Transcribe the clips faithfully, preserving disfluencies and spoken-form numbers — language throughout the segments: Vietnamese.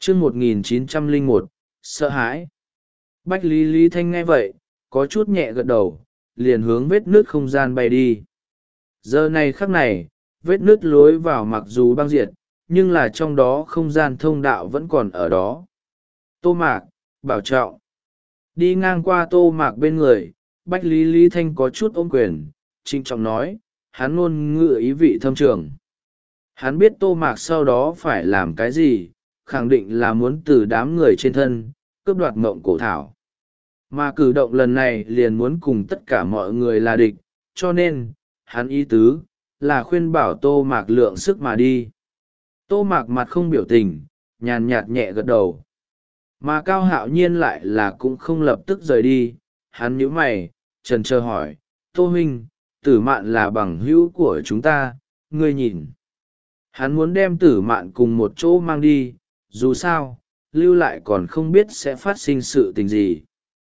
chương một nghìn chín trăm lẻ một, sợ hãi. Bách lý lý thanh nghe vậy có chút nhẹ gật đầu, liền hướng vết nứt không gian bay đi. Giờ này khắc này, vết nứt lối vào mặc dù băng diệt, nhưng là trong đó không gian thông đạo vẫn còn ở đó. Tô Mạc, bảo trọng. Đi ngang qua Tô Mạc bên người, Bách lý lý thanh có chút ôm quyền, trịnh trọng nói, hắn ngôn ngữ ý vị thâm trường. Hắn biết Tô Mạc sau đó phải làm cái gì, khẳng định là muốn từ đám người trên thân cướp đoạt mộng cổ thảo, mà cử động lần này liền muốn cùng tất cả mọi người là địch, cho nên hắn ý tứ là khuyên bảo Tô Mạc lượng sức mà đi. Tô Mạc mặt không biểu tình, nhàn nhạt nhẹ gật đầu, mà Cao Hạo Nhiên lại là cũng không lập tức rời đi. Hắn nhíu mày, trần trơ hỏi, Tô huynh, Tử Mạn là bằng hữu của chúng ta, ngươi nhìn. Hắn muốn đem Tử Mạn cùng một chỗ mang đi, dù sao lưu lại còn không biết sẽ phát sinh sự tình gì.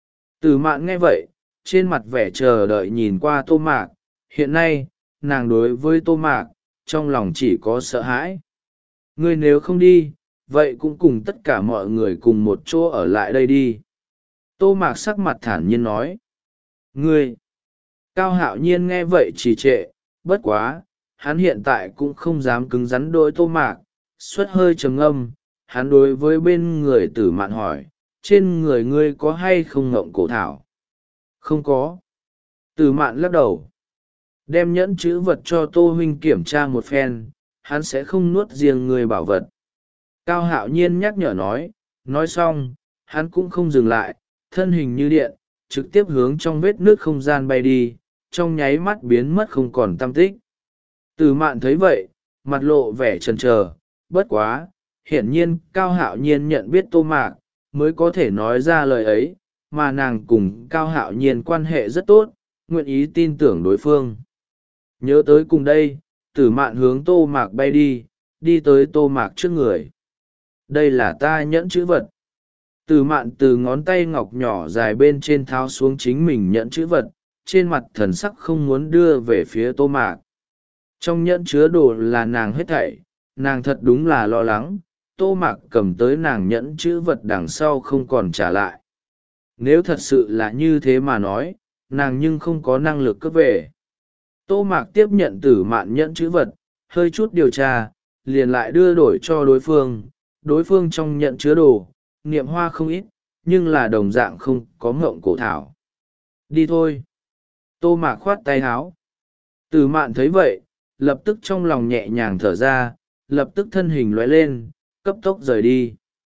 Tử Mạn nghe vậy, trên mặt vẻ chờ đợi nhìn qua Tô Mạc. Hiện nay nàng đối với Tô Mạc trong lòng chỉ có sợ hãi. Ngươi nếu không đi, vậy cũng cùng tất cả mọi người cùng một chỗ ở lại đây đi. Tô Mạc sắc mặt thản nhiên nói. Ngươi! Cao Hạo Nhiên nghe vậy trì trệ, bất quá hắn hiện tại cũng không dám cứng rắn đối Tô Mạc, suất hơi trầm ngâm. Hắn đối với bên người Tử Mạn hỏi, trên người ngươi có hay không ngộng cổ thảo? Không có. Tử Mạn lắc đầu. Đem nhẫn chữ vật cho Tô huynh kiểm tra một phen, hắn sẽ không nuốt riêng người bảo vật. Cao Hạo Nhiên nhắc nhở nói. Nói xong, hắn cũng không dừng lại, thân hình như điện, trực tiếp hướng trong vết nước không gian bay đi, trong nháy mắt biến mất không còn tăm tích. Tử Mạn thấy vậy, mặt lộ vẻ chần chờ, bất quá, hiển nhiên Cao Hạo Nhiên nhận biết Tô Mạc, mới có thể nói ra lời ấy, mà nàng cùng Cao Hạo Nhiên quan hệ rất tốt, nguyện ý tin tưởng đối phương. Nhớ tới cùng đây, Tử Mạn hướng Tô Mạc bay đi, đi tới Tô Mạc trước người. Đây là ta nhẫn chữ vật. Tử Mạn từ ngón tay ngọc nhỏ dài bên trên tháo xuống chính mình nhẫn chữ vật, trên mặt thần sắc không muốn đưa về phía Tô Mạc. Trong nhẫn chứa đồ là nàng hết thảy, nàng thật đúng là lo lắng, Tô Mạc cầm tới nàng nhẫn chữ vật đằng sau không còn trả lại. Nếu thật sự là như thế mà nói, nàng nhưng không có năng lực cướp về. Tô Mạc tiếp nhận Tử Mạn nhẫn chữ vật, hơi chút điều tra, liền lại đưa đổi cho đối phương. Đối phương trong nhẫn chứa đồ, niệm hoa không ít, nhưng là đồng dạng không có ngộng cổ thảo. Đi thôi. Tô Mạc khoát tay háo. Tử Mạn thấy vậy, lập tức trong lòng nhẹ nhàng thở ra, lập tức thân hình lóe lên, cấp tốc rời đi.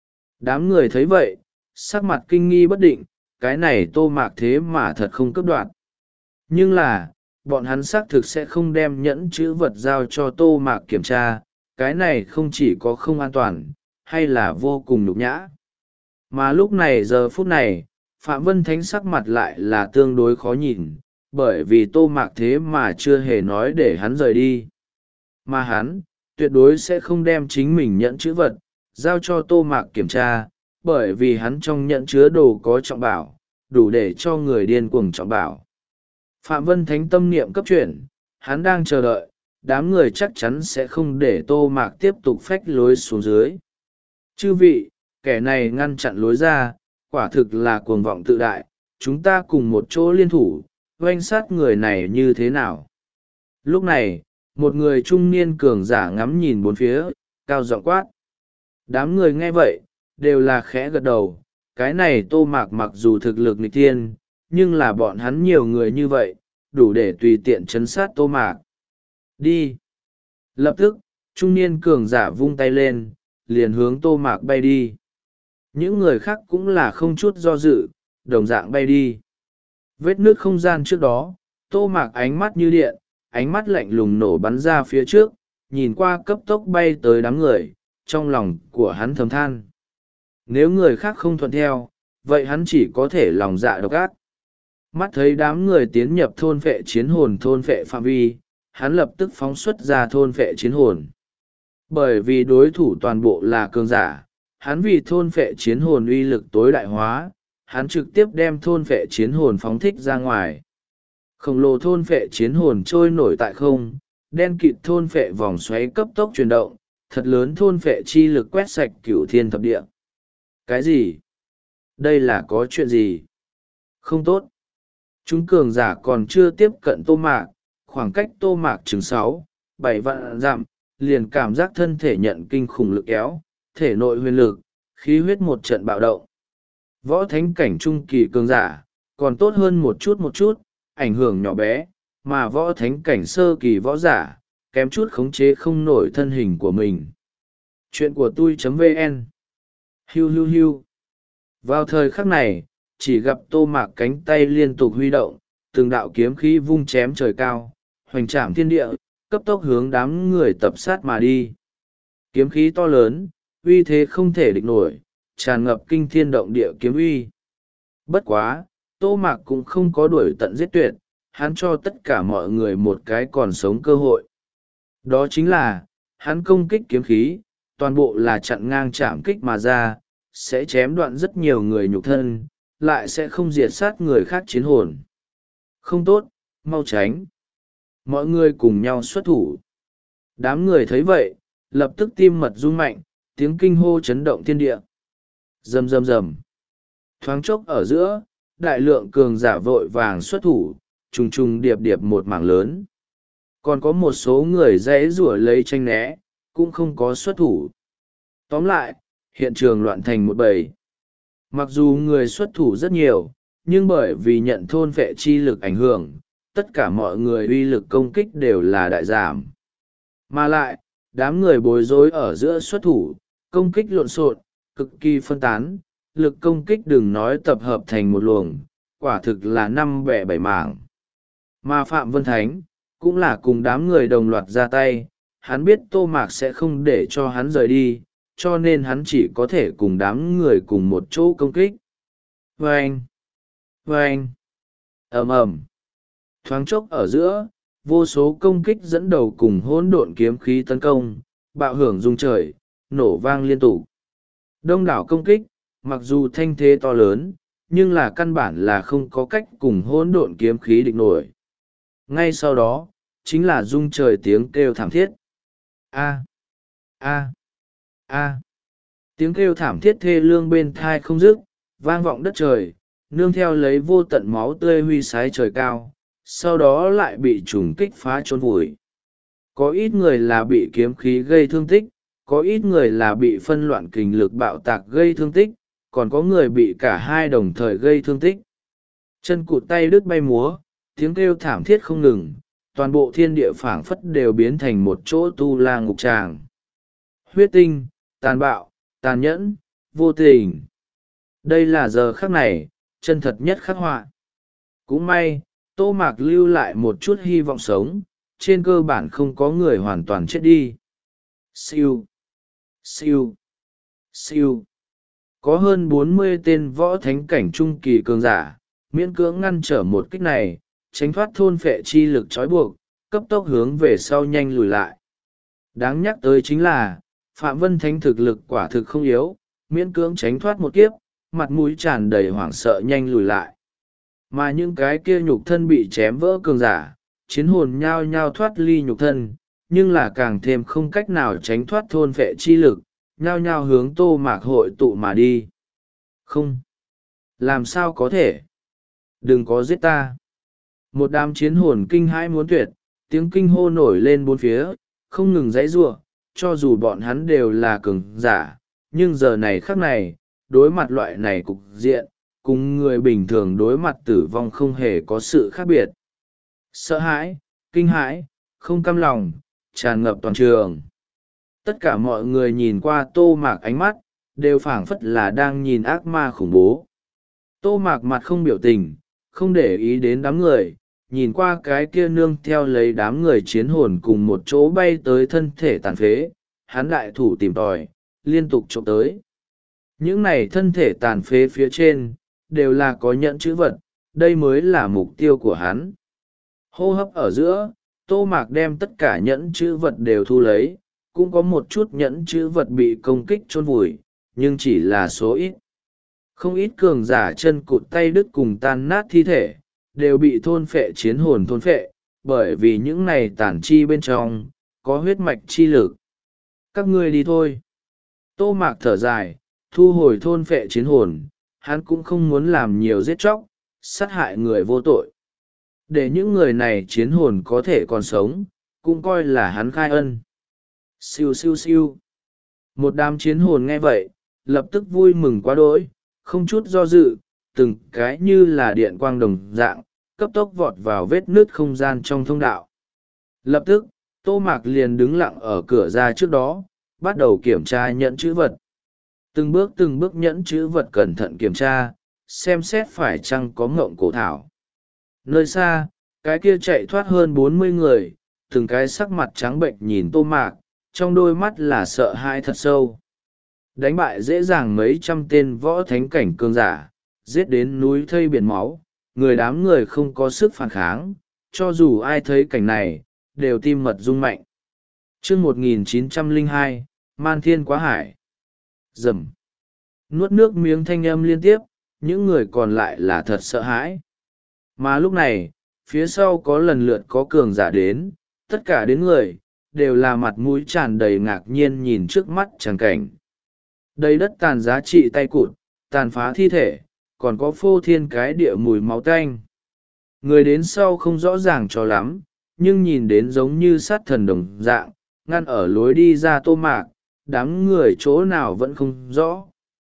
Đám người thấy vậy, sắc mặt kinh nghi bất định, cái này Tô Mạc thế mà thật không cấp đoạt. Nhưng là, bọn hắn xác thực sẽ không đem nhẫn chữ vật giao cho Tô Mạc kiểm tra, cái này không chỉ có không an toàn, hay là vô cùng nhục nhã. Mà lúc này giờ phút này, Phạm Vân Thánh sắc mặt lại là tương đối khó nhìn, bởi vì Tô Mạc thế mà chưa hề nói để hắn rời đi. Mà hắn, tuyệt đối sẽ không đem chính mình nhẫn chữ vật, giao cho Tô Mạc kiểm tra, bởi vì hắn trong nhẫn chứa đồ có trọng bảo, đủ để cho người điên cuồng trọng bảo. Phạm Vân Thánh tâm niệm cấp chuyển, hắn đang chờ đợi, đám người chắc chắn sẽ không để Tô Mạc tiếp tục phách lối xuống dưới. Chư vị, kẻ này ngăn chặn lối ra, quả thực là cuồng vọng tự đại, chúng ta cùng một chỗ liên thủ, oanh sát người này như thế nào? Lúc này, một người trung niên cường giả ngắm nhìn bốn phía, cao giọng quát. Đám người nghe vậy, đều là khẽ gật đầu, cái này Tô Mạc mặc dù thực lực nghịch thiên, nhưng là bọn hắn nhiều người như vậy, đủ để tùy tiện chấn sát Tô Mạc. Đi! Lập tức, trung niên cường giả vung tay lên, liền hướng Tô Mạc bay đi. Những người khác cũng là không chút do dự, đồng dạng bay đi. Vết nước không gian trước đó, Tô Mạc ánh mắt như điện, ánh mắt lạnh lùng nổ bắn ra phía trước, nhìn qua cấp tốc bay tới đám người, trong lòng của hắn thầm than. Nếu người khác không thuận theo, vậy hắn chỉ có thể lòng dạ độc ác. Mắt thấy đám người tiến nhập thôn phệ chiến hồn thôn phệ phạm vi, hắn lập tức phóng xuất ra thôn phệ chiến hồn. Bởi vì đối thủ toàn bộ là cường giả, hắn vì thôn phệ chiến hồn uy lực tối đại hóa, hắn trực tiếp đem thôn phệ chiến hồn phóng thích ra ngoài. Khổng lồ thôn phệ chiến hồn trôi nổi tại không, đen kịt thôn phệ vòng xoáy cấp tốc chuyển động, thật lớn thôn phệ chi lực quét sạch cửu thiên thập địa. Cái gì? Đây là có chuyện gì? Không tốt. Chúng cường giả còn chưa tiếp cận tô mạc, khoảng cách tô mạc chừng sáu, bảy vạn dặm, liền cảm giác thân thể nhận kinh khủng lực kéo, thể nội huyền lực, khí huyết một trận bạo động. Võ thánh cảnh trung kỳ cường giả, còn tốt hơn một chút một chút, ảnh hưởng nhỏ bé, mà võ thánh cảnh sơ kỳ võ giả, kém chút khống chế không nổi thân hình của mình. Chuyện của tôi.vn Hiu hiu hiu. Vào thời khắc này, chỉ gặp tô mạc cánh tay liên tục huy động, từng đạo kiếm khí vung chém trời cao, hoành trảm thiên địa, cấp tốc hướng đám người tập sát mà đi. Kiếm khí to lớn, uy thế không thể địch nổi, tràn ngập kinh thiên động địa kiếm uy. Bất quá, tô mạc cũng không có đuổi tận giết tuyệt, hắn cho tất cả mọi người một cái còn sống cơ hội. Đó chính là, hắn công kích kiếm khí, toàn bộ là chặn ngang chạm kích mà ra, sẽ chém đoạn rất nhiều người nhục thân, lại sẽ không diệt sát người khác chiến hồn. Không tốt, mau tránh. Mọi người cùng nhau xuất thủ. Đám người thấy vậy, lập tức tim mật rung mạnh, tiếng kinh hô chấn động thiên địa. Rầm rầm rầm. Thoáng chốc ở giữa, đại lượng cường giả vội vàng xuất thủ, trùng trùng điệp điệp một mảng lớn. Còn có một số người dãy rủa lấy tranh né, cũng không có xuất thủ. Tóm lại, hiện trường loạn thành một bầy. Mặc dù người xuất thủ rất nhiều, nhưng bởi vì nhận thôn vệ chi lực ảnh hưởng, tất cả mọi người uy lực công kích đều là đại giảm. Mà lại, đám người bối rối ở giữa xuất thủ, công kích lộn xộn, cực kỳ phân tán, lực công kích đừng nói tập hợp thành một luồng, quả thực là năm bẻ bảy mảng. Mà Phạm Vân Thánh, cũng là cùng đám người đồng loạt ra tay, hắn biết Tô Mạc sẽ không để cho hắn rời đi, cho nên hắn chỉ có thể cùng đám người cùng một chỗ công kích. Vâng! Vâng! ầm ầm. Thoáng chốc ở giữa, vô số công kích dẫn đầu cùng hỗn độn kiếm khí tấn công, bạo hưởng rung trời, nổ vang liên tục. Đông đảo công kích, mặc dù thanh thế to lớn, nhưng là căn bản là không có cách cùng hỗn độn kiếm khí địch nổi. Ngay sau đó, chính là rung trời tiếng kêu thảm thiết. A! A! A! Tiếng kêu thảm thiết thê lương bên thai không dứt, vang vọng đất trời, nương theo lấy vô tận máu tươi huy sái trời cao, sau đó lại bị trùng kích phá chôn vùi. Có ít người là bị kiếm khí gây thương tích, có ít người là bị phân loạn kình lực bạo tạc gây thương tích, còn có người bị cả hai đồng thời gây thương tích. Chân cụt tay đứt bay múa, tiếng kêu thảm thiết không ngừng, toàn bộ thiên địa phảng phất đều biến thành một chỗ tu la ngục tràng. Huyết tinh, tàn bạo, tàn nhẫn, vô tình. Đây là giờ khắc này, chân thật nhất khắc họa. Cũng may, Tô Mạc lưu lại một chút hy vọng sống, trên cơ bản không có người hoàn toàn chết đi. Siêu, siêu, siêu. Có hơn bốn mươi tên võ thánh cảnh trung kỳ cường giả, miễn cưỡng ngăn trở một kích này, tránh thoát thôn phệ chi lực trói buộc, cấp tốc hướng về sau nhanh lùi lại. Đáng nhắc tới chính là, Phạm Vân Thánh thực lực quả thực không yếu, miễn cưỡng tránh thoát một kiếp, mặt mũi tràn đầy hoảng sợ nhanh lùi lại. Mà những cái kia nhục thân bị chém vỡ cường giả, chiến hồn nhao nhao thoát ly nhục thân, nhưng là càng thêm không cách nào tránh thoát thôn phệ chi lực, nhao nhao hướng Tô Mạc hội tụ mà đi. Không! Làm sao có thể? Đừng có giết ta! Một đám chiến hồn kinh hãi muốn tuyệt, tiếng kinh hô nổi lên bốn phía, không ngừng giãy giụa, cho dù bọn hắn đều là cường giả, nhưng giờ này khắc này, đối mặt loại này cục diện, cùng người bình thường đối mặt tử vong không hề có sự khác biệt. Sợ hãi, kinh hãi, không cam lòng, tràn ngập toàn trường. Tất cả mọi người nhìn qua Tô Mạc ánh mắt, đều phảng phất là đang nhìn ác ma khủng bố. Tô Mạc mặt không biểu tình, không để ý đến đám người, nhìn qua cái kia nương theo lấy đám người chiến hồn cùng một chỗ bay tới thân thể tàn phế, hắn đại thủ tìm tòi, liên tục trộm tới. Những này thân thể tàn phế phía trên, đều là có nhẫn chữ vật, đây mới là mục tiêu của hắn. Hô hấp ở giữa, Tô Mạc đem tất cả nhẫn chữ vật đều thu lấy, cũng có một chút nhẫn chữ vật bị công kích chôn vùi, nhưng chỉ là số ít. Không ít cường giả chân cụt tay đứt cùng tan nát thi thể, đều bị thôn phệ chiến hồn thôn phệ, bởi vì những này tản chi bên trong, có huyết mạch chi lực. Các ngươi đi thôi. Tô Mạc thở dài, thu hồi thôn phệ chiến hồn. Hắn cũng không muốn làm nhiều giết chóc, sát hại người vô tội. Để những người này chiến hồn có thể còn sống, cũng coi là hắn khai ân. Siêu siêu siêu. Một đám chiến hồn nghe vậy, lập tức vui mừng quá đỗi, không chút do dự, từng cái như là điện quang đồng dạng, cấp tốc vọt vào vết nứt không gian trong thông đạo. Lập tức, Tô Mạc liền đứng lặng ở cửa ra trước đó, bắt đầu kiểm tra nhẫn chữ vật. Từng bước từng bước nhẫn chữ vật cẩn thận kiểm tra, xem xét phải chăng có ngộng cổ thảo. Nơi xa, cái kia chạy thoát hơn bốn mươi người, từng cái sắc mặt trắng bệnh nhìn Tô Mạc, trong đôi mắt là sợ hãi thật sâu. Đánh bại dễ dàng mấy trăm tên võ thánh cảnh cường giả, giết đến núi thây biển máu, người đám người không có sức phản kháng, cho dù ai thấy cảnh này, đều tim mật rung mạnh. chương một nghìn chín trăm lẻ hai, Man Thiên Quá Hải. Rầm. Nuốt nước miếng thanh âm liên tiếp, những người còn lại là thật sợ hãi. Mà lúc này, phía sau có lần lượt có cường giả đến, tất cả đến người, đều là mặt mũi tràn đầy ngạc nhiên nhìn trước mắt tràng cảnh. Đầy đất tàn giá trị tay cụt, tàn phá thi thể, còn có phô thiên cái địa mùi máu tanh. Người đến sau không rõ ràng cho lắm, nhưng nhìn đến giống như sát thần đồng dạng, ngăn ở lối đi ra Tô Mạc, đám người chỗ nào vẫn không rõ.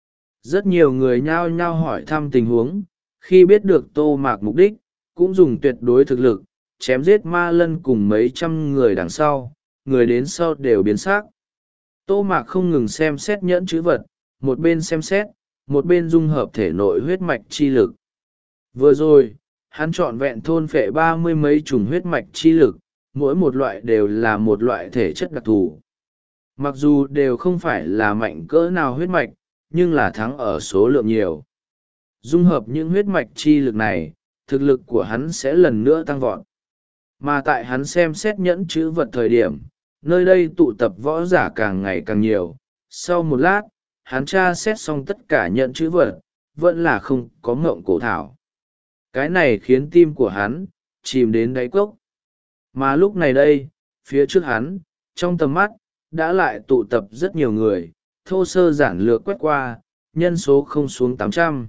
Rất nhiều người nhao nhao hỏi thăm tình huống, khi biết được Tô Mạc mục đích, cũng dùng tuyệt đối thực lực, chém giết ma lân cùng mấy trăm người đằng sau, người đến sau đều biến sắc. Tô Mạc không ngừng xem xét nhẫn chữ vật, một bên xem xét, một bên dung hợp thể nội huyết mạch chi lực. Vừa rồi, hắn trọn vẹn thôn phệ ba mươi mấy chủng huyết mạch chi lực, mỗi một loại đều là một loại thể chất đặc thù. Mặc dù đều không phải là mạnh cỡ nào huyết mạch, nhưng là thắng ở số lượng nhiều. Dung hợp những huyết mạch chi lực này, thực lực của hắn sẽ lần nữa tăng vọt. Mà tại hắn xem xét nhẫn chữ vật thời điểm, nơi đây tụ tập võ giả càng ngày càng nhiều. Sau một lát, hắn tra xét xong tất cả nhẫn chữ vật, vẫn là không có ngộng cổ thảo. Cái này khiến tim của hắn chìm đến đáy cốc. Mà lúc này đây, phía trước hắn, trong tầm mắt, đã lại tụ tập rất nhiều người, thô sơ giản lược quét qua, nhân số không xuống tám trăm.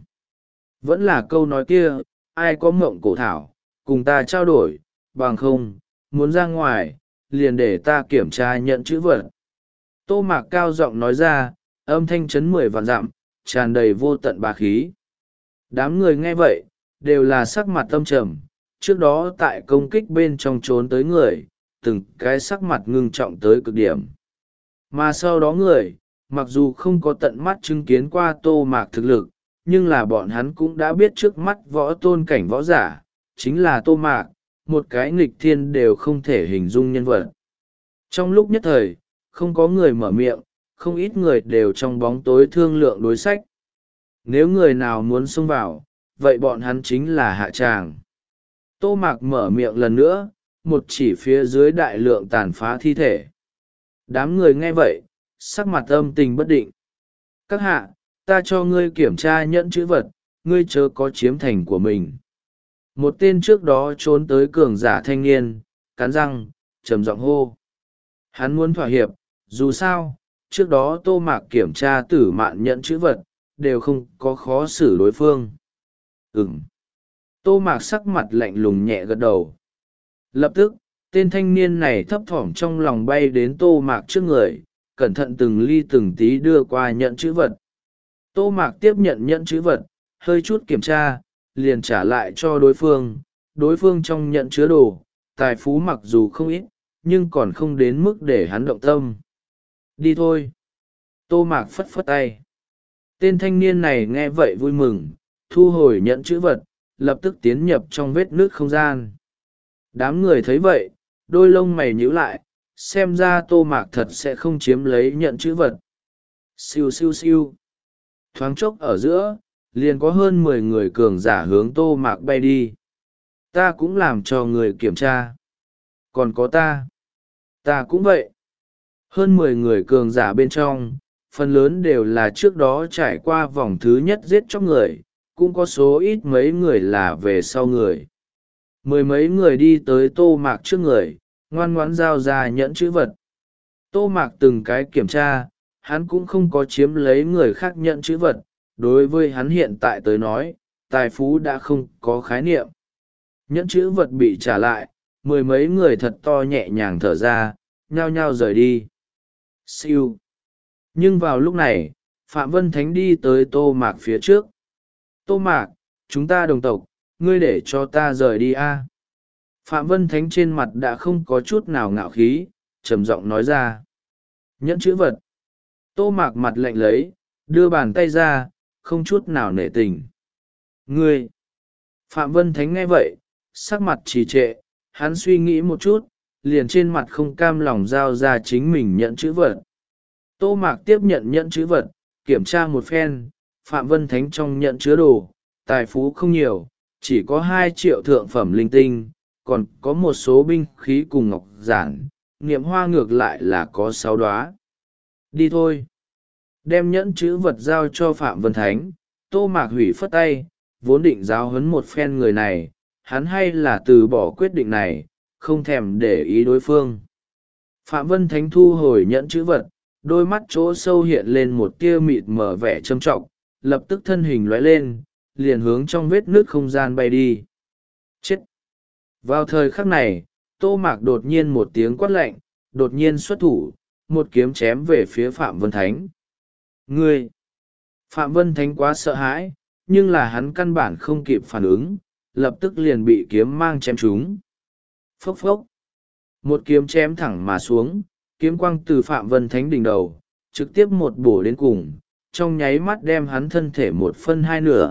Vẫn là câu nói kia, ai có ngộng cổ thảo, cùng ta trao đổi, bằng không, muốn ra ngoài, liền để ta kiểm tra nhận chữ vật. Tô Mạc cao giọng nói ra, âm thanh chấn mười vạn dặm, tràn đầy vô tận bá khí. Đám người nghe vậy, đều là sắc mặt tâm trầm, trước đó tại công kích bên trong trốn tới người, từng cái sắc mặt ngưng trọng tới cực điểm. Mà sau đó người, mặc dù không có tận mắt chứng kiến qua Tô Mạc thực lực, nhưng là bọn hắn cũng đã biết trước mắt võ tôn cảnh võ giả, chính là Tô Mạc, một cái nghịch thiên đều không thể hình dung nhân vật. Trong lúc nhất thời, không có người mở miệng, không ít người đều trong bóng tối thương lượng đối sách. Nếu người nào muốn xông vào, vậy bọn hắn chính là hạ tràng. Tô Mạc mở miệng lần nữa, một chỉ phía dưới đại lượng tàn phá thi thể. Đám người nghe vậy, sắc mặt âm tình bất định. Các hạ, ta cho ngươi kiểm tra nhẫn chữ vật, ngươi chớ có chiếm thành của mình. Một tên trước đó trốn tới cường giả thanh niên, cắn răng, trầm giọng hô. Hắn muốn thỏa hiệp, dù sao, trước đó Tô Mạc kiểm tra tử mạn nhẫn chữ vật, đều không có khó xử đối phương. Ừm. Tô Mạc sắc mặt lạnh lùng nhẹ gật đầu. Lập tức, tên thanh niên này thấp thỏm trong lòng bay đến Tô Mạc trước người, cẩn thận từng ly từng tí đưa qua nhận chữ vật. Tô Mạc tiếp nhận nhận chữ vật, hơi chút kiểm tra, liền trả lại cho đối phương. Đối phương trong nhận chứa đồ, tài phú mặc dù không ít, nhưng còn không đến mức để hắn động tâm. Đi thôi. Tô Mạc phất phất tay. Tên thanh niên này nghe vậy vui mừng, thu hồi nhận chữ vật, lập tức tiến nhập trong vết nước không gian. Đám người thấy vậy, đôi lông mày nhíu lại, xem ra Tô Mạc thật sẽ không chiếm lấy nhận chữ vật. Siêu siêu siêu. Thoáng chốc ở giữa, liền có hơn mười người cường giả hướng Tô Mạc bay đi. Ta cũng làm cho người kiểm tra. Còn có ta. Ta cũng vậy. Hơn mười người cường giả bên trong, phần lớn đều là trước đó trải qua vòng thứ nhất giết chóc người, cũng có số ít mấy người là về sau người. Mười mấy người đi tới Tô Mạc trước người, ngoan ngoãn giao ra nhẫn chữ vật. Tô Mạc từng cái kiểm tra, hắn cũng không có chiếm lấy người khác nhận chữ vật. Đối với hắn hiện tại tới nói, tài phú đã không có khái niệm. Nhẫn chữ vật bị trả lại, mười mấy người thật to nhẹ nhàng thở ra, nhao nhao rời đi. Siêu. Nhưng vào lúc này, Phạm Vân Thánh đi tới Tô Mạc phía trước. Tô Mạc, chúng ta đồng tộc, ngươi để cho ta rời đi a. Phạm Vân Thánh trên mặt đã không có chút nào ngạo khí, trầm giọng nói ra. Nhẫn chữ vật. Tô Mạc mặt lạnh lấy, đưa bàn tay ra, không chút nào nể tình. Ngươi! Phạm Vân Thánh nghe vậy, sắc mặt trì trệ, hắn suy nghĩ một chút, liền trên mặt không cam lòng giao ra chính mình nhận chữ vật. Tô Mạc tiếp nhận nhận chữ vật, kiểm tra một phen, Phạm Vân Thánh trong nhận chứa đồ, tài phú không nhiều, chỉ có hai triệu thượng phẩm linh tinh, còn có một số binh khí cùng ngọc giản, niệm hoa ngược lại là có sáu đoá. Đi thôi. Đem nhẫn chữ vật giao cho Phạm Vân Thánh, Tô Mạc hủy phất tay, vốn định giáo huấn một phen người này, hắn hay là từ bỏ quyết định này, không thèm để ý đối phương. Phạm Vân Thánh thu hồi nhẫn chữ vật, đôi mắt chỗ sâu hiện lên một tia mịt mờ vẻ trâm trọng, lập tức thân hình lóe lên, liền hướng trong vết nước không gian bay đi. Chết! Vào thời khắc này, Tô Mạc đột nhiên một tiếng quát lạnh, đột nhiên xuất thủ, một kiếm chém về phía Phạm Vân Thánh. Ngươi! Phạm Vân Thánh quá sợ hãi, nhưng là hắn căn bản không kịp phản ứng, lập tức liền bị kiếm mang chém trúng. Phốc phốc! Một kiếm chém thẳng mà xuống, kiếm quang từ Phạm Vân Thánh đỉnh đầu, trực tiếp một bổ đến cùng, trong nháy mắt đem hắn thân thể một phân hai nửa.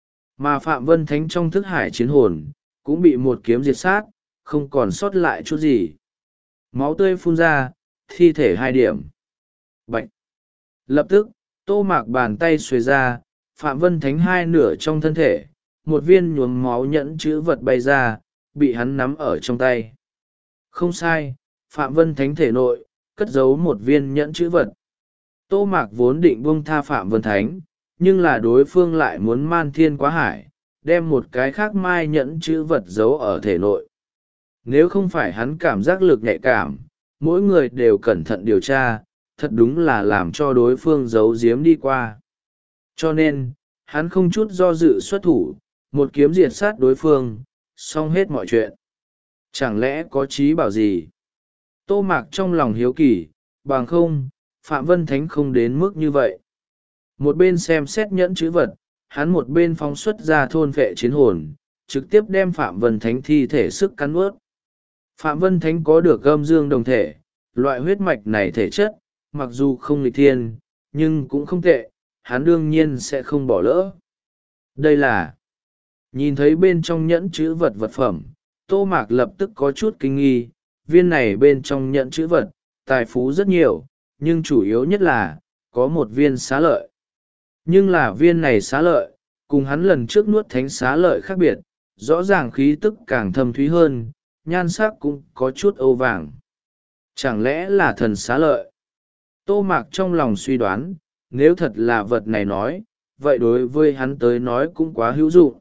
Mà Phạm Vân Thánh trong thức hải chiến hồn, cũng bị một kiếm diệt sát, không còn sót lại chút gì. Máu tươi phun ra, thi thể hai điểm. Bạch! Lập tức, Tô Mạc bàn tay xuề ra, Phạm Vân Thánh hai nửa trong thân thể, một viên nhuốm máu nhẫn chữ vật bay ra, bị hắn nắm ở trong tay. Không sai, Phạm Vân Thánh thể nội, cất giấu một viên nhẫn chữ vật. Tô Mạc vốn định buông tha Phạm Vân Thánh, nhưng là đối phương lại muốn man thiên quá hải, đem một cái khác mai nhẫn chữ vật giấu ở thể nội. Nếu không phải hắn cảm giác lực nhạy cảm, mỗi người đều cẩn thận điều tra, thật đúng là làm cho đối phương giấu giếm đi qua. Cho nên, hắn không chút do dự xuất thủ, một kiếm diệt sát đối phương, xong hết mọi chuyện. Chẳng lẽ có trí bảo gì? Tô Mạc trong lòng hiếu kỳ, bằng không, Phạm Vân Thánh không đến mức như vậy. Một bên xem xét nhẫn chữ vật, hắn một bên phóng xuất ra thôn vệ chiến hồn, trực tiếp đem Phạm Vân Thánh thi thể sức cắn ướt. Phạm Vân Thánh có được âm dương đồng thể, loại huyết mạch này thể chất, mặc dù không nghịch thiên, nhưng cũng không tệ, hắn đương nhiên sẽ không bỏ lỡ. Đây là... Nhìn thấy bên trong nhẫn chữ vật vật phẩm, Tô Mạc lập tức có chút kinh nghi, viên này bên trong nhẫn chữ vật, tài phú rất nhiều, nhưng chủ yếu nhất là, có một viên xá lợi. Nhưng là viên này xá lợi, cùng hắn lần trước nuốt thánh xá lợi khác biệt, rõ ràng khí tức càng thâm thúy hơn, nhan sắc cũng có chút âu vàng. Chẳng lẽ là thần xá lợi? Tô Mạc trong lòng suy đoán, nếu thật là vật này nói, vậy đối với hắn tới nói cũng quá hữu dụng.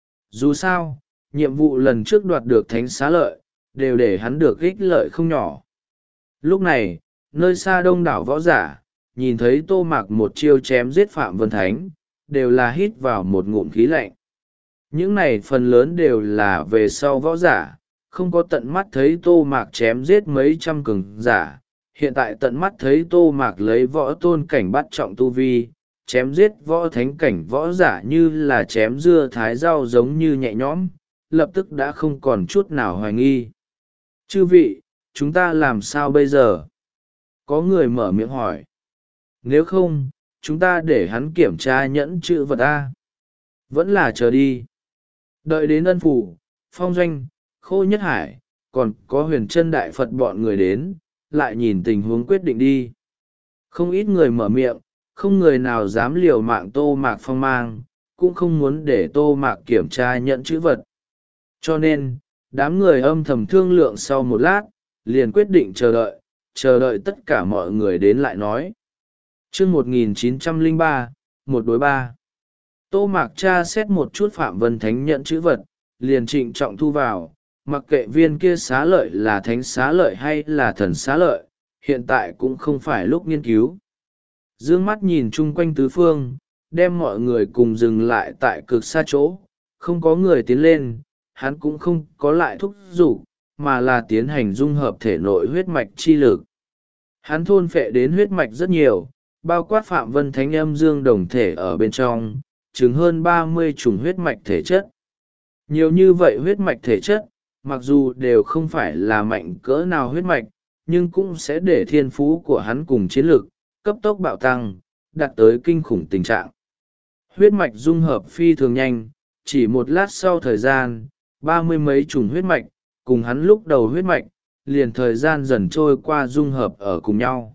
Dù sao, nhiệm vụ lần trước đoạt được thánh xá lợi, đều để hắn được ích lợi không nhỏ. Lúc này, nơi xa đông đảo võ giả, nhìn thấy Tô Mạc một chiêu chém giết Phạm Vân Thánh, đều là hít vào một ngụm khí lạnh. Những này phần lớn đều là về sau võ giả, không có tận mắt thấy Tô Mạc chém giết mấy trăm cường giả. Hiện tại tận mắt thấy Tô Mạc lấy võ tôn cảnh bắt trọng tu vi, chém giết võ thánh cảnh võ giả như là chém dưa thái rau giống như nhẹ nhõm, lập tức đã không còn chút nào hoài nghi. Chư vị, chúng ta làm sao bây giờ? Có người mở miệng hỏi. Nếu không, chúng ta để hắn kiểm tra nhẫn chữ vật A. Vẫn là chờ đi. Đợi đến ân phủ, phong doanh, khô nhất hải, còn có huyền chân đại Phật bọn người đến, lại nhìn tình huống quyết định đi. Không ít người mở miệng, không người nào dám liều mạng Tô Mạc phong mang, cũng không muốn để Tô Mạc kiểm tra nhận chữ vật. Cho nên, đám người âm thầm thương lượng sau một lát, liền quyết định chờ đợi, chờ đợi tất cả mọi người đến lại nói. chương một nghìn chín trăm lẻ ba, một đối ba. Tô Mạc tra xét một chút Phạm Vân Thánh nhận chữ vật, liền trịnh trọng thu vào, mặc kệ viên kia xá lợi là thánh xá lợi hay là thần xá lợi, hiện tại cũng không phải lúc nghiên cứu. d ư ơ n g mắt nhìn chung quanh tứ phương, đem mọi người cùng dừng lại tại cực xa chỗ, không có người tiến lên. Hắn cũng không có lại thúc giục, mà là tiến hành dung hợp thể nội huyết mạch chi lực. Hắn thôn phệ đến huyết mạch rất nhiều, bao quát Phạm Vân Thánh Âm Dương đồng thể ở bên trong, chừng hơn ba mươi chủng huyết mạch thể chất. Nhiều như vậy huyết mạch thể chất, mặc dù đều không phải là mạnh cỡ nào huyết mạch, nhưng cũng sẽ để thiên phú của hắn cùng chiến lực cấp tốc bạo tăng, đạt tới kinh khủng tình trạng. Huyết mạch dung hợp phi thường nhanh, chỉ một lát sau thời gian, ba mươi mấy chủng huyết mạch cùng hắn lúc đầu huyết mạch liền thời gian dần trôi qua dung hợp ở cùng nhau.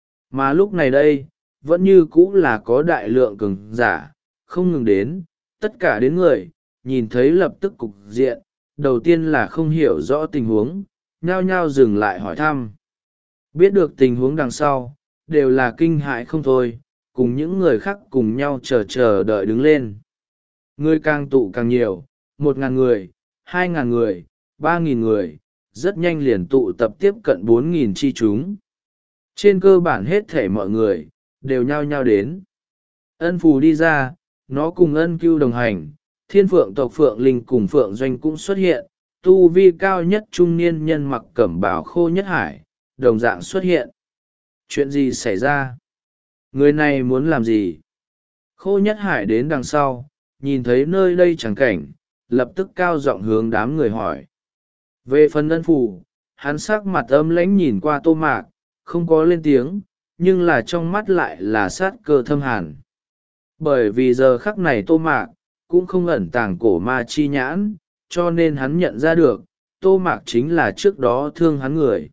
Mà lúc này đây vẫn như cũ là có đại lượng cường giả không ngừng đến, tất cả đến người nhìn thấy lập tức cục diện, đầu tiên là không hiểu rõ tình huống, nhao nhao dừng lại hỏi thăm. Biết được tình huống đằng sau, đều là kinh hãi không thôi, cùng những người khác cùng nhau chờ chờ đợi đứng lên. Người càng tụ càng nhiều, một ngàn người, hai ngàn người, ba nghìn người, rất nhanh liền tụ tập tiếp cận bốn nghìn chi chúng. Trên cơ bản hết thể mọi người, đều nhao nhao đến. Ân phù đi ra, nó cùng ân cưu đồng hành, thiên phượng tộc phượng linh cùng phượng doanh cũng xuất hiện, tu vi cao nhất trung niên nhân mặc cẩm bào khô nhất hải, đồng dạng xuất hiện. Chuyện gì xảy ra? Người này muốn làm gì? Khô nhất hải đến đằng sau, nhìn thấy nơi đây chẳng cảnh, lập tức cao giọng hướng đám người hỏi. Về phần ân phù, hắn sắc mặt âm lãnh nhìn qua Tô Mạc, không có lên tiếng, nhưng là trong mắt lại là sát cơ thâm hàn. Bởi vì giờ khắc này Tô Mạc cũng không ẩn tàng cổ ma chi nhãn, cho nên hắn nhận ra được, Tô Mạc chính là trước đó thương hắn người.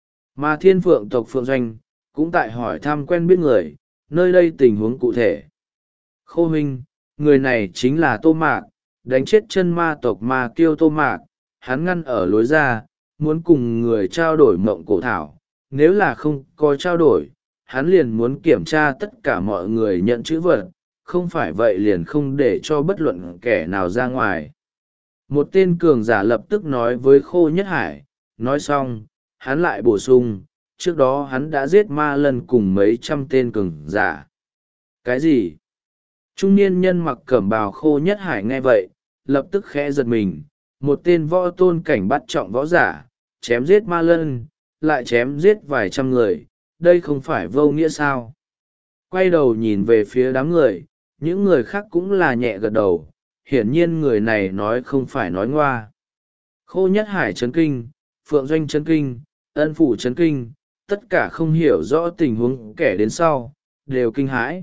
Mà thiên phượng tộc Phượng Doanh, cũng tại hỏi thăm quen biết người, nơi đây tình huống cụ thể. Khô huynh, người này chính là Tô Mạc, đánh chết chân ma tộc ma kiêu Tô Mạc, hắn ngăn ở lối ra, muốn cùng người trao đổi mộng cổ thảo, nếu là không có trao đổi, hắn liền muốn kiểm tra tất cả mọi người nhận chữ vật, không phải vậy liền không để cho bất luận kẻ nào ra ngoài. Một tên cường giả lập tức nói với Khô Nhất Hải, nói xong, hắn lại bổ sung, trước đó hắn đã giết ma lần cùng mấy trăm tên cường giả. Cái gì? Trung niên nhân mặc cẩm bào Khô Nhất Hải nghe vậy, lập tức khẽ giật mình, một tên võ tôn cảnh bắt trọng võ giả, chém giết ma lân, lại chém giết vài trăm người, đây không phải vô nghĩa sao? Quay đầu nhìn về phía đám người, những người khác cũng là nhẹ gật đầu, hiển nhiên người này nói không phải nói ngoa. Khô Nhất Hải chấn kinh, Phượng Doanh chấn kinh, Ân Phủ chấn kinh, tất cả không hiểu rõ tình huống kẻ đến sau, đều kinh hãi.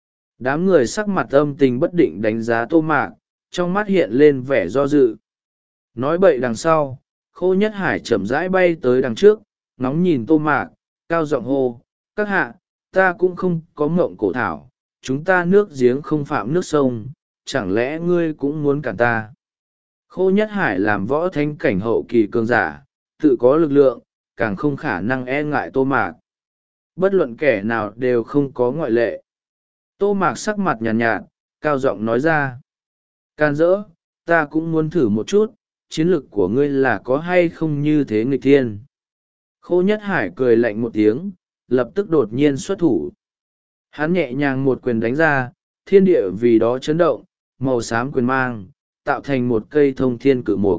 Đám người sắc mặt âm tình bất định đánh giá Tô Mạc, trong mắt hiện lên vẻ do dự. Nói bậy đằng sau, Khô Nhất Hải chậm rãi bay tới đằng trước, ngóng nhìn Tô Mạc, cao giọng hô, các hạ, ta cũng không có mộng cổ thảo, chúng ta nước giếng không phạm nước sông, chẳng lẽ ngươi cũng muốn cản ta? Khô Nhất Hải làm võ thánh cảnh hậu kỳ cường giả, tự có lực lượng, càng không khả năng e ngại Tô Mạc. Bất luận kẻ nào đều không có ngoại lệ. Tô Mạc sắc mặt nhàn nhạt, nhạt, cao giọng nói ra. Can dỡ, ta cũng muốn thử một chút, chiến lực của ngươi là có hay không như thế nghịch thiên. Khô Nhất Hải cười lạnh một tiếng, lập tức đột nhiên xuất thủ. Hắn nhẹ nhàng một quyền đánh ra, thiên địa vì đó chấn động, màu xám quyền mang, tạo thành một cây thông thiên cự mục.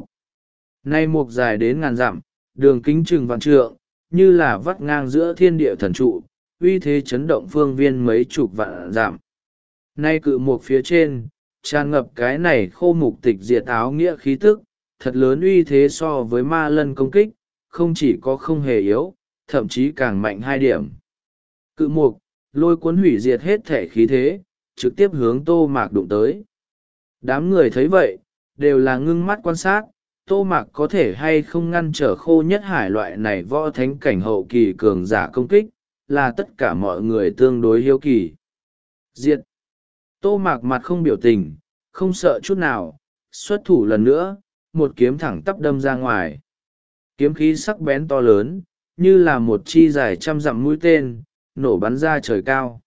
Nay mục dài đến ngàn dặm, đường kính chừng vạn trượng, như là vắt ngang giữa thiên địa thần trụ, uy thế chấn động phương viên mấy chục vạn dặm. Nay cự mục phía trên, tràn ngập cái này khô mục tịch diệt áo nghĩa khí tức, thật lớn uy thế so với ma lân công kích, không chỉ có không hề yếu, thậm chí càng mạnh hai điểm. Cự mục, lôi cuốn hủy diệt hết thể khí thế, trực tiếp hướng Tô Mạc đụng tới. Đám người thấy vậy, đều là ngưng mắt quan sát, Tô Mạc có thể hay không ngăn trở Khô Nhất Hải loại này võ thánh cảnh hậu kỳ cường giả công kích, là tất cả mọi người tương đối hiếu kỳ. Diệt! Tô Mạc mặt không biểu tình, không sợ chút nào, xuất thủ lần nữa, một kiếm thẳng tắp đâm ra ngoài. Kiếm khí sắc bén to lớn, như là một chi dài trăm dặm mũi tên, nổ bắn ra trời cao.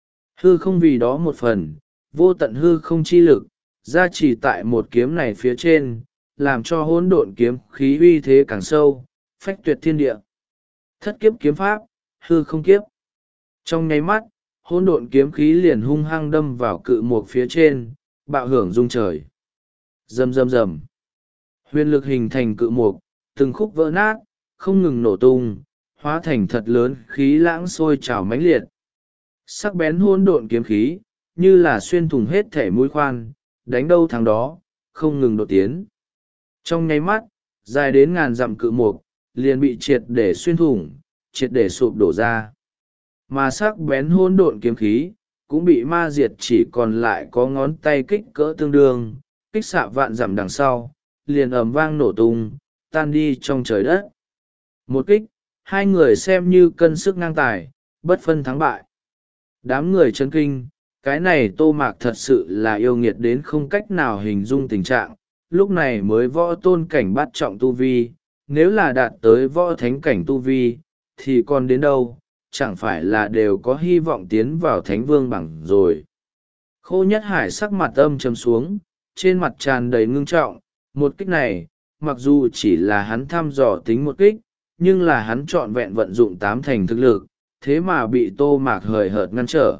Hư không vì đó một phần, vô tận hư không chi lực, ra chỉ tại một kiếm này phía trên, làm cho hỗn độn kiếm khí uy thế càng sâu, phách tuyệt thiên địa. Thất kiếp kiếm pháp, hư không kiếp. Trong nháy mắt, hỗn độn kiếm khí liền hung hăng đâm vào cự mục phía trên, bạo hưởng rung trời. Rầm rầm rầm. Huyền lực hình thành cự mục, từng khúc vỡ nát, không ngừng nổ tung, hóa thành thật lớn khí lãng sôi trào mãnh liệt. Sắc bén hỗn độn kiếm khí, như là xuyên thủng hết thể mũi khoan, đánh đâu thắng đó, không ngừng đột tiến. Trong nháy mắt, dài đến ngàn dặm cự mục, liền bị triệt để xuyên thủng, triệt để sụp đổ ra. Mà sắc bén hỗn độn kiếm khí, cũng bị ma diệt chỉ còn lại có ngón tay kích cỡ tương đương, kích xạ vạn dặm đằng sau, liền ầm vang nổ tung, tan đi trong trời đất. Một kích, hai người xem như cân sức ngang tài, bất phân thắng bại. Đám người chấn kinh, cái này Tô Mạc thật sự là yêu nghiệt đến không cách nào hình dung tình trạng, lúc này mới võ tôn cảnh bắt trọng tu vi, nếu là đạt tới võ thánh cảnh tu vi, thì còn đến đâu, chẳng phải là đều có hy vọng tiến vào thánh vương bảng rồi. Khô Nhất Hải sắc mặt âm trầm xuống, trên mặt tràn đầy ngưng trọng, một kích này, mặc dù chỉ là hắn thăm dò tính một kích, nhưng là hắn trọn vẹn vận dụng tám thành thực lực, thế mà bị Tô Mạc hời hợt ngăn trở.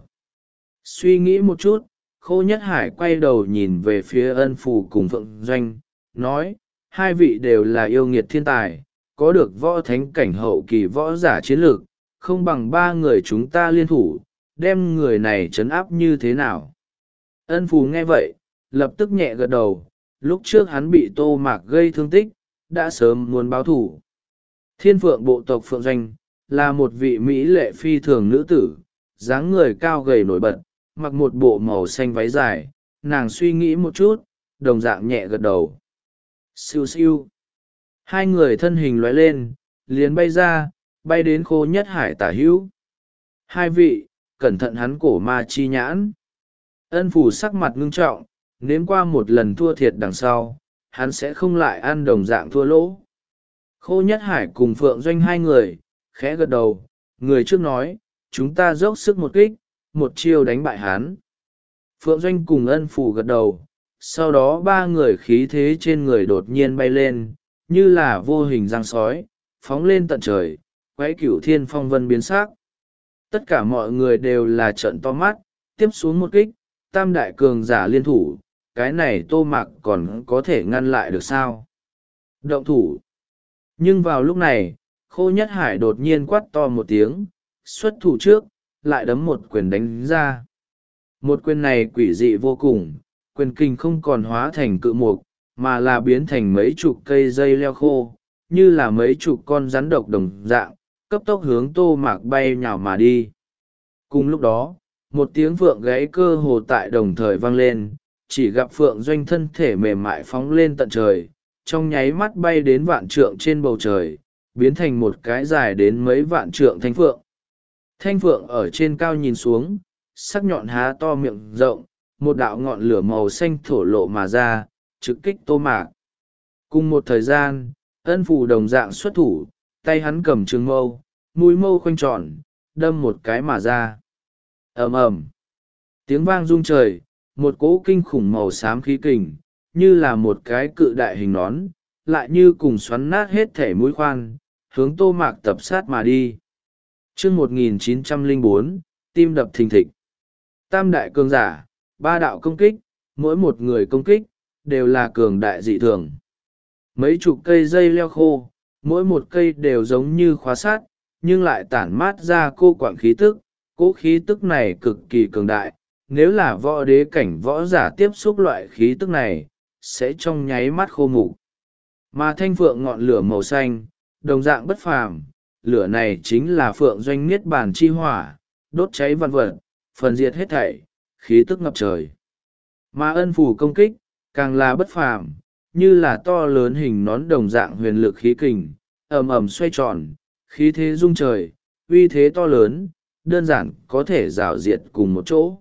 Suy nghĩ một chút, Khô Nhất Hải quay đầu nhìn về phía Ân Phù cùng Phượng Doanh, nói, hai vị đều là yêu nghiệt thiên tài, có được võ thánh cảnh hậu kỳ võ giả chiến lược, không bằng ba người chúng ta liên thủ, đem người này trấn áp như thế nào. Ân Phù nghe vậy, lập tức nhẹ gật đầu, lúc trước hắn bị Tô Mạc gây thương tích, đã sớm muốn báo thủ. Thiên Phượng bộ tộc Phượng Doanh, là một vị mỹ lệ phi thường nữ tử, dáng người cao gầy nổi bật, mặc một bộ màu xanh váy dài, nàng suy nghĩ một chút, đồng dạng nhẹ gật đầu. Siêu siêu. Hai người thân hình lóe lên, liền bay ra, bay đến Khô Nhất Hải tả hữu. Hai vị, cẩn thận hắn cổ ma chi nhãn. Ân Phù sắc mặt ngưng trọng, nếm qua một lần thua thiệt đằng sau, hắn sẽ không lại ăn đồng dạng thua lỗ. Khô Nhất Hải cùng Phượng Doanh hai người, khẽ gật đầu, người trước nói, chúng ta dốc sức một kích, một chiêu đánh bại hắn. Phượng Doanh cùng Ân Phù gật đầu, sau đó ba người khí thế trên người đột nhiên bay lên, như là vô hình giăng sói, phóng lên tận trời, quấy cửu thiên phong vân biến sắc. Tất cả mọi người đều là trợn to mắt, tiếp xuống một kích, tam đại cường giả liên thủ, cái này Tô Mạc còn có thể ngăn lại được sao? Động thủ. Nhưng vào lúc này, Khô Nhất Hải đột nhiên quát to một tiếng, xuất thủ trước, lại đấm một quyền đánh ra. Một quyền này quỷ dị vô cùng, quyền kinh không còn hóa thành cự mục, mà là biến thành mấy chục cây dây leo khô, như là mấy chục con rắn độc đồng dạng, cấp tốc hướng Tô Mạc bay nhào mà đi. Cùng lúc đó, một tiếng phượng gáy cơ hồ tại đồng thời vang lên, chỉ gặp Phượng Doanh thân thể mềm mại phóng lên tận trời, trong nháy mắt bay đến vạn trượng trên bầu trời, biến thành một cái dài đến mấy vạn trượng thanh phượng. Thanh phượng ở trên cao nhìn xuống, sắc nhọn há to miệng rộng, một đạo ngọn lửa màu xanh thổ lộ mà ra, trực kích Tô Mạc. Cùng một thời gian, Ân Phù đồng dạng xuất thủ, tay hắn cầm trường mâu, mũi mâu khoanh tròn, đâm một cái mà ra. Ầm ầm, tiếng vang rung trời, một cỗ kinh khủng màu xám khí kình, như là một cái cự đại hình nón, lại như cùng xoắn nát hết thể mũi khoan, hướng Tô Mạc tập sát mà đi. Chương một nghìn chín trăm lẻ bốn, tim đập thình thịch. Tam đại cường giả, ba đạo công kích, mỗi một người công kích, đều là cường đại dị thường. Mấy chục cây dây leo khô, mỗi một cây đều giống như khóa sát, nhưng lại tản mát ra cô quạng khí tức, cỗ khí tức này cực kỳ cường đại. Nếu là võ đế cảnh võ giả tiếp xúc loại khí tức này, sẽ trong nháy mắt khô mục. Mà thanh phượng ngọn lửa màu xanh, đồng dạng bất phàm, lửa này chính là Phượng Doanh niết bàn chi hỏa, đốt cháy vạn vật, phần diệt hết thảy, khí tức ngập trời. Mà Ân Phù công kích, càng là bất phàm, như là to lớn hình nón đồng dạng huyền lực khí kình, ầm ầm xoay tròn, khí thế rung trời, uy thế to lớn, đơn giản có thể rào diệt cùng một chỗ.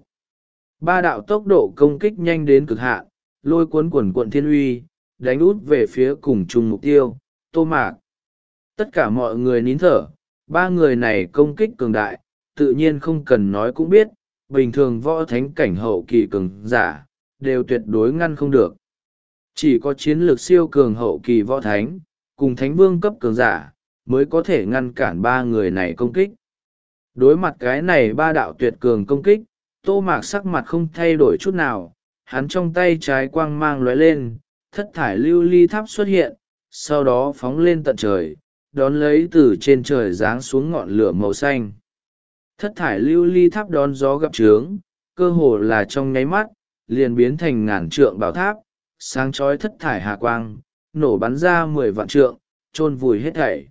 Ba đạo tốc độ công kích nhanh đến cực hạn, lôi cuốn quần quận thiên uy, đánh út về phía cùng chung mục tiêu, Tô Mạc. Tất cả mọi người nín thở, ba người này công kích cường đại, tự nhiên không cần nói cũng biết, bình thường võ thánh cảnh hậu kỳ cường giả, đều tuyệt đối ngăn không được. Chỉ có chiến lược siêu cường hậu kỳ võ thánh, cùng thánh vương cấp cường giả, mới có thể ngăn cản ba người này công kích. Đối mặt cái này ba đạo tuyệt cường công kích, Tô Mạc sắc mặt không thay đổi chút nào, hắn trong tay trái quang mang lóe lên, thất thải lưu ly tháp xuất hiện, sau đó phóng lên tận trời, đón lấy từ trên trời giáng xuống ngọn lửa màu xanh. Thất thải lưu ly tháp đón gió gặp trướng, cơ hồ là trong nháy mắt, liền biến thành ngàn trượng bảo tháp, sáng chói thất thải hà quang, nổ bắn ra mười vạn trượng, chôn vùi hết thảy.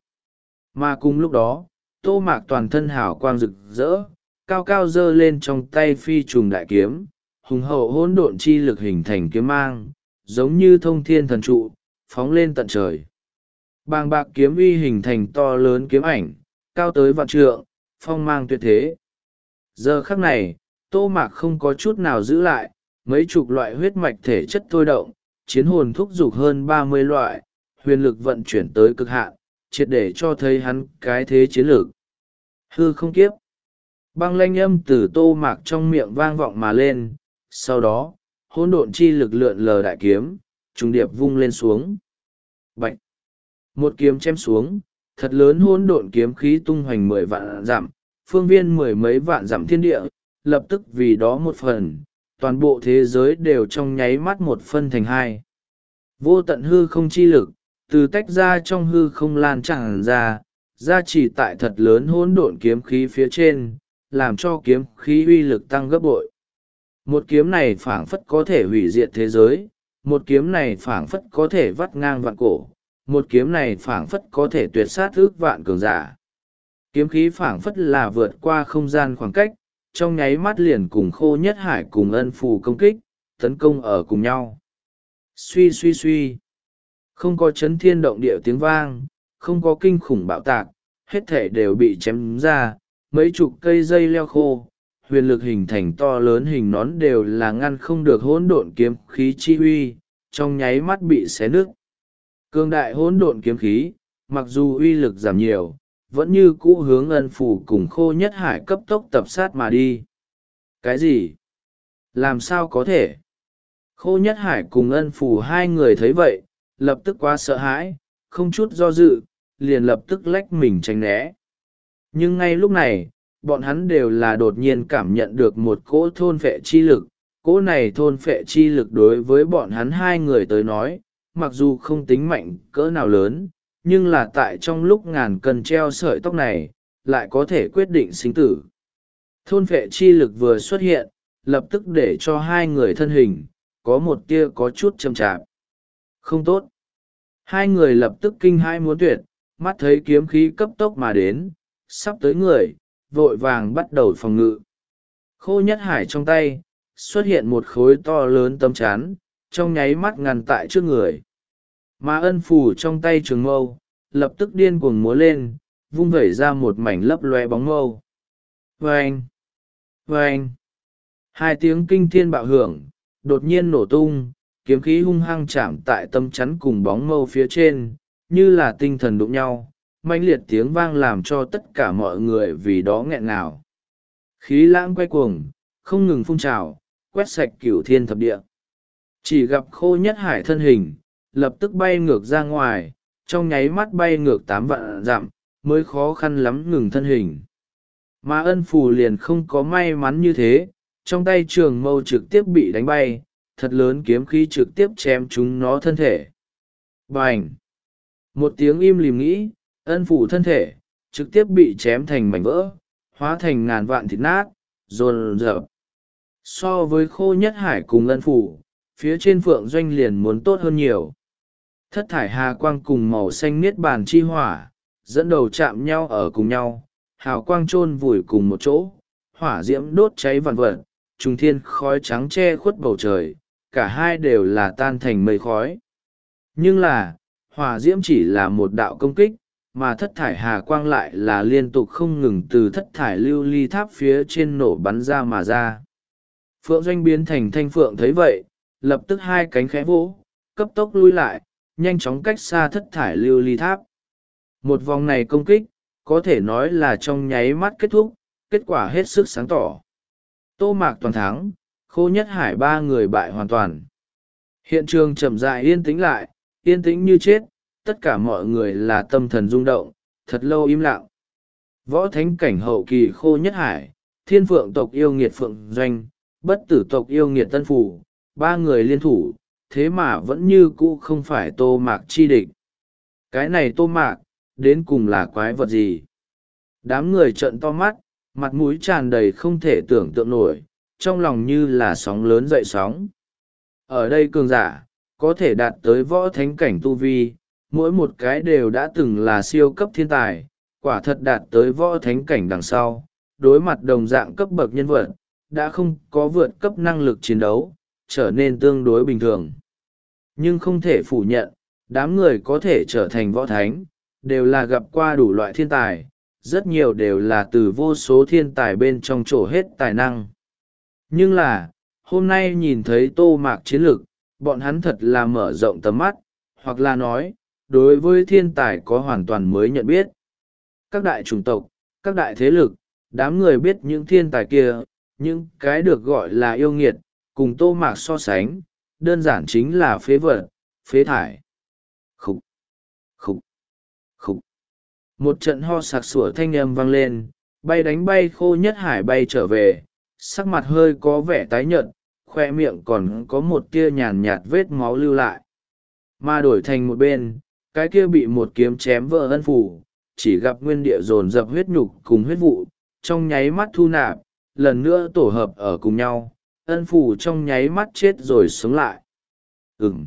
Mà cùng lúc đó, Tô Mạc toàn thân hào quang rực rỡ, cao cao giơ lên trong tay phi trùng đại kiếm, hùng hậu hỗn độn chi lực hình thành kiếm mang, giống như thông thiên thần trụ, phóng lên tận trời. Bàng bạc kiếm uy hình thành to lớn kiếm ảnh, cao tới vạn trượng, phong mang tuyệt thế. Giờ khắc này, Tô Mạc không có chút nào giữ lại, mấy chục loại huyết mạch thể chất thôi động, chiến hồn thúc giục hơn ba mươi loại, huyền lực vận chuyển tới cực hạn, triệt để cho thấy hắn cái thế chiến lược. Hư không kiếp. Băng lanh âm từ Tô Mạc trong miệng vang vọng mà lên, sau đó, hỗn độn chi lực lượn lờ đại kiếm, trùng điệp vung lên xuống. Bạch. Một kiếm chém xuống, thật lớn hỗn độn kiếm khí tung hoành mười vạn dặm, phương viên mười mấy vạn dặm thiên địa, lập tức vì đó một phần, toàn bộ thế giới đều trong nháy mắt một phân thành hai. Vô tận hư không chi lực, từ tách ra trong hư không lan tràn ra, ra chỉ tại thật lớn hỗn độn kiếm khí phía trên, làm cho kiếm khí uy lực tăng gấp bội. Một kiếm này phảng phất có thể hủy diệt thế giới, một kiếm này phảng phất có thể vắt ngang vạn cổ, một kiếm này phảng phất có thể tuyệt sát ước vạn cường giả. Kiếm khí phảng phất là vượt qua không gian khoảng cách, trong nháy mắt liền cùng Khô Nhất Hải cùng Ân Phù công kích, tấn công ở cùng nhau. Suy suy suy. Không có chấn thiên động địa tiếng vang, không có kinh khủng bạo tạc, hết thể đều bị chém ra, mấy chục cây dây leo khô, huyền lực hình thành to lớn hình nón đều là ngăn không được hỗn độn kiếm khí chi uy, trong nháy mắt bị xé nứt. Cương đại hỗn độn kiếm khí, mặc dù uy lực giảm nhiều, vẫn như cũ hướng Ân Phù cùng Khô Nhất Hải cấp tốc tập sát mà đi. Cái gì? Làm sao có thể? Khô Nhất Hải cùng Ân Phù hai người thấy vậy, lập tức quá sợ hãi, không chút do dự, liền lập tức lách mình tránh né. Nhưng ngay lúc này, bọn hắn đều là đột nhiên cảm nhận được một cỗ thôn phệ chi lực. Cỗ này thôn phệ chi lực đối với bọn hắn hai người tới nói, mặc dù không tính mạnh cỡ nào lớn, nhưng là tại trong lúc ngàn cân treo sợi tóc này, lại có thể quyết định sinh tử. Thôn phệ chi lực vừa xuất hiện, lập tức để cho hai người thân hình, có một tia có chút chậm chạp. Không tốt. Hai người lập tức kinh hãi muốn tuyệt, mắt thấy kiếm khí cấp tốc mà đến, sắp tới người, vội vàng bắt đầu phòng ngự. Khô Nhất Hải trong tay, xuất hiện một khối to lớn tấm chắn, trong nháy mắt ngăn tại trước người. Mà Ân Phù trong tay trường mâu, lập tức điên cuồng múa lên, vung vẩy ra một mảnh lấp loe bóng mâu. Vâng! Vâng! Hai tiếng kinh thiên bạo hưởng, đột nhiên nổ tung, kiếm khí hung hăng chạm tại tấm chắn cùng bóng mâu phía trên, như là tinh thần đụng nhau, mãnh liệt tiếng vang làm cho tất cả mọi người vì đó nghẹn ngào. Khí lãng quay cuồng, không ngừng phun trào, quét sạch cửu thiên thập địa. Chỉ gặp Khô Nhất Hải thân hình, lập tức bay ngược ra ngoài, trong nháy mắt bay ngược tám vạn dặm, mới khó khăn lắm ngừng thân hình. Mà Ân Phù liền không có may mắn như thế, trong tay trường mâu trực tiếp bị đánh bay, thật lớn kiếm khí trực tiếp chém chúng nó thân thể. Bành! Một tiếng im lìm nghĩ, Ân Phù thân thể, trực tiếp bị chém thành mảnh vỡ, hóa thành ngàn vạn thịt nát, dồn dập. So với Khô Nhất Hải cùng Ân Phù, phía trên Phượng Doanh liền muốn tốt hơn nhiều. Thất thải hà quang cùng màu xanh niết bàn chi hỏa, dẫn đầu chạm nhau ở cùng nhau, hào quang chôn vùi cùng một chỗ, hỏa diễm đốt cháy vạn vật, trùng thiên khói trắng che khuất bầu trời, cả hai đều là tan thành mây khói. Nhưng là, hỏa diễm chỉ là một đạo công kích, mà thất thải hà quang lại là liên tục không ngừng từ thất thải lưu ly tháp phía trên nổ bắn ra mà ra. Phượng Doanh biến thành thanh phượng thấy vậy, lập tức hai cánh khẽ vỗ, cấp tốc lui lại, nhanh chóng cách xa thất thải lưu ly tháp. Một vòng này công kích, có thể nói là trong nháy mắt kết thúc, kết quả hết sức sáng tỏ. Tô Mạc toàn thắng, Khô Nhất Hải ba người bại hoàn toàn. Hiện trường chậm rãi yên tĩnh lại, yên tĩnh như chết, tất cả mọi người là tâm thần rung động, thật lâu im lặng. Võ thánh cảnh hậu kỳ Khô Nhất Hải, thiên phượng tộc yêu nghiệt Phượng Doanh, bất tử tộc yêu nghiệt Tân Phủ, ba người liên thủ, thế mà vẫn như cũ không phải Tô Mạc chi địch. Cái này Tô Mạc, đến cùng là quái vật gì? Đám người trợn to mắt, mặt mũi tràn đầy không thể tưởng tượng nổi, trong lòng như là sóng lớn dậy sóng. Ở đây cường giả, có thể đạt tới võ thánh cảnh tu vi, mỗi một cái đều đã từng là siêu cấp thiên tài, quả thật đạt tới võ thánh cảnh đằng sau, đối mặt đồng dạng cấp bậc nhân vật, đã không có vượt cấp năng lực chiến đấu, trở nên tương đối bình thường. Nhưng không thể phủ nhận, đám người có thể trở thành võ thánh, đều là gặp qua đủ loại thiên tài, rất nhiều đều là từ vô số thiên tài bên trong trổ hết tài năng. Nhưng là, hôm nay nhìn thấy Tô Mạc chiến lực, bọn hắn thật là mở rộng tầm mắt, hoặc là nói, đối với thiên tài có hoàn toàn mới nhận biết. Các đại chủng tộc, các đại thế lực, đám người biết những thiên tài kia, những cái được gọi là yêu nghiệt, cùng Tô Mạc so sánh, đơn giản chính là phế vật, phế thải. Khúc, khúc, khúc. Một trận ho sặc sủa thanh âm vang lên, bay đánh bay Khô Nhất Hải bay trở về, sắc mặt hơi có vẻ tái nhợt, khoe miệng còn có một tia nhàn nhạt vết máu lưu lại. Mà đổi thành một bên, cái kia bị một kiếm chém vỡ Ân Phủ, chỉ gặp nguyên địa dồn dập huyết nhục cùng huyết vụ, trong nháy mắt thu nạp, lần nữa tổ hợp ở cùng nhau, Ân Phủ trong nháy mắt chết rồi sống lại. Ừm.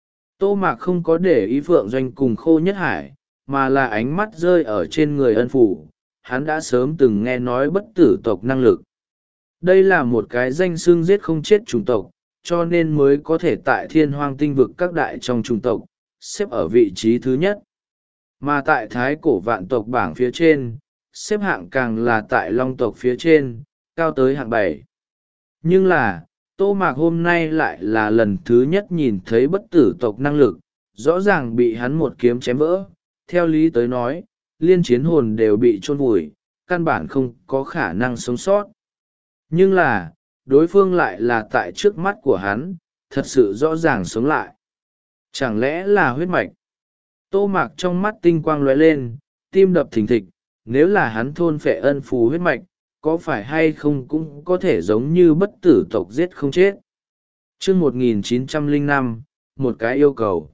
Tô Mạc không có để ý Phượng Doanh cùng Khô Nhất Hải, mà là ánh mắt rơi ở trên người Ân Phủ, hắn đã sớm từng nghe nói bất tử tộc năng lực. Đây là một cái danh xưng giết không chết chủng tộc, cho nên mới có thể tại thiên hoang tinh vực các đại trong chủng tộc, xếp ở vị trí thứ nhất. Mà tại thái cổ vạn tộc bảng phía trên, xếp hạng càng là tại long tộc phía trên, cao tới hạng bảy. Nhưng là, Tô Mạc hôm nay lại là lần thứ nhất nhìn thấy bất tử tộc năng lực, rõ ràng bị hắn một kiếm chém vỡ. Theo lý tới nói, liên chiến hồn đều bị chôn vùi, căn bản không có khả năng sống sót. Nhưng là, đối phương lại là tại trước mắt của hắn, thật sự rõ ràng sống lại. Chẳng lẽ là huyết mạch? Tô Mạc trong mắt tinh quang lóe lên, tim đập thình thịch, nếu là hắn thôn phệ Ân Phù huyết mạch, có phải hay không cũng có thể giống như bất tử tộc giết không chết. Chương một nghìn chín trăm lẻ năm, một cái yêu cầu.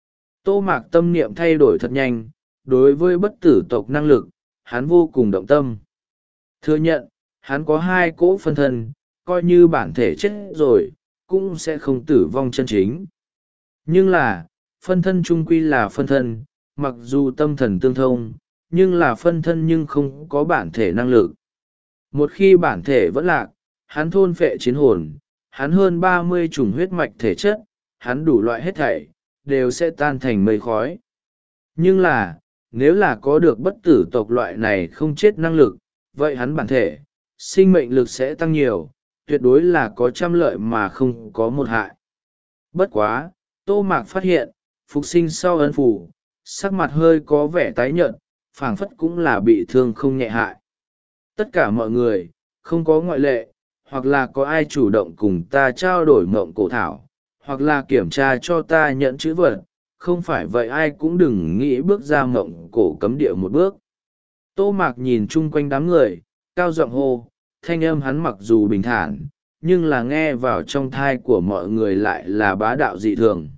Tô Mạc tâm niệm thay đổi thật nhanh, đối với bất tử tộc năng lực, hắn vô cùng động tâm. Thừa nhận, hắn có hai cỗ phân thân, coi như bản thể chết rồi, cũng sẽ không tử vong chân chính. Nhưng là, phân thân chung quy là phân thân, mặc dù tâm thần tương thông, nhưng là phân thân nhưng không có bản thể năng lực. Một khi bản thể vẫn lạc, hắn thôn phệ chiến hồn, hắn hơn ba mươi chủng huyết mạch thể chất, hắn đủ loại hết thảy, đều sẽ tan thành mây khói. Nhưng là, nếu là có được bất tử tộc loại này không chết năng lực, vậy hắn bản thể, sinh mệnh lực sẽ tăng nhiều, tuyệt đối là có trăm lợi mà không có một hại. Bất quá, Tô Mạc phát hiện, phục sinh sau Ân Phủ, sắc mặt hơi có vẻ tái nhợt, phảng phất cũng là bị thương không nhẹ hại. Tất cả mọi người, không có ngoại lệ, hoặc là có ai chủ động cùng ta trao đổi mộng cổ thảo, hoặc là kiểm tra cho ta nhận chữ vật, không phải vậy ai cũng đừng nghĩ bước ra mộng cổ cấm địa một bước. Tô Mạc nhìn chung quanh đám người, cao giọng hô, thanh âm hắn mặc dù bình thản, nhưng là nghe vào trong thai của mọi người lại là bá đạo dị thường.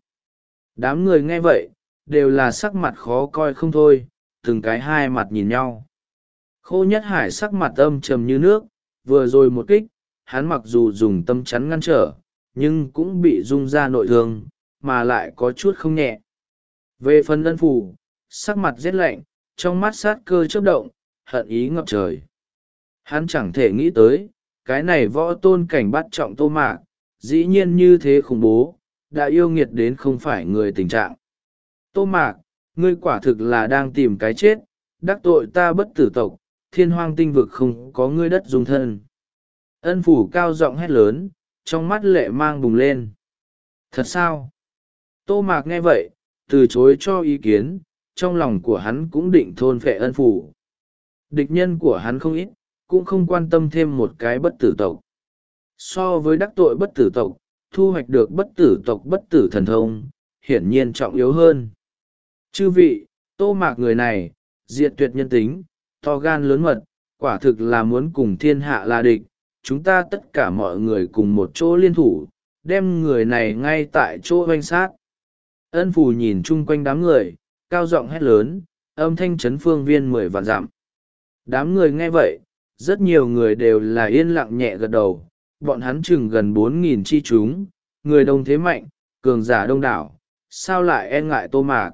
Đám người nghe vậy, đều là sắc mặt khó coi không thôi, từng cái hai mặt nhìn nhau. Khô Nhất Hải sắc mặt âm trầm như nước, vừa rồi một kích, hắn mặc dù dùng tâm chắn ngăn trở, nhưng cũng bị rung ra nội thương, mà lại có chút không nhẹ. Về phần Ân Phủ, sắc mặt rét lạnh, trong mắt sát cơ chớp động, hận ý ngập trời. Hắn chẳng thể nghĩ tới, cái này võ tôn cảnh bắt trọng Tô Mạc, dĩ nhiên như thế khủng bố, đã yêu nghiệt đến không phải người tình trạng. Tô Mạc, ngươi quả thực là đang tìm cái chết, đắc tội ta bất tử tộc, thiên hoang tinh vực không có ngươi đất dung thân. Ân Phủ cao giọng hét lớn, trong mắt lệ mang bùng lên. Thật sao? Tô Mạc nghe vậy, từ chối cho ý kiến, trong lòng của hắn cũng định thôn phệ Ân Phủ. Địch nhân của hắn không ít, cũng không quan tâm thêm một cái bất tử tộc. So với đắc tội bất tử tộc, thu hoạch được bất tử tộc bất tử thần thông, hiển nhiên trọng yếu hơn. Chư vị, Tô Mạc người này, diệt tuyệt nhân tính, to gan lớn mật, quả thực là muốn cùng thiên hạ là địch. Chúng ta tất cả mọi người cùng một chỗ liên thủ, đem người này ngay tại chỗ oanh sát. Ân phù nhìn chung quanh đám người, cao giọng hét lớn, âm thanh chấn phương viên mười vạn dặm. Đám người nghe vậy, rất nhiều người đều là yên lặng nhẹ gật đầu. Bọn hắn chừng gần bốn nghìn chi chúng, người đông thế mạnh, cường giả đông đảo, sao lại e ngại Tô Mạc.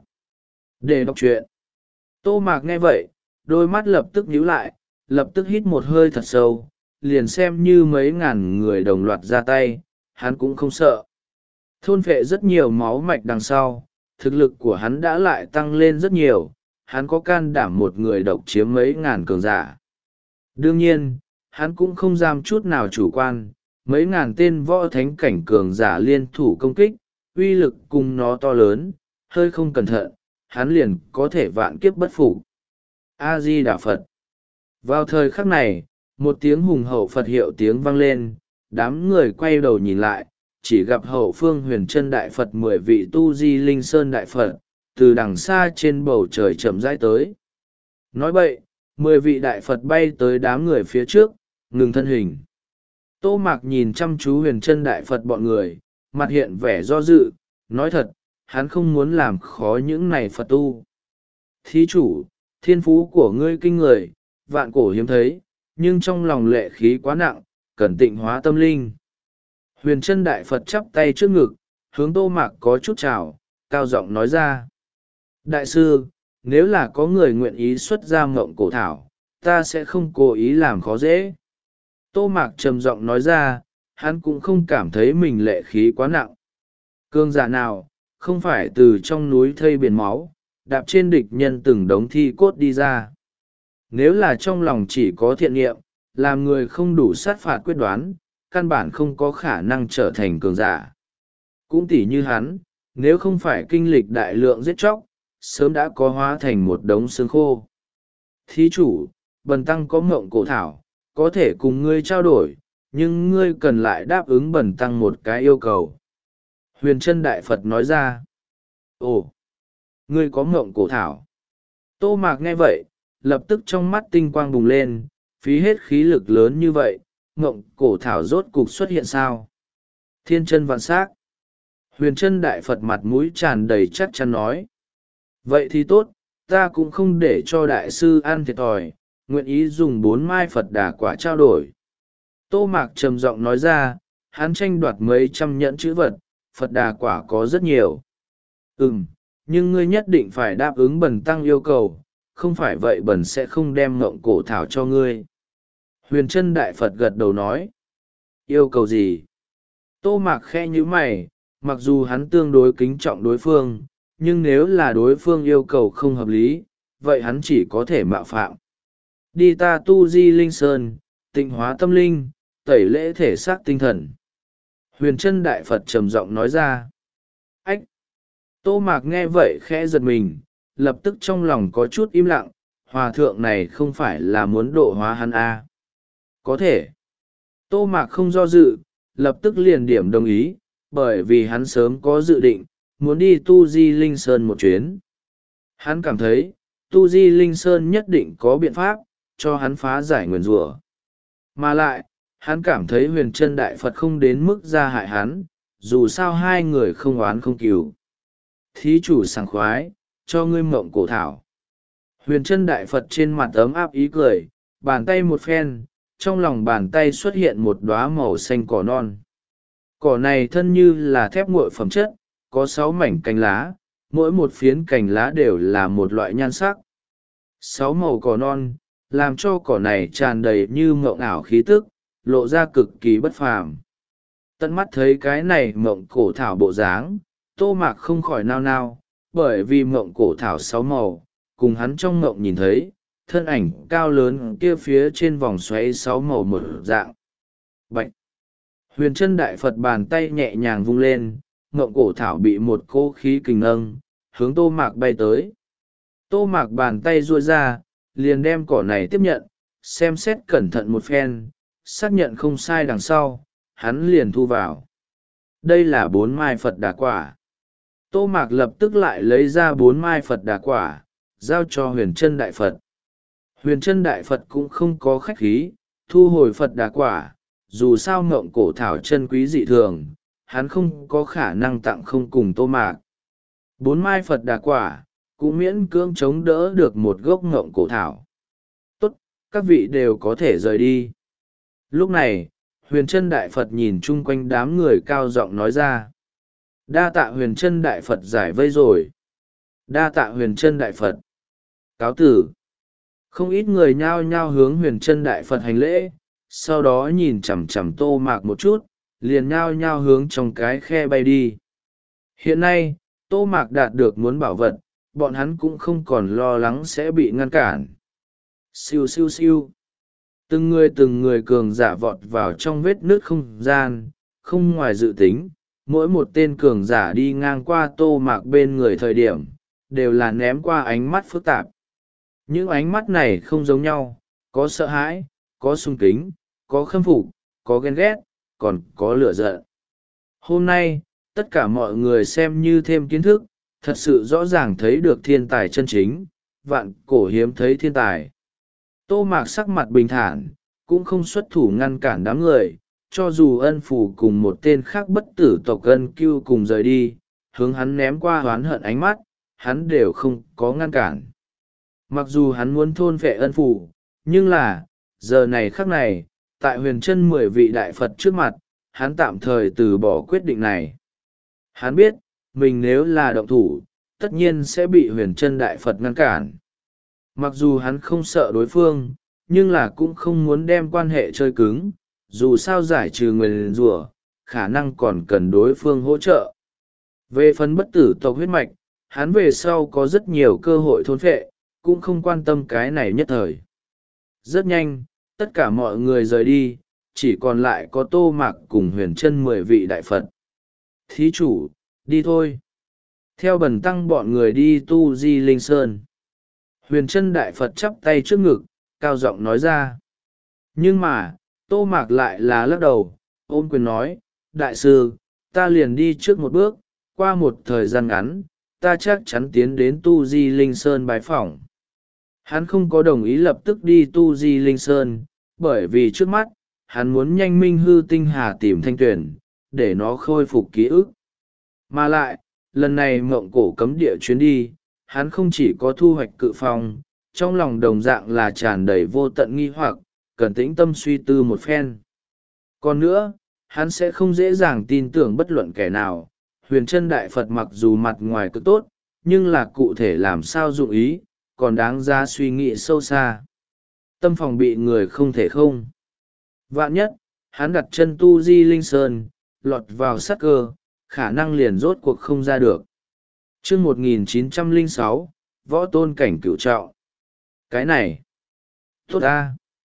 Để đọc truyện. Tô Mạc nghe vậy, đôi mắt lập tức nhíu lại, lập tức hít một hơi thật sâu, liền xem như mấy ngàn người đồng loạt ra tay, hắn cũng không sợ. Thôn phệ rất nhiều máu mạch đằng sau, thực lực của hắn đã lại tăng lên rất nhiều, hắn có can đảm một người độc chiếm mấy ngàn cường giả. Đương nhiên, hắn cũng không dám chút nào chủ quan, mấy ngàn tên võ thánh cảnh cường giả liên thủ công kích, uy lực cùng nó to lớn, hơi không cẩn thận, hắn liền có thể vạn kiếp bất phục. A Di Đà Phật. Vào thời khắc này, một tiếng hùng hậu Phật hiệu tiếng vang lên, đám người quay đầu nhìn lại, chỉ gặp hậu phương huyền chân đại Phật mười vị tu di linh sơn đại Phật, từ đằng xa trên bầu trời chậm rãi tới. Nói vậy, mười vị đại Phật bay tới đám người phía trước, ngừng thân hình. Tô Mạc nhìn chăm chú huyền chân đại Phật bọn người, mặt hiện vẻ do dự, nói thật, hắn không muốn làm khó những này Phật tu. Thí chủ, thiên phú của ngươi kinh người, vạn cổ hiếm thấy, nhưng trong lòng lệ khí quá nặng, cần tịnh hóa tâm linh. Huyền chân đại Phật chắp tay trước ngực, hướng Tô Mạc có chút chào, cao giọng nói ra. Đại sư, nếu là có người nguyện ý xuất ra mộng cổ thảo, ta sẽ không cố ý làm khó dễ. Tô Mạc trầm giọng nói ra, hắn cũng không cảm thấy mình lệ khí quá nặng. Cương giả nào, không phải từ trong núi thây biển máu, đạp trên địch nhân từng đống thi cốt đi ra. Nếu là trong lòng chỉ có thiện nghiệm, làm người không đủ sát phạt quyết đoán, căn bản không có khả năng trở thành cường giả. Cũng tỉ như hắn, nếu không phải kinh lịch đại lượng giết chóc, sớm đã có hóa thành một đống xương khô. Thí chủ, bần tăng có mộng cổ thảo, có thể cùng ngươi trao đổi, nhưng ngươi cần lại đáp ứng bần tăng một cái yêu cầu. Huyền chân đại Phật nói ra. Ồ, ngươi có mộng cổ thảo. Tô Mạc nghe vậy, lập tức trong mắt tinh quang bùng lên, phí hết khí lực lớn như vậy, mộng cổ thảo rốt cục xuất hiện sao? Thiên chân vạn sắc. Huyền chân đại Phật mặt mũi tràn đầy chắc chắn nói. Vậy thì tốt, ta cũng không để cho đại sư ăn thiệt thòi, nguyện ý dùng bốn mai Phật đà quả trao đổi. Tô Mạc trầm giọng nói ra, hắn tranh đoạt mấy trăm nhẫn chữ vật, Phật đà quả có rất nhiều. Ừm, nhưng ngươi nhất định phải đáp ứng bần tăng yêu cầu, không phải vậy bần sẽ không đem ngộng cổ thảo cho ngươi. Huyền chân đại Phật gật đầu nói. Yêu cầu gì? Tô Mạc khe nhíu mày, mặc dù hắn tương đối kính trọng đối phương, nhưng nếu là đối phương yêu cầu không hợp lý, vậy hắn chỉ có thể mạo phạm. Đi ta tu di linh sơn, tịnh hóa tâm linh, tẩy lễ thể xác tinh thần. Huyền chân đại Phật trầm giọng nói ra. Ách! Tô Mạc nghe vậy khẽ giật mình, lập tức trong lòng có chút im lặng, hòa thượng này không phải là muốn độ hóa hắn à. Có thể. Tô Mạc không do dự, lập tức liền điểm đồng ý, bởi vì hắn sớm có dự định, muốn đi tu di linh sơn một chuyến. Hắn cảm thấy, tu di linh sơn nhất định có biện pháp, cho hắn phá giải nguyền rủa. Mà lại, hắn cảm thấy huyền chân đại Phật không đến mức ra hại hắn, dù sao hai người không oán không cừu. Thí chủ sảng khoái, cho ngươi mộng cổ thảo. Huyền chân đại Phật trên mặt ấm áp ý cười, bàn tay một phen, trong lòng bàn tay xuất hiện một đóa màu xanh cỏ non. Cỏ này thân như là thép nguội phẩm chất, có sáu mảnh cành lá, mỗi một phiến cành lá đều là một loại nhan sắc. Sáu màu cỏ non, làm cho cỏ này tràn đầy như mộng ảo khí tức, lộ ra cực kỳ bất phàm. Tận mắt thấy cái này mộng cổ thảo bộ dáng, Tô Mạc không khỏi nao nao, bởi vì mộng cổ thảo sáu màu, cùng hắn trong mộng nhìn thấy, thân ảnh cao lớn kia phía trên vòng xoáy sáu màu một dạng. Bạch! Huyền chân đại Phật bàn tay nhẹ nhàng vung lên, mộng cổ thảo bị một cỗ khí kình nâng, hướng Tô Mạc bay tới. Tô Mạc bàn tay duỗi ra, liền đem cỏ này tiếp nhận, xem xét cẩn thận một phen, xác nhận không sai đằng sau, hắn liền thu vào. Đây là bốn mai Phật đà quả. Tô Mạc lập tức lại lấy ra bốn mai Phật đà quả, giao cho huyền chân đại Phật. Huyền Trân Đại Phật cũng không có khách khí, thu hồi Phật Đà quả, dù sao ngộng cổ thảo chân quý dị thường, hắn không có khả năng tặng không cùng Tô Mạc. Bốn mai Phật Đà quả, cũng miễn cưỡng chống đỡ được một gốc ngộng cổ thảo. Tốt, các vị đều có thể rời đi. Lúc này, Huyền Trân Đại Phật nhìn chung quanh đám người cao giọng nói ra. Đa tạ Huyền Trân Đại Phật giải vây rồi. Đa tạ Huyền Trân Đại Phật. Cáo tử. Không ít người nhao nhao hướng Huyền Trân Đại Phật hành lễ, sau đó nhìn chằm chằm Tô Mạc một chút, liền nhao nhao hướng trong cái khe bay đi. Hiện nay, Tô Mạc đạt được muốn bảo vật, bọn hắn cũng không còn lo lắng sẽ bị ngăn cản. Siêu siêu siêu. Từng người từng người cường giả vọt vào trong vết nước không gian, không ngoài dự tính, mỗi một tên cường giả đi ngang qua Tô Mạc bên người thời điểm, đều là ném qua ánh mắt phức tạp. Những ánh mắt này không giống nhau, có sợ hãi, có sung kính, có khâm phục, có ghen ghét, còn có lửa giận. Hôm nay, tất cả mọi người xem như thêm kiến thức, thật sự rõ ràng thấy được thiên tài chân chính, vạn cổ hiếm thấy thiên tài. Tô Mạc sắc mặt bình thản, cũng không xuất thủ ngăn cản đám người, cho dù ân phù cùng một tên khác bất tử tộc ân cưu cùng rời đi, hướng hắn ném qua oán hận ánh mắt, hắn đều không có ngăn cản. Mặc dù hắn muốn thôn phệ ân phù, nhưng là, giờ này khắc này, tại huyền chân mười vị đại Phật trước mặt, hắn tạm thời từ bỏ quyết định này. Hắn biết, mình nếu là động thủ, tất nhiên sẽ bị huyền chân đại Phật ngăn cản. Mặc dù hắn không sợ đối phương, nhưng là cũng không muốn đem quan hệ chơi cứng, dù sao giải trừ nguyền rủa, khả năng còn cần đối phương hỗ trợ. Về phần bất tử tộc huyết mạch, hắn về sau có rất nhiều cơ hội thôn phệ, cũng không quan tâm cái này nhất thời. Rất nhanh, tất cả mọi người rời đi, chỉ còn lại có Tô Mạc cùng huyền chân mười vị đại Phật. Thí chủ, đi thôi. Theo bần tăng bọn người đi tu di linh sơn. Huyền chân đại Phật chắp tay trước ngực, cao giọng nói ra. Nhưng mà, Tô Mạc lại là lắc đầu, ôm quyền nói, đại sư, ta liền đi trước một bước, qua một thời gian ngắn, ta chắc chắn tiến đến tu di linh sơn bái phỏng. Hắn không có đồng ý lập tức đi tu di linh sơn, bởi vì trước mắt, hắn muốn nhanh minh hư tinh hà tìm thanh tuyển, để nó khôi phục ký ức. Mà lại, lần này mộng cổ cấm địa chuyến đi, hắn không chỉ có thu hoạch cự phong, trong lòng đồng dạng là tràn đầy vô tận nghi hoặc, cần tĩnh tâm suy tư một phen. Còn nữa, hắn sẽ không dễ dàng tin tưởng bất luận kẻ nào, huyền chân đại Phật mặc dù mặt ngoài cực tốt, nhưng là cụ thể làm sao dụng ý, còn đáng ra suy nghĩ sâu xa. Tâm phòng bị người không thể không. Vạn nhất, hắn đặt chân tu di linh sơn, lọt vào sát cơ, khả năng liền rốt cuộc không ra được. Chương một nghìn chín trăm lẻ sáu, võ tôn cảnh cửu trọng. Cái này, tốt ta.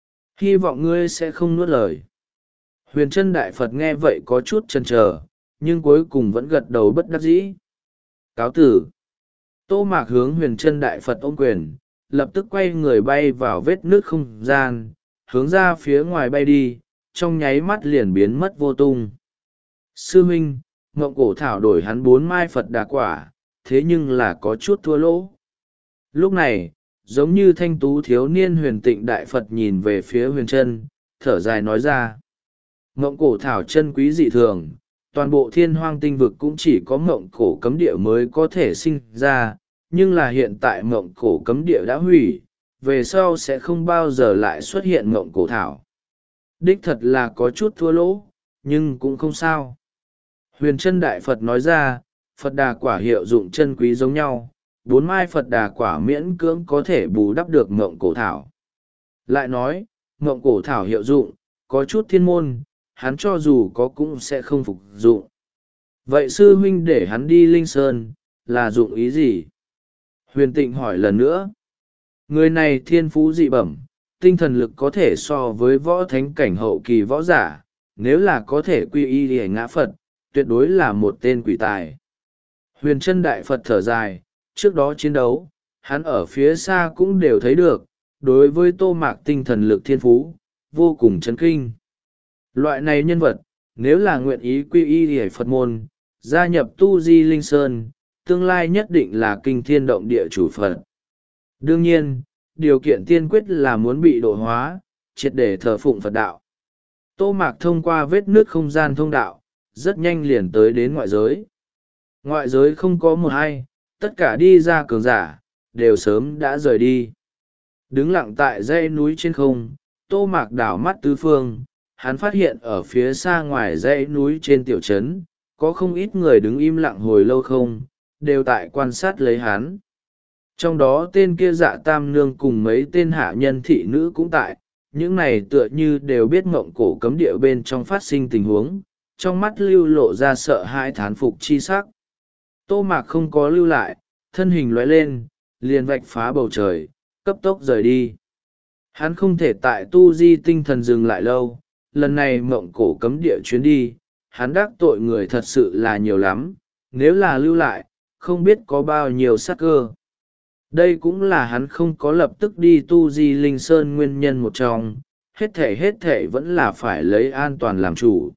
Hy vọng ngươi sẽ không nuốt lời. Huyền chân đại Phật nghe vậy có chút chần chờ, nhưng cuối cùng vẫn gật đầu bất đắc dĩ. Cáo tử. Tô Mạc hướng huyền chân đại Phật ôm quyền, lập tức quay người bay vào vết nước không gian, hướng ra phía ngoài bay đi, trong nháy mắt liền biến mất vô tung. Sư huynh, mộng cổ thảo đổi hắn bốn mai Phật đà quả, thế nhưng là có chút thua lỗ. Lúc này, giống như thanh tú thiếu niên huyền tịnh đại Phật nhìn về phía huyền chân, thở dài nói ra. Mộng cổ thảo chân quý dị thường, toàn bộ thiên hoang tinh vực cũng chỉ có mộng cổ cấm địa mới có thể sinh ra, nhưng là hiện tại mộng cổ cấm địa đã hủy, về sau sẽ không bao giờ lại xuất hiện mộng cổ thảo. Đích thật là có chút thua lỗ, nhưng cũng không sao. Huyền chân đại Phật nói ra, Phật đà quả hiệu dụng chân quý giống nhau, bốn mai Phật đà quả miễn cưỡng có thể bù đắp được mộng cổ thảo. Lại nói, mộng cổ thảo hiệu dụng, có chút thiên môn, hắn cho dù có cũng sẽ không phục dụng. Vậy sư huynh để hắn đi Linh Sơn, là dụng ý gì? Huyền Tịnh hỏi lần nữa. Người này thiên phú dị bẩm, tinh thần lực có thể so với võ thánh cảnh hậu kỳ võ giả, nếu là có thể quy y để ngã Phật, tuyệt đối là một tên quỷ tài. Huyền chân đại Phật thở dài, trước đó chiến đấu, hắn ở phía xa cũng đều thấy được, đối với Tô Mạc tinh thần lực thiên phú, vô cùng chấn kinh. Loại này nhân vật, nếu là nguyện ý quy y để Phật môn, gia nhập tu di linh sơn, tương lai nhất định là kinh thiên động địa chủ Phật. Đương nhiên, điều kiện tiên quyết là muốn bị độ hóa, triệt để thờ phụng Phật đạo. Tô Mạc thông qua vết nứt không gian thông đạo, rất nhanh liền tới đến ngoại giới. Ngoại giới không có một ai, tất cả đi ra cường giả, đều sớm đã rời đi. Đứng lặng tại dãy núi trên không, Tô Mạc đảo mắt tứ phương, hắn phát hiện ở phía xa ngoài dãy núi trên tiểu trấn, có không ít người đứng im lặng hồi lâu không, đều tại quan sát lấy hắn. Trong đó tên kia Dạ Tam Nương cùng mấy tên hạ nhân thị nữ cũng tại, những này tựa như đều biết mộng cổ cấm địa bên trong phát sinh tình huống, trong mắt lưu lộ ra sợ hãi thán phục chi sắc. Tô Mạc không có lưu lại, thân hình lóe lên, liền vạch phá bầu trời, cấp tốc rời đi. Hắn không thể tại tu di tinh thần dừng lại lâu, lần này mộng cổ cấm địa chuyến đi, hắn đắc tội người thật sự là nhiều lắm, nếu là lưu lại, không biết có bao nhiêu sát cơ. Đây cũng là hắn không có lập tức đi tu di linh sơn nguyên nhân một trong, hết thể hết thể vẫn là phải lấy an toàn làm chủ.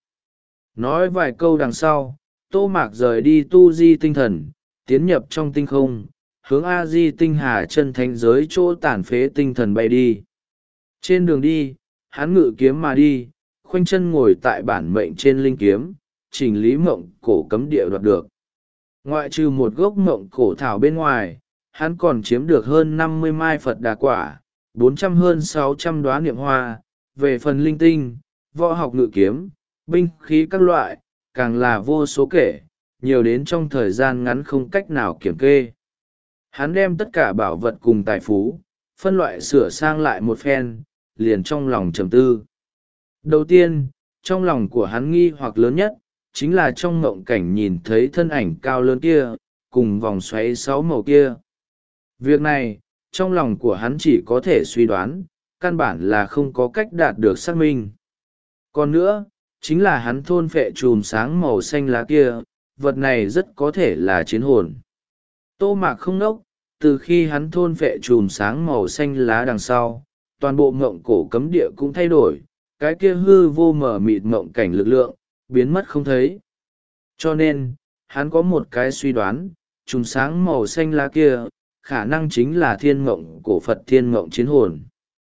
Nói vài câu đằng sau, Tô Mạc rời đi tu di tinh thần, tiến nhập trong tinh không, hướng a di tinh hà chân thánh giới chỗ tàn phế tinh thần bay đi. Trên đường đi, hắn ngự kiếm mà đi, khoanh chân ngồi tại bản mệnh trên linh kiếm, chỉnh lý mộng cổ cấm địa đoạt được. Ngoại trừ một gốc mộng cổ thảo bên ngoài, hắn còn chiếm được hơn năm mươi mai Phật Đà quả, bốn trăm hơn sáu trăm đóa niệm hoa, về phần linh tinh, võ học ngự kiếm, binh khí các loại, càng là vô số kể, nhiều đến trong thời gian ngắn không cách nào kiểm kê. Hắn đem tất cả bảo vật cùng tài phú, phân loại sửa sang lại một phen, liền trong lòng trầm tư. Đầu tiên, trong lòng của hắn nghi hoặc lớn nhất, chính là trong mộng cảnh nhìn thấy thân ảnh cao lớn kia, cùng vòng xoáy sáu màu kia. Việc này, trong lòng của hắn chỉ có thể suy đoán, căn bản là không có cách đạt được xác minh. Còn nữa, chính là hắn thôn phệ chùm sáng màu xanh lá kia, vật này rất có thể là chiến hồn. Tô Mạc không nốc, từ khi hắn thôn phệ chùm sáng màu xanh lá đằng sau, toàn bộ ngộng cổ cấm địa cũng thay đổi, cái kia hư vô mở mịt ngộng cảnh lực lượng, biến mất không thấy. Cho nên, hắn có một cái suy đoán, chùm sáng màu xanh lá kia, khả năng chính là thiên ngộng cổ Phật thiên ngộng chiến hồn.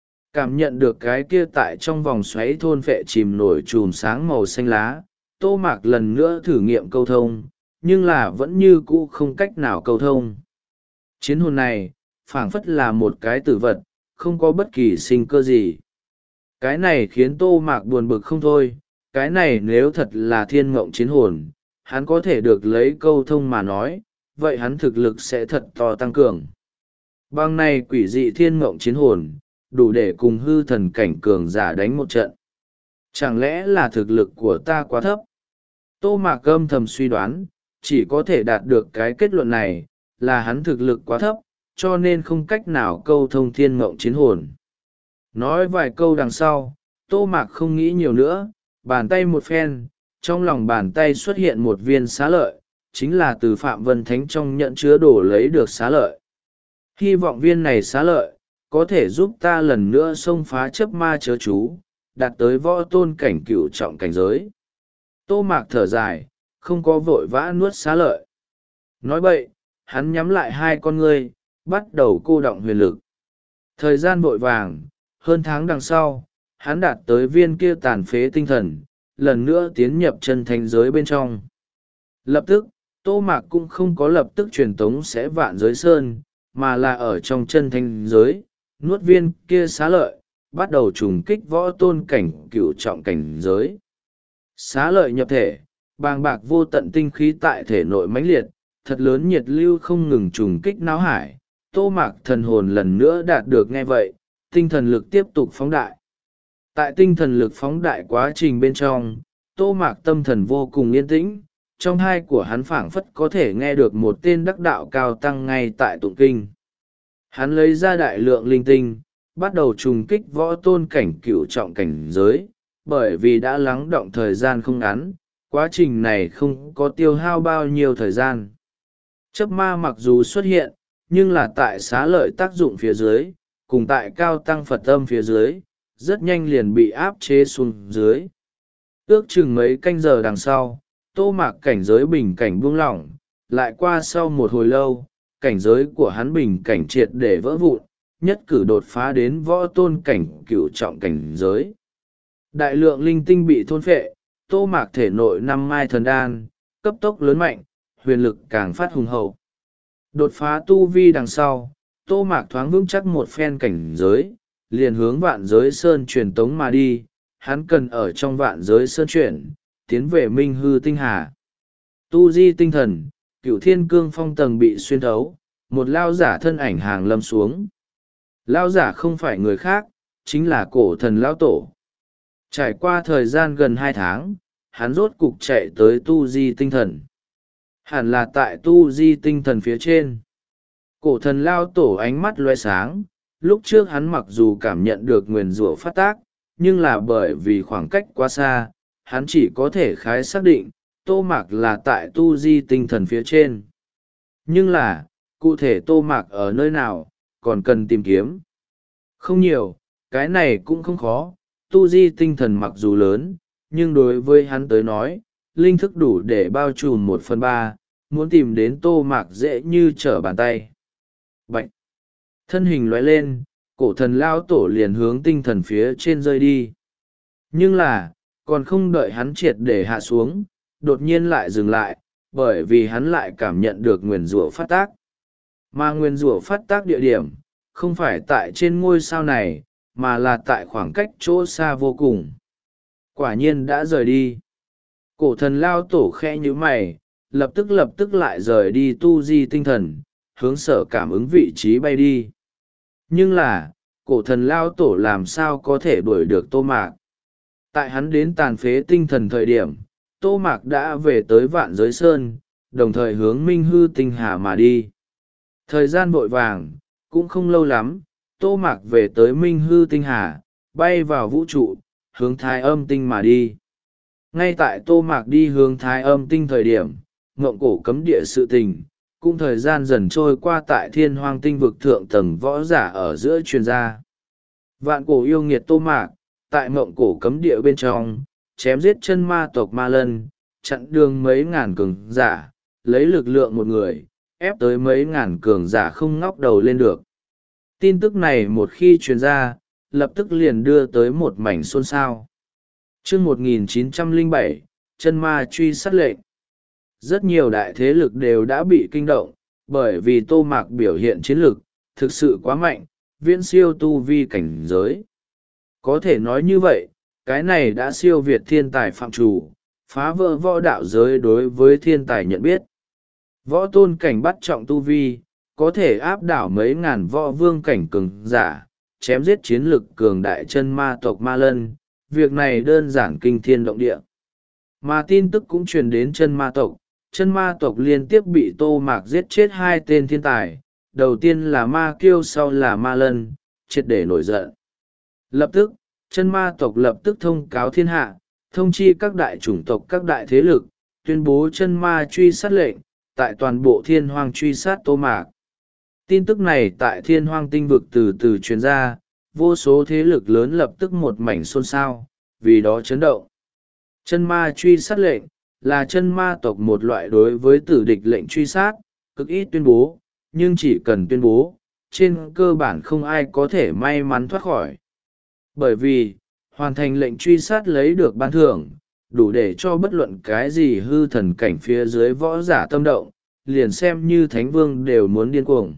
Cảm nhận được cái kia tại trong vòng xoáy thôn phệ chìm nổi chùm sáng màu xanh lá, Tô Mạc lần nữa thử nghiệm câu thông, nhưng là vẫn như cũ không cách nào câu thông. Chiến hồn này, phảng phất là một cái tử vật, không có bất kỳ sinh cơ gì. Cái này khiến Tô Mạc buồn bực không thôi, cái này nếu thật là thiên ngộng chiến hồn, hắn có thể được lấy câu thông mà nói, vậy hắn thực lực sẽ thật to tăng cường. Bằng này quỷ dị thiên ngộng chiến hồn, đủ để cùng hư thần cảnh cường giả đánh một trận. Chẳng lẽ là thực lực của ta quá thấp? Tô Mạc âm thầm suy đoán, chỉ có thể đạt được cái kết luận này, là hắn thực lực quá thấp, cho nên không cách nào câu thông thiên ngộng chiến hồn. Nói vài câu đằng sau, Tô Mạc không nghĩ nhiều nữa, bàn tay một phen, trong lòng bàn tay xuất hiện một viên xá lợi, chính là từ Phạm Vân Thánh trong nhận chứa đổ lấy được xá lợi. Hy vọng viên này xá lợi, có thể giúp ta lần nữa xông phá chấp ma chớ chú, đạt tới võ tôn cảnh cửu trọng cảnh giới. Tô Mạc thở dài, không có vội vã nuốt xá lợi. Nói bậy, hắn nhắm lại hai con ngươi, bắt đầu cô động huyền lực. Thời gian vội vàng, hơn tháng đằng sau, hắn đạt tới viên kia tàn phế tinh thần, lần nữa tiến nhập chân thánh giới bên trong. Lập tức, Tô Mạc cũng không có lập tức truyền tống sẽ vạn giới sơn, mà là ở trong chân thánh giới, nuốt viên kia xá lợi, bắt đầu trùng kích võ tôn cảnh cửu trọng cảnh giới. Xá lợi nhập thể, bàng bạc vô tận tinh khí tại thể nội mãnh liệt, thật lớn nhiệt lưu không ngừng trùng kích não hải. Tô Mạc thần hồn lần nữa đạt được nghe vậy, tinh thần lực tiếp tục phóng đại. Tại tinh thần lực phóng đại quá trình bên trong, Tô Mạc tâm thần vô cùng yên tĩnh, trong hai của hắn phảng phất có thể nghe được một tên đắc đạo cao tăng ngay tại tụng kinh. Hắn lấy ra đại lượng linh tinh, bắt đầu trùng kích võ tôn cảnh cửu trọng cảnh giới, bởi vì đã lắng động thời gian không ngắn, quá trình này không có tiêu hao bao nhiêu thời gian. Chấp ma mặc dù xuất hiện, nhưng là tại xá lợi tác dụng phía dưới, cùng tại cao tăng Phật âm phía dưới, rất nhanh liền bị áp chế xuống dưới. Ước chừng mấy canh giờ đằng sau, Tô Mạc cảnh giới bình cảnh buông lỏng, lại qua sau một hồi lâu, cảnh giới của hắn bình cảnh triệt để vỡ vụn, nhất cử đột phá đến võ tôn cảnh cửu trọng cảnh giới. Đại lượng linh tinh bị thôn phệ, Tô Mạc thể nội năm mai thần đan, cấp tốc lớn mạnh, huyền lực càng phát hùng hậu. Đột phá tu vi đằng sau, Tô Mạc thoáng vững chắc một phen cảnh giới, liền hướng vạn giới sơn truyền tống mà đi, hắn cần ở trong vạn giới sơn chuyển, tiến về minh hư tinh hà. Tu di tinh thần, cửu thiên cương phong tầng bị xuyên thấu, một lao giả thân ảnh hàng lâm xuống. Lao giả không phải người khác, chính là cổ thần lao tổ. Trải qua thời gian gần hai tháng, hắn rốt cục chạy tới tu di tinh thần. Hẳn là tại tu di tinh thần phía trên. Cổ thần lao tổ ánh mắt loe sáng, lúc trước hắn mặc dù cảm nhận được nguyền rủa phát tác, nhưng là bởi vì khoảng cách quá xa, hắn chỉ có thể khái xác định, Tô Mạc là tại tu di tinh thần phía trên. Nhưng là, cụ thể Tô Mạc ở nơi nào, còn cần tìm kiếm. Không nhiều, cái này cũng không khó, tu di tinh thần mặc dù lớn, nhưng đối với hắn tới nói, linh thức đủ để bao trùm một phần ba, muốn tìm đến Tô Mạc dễ như trở bàn tay. Bạch! Thân hình lóe lên, cổ thần lao tổ liền hướng tinh thần phía trên rơi đi. Nhưng là, còn không đợi hắn triệt để hạ xuống, đột nhiên lại dừng lại, bởi vì hắn lại cảm nhận được nguyền rủa phát tác. Mà nguyền rủa phát tác địa điểm, không phải tại trên ngôi sao này, mà là tại khoảng cách chỗ xa vô cùng. Quả nhiên đã rời đi. Cổ thần lao tổ khẽ như mày, lập tức lập tức lại rời đi tu di tinh thần, hướng sở cảm ứng vị trí bay đi. Nhưng là, cổ thần lao tổ làm sao có thể đuổi được Tô Mạc? Tại hắn đến tàn phế tinh thần thời điểm, Tô Mạc đã về tới vạn giới sơn, đồng thời hướng minh hư tinh hà mà đi. Thời gian vội vàng, cũng không lâu lắm, Tô Mạc về tới minh hư tinh hà, bay vào vũ trụ, hướng thái âm tinh mà đi. Ngay tại Tô Mạc đi hướng thái âm tinh thời điểm, ngộng cổ cấm địa sự tình, cũng thời gian dần trôi qua tại thiên hoang tinh vực thượng tầng võ giả ở giữa truyền gia. Vạn cổ yêu nghiệt Tô Mạc, tại ngộng cổ cấm địa bên trong, chém giết chân ma tộc ma lân, chặn đường mấy ngàn cường giả, lấy lực lượng một người, ép tới mấy ngàn cường giả không ngóc đầu lên được. Tin tức này một khi truyền ra, lập tức liền đưa tới một mảnh xôn xao. Chương một nghìn chín trăm lẻ bảy, chân ma truy sát lệnh. Rất nhiều đại thế lực đều đã bị kinh động, bởi vì Tô Mạc biểu hiện chiến lực, thực sự quá mạnh, viễn siêu tu vi cảnh giới. Có thể nói như vậy, cái này đã siêu việt thiên tài phạm chủ, phá vỡ võ đạo giới đối với thiên tài nhận biết. Võ tôn cảnh bắt trọng tu vi, có thể áp đảo mấy ngàn võ vương cảnh cường giả, chém giết chiến lực cường đại chân ma tộc ma lân, việc này đơn giản kinh thiên động địa. Mà tin tức cũng truyền đến chân ma tộc, chân ma tộc liên tiếp bị Tô Mạc giết chết hai tên thiên tài, đầu tiên là ma kiêu sau là ma lân, triệt để nổi giận. Lập tức, chân ma tộc lập tức thông cáo thiên hạ, thông chi các đại chủng tộc các đại thế lực, tuyên bố chân ma truy sát lệnh, tại toàn bộ thiên hoang truy sát Tô Mạc. Tin tức này tại thiên hoang tinh vực từ từ truyền ra, vô số thế lực lớn lập tức một mảnh xôn xao, vì đó chấn động. Chân ma truy sát lệnh, là chân ma tộc một loại đối với tử địch lệnh truy sát, cực ít tuyên bố, nhưng chỉ cần tuyên bố, trên cơ bản không ai có thể may mắn thoát khỏi. Bởi vì, hoàn thành lệnh truy sát lấy được ban thưởng, đủ để cho bất luận cái gì hư thần cảnh phía dưới võ giả tâm động, liền xem như thánh vương đều muốn điên cuồng.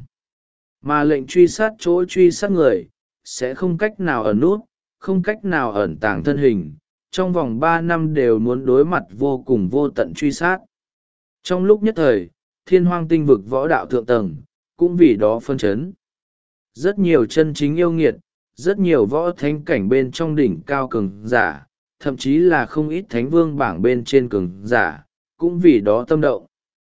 Mà lệnh truy sát chỗ truy sát người, sẽ không cách nào ẩn nút, không cách nào ẩn tàng thân hình, trong vòng ba năm đều muốn đối mặt vô cùng vô tận truy sát. Trong lúc nhất thời, thiên hoang tinh vực võ đạo thượng tầng, cũng vì đó phân chấn. Rất nhiều chân chính yêu nghiệt, rất nhiều võ thánh cảnh bên trong đỉnh cao cường giả, thậm chí là không ít thánh vương bảng bên trên cường giả, cũng vì đó tâm động.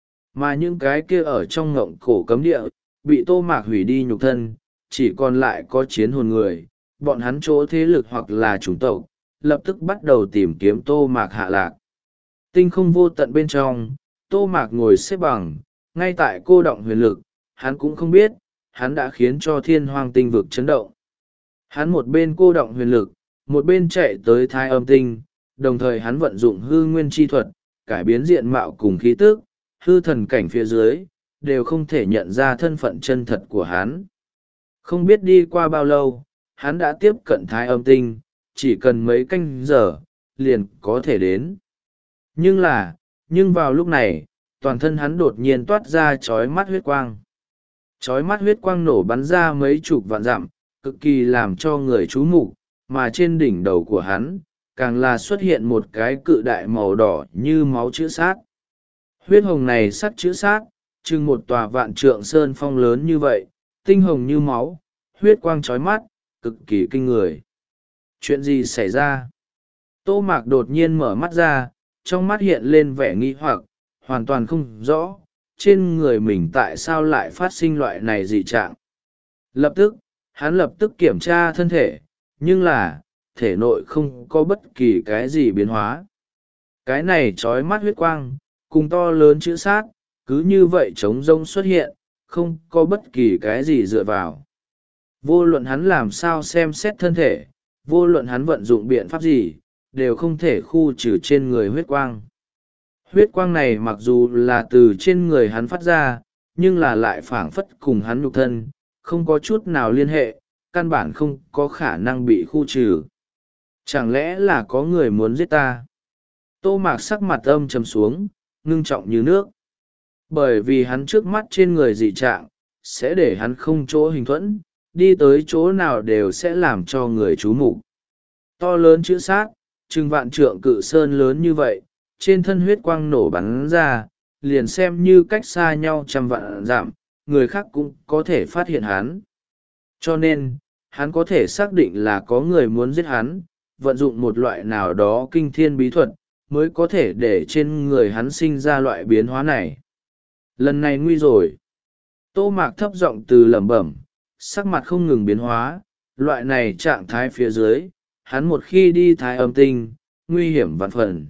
Mà những cái kia ở trong ngộng cổ cấm địa, bị Tô Mạc hủy đi nhục thân, chỉ còn lại có chiến hồn người, bọn hắn chỗ thế lực hoặc là chủng tộc, lập tức bắt đầu tìm kiếm Tô Mạc hạ lạc. Tinh không vô tận bên trong, Tô Mạc ngồi xếp bằng, ngay tại cô động huyền lực, hắn cũng không biết, hắn đã khiến cho thiên hoang tinh vực chấn động. Hắn một bên cô động huyền lực, một bên chạy tới thái âm tinh, đồng thời hắn vận dụng hư nguyên chi thuật, cải biến diện mạo cùng khí tức, hư thần cảnh phía dưới, đều không thể nhận ra thân phận chân thật của hắn. Không biết đi qua bao lâu, hắn đã tiếp cận thái âm tinh, chỉ cần mấy canh giờ, liền có thể đến. Nhưng là, nhưng vào lúc này, toàn thân hắn đột nhiên toát ra chói mắt huyết quang. Chói mắt huyết quang nổ bắn ra mấy chục vạn dặm, cực kỳ làm cho người chú mục, mà trên đỉnh đầu của hắn, càng là xuất hiện một cái cự đại màu đỏ như máu chữ sát. Huyết hồng này sắc chữ sát, chừng một tòa vạn trượng sơn phong lớn như vậy, tinh hồng như máu, huyết quang chói mắt, cực kỳ kinh người. Chuyện gì xảy ra? Tô Mạc đột nhiên mở mắt ra, trong mắt hiện lên vẻ nghi hoặc, hoàn toàn không rõ, trên người mình tại sao lại phát sinh loại này dị trạng. Lập tức, hắn lập tức kiểm tra thân thể, nhưng là, thể nội không có bất kỳ cái gì biến hóa. Cái này trói mắt huyết quang, cùng to lớn chữ sát, cứ như vậy trống rông xuất hiện, không có bất kỳ cái gì dựa vào. Vô luận hắn làm sao xem xét thân thể, vô luận hắn vận dụng biện pháp gì, đều không thể khu trừ trên người huyết quang. Huyết quang này mặc dù là từ trên người hắn phát ra, nhưng là lại phảng phất cùng hắn nhục thân, không có chút nào liên hệ, căn bản không có khả năng bị khu trừ. Chẳng lẽ là có người muốn giết ta? Tô Mạc sắc mặt âm trầm xuống, ngưng trọng như nước. Bởi vì hắn trước mắt trên người dị trạng, sẽ để hắn không chỗ hình thuẫn, đi tới chỗ nào đều sẽ làm cho người chú mục. To lớn chữ sát, chừng vạn trượng cự sơn lớn như vậy, trên thân huyết quang nổ bắn ra, liền xem như cách xa nhau trăm vạn dặm, người khác cũng có thể phát hiện hắn. Cho nên, hắn có thể xác định là có người muốn giết hắn, vận dụng một loại nào đó kinh thiên bí thuật, mới có thể để trên người hắn sinh ra loại biến hóa này. Lần này nguy rồi. Tô Mạc thấp giọng từ lẩm bẩm, sắc mặt không ngừng biến hóa, loại này trạng thái phía dưới, hắn một khi đi thái âm tinh, nguy hiểm vạn phần.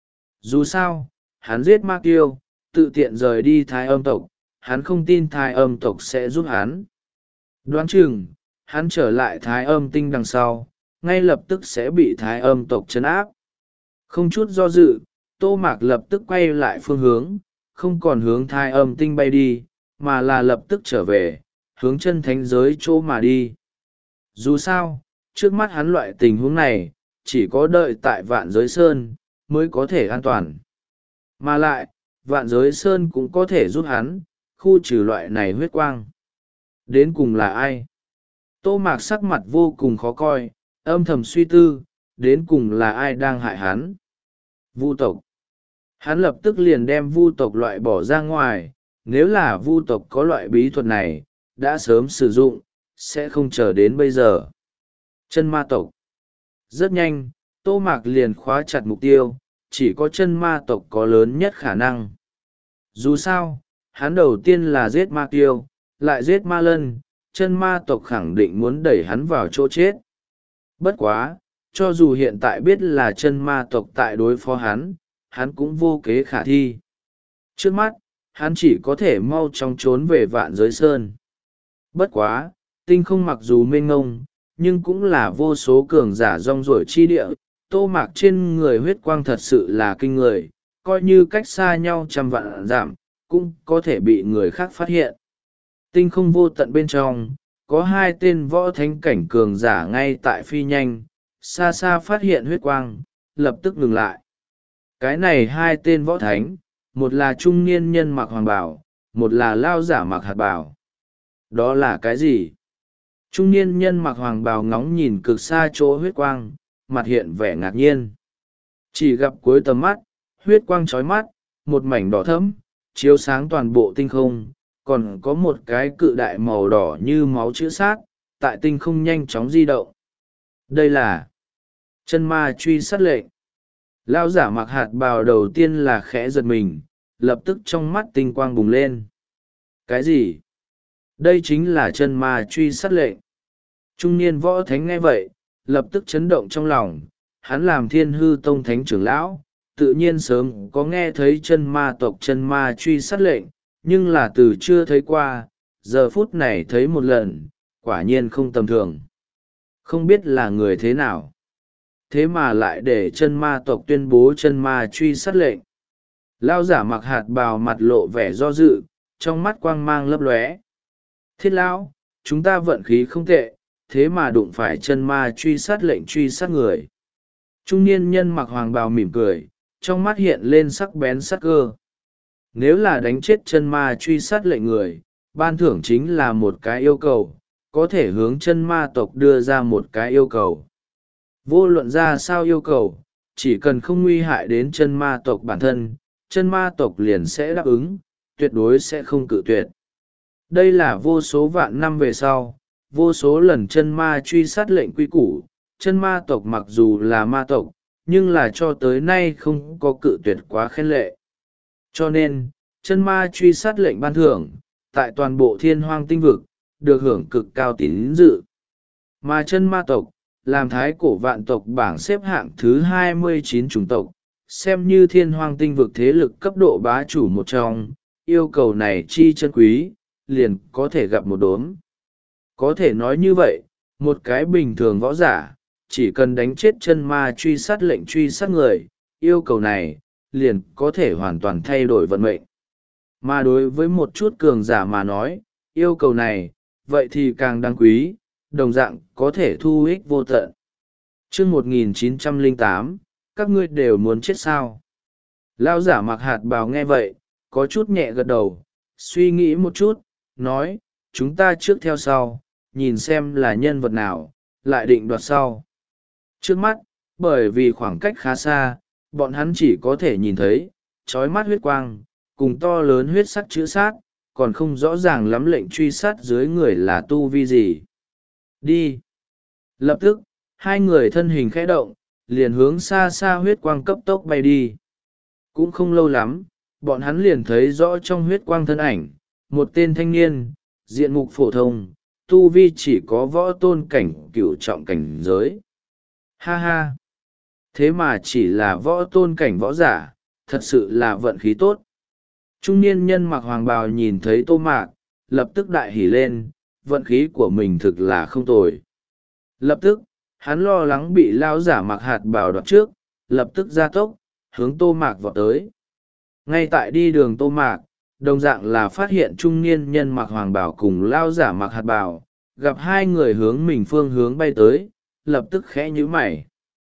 Dù sao, hắn giết Ma Kiêu, tự tiện rời đi thái âm tộc, hắn không tin thái âm tộc sẽ giúp hắn. Đoán chừng, hắn trở lại thái âm tinh đằng sau, ngay lập tức sẽ bị thái âm tộc trấn áp. Không chút do dự, Tô Mạc lập tức quay lại phương hướng, không còn hướng thái âm tinh bay đi, mà là lập tức trở về, hướng chân thánh giới chỗ mà đi. Dù sao, trước mắt hắn loại tình huống này, chỉ có đợi tại vạn giới sơn, mới có thể an toàn. Mà lại, vạn giới sơn cũng có thể giúp hắn, khu trừ loại này huyết quang. Đến cùng là ai? Tô Mạc sắc mặt vô cùng khó coi, âm thầm suy tư, đến cùng là ai đang hại hắn? Vu tộc. Hắn lập tức liền đem vu tộc loại bỏ ra ngoài, nếu là vu tộc có loại bí thuật này, đã sớm sử dụng, sẽ không chờ đến bây giờ. Chân ma tộc. Rất nhanh, Tô Mạc liền khóa chặt mục tiêu, chỉ có chân ma tộc có lớn nhất khả năng. Dù sao, hắn đầu tiên là giết ma kiêu, lại giết ma lân, chân ma tộc khẳng định muốn đẩy hắn vào chỗ chết. Bất quá, cho dù hiện tại biết là chân ma tộc tại đối phó hắn, hắn cũng vô kế khả thi. Trước mắt, hắn chỉ có thể mau chóng trốn về vạn giới sơn. Bất quá, tinh không mặc dù mênh ngông, nhưng cũng là vô số cường giả rong ruổi chi địa. Tô Mạc trên người huyết quang thật sự là kinh người, coi như cách xa nhau trăm vạn dặm, cũng có thể bị người khác phát hiện. Tinh không vô tận bên trong, có hai tên võ thánh cảnh cường giả ngay tại phi nhanh, xa xa phát hiện huyết quang, lập tức ngừng lại. Cái này hai tên võ thánh, một là trung niên nhân mặc hoàng bào, một là lao giả mặc hạt bào. Đó là cái gì? Trung niên nhân mặc hoàng bào ngóng nhìn cực xa chỗ huyết quang, mặt hiện vẻ ngạc nhiên. Chỉ gặp cuối tầm mắt, huyết quang chói mắt, một mảnh đỏ thẫm, chiếu sáng toàn bộ tinh không, còn có một cái cự đại màu đỏ như máu chữ sát, tại tinh không nhanh chóng di động. Đây là chân ma truy sát lệnh. Lao giả mặc hạt bào đầu tiên là khẽ giật mình, lập tức trong mắt tinh quang bùng lên. Cái gì? Đây chính là chân ma truy sát lệnh. Trung niên võ thánh nghe vậy, lập tức chấn động trong lòng, hắn làm thiên hư tông thánh trưởng lão, tự nhiên sớm có nghe thấy chân ma tộc chân ma truy sát lệnh, nhưng là từ chưa thấy qua, giờ phút này thấy một lần, quả nhiên không tầm thường. Không biết là người thế nào, thế mà lại để chân ma tộc tuyên bố chân ma truy sát lệnh. Lao giả mặc hạt bào mặt lộ vẻ do dự, trong mắt quang mang lấp lóe. Thiết lão, chúng ta vận khí không tệ, thế mà đụng phải chân ma truy sát lệnh truy sát người. Trung niên nhân mặc hoàng bào mỉm cười, trong mắt hiện lên sắc bén sắc cơ. Nếu là đánh chết chân ma truy sát lệnh người, ban thưởng chính là một cái yêu cầu, có thể hướng chân ma tộc đưa ra một cái yêu cầu. Vô luận ra sao yêu cầu, chỉ cần không nguy hại đến chân ma tộc bản thân, chân ma tộc liền sẽ đáp ứng, tuyệt đối sẽ không cự tuyệt. Đây là vô số vạn năm về sau, vô số lần chân ma truy sát lệnh quy củ, chân ma tộc mặc dù là ma tộc, nhưng là cho tới nay không có cự tuyệt quá khen lệ. Cho nên, chân ma truy sát lệnh ban thưởng, tại toàn bộ thiên hoang tinh vực, được hưởng cực cao tín dự. Mà chân ma tộc, làm thái cổ vạn tộc bảng xếp hạng thứ hai mươi chín chủng tộc, xem như thiên hoang tinh vực thế lực cấp độ bá chủ một trong, yêu cầu này chi chân quý, liền có thể gặp một đốm. Có thể nói như vậy, một cái bình thường võ giả, chỉ cần đánh chết chân ma truy sát lệnh truy sát người, yêu cầu này, liền có thể hoàn toàn thay đổi vận mệnh. Mà đối với một chút cường giả mà nói, yêu cầu này, vậy thì càng đáng quý, đồng dạng có thể thu ích vô tận. Chương một nghìn chín trăm lẻ tám, các ngươi đều muốn chết sao? Lão giả mặc hạt bào nghe vậy, có chút nhẹ gật đầu, suy nghĩ một chút, nói, chúng ta trước theo sau, nhìn xem là nhân vật nào, lại định đoạt sau. Trước mắt, bởi vì khoảng cách khá xa, bọn hắn chỉ có thể nhìn thấy, trói mắt huyết quang, cùng to lớn huyết sắc chữ sát, còn không rõ ràng lắm lệnh truy sát dưới người là tu vi gì. Đi! Lập tức, hai người thân hình khẽ động, liền hướng xa xa huyết quang cấp tốc bay đi. Cũng không lâu lắm, bọn hắn liền thấy rõ trong huyết quang thân ảnh, một tên thanh niên, diện mục phổ thông, tu vi chỉ có võ tôn cảnh cửu trọng cảnh giới. Ha ha! Thế mà chỉ là võ tôn cảnh võ giả, thật sự là vận khí tốt. Trung niên nhân mặc hoàng bào nhìn thấy Tô Mạc, lập tức đại hỉ lên, vận khí của mình thực là không tồi. Lập tức, hắn lo lắng bị lao giả mặc hạt bào đoạt trước, lập tức ra tốc, hướng Tô Mạc vọt tới. Ngay tại đi đường Tô Mạc, đồng dạng là phát hiện trung niên nhân mặc hoàng bào cùng lao giả mặc hạt bào, gặp hai người hướng mình phương hướng bay tới, lập tức khẽ nhíu mày.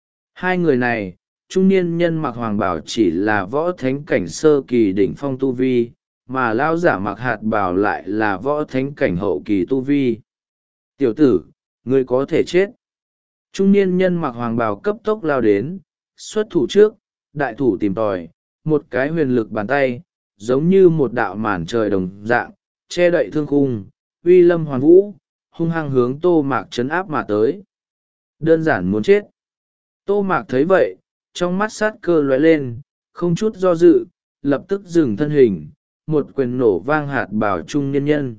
Hai người này, trung niên nhân mặc hoàng bào chỉ là võ thánh cảnh sơ kỳ đỉnh phong tu vi, mà lao giả mặc hạt bào lại là võ thánh cảnh hậu kỳ tu vi. Tiểu tử, ngươi có thể chết. Trung niên nhân mặc hoàng bào cấp tốc lao đến, xuất thủ trước, đại thủ tìm tòi, một cái huyền lực bàn tay, giống như một đạo màn trời đồng dạng, che đậy thương khung, uy lâm hoàn vũ, hung hăng hướng Tô Mạc trấn áp mà tới. Đơn giản muốn chết. Tô Mạc thấy vậy, trong mắt sát cơ lóe lên, không chút do dự, lập tức dừng thân hình, một quyền nổ vang hạt bảo trung niên nhân.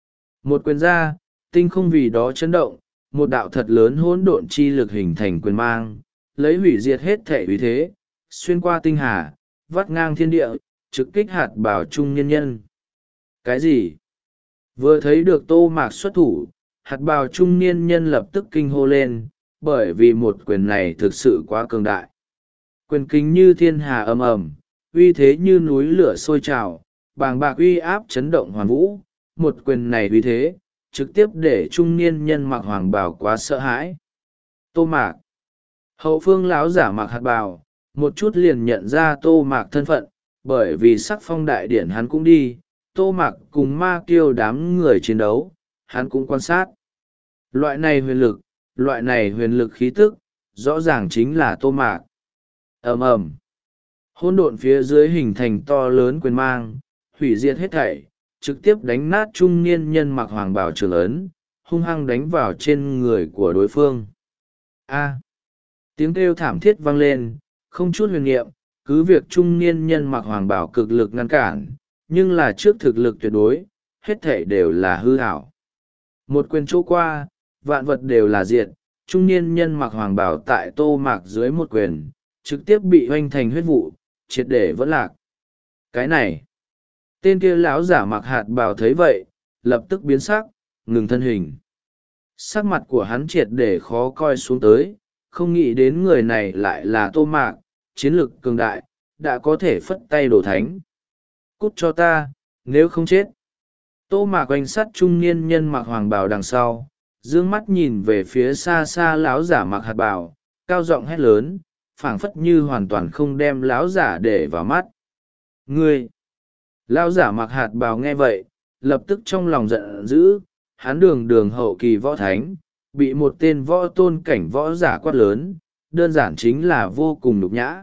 Một quyền ra, tinh không vì đó chấn động, một đạo thật lớn hỗn độn chi lực hình thành quyền mang, lấy hủy diệt hết thể uy thế, xuyên qua tinh hà, vắt ngang thiên địa, trực kích hạt bảo trung niên nhân. Cái gì? Vừa thấy được Tô Mạc xuất thủ, hạt bào trung niên nhân lập tức kinh hô lên, bởi vì một quyền này thực sự quá cường đại. Quyền kính như thiên hà ầm ầm, uy thế như núi lửa sôi trào, bàng bạc uy áp chấn động hoàn vũ, một quyền này uy thế, trực tiếp để trung niên nhân mặc hoàng bào quá sợ hãi. Tô Mạc. Hậu phương lão giả mặc hạt bào, một chút liền nhận ra Tô Mạc thân phận, bởi vì sắc phong đại điển hắn cũng đi, Tô Mạc cùng ma kiêu đám người chiến đấu, hắn cũng quan sát. Loại này huyền lực, loại này huyền lực khí tức, rõ ràng chính là Tô Mạc. Ầm ầm, hỗn độn phía dưới hình thành to lớn quyền mang, hủy diệt hết thảy, trực tiếp đánh nát trung niên nhân mặc hoàng bào trường ấn, hung hăng đánh vào trên người của đối phương. A, tiếng kêu thảm thiết vang lên, không chút huyền niệm, cứ việc trung niên nhân mặc hoàng bào cực lực ngăn cản, nhưng là trước thực lực tuyệt đối, hết thảy đều là hư ảo. Một quyền chỗ qua, vạn vật đều là diệt, trung niên nhân mặc hoàng bào tại Tô Mạc dưới một quyền, trực tiếp bị hoanh thành huyết vụ, triệt để vẫn lạc. Cái này, tên kia lão giả mặc hạt bào thấy vậy, lập tức biến sắc, ngừng thân hình. Sắc mặt của hắn triệt để khó coi xuống tới, không nghĩ đến người này lại là Tô Mạc, chiến lực cường đại, đã có thể phất tay đổ thánh. Cút cho ta, nếu không chết. Tô Mạc quanh sát trung niên nhân mặc hoàng bào đằng sau, d ư ơ n g mắt nhìn về phía xa xa lão giả mặc hạt bào, cao giọng hét lớn, phảng phất như hoàn toàn không đem lão giả để vào mắt. Ngươi! Lão giả mặc hạt bào nghe vậy, lập tức trong lòng giận dữ. Hắn đường đường hậu kỳ võ thánh, bị một tên võ tôn cảnh võ giả quát lớn, đơn giản chính là vô cùng nhục nhã.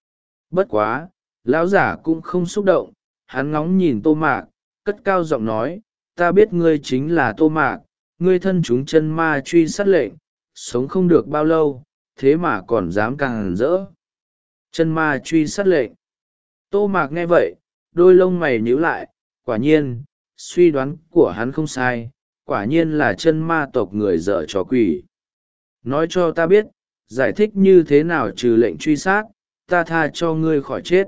Bất quá, lão giả cũng không xúc động, hắn ngóng nhìn Tô Mạc, cất cao giọng nói, ta biết ngươi chính là Tô Mạc, ngươi thân chúng chân ma truy sát lệnh, sống không được bao lâu, thế mà còn dám càng hẳn rỡ. Chân ma truy sát lệnh. Tô Mạc nghe vậy, đôi lông mày nhíu lại, quả nhiên, suy đoán của hắn không sai, quả nhiên là chân ma tộc người dở trò quỷ. Nói cho ta biết, giải thích như thế nào trừ lệnh truy sát, ta tha cho ngươi khỏi chết.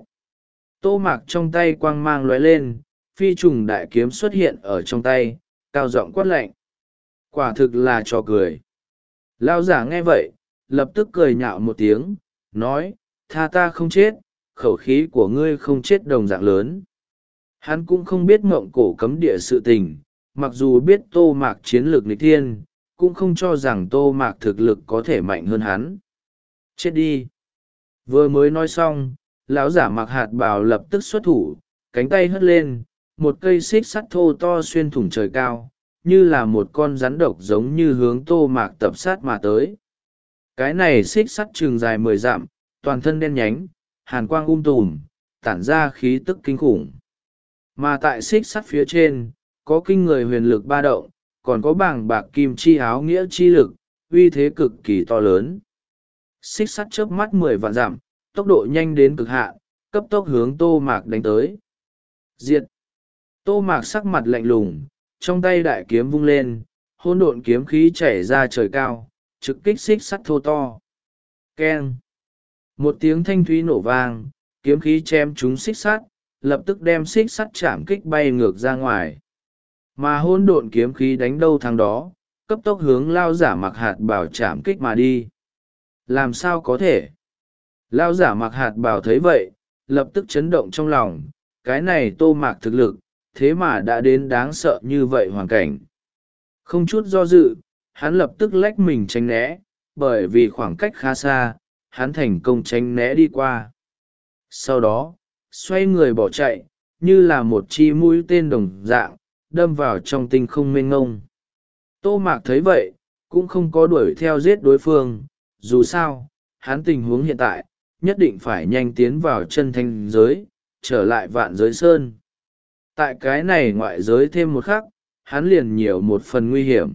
Tô Mạc trong tay quang mang lóe lên, phi trùng đại kiếm xuất hiện ở trong tay, cao giọng quát lệnh. Quả thực là trò cười. Lão giả nghe vậy, lập tức cười nhạo một tiếng, nói, tha ta không chết, khẩu khí của ngươi không chết đồng dạng lớn. Hắn cũng không biết mộng cổ cấm địa sự tình, mặc dù biết Tô Mạc chiến lược nghịch thiên, cũng không cho rằng Tô Mạc thực lực có thể mạnh hơn hắn. Chết đi. Vừa mới nói xong, lão giả mặc hạt bào lập tức xuất thủ, cánh tay hất lên, một cây xích sắt thô to xuyên thủng trời cao, như là một con rắn độc giống như hướng Tô Mạc tập sát mà tới. Cái này xích sắt trường dài mười dặm, toàn thân đen nhánh, hàn quang um tùm, tản ra khí tức kinh khủng. Mà tại xích sắt phía trên, có kinh người huyền lực ba động, còn có bảng bạc kim chi áo nghĩa chi lực, uy thế cực kỳ to lớn. Xích sắt chớp mắt mười vạn dặm, tốc độ nhanh đến cực hạn, cấp tốc hướng Tô Mạc đánh tới. Diệt! Tô Mạc sắc mặt lạnh lùng, trong tay đại kiếm vung lên, hỗn độn kiếm khí chảy ra trời cao, trực kích xích sắt thô to. Keng! Một tiếng thanh thúy nổ vang, kiếm khí chém trúng xích sắt, lập tức đem xích sắt chạm kích bay ngược ra ngoài. Mà hỗn độn kiếm khí đánh đâu thắng đó, cấp tốc hướng lao giả mặc hạt bào chạm kích mà đi. Làm sao có thể? Lao giả mặc hạt bào thấy vậy, lập tức chấn động trong lòng, cái này Tô Mạc thực lực, thế mà đã đến đáng sợ như vậy hoàn cảnh. Không chút do dự, hắn lập tức lách mình tránh né, bởi vì khoảng cách khá xa, hắn thành công tránh né đi qua. Sau đó, xoay người bỏ chạy, như là một chi mũi tên đồng dạng, đâm vào trong tinh không mênh ngông. Tô Mạc thấy vậy, cũng không có đuổi theo giết đối phương, dù sao, hắn tình huống hiện tại, nhất định phải nhanh tiến vào chân thanh giới, trở lại vạn giới sơn. Tại cái này ngoại giới thêm một khắc, hắn liền nhiều một phần nguy hiểm.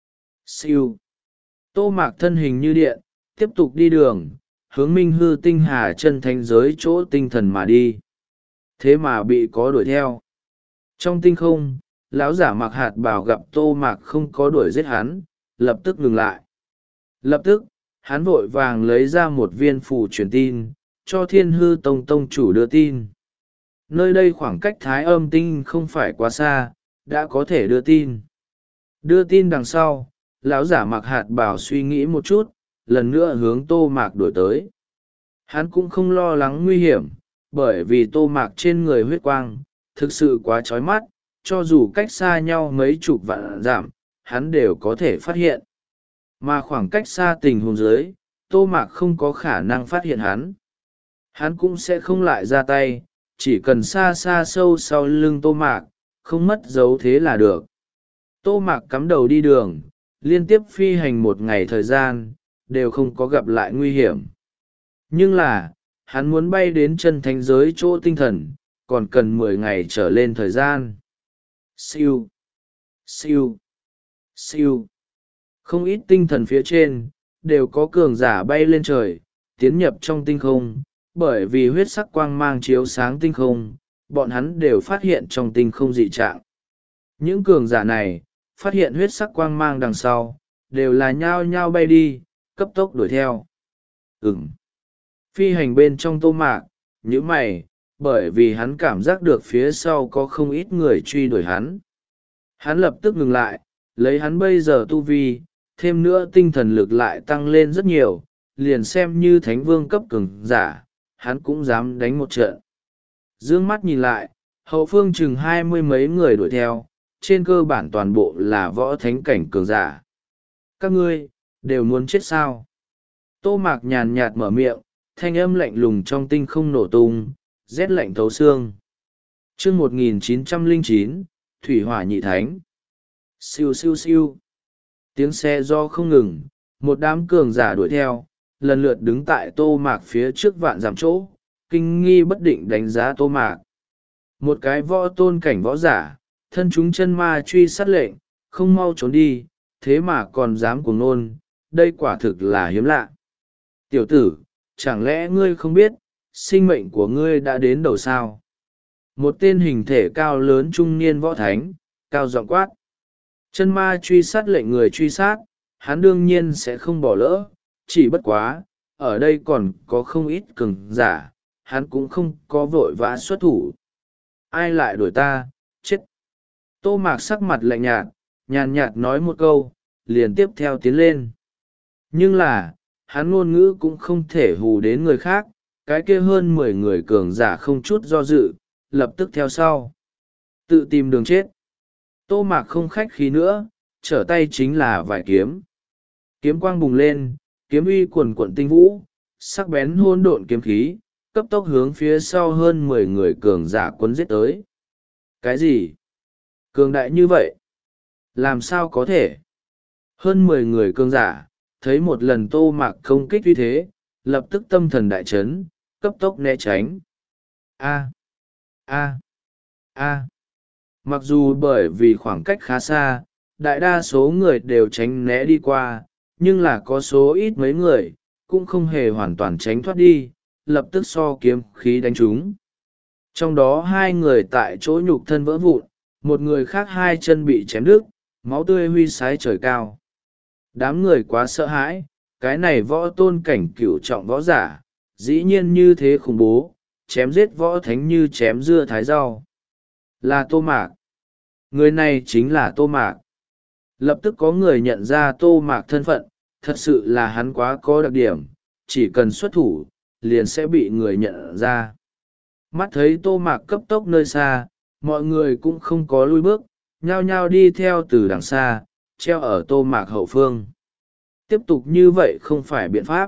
Siêu. Tô Mạc thân hình như điện, tiếp tục đi đường, hướng minh hư tinh hà chân thanh giới chỗ tinh thần mà đi. Thế mà bị có đuổi theo. Trong tinh không, lão giả mặc hạt bào gặp Tô Mạc không có đuổi giết hắn, lập tức ngừng lại. Lập tức, hắn vội vàng lấy ra một viên phù truyền tin, cho Thiên Hư Tông tông chủ đưa tin. Nơi đây khoảng cách Thái Âm tinh không phải quá xa, đã có thể đưa tin. Đưa tin đằng sau, lão giả mặc hạt bào suy nghĩ một chút, lần nữa hướng Tô Mạc đuổi tới. Hắn cũng không lo lắng nguy hiểm, bởi vì Tô Mạc trên người huyết quang, thực sự quá chói mắt, cho dù cách xa nhau mấy chục vạn dặm, hắn đều có thể phát hiện. Mà khoảng cách xa tình huống dưới, Tô Mạc không có khả năng phát hiện hắn. Hắn cũng sẽ không lại ra tay, chỉ cần xa xa sâu sau lưng Tô Mạc, không mất dấu thế là được. Tô Mạc cắm đầu đi đường, liên tiếp phi hành một ngày thời gian, đều không có gặp lại nguy hiểm. Nhưng là, hắn muốn bay đến chân thánh giới chỗ tinh thần, còn cần mười ngày trở lên thời gian. Siêu, siêu, siêu. Không ít tinh thần phía trên, đều có cường giả bay lên trời, tiến nhập trong tinh không, bởi vì huyết sắc quang mang chiếu sáng tinh không, bọn hắn đều phát hiện trong tinh không dị trạng. Những cường giả này, phát hiện huyết sắc quang mang đằng sau, đều là nhao nhao bay đi, cấp tốc đuổi theo. Ừm. Phi hành bên trong Tô Mạc, nhíu mày, bởi vì hắn cảm giác được phía sau có không ít người truy đuổi hắn. Hắn lập tức ngừng lại, lấy hắn bây giờ tu vi, thêm nữa tinh thần lực lại tăng lên rất nhiều, liền xem như thánh vương cấp cường giả, hắn cũng dám đánh một trận. Dương mắt nhìn lại, hậu phương chừng hai mươi mấy người đuổi theo, trên cơ bản toàn bộ là võ thánh cảnh cường giả. Các ngươi, đều muốn chết sao? Tô Mạc nhàn nhạt mở miệng, thanh âm lạnh lùng trong tinh không nổ tung, rét lạnh thấu xương. Chương một nghìn chín trăm lẻ chín, Thủy Hỏa Nhị Thánh. Siêu siêu siêu. Tiếng xe do không ngừng, một đám cường giả đuổi theo, lần lượt đứng tại Tô Mạc phía trước vạn dặm chỗ, kinh nghi bất định đánh giá Tô Mạc. Một cái võ tôn cảnh võ giả, thân chúng chân ma truy sát lệnh, không mau trốn đi, thế mà còn dám cuồng nôn, đây quả thực là hiếm lạ. Tiểu tử, chẳng lẽ ngươi không biết, sinh mệnh của ngươi đã đến đầu sao? Một tên hình thể cao lớn trung niên võ thánh, cao giọng quát. Chân ma truy sát lệnh người truy sát, hắn đương nhiên sẽ không bỏ lỡ, chỉ bất quá, ở đây còn có không ít cường giả, hắn cũng không có vội vã xuất thủ. Ai lại đuổi ta, chết. Tô Mạc sắc mặt lạnh nhạt, nhàn nhạt nói một câu, liền tiếp theo tiến lên. Nhưng là, hắn ngôn ngữ cũng không thể hù đến người khác, cái kia hơn mười người cường giả không chút do dự, lập tức theo sau. Tự tìm đường chết. Tô Mạc không khách khí nữa, trở tay chính là vài kiếm. Kiếm quang bùng lên, kiếm uy quần quận tinh vũ, sắc bén hôn độn kiếm khí, cấp tốc hướng phía sau hơn mười người cường giả quấn giết tới. Cái gì? Cường đại như vậy? Làm sao có thể? Hơn mười người cường giả, thấy một lần Tô Mạc công kích như thế, lập tức tâm thần đại chấn, cấp tốc né tránh. A, a, a. Mặc dù bởi vì khoảng cách khá xa, đại đa số người đều tránh né đi qua, nhưng là có số ít mấy người, cũng không hề hoàn toàn tránh thoát đi, lập tức so kiếm khí đánh chúng. Trong đó hai người tại chỗ nhục thân vỡ vụn, một người khác hai chân bị chém đứt, máu tươi huy sái trời cao. Đám người quá sợ hãi, cái này võ tôn cảnh cửu trọng võ giả, dĩ nhiên như thế khủng bố, chém giết võ thánh như chém dưa thái rau. Là Tô Mạc. Người này chính là Tô Mạc. Lập tức có người nhận ra Tô Mạc thân phận, thật sự là hắn quá có đặc điểm, chỉ cần xuất thủ, liền sẽ bị người nhận ra. Mắt thấy Tô Mạc cấp tốc nơi xa, mọi người cũng không có lui bước, nhao nhao đi theo từ đằng xa, treo ở Tô Mạc hậu phương. Tiếp tục như vậy không phải biện pháp.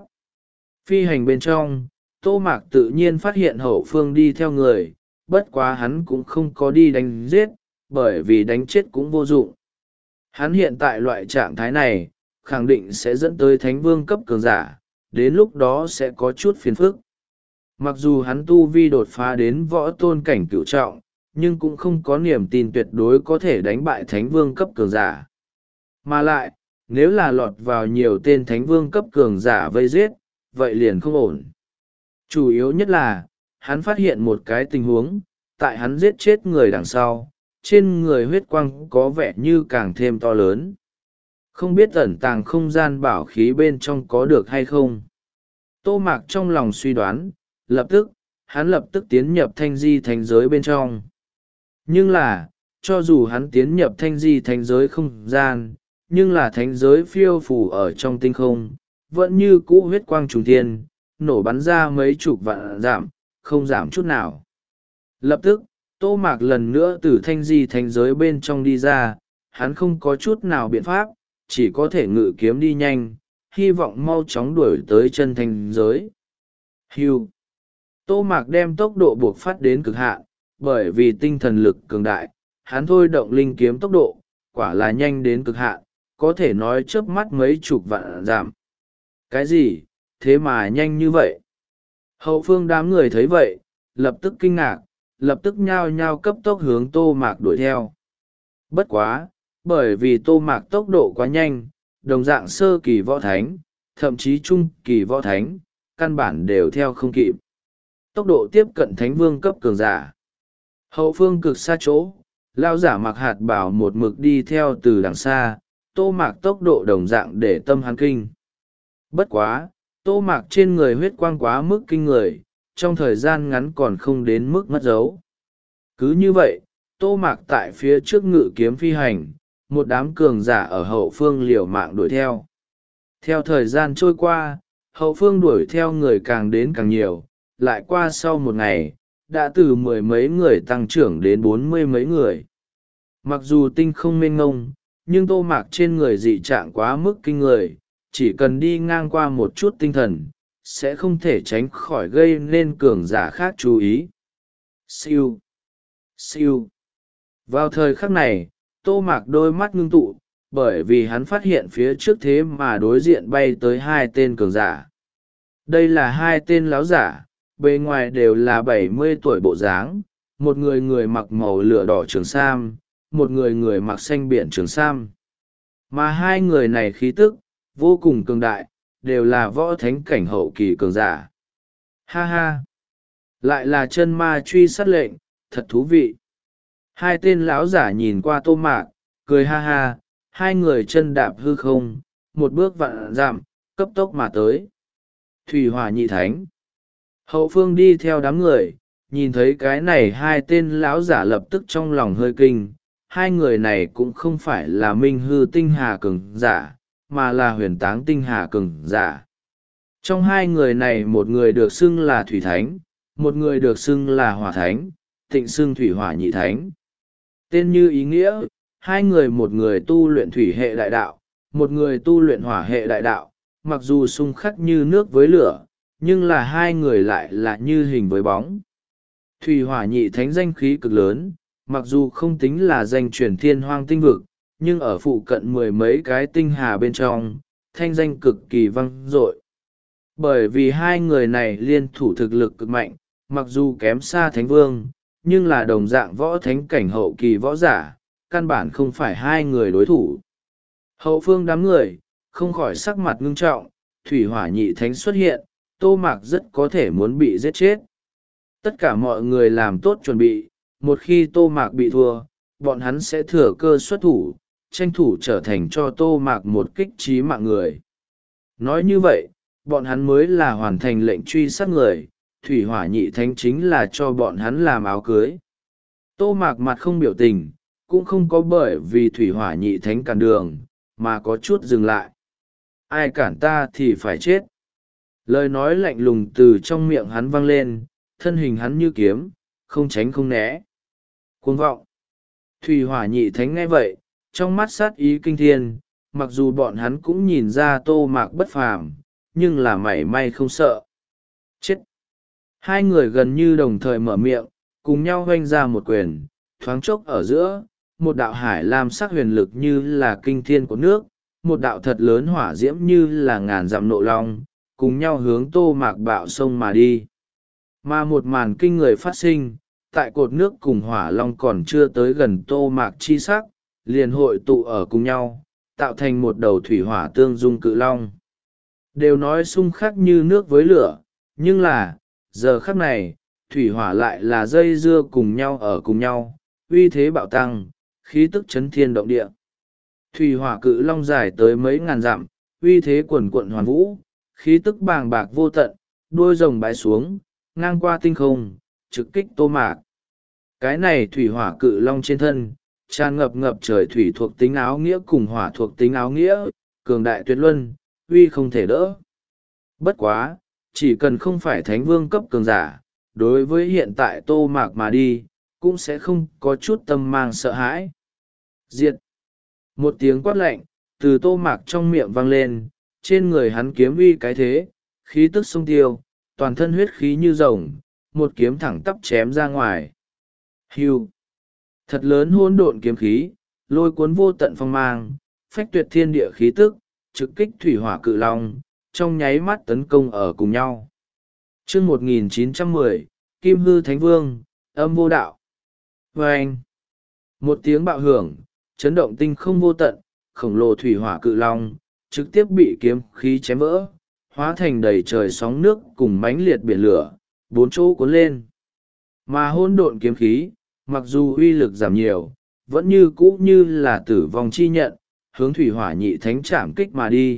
Phi hành bên trong, Tô Mạc tự nhiên phát hiện hậu phương đi theo người, bất quá hắn cũng không có đi đánh giết, bởi vì đánh chết cũng vô dụng. Hắn hiện tại loại trạng thái này, khẳng định sẽ dẫn tới thánh vương cấp cường giả, đến lúc đó sẽ có chút phiền phức. Mặc dù hắn tu vi đột phá đến võ tôn cảnh cửu trọng, nhưng cũng không có niềm tin tuyệt đối có thể đánh bại thánh vương cấp cường giả. Mà lại, nếu là lọt vào nhiều tên thánh vương cấp cường giả vây giết, vậy liền không ổn. Chủ yếu nhất là, hắn phát hiện một cái tình huống, tại hắn giết chết người đằng sau, trên người huyết quang có vẻ như càng thêm to lớn. Không biết ẩn tàng không gian bảo khí bên trong có được hay không. Tô Mạc trong lòng suy đoán, lập tức, hắn lập tức tiến nhập thanh di thánh giới bên trong. Nhưng là, cho dù hắn tiến nhập thanh di thánh giới không gian, nhưng là thánh giới phiêu phù ở trong tinh không, vẫn như cũ huyết quang trùng thiên, nổ bắn ra mấy chục vạn giảm, không giảm chút nào. Lập tức, Tô Mạc lần nữa từ thanh di thánh giới bên trong đi ra, hắn không có chút nào biện pháp, chỉ có thể ngự kiếm đi nhanh, hy vọng mau chóng đuổi tới chân thanh giới. Hưu. Tô Mạc đem tốc độ buộc phát đến cực hạn, bởi vì tinh thần lực cường đại, hắn thôi động linh kiếm tốc độ, quả là nhanh đến cực hạn, có thể nói chớp mắt mấy chục vạn giảm. Cái gì, thế mà nhanh như vậy? Hậu phương đám người thấy vậy, lập tức kinh ngạc, lập tức nhao nhao cấp tốc hướng Tô Mạc đuổi theo. Bất quá, bởi vì Tô Mạc tốc độ quá nhanh, đồng dạng sơ kỳ võ thánh, thậm chí trung kỳ võ thánh, căn bản đều theo không kịp. Tốc độ tiếp cận thánh vương cấp cường giả. Hậu phương cực xa chỗ, lao giả mặc hạt bảo một mực đi theo từ đằng xa, Tô Mạc tốc độ đồng dạng để tâm hắn kinh. Bất quá, Tô Mạc trên người huyết quang quá mức kinh người, trong thời gian ngắn còn không đến mức mất dấu. Cứ như vậy, Tô Mạc tại phía trước ngự kiếm phi hành, một đám cường giả ở hậu phương liều mạng đuổi theo. Theo thời gian trôi qua, hậu phương đuổi theo người càng đến càng nhiều, lại qua sau một ngày, đã từ mười mấy người tăng trưởng đến bốn mươi mấy người. Mặc dù tinh không mênh ngông, nhưng tô mạc trên người dị trạng quá mức kinh người, chỉ cần đi ngang qua một chút tinh thần sẽ không thể tránh khỏi gây nên cường giả khác chú ý. Siêu, siêu. Vào thời khắc này, tô mạc đôi mắt ngưng tụ, bởi vì hắn phát hiện phía trước thế mà đối diện bay tới hai tên cường giả. Đây là hai tên láo giả, bề ngoài đều là bảy mươi tuổi bộ dáng, một người người mặc màu lửa đỏ trường sam, một người người mặc xanh biển trường sam. Mà hai người này khí tức vô cùng cường đại, đều là võ thánh cảnh hậu kỳ cường giả. Ha ha! Lại là chân ma truy sát lệnh, thật thú vị. Hai tên lão giả nhìn qua tô mạc, cười ha ha, hai người chân đạp hư không, một bước vạn dặm, cấp tốc mà tới. Thủy hỏa nhị thánh. Hậu phương đi theo đám người, nhìn thấy cái này hai tên lão giả lập tức trong lòng hơi kinh. Hai người này cũng không phải là minh hư tinh hà cường giả, mà là huyền táng tinh hà cường giả. Trong hai người này một người được xưng là thủy thánh, một người được xưng là hỏa thánh, tịnh xưng thủy hỏa nhị thánh. Tên như ý nghĩa, hai người một người tu luyện thủy hệ đại đạo, một người tu luyện hỏa hệ đại đạo, mặc dù xung khắc như nước với lửa, nhưng là hai người lại là như hình với bóng. Thủy hỏa nhị thánh danh khí cực lớn, mặc dù không tính là danh truyền thiên hoang tinh vực, nhưng ở phụ cận mười mấy cái tinh hà bên trong, thanh danh cực kỳ vang dội. Bởi vì hai người này liên thủ thực lực cực mạnh, mặc dù kém xa thánh vương, nhưng là đồng dạng võ thánh cảnh hậu kỳ võ giả, căn bản không phải hai người đối thủ. Hậu phương đám người, không khỏi sắc mặt ngưng trọng, thủy hỏa nhị thánh xuất hiện, tô mạc rất có thể muốn bị giết chết. Tất cả mọi người làm tốt chuẩn bị, một khi tô mạc bị thua, bọn hắn sẽ thừa cơ xuất thủ, tranh thủ trở thành cho tô mạc một kích trí mạng người. Nói như vậy, bọn hắn mới là hoàn thành lệnh truy sát người, thủy hỏa nhị thánh chính là cho bọn hắn làm áo cưới. Tô mạc mặt không biểu tình, cũng không có bởi vì thủy hỏa nhị thánh cản đường, mà có chút dừng lại. Ai cản ta thì phải chết. Lời nói lạnh lùng từ trong miệng hắn vang lên, thân hình hắn như kiếm, không tránh không né. Cuồng vọng. Thủy hỏa nhị thánh nghe vậy, trong mắt sát ý kinh thiên, mặc dù bọn hắn cũng nhìn ra tô mạc bất phàm, nhưng là mảy may không sợ. Chết. Hai người gần như đồng thời mở miệng, cùng nhau hoanh ra một quyền, thoáng chốc ở giữa, một đạo hải lam sắc huyền lực như là kinh thiên của nước, một đạo thật lớn hỏa diễm như là ngàn dặm nộ long, cùng nhau hướng tô mạc bạo sông mà đi. Mà một màn kinh người phát sinh, tại cột nước cùng hỏa long còn chưa tới gần tô mạc chi sắc, liền hội tụ ở cùng nhau, tạo thành một đầu thủy hỏa tương dung cự long. Đều nói xung khắc như nước với lửa, nhưng là, giờ khắc này, thủy hỏa lại là dây dưa cùng nhau ở cùng nhau, uy thế bạo tăng, khí tức chấn thiên động địa. Thủy hỏa cự long dài tới mấy ngàn dặm, uy thế quần quận hoàn vũ, khí tức bàng bạc vô tận, đuôi rồng bái xuống, ngang qua tinh không, trực kích tô mạc. Cái này thủy hỏa cự long trên thân, tràn ngập ngập trời thủy thuộc tính áo nghĩa cùng hỏa thuộc tính áo nghĩa, cường đại tuyệt luân, uy không thể đỡ. Bất quá, chỉ cần không phải thánh vương cấp cường giả, đối với hiện tại tô mạc mà đi, cũng sẽ không có chút tâm mang sợ hãi. Diệt! Một tiếng quát lạnh, từ tô mạc trong miệng vang lên, trên người hắn kiếm uy cái thế, khí tức sông tiêu, toàn thân huyết khí như rồng, một kiếm thẳng tắp chém ra ngoài. Hưu! Thật lớn hỗn độn kiếm khí, lôi cuốn vô tận phong mang, phách tuyệt thiên địa khí tức, trực kích thủy hỏa cự long, trong nháy mắt tấn công ở cùng nhau. Chương một nghìn chín trăm mười, Kim Hư Thánh Vương, âm vô đạo. Vâng! Một tiếng bạo hưởng, chấn động tinh không vô tận, khổng lồ thủy hỏa cự long, trực tiếp bị kiếm khí chém vỡ, hóa thành đầy trời sóng nước cùng mãnh liệt biển lửa, bốn chỗ cuốn lên. Mà hỗn độn kiếm khí, mặc dù uy lực giảm nhiều, vẫn như cũ như là tử vong chi nhận, hướng thủy hỏa nhị thánh chạm kích mà đi.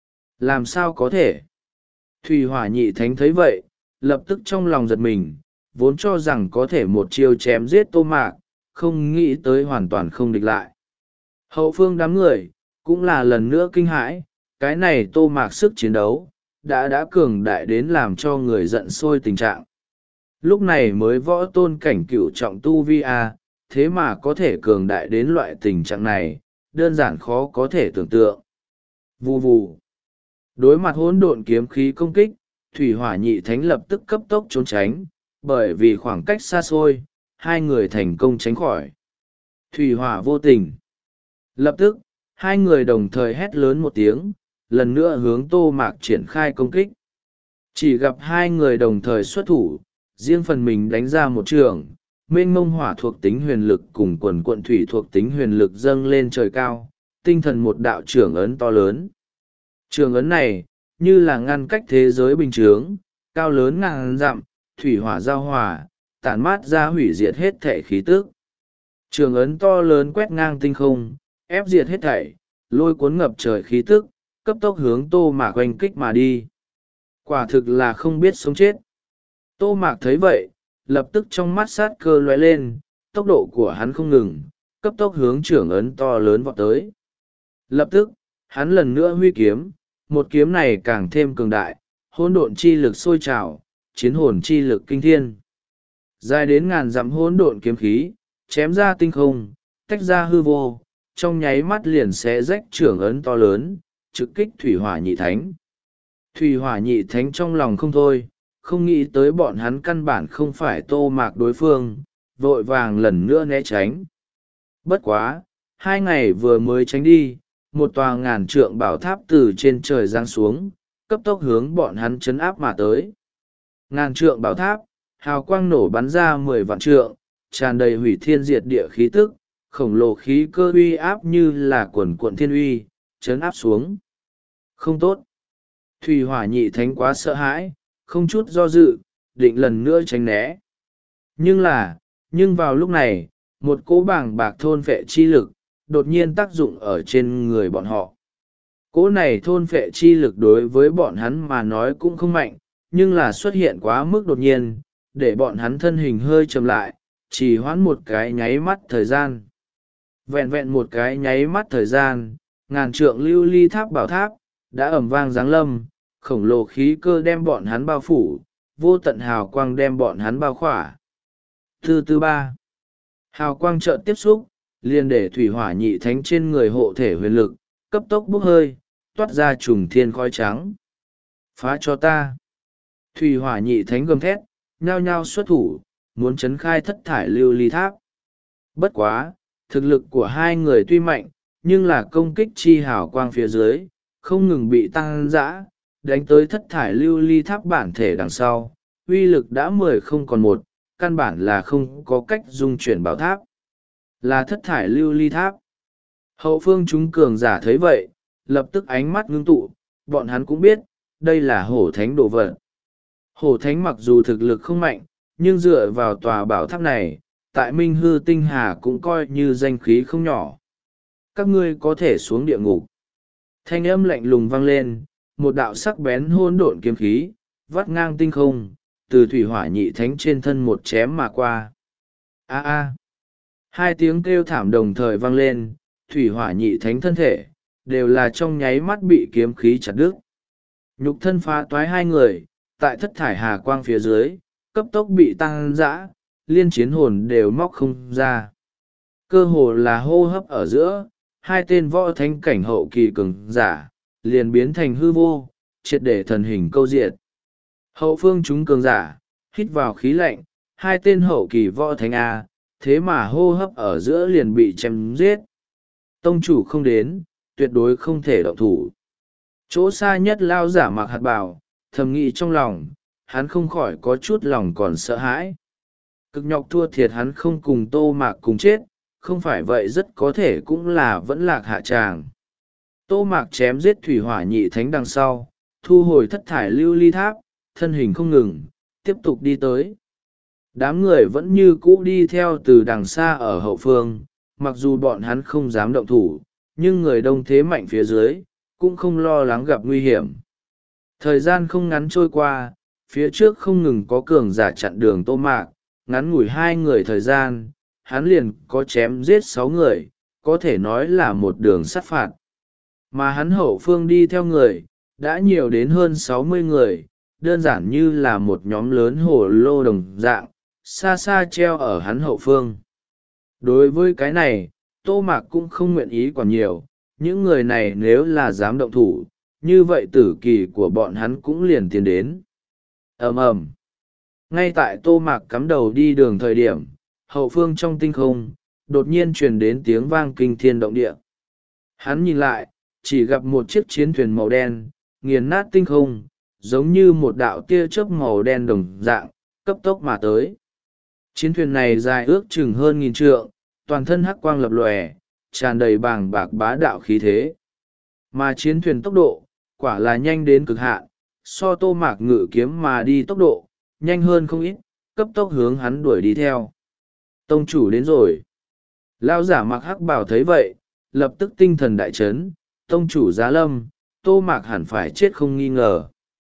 Làm sao có thể? Thủy hỏa nhị thánh thấy vậy, lập tức trong lòng giật mình, vốn cho rằng có thể một chiêu chém giết tô mạc, không nghĩ tới hoàn toàn không địch lại. Hậu phương đám người, cũng là lần nữa kinh hãi, cái này tô mạc sức chiến đấu, đã đã cường đại đến làm cho người giận sôi tình trạng. Lúc này mới võ tôn cảnh cửu trọng tu vi a, thế mà có thể cường đại đến loại tình trạng này, đơn giản khó có thể tưởng tượng. Vù vù. Đối mặt hỗn độn kiếm khí công kích, thủy hỏa nhị thánh lập tức cấp tốc trốn tránh, bởi vì khoảng cách xa xôi, hai người thành công tránh khỏi. Thủy hỏa vô tình. Lập tức, hai người đồng thời hét lớn một tiếng, lần nữa hướng Tô Mạc triển khai công kích. Chỉ gặp hai người đồng thời xuất thủ, riêng phần mình đánh ra một trường, mênh mông hỏa thuộc tính huyền lực cùng quần quận thủy thuộc tính huyền lực dâng lên trời cao, tinh thần một đạo trưởng ấn to lớn. Trường ấn này, như là ngăn cách thế giới bình chướng, cao lớn ngàn dặm, thủy hỏa giao hòa, tản mát ra hủy diệt hết thể khí tức. Trường ấn to lớn quét ngang tinh không, ép diệt hết thảy, lôi cuốn ngập trời khí tức, cấp tốc hướng Tô Mạc oanh kích mà đi. Quả thực là không biết sống chết. Tô Mạc thấy vậy, lập tức trong mắt sát cơ lóe lên, tốc độ của hắn không ngừng, cấp tốc hướng trưởng ấn to lớn vọt tới. Lập tức, hắn lần nữa huy kiếm, một kiếm này càng thêm cường đại, hỗn độn chi lực sôi trào, chiến hồn chi lực kinh thiên. Dài đến ngàn dặm hỗn độn kiếm khí, chém ra tinh không, tách ra hư vô, trong nháy mắt liền xé rách trưởng ấn to lớn, trực kích thủy hỏa nhị thánh. Thủy hỏa nhị thánh trong lòng không thôi, không nghĩ tới bọn hắn căn bản không phải Tô Mạc đối phương, vội vàng lần nữa né tránh. Bất quá, hai ngày vừa mới tránh đi, một tòa ngàn trượng bảo tháp từ trên trời giáng xuống, cấp tốc hướng bọn hắn chấn áp mà tới. Ngàn trượng bảo tháp, hào quang nổ bắn ra mười vạn trượng, tràn đầy hủy thiên diệt địa khí tức, khổng lồ khí cơ uy áp như là quần quận thiên uy, chấn áp xuống. Không tốt. Thủy hỏa nhị thánh quá sợ hãi, không chút do dự, định lần nữa tránh né. Nhưng là, nhưng vào lúc này, một cỗ bảng bạc thôn phệ chi lực, đột nhiên tác dụng ở trên người bọn họ. Cỗ này thôn phệ chi lực đối với bọn hắn mà nói cũng không mạnh, nhưng là xuất hiện quá mức đột nhiên, để bọn hắn thân hình hơi chậm lại, chỉ hoãn một cái nháy mắt thời gian. Vẹn vẹn một cái nháy mắt thời gian, ngàn trượng lưu ly tháp bảo tháp, đã ầm vang giáng lâm, khổng lồ khí cơ đem bọn hắn bao phủ, vô tận hào quang đem bọn hắn bao khỏa. Thứ tư ba, hào quang chợt tiếp xúc, liền để thủy hỏa nhị thánh trên người hộ thể huyền lực, cấp tốc bốc hơi, toát ra trùng thiên khói trắng. Phá cho ta! Thủy hỏa nhị thánh gầm thét, nhao nhao xuất thủ, muốn chấn khai thất thải lưu ly tháp. Bất quá, thực lực của hai người tuy mạnh, nhưng là công kích chi hào quang phía dưới, không ngừng bị tăng dã, đánh tới thất thải lưu ly tháp bản thể đằng sau, uy lực đã mười không còn một, căn bản là không có cách dung chuyển bảo tháp. Là thất thải lưu ly tháp. Hậu phương chúng cường giả thấy vậy, lập tức ánh mắt ngưng tụ, bọn hắn cũng biết, đây là hổ thánh đồ vật. Hổ thánh mặc dù thực lực không mạnh, nhưng dựa vào tòa bảo tháp này, tại Minh Hư Tinh Hà cũng coi như danh khí không nhỏ. Các ngươi có thể xuống địa ngục. Thanh âm lạnh lùng vang lên, một đạo sắc bén hôn độn kiếm khí, vắt ngang tinh không, từ thủy hỏa nhị thánh trên thân một chém mà qua. A a. Hai tiếng kêu thảm đồng thời vang lên, thủy hỏa nhị thánh thân thể, đều là trong nháy mắt bị kiếm khí chặt đứt. Nhục thân phá toái hai người, tại thất thải hà quang phía dưới, cấp tốc bị tăng dã, liên chiến hồn đều móc không ra. Cơ hồ là hô hấp ở giữa, hai tên võ thánh cảnh hậu kỳ cường giả, liền biến thành hư vô, triệt để thần hình câu diệt. Hậu phương chúng cường giả, hít vào khí lạnh, hai tên hậu kỳ võ thánh A, thế mà hô hấp ở giữa liền bị chém giết. Tông chủ không đến, tuyệt đối không thể động thủ. Chỗ xa nhất lao giả mặc hạt bào, thầm nghĩ trong lòng, hắn không khỏi có chút lòng còn sợ hãi. Cực nhọc thua thiệt hắn không cùng Tô Mạc cùng chết, không phải vậy rất có thể cũng là vẫn lạc hạ tràng. Tô Mạc chém giết thủy hỏa nhị thánh đằng sau, thu hồi thất thải lưu ly tháp, thân hình không ngừng, tiếp tục đi tới. Đám người vẫn như cũ đi theo từ đằng xa ở hậu phương, mặc dù bọn hắn không dám động thủ, nhưng người đông thế mạnh phía dưới, cũng không lo lắng gặp nguy hiểm. Thời gian không ngắn trôi qua, phía trước không ngừng có cường giả chặn đường Tô Mạc, ngắn ngủi hai người thời gian, hắn liền có chém giết sáu người, có thể nói là một đường sát phạt. Mà hắn hậu phương đi theo người, đã nhiều đến hơn sáu mươi người, đơn giản như là một nhóm lớn hồ lô đồng dạng, xa xa treo ở hắn hậu phương. Đối với cái này, Tô Mạc cũng không nguyện ý quản nhiều, những người này nếu là dám động thủ, như vậy tử kỳ của bọn hắn cũng liền tiến đến. Ầm ầm. Ngay tại Tô Mạc cắm đầu đi đường thời điểm, hậu phương trong tinh không, đột nhiên truyền đến tiếng vang kinh thiên động địa. Hắn nhìn lại, chỉ gặp một chiếc chiến thuyền màu đen, nghiền nát tinh không, giống như một đạo tia chớp màu đen đồng dạng, cấp tốc mà tới. Chiến thuyền này dài ước chừng hơn nghìn trượng, toàn thân hắc quang lập lòe, tràn đầy bàng bạc bá đạo khí thế. Mà chiến thuyền tốc độ, quả là nhanh đến cực hạn, so Tô Mạc ngự kiếm mà đi tốc độ, nhanh hơn không ít, cấp tốc hướng hắn đuổi đi theo. Tông chủ đến rồi. Lão giả mặc hắc bảo thấy vậy, lập tức tinh thần đại chấn, tông chủ giá lâm, Tô Mạc hẳn phải chết không nghi ngờ.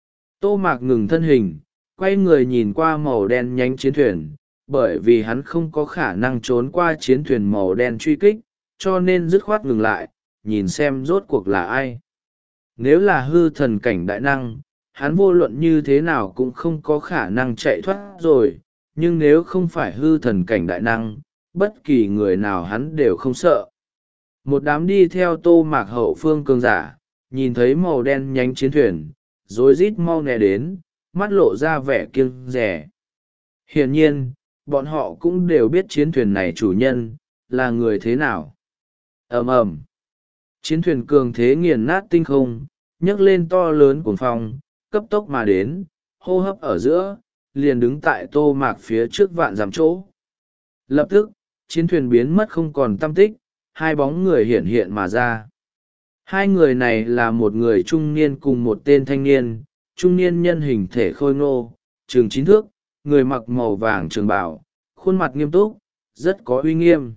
Tô Mạc ngừng thân hình, quay người nhìn qua màu đen nhánh chiến thuyền, bởi vì hắn không có khả năng trốn qua chiến thuyền màu đen truy kích, cho nên dứt khoát ngừng lại, nhìn xem rốt cuộc là ai. Nếu là hư thần cảnh đại năng, hắn vô luận như thế nào cũng không có khả năng chạy thoát rồi, nhưng nếu không phải hư thần cảnh đại năng, bất kỳ người nào hắn đều không sợ. Một đám đi theo Tô Mạc hậu phương cường giả, nhìn thấy màu đen nhánh chiến thuyền, rối rít mau nè đến, mắt lộ ra vẻ kiêng dè. Hiển nhiên, bọn họ cũng đều biết chiến thuyền này chủ nhân, là người thế nào. Ầm ầm. Chiến thuyền cường thế nghiền nát tinh không, nhấc lên to lớn cuồng phong, cấp tốc mà đến, hô hấp ở giữa, liền đứng tại Tô Mạc phía trước vạn dặm chỗ. Lập tức, chiến thuyền biến mất không còn tăm tích, hai bóng người hiện hiện mà ra. Hai người này là một người trung niên cùng một tên thanh niên, trung niên nhân hình thể khôi ngô, chừng chín thước, người mặc màu vàng trường bào, khuôn mặt nghiêm túc, rất có uy nghiêm.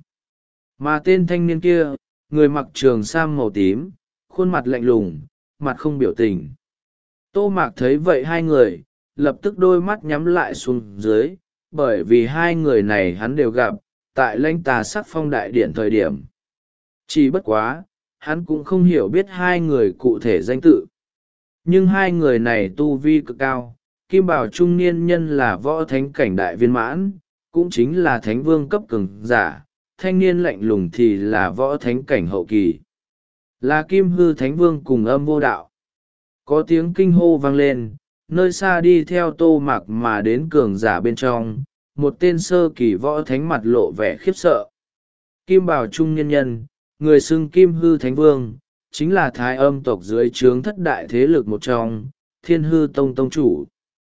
Mà tên thanh niên kia, người mặc trường sam màu tím, khuôn mặt lạnh lùng, mặt không biểu tình. Tô Mạc thấy vậy hai người, lập tức đôi mắt nhắm lại xuống dưới, bởi vì hai người này hắn đều gặp, tại Lãnh Tà Sắc Phong đại điện thời điểm. Chỉ bất quá, hắn cũng không hiểu biết hai người cụ thể danh tự. Nhưng hai người này tu vi cực cao, kim bảo trung niên nhân là võ thánh cảnh đại viên mãn, cũng chính là thánh vương cấp cường giả, thanh niên lạnh lùng thì là võ thánh cảnh hậu kỳ. Là kim hư thánh vương cùng Âm Vô Đạo. Có tiếng kinh hô vang lên, nơi xa đi theo Tô Mạc mà đến cường giả bên trong, một tên sơ kỳ võ thánh mặt lộ vẻ khiếp sợ. Kim bảo trung niên nhân, người xưng kim hư thánh vương, chính là Thái Âm tộc dưới trướng thất đại thế lực một trong, Thiên Hư Tông tông chủ.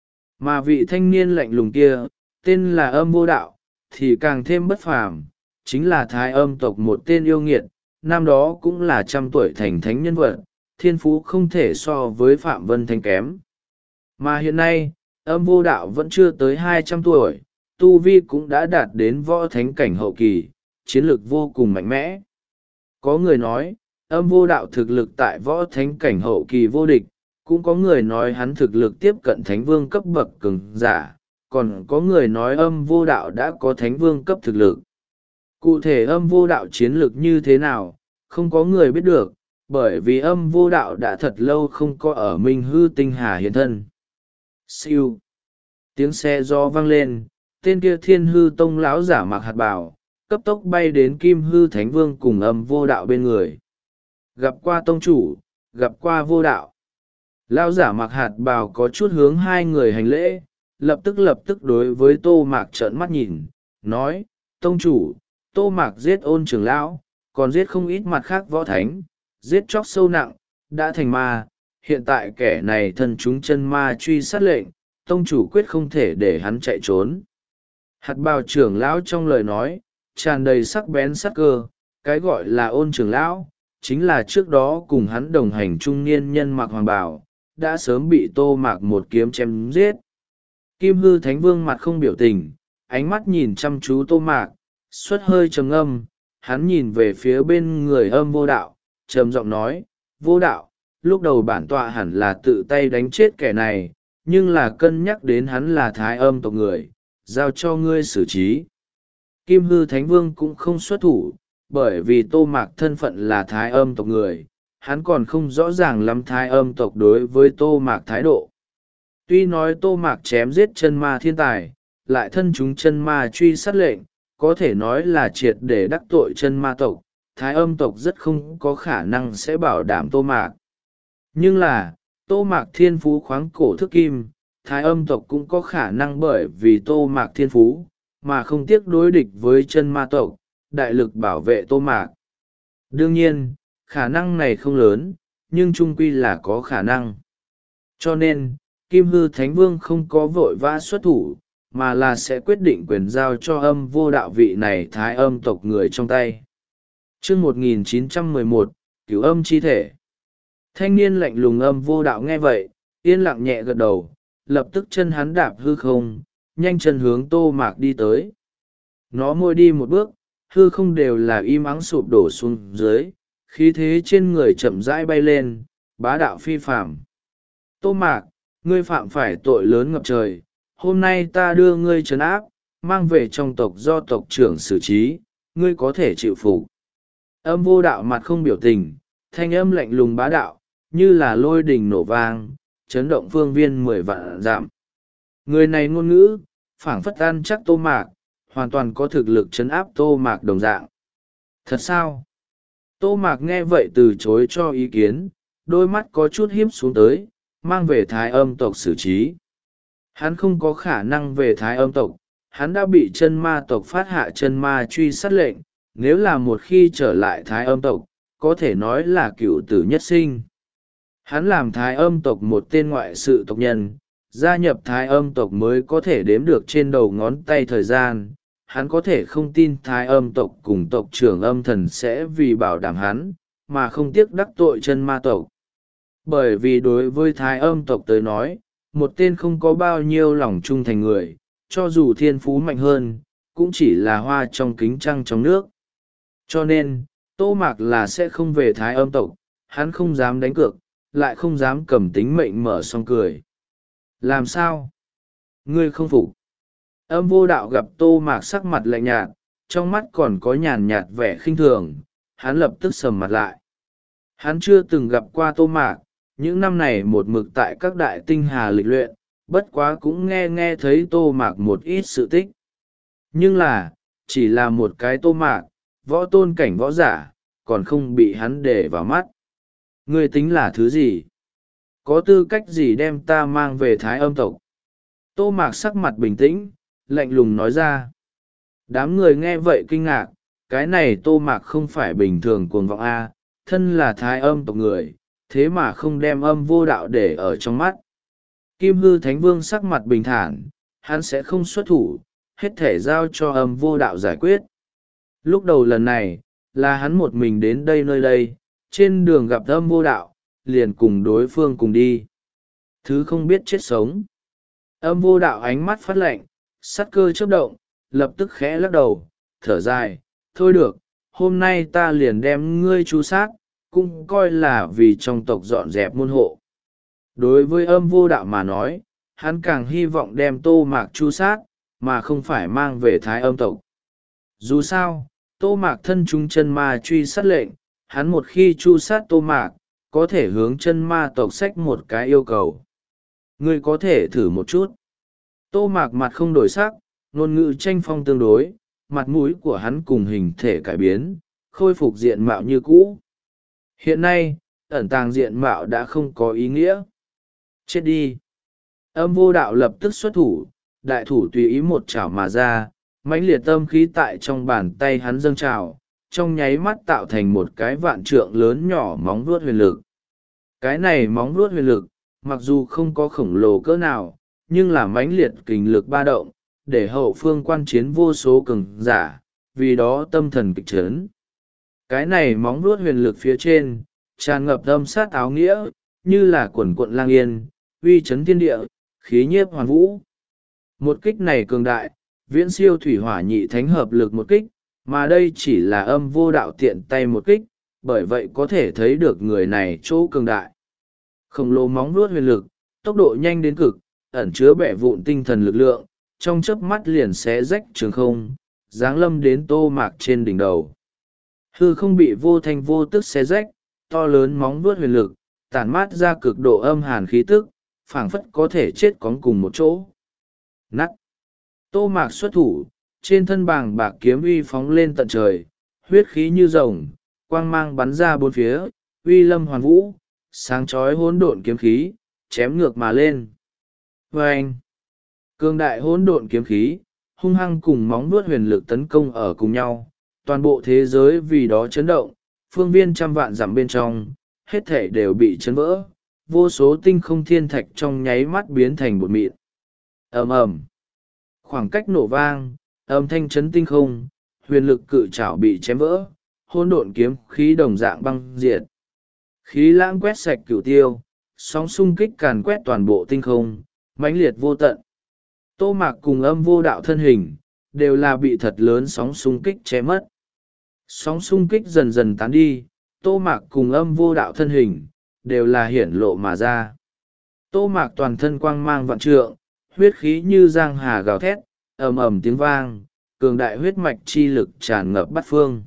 Mà vị thanh niên lạnh lùng kia, tên là Âm Vô Đạo, thì càng thêm bất phàm, chính là Thái Âm tộc một tên yêu nghiệt, năm đó cũng là trăm tuổi thành thánh nhân vật, thiên phú không thể so với Phạm Vân Thanh kém. Mà hiện nay, Âm Vô Đạo vẫn chưa tới hai trăm tuổi, tu vi cũng đã đạt đến võ thánh cảnh hậu kỳ, chiến lược vô cùng mạnh mẽ. Có người nói, Âm Vô Đạo thực lực tại võ thánh cảnh hậu kỳ vô địch, cũng có người nói hắn thực lực tiếp cận thánh vương cấp bậc cường giả, còn có người nói Âm Vô Đạo đã có thánh vương cấp thực lực. Cụ thể Âm Vô Đạo chiến lược như thế nào, không có người biết được, bởi vì Âm Vô Đạo đã thật lâu không có ở Minh Hư Tinh Hà hiện thân. Siêu. Tiếng xe gió vang lên, tên kia Thiên Hư Tông lão giả mặc hạt bào, cấp tốc bay đến Kim Hư Thánh Vương cùng Âm Vô Đạo bên người. Gặp qua tông chủ, gặp qua Vô Đạo. Lão giả mặc hạt bào có chút hướng hai người hành lễ, lập tức lập tức đối với Tô Mạc trợn mắt nhìn, nói, tông chủ, Tô Mạc giết Ôn trưởng lão, còn giết không ít mặt khác võ thánh, giết chóc sâu nặng, đã thành ma, hiện tại kẻ này thân chúng chân ma truy sát lệnh, tông chủ quyết không thể để hắn chạy trốn. Hạt bào trưởng lão trong lời nói, tràn đầy sắc bén sắc cơ, cái gọi là Ôn trưởng lão, chính là trước đó cùng hắn đồng hành trung niên nhân mặc hoàng bào, đã sớm bị Tô Mạc một kiếm chém giết. Kim hư thánh vương mặt không biểu tình, ánh mắt nhìn chăm chú Tô Mạc, suốt hơi trầm ngâm, hắn nhìn về phía bên người Âm Vô Đạo, trầm giọng nói, Vô Đạo, lúc đầu bản tọa hẳn là tự tay đánh chết kẻ này, nhưng là cân nhắc đến hắn là Thái Âm tộc người, giao cho ngươi xử trí. Kim hư thánh vương cũng không xuất thủ, bởi vì Tô Mạc thân phận là Thái Âm tộc người, hắn còn không rõ ràng lắm Thái Âm tộc đối với Tô Mạc thái độ. Tuy nói Tô Mạc chém giết chân ma thiên tài, lại thân chúng chân ma truy sát lệnh, có thể nói là triệt để đắc tội chân ma tộc. Thái âm tộc rất không có khả năng sẽ bảo đảm Tô Mạc. Nhưng là, Tô Mạc thiên phú khoáng cổ thức kim, Thái âm tộc cũng có khả năng bởi vì Tô Mạc thiên phú, mà không tiếc đối địch với chân ma tộc, đại lực bảo vệ Tô Mạc. Đương nhiên, khả năng này không lớn, nhưng trung quy là có khả năng. Cho nên, Kim Hư Thánh Vương không có vội vã xuất thủ, mà là sẽ quyết định quyền giao cho âm vô đạo vị này Thái âm tộc người trong tay. Chương một nghìn chín trăm mười một, Cửu âm chi thể. Thanh niên lạnh lùng âm vô đạo nghe vậy, yên lặng nhẹ gật đầu, lập tức chân hắn đạp hư không, nhanh chân hướng Tô Mạc đi tới. Nó môi đi một bước, hư không đều là im ắng sụp đổ xuống dưới, khí thế trên người chậm rãi bay lên, bá đạo phi phạm. Tô Mạc, ngươi phạm phải tội lớn ngập trời, hôm nay ta đưa ngươi trấn áp, mang về trong tộc do tộc trưởng xử trí, ngươi có thể chịu phục. Âm vô đạo mặt không biểu tình, thanh âm lạnh lùng bá đạo, như là lôi đình nổ vang, chấn động phương viên mười vạn dặm. Người này ngôn ngữ, phảng phất ăn chắc Tô Mạc, hoàn toàn có thực lực chấn áp Tô Mạc đồng dạng. Thật sao? Tô Mạc nghe vậy từ chối cho ý kiến, đôi mắt có chút hiếp xuống tới, mang về Thái âm tộc xử trí. Hắn không có khả năng về Thái âm tộc, hắn đã bị chân ma tộc phát hạ chân ma truy sát lệnh, nếu là một khi trở lại Thái âm tộc, có thể nói là cựu tử nhất sinh. Hắn làm Thái âm tộc một tên ngoại sự tộc nhân, gia nhập Thái âm tộc mới có thể đếm được trên đầu ngón tay thời gian. Hắn có thể không tin Thái âm tộc cùng tộc trưởng âm thần sẽ vì bảo đảm hắn, mà không tiếc đắc tội chân ma tộc. Bởi vì đối với Thái âm tộc tới nói, một tên không có bao nhiêu lòng trung thành người, cho dù thiên phú mạnh hơn, cũng chỉ là hoa trong kính trăng trong nước. Cho nên, Tô Mạc là sẽ không về Thái âm tộc, hắn không dám đánh cược, lại không dám cầm tính mệnh mở song cười. Làm sao? Ngươi không phục. Âm vô đạo gặp Tô Mạc sắc mặt lạnh nhạt, trong mắt còn có nhàn nhạt vẻ khinh thường, hắn lập tức sầm mặt lại. Hắn chưa từng gặp qua Tô Mạc, những năm này một mực tại các đại tinh hà lịch luyện, bất quá cũng nghe nghe thấy Tô Mạc một ít sự tích. Nhưng là, chỉ là một cái Tô Mạc, võ tôn cảnh võ giả, còn không bị hắn để vào mắt. Ngươi tính là thứ gì? Có tư cách gì đem ta mang về Thái âm tộc? Tô Mạc sắc mặt bình tĩnh, lạnh lùng nói ra. Đám người nghe vậy kinh ngạc, cái này Tô Mạc không phải bình thường cuồng vọng A, thân là Thái âm tộc người, thế mà không đem âm vô đạo để ở trong mắt. Kim Hư Thánh Vương sắc mặt bình thản, hắn sẽ không xuất thủ, hết thể giao cho âm vô đạo giải quyết. Lúc đầu lần này, là hắn một mình đến đây nơi đây, trên đường gặp âm vô đạo, liền cùng đối phương cùng đi. Thứ không biết chết sống. Âm vô đạo ánh mắt phát lạnh, sắt cơ chớp động, lập tức khẽ lắc đầu, thở dài, thôi được, hôm nay ta liền đem ngươi tru sát, cũng coi là vì trong tộc dọn dẹp môn hộ. Đối với âm vô đạo mà nói, hắn càng hy vọng đem Tô Mạc tru sát, mà không phải mang về Thái âm tộc. Dù sao, Tô Mạc thân chúng chân ma truy sát lệnh, hắn một khi tru sát Tô Mạc, có thể hướng chân ma tộc xách một cái yêu cầu. Ngươi có thể thử một chút. Tô Mạc mặt không đổi sắc, ngôn ngữ tranh phong tương đối, mặt mũi của hắn cùng hình thể cải biến, khôi phục diện mạo như cũ. Hiện nay, ẩn tàng diện mạo đã không có ý nghĩa. Chết đi. Âm vô đạo lập tức xuất thủ, đại thủ tùy ý một chảo mà ra, mãnh liệt tâm khí tại trong bàn tay hắn dâng trào, trong nháy mắt tạo thành một cái vạn trượng lớn nhỏ móng vuốt huyền lực. Cái này móng vuốt huyền lực, mặc dù không có khổng lồ cỡ nào, nhưng là mãnh liệt kình lực ba động, để hậu phương quan chiến vô số cường giả, vì đó tâm thần kịch chấn. Cái này móng vuốt huyền lực phía trên, tràn ngập âm sát áo nghĩa, như là quần quận lang yên, uy chấn thiên địa, khí nhiếp hoàn vũ. Một kích này cường đại, viễn siêu thủy hỏa nhị thánh hợp lực một kích, mà đây chỉ là âm vô đạo tiện tay một kích, bởi vậy có thể thấy được người này chỗ cường đại. Khổng lồ móng vuốt huyền lực, tốc độ nhanh đến cực, ẩn chứa bẻ vụn tinh thần lực lượng, trong chớp mắt liền xé rách trường không, giáng lâm đến Tô Mạc trên đỉnh đầu. Hư không bị vô thanh vô tức xé rách, to lớn móng vuốt huyền lực, tản mát ra cực độ âm hàn khí tức, phảng phất có thể chết cóng cùng một chỗ. Nắt. Tô Mạc xuất thủ, trên thân bàng bạc kiếm uy phóng lên tận trời, huyết khí như rồng, quang mang bắn ra bốn phía, uy lâm hoàn vũ, sáng chói hỗn độn kiếm khí, chém ngược mà lên. Và anh, cường đại hỗn độn kiếm khí, hung hăng cùng móng vuốt huyền lực tấn công ở cùng nhau, toàn bộ thế giới vì đó chấn động, phương viên trăm vạn dặm bên trong, hết thể đều bị chấn vỡ, vô số tinh không thiên thạch trong nháy mắt biến thành bột mịn. Ầm ầm, khoảng cách nổ vang, âm thanh chấn tinh không, huyền lực cự trảo bị chém vỡ, hỗn độn kiếm khí đồng dạng băng diệt. Khí lãng quét sạch cửu tiêu, sóng xung kích càn quét toàn bộ tinh không, mãnh liệt vô tận. Tô Mạc cùng Âm Vô Đạo thân hình, đều là bị thật lớn sóng xung kích che mất. Sóng xung kích dần dần tán đi, Tô Mạc cùng Âm Vô Đạo thân hình, đều là hiển lộ mà ra. Tô Mạc toàn thân quang mang vạn trượng, huyết khí như giang hà gào thét, ầm ầm tiếng vang, cường đại huyết mạch chi lực tràn ngập bát phương.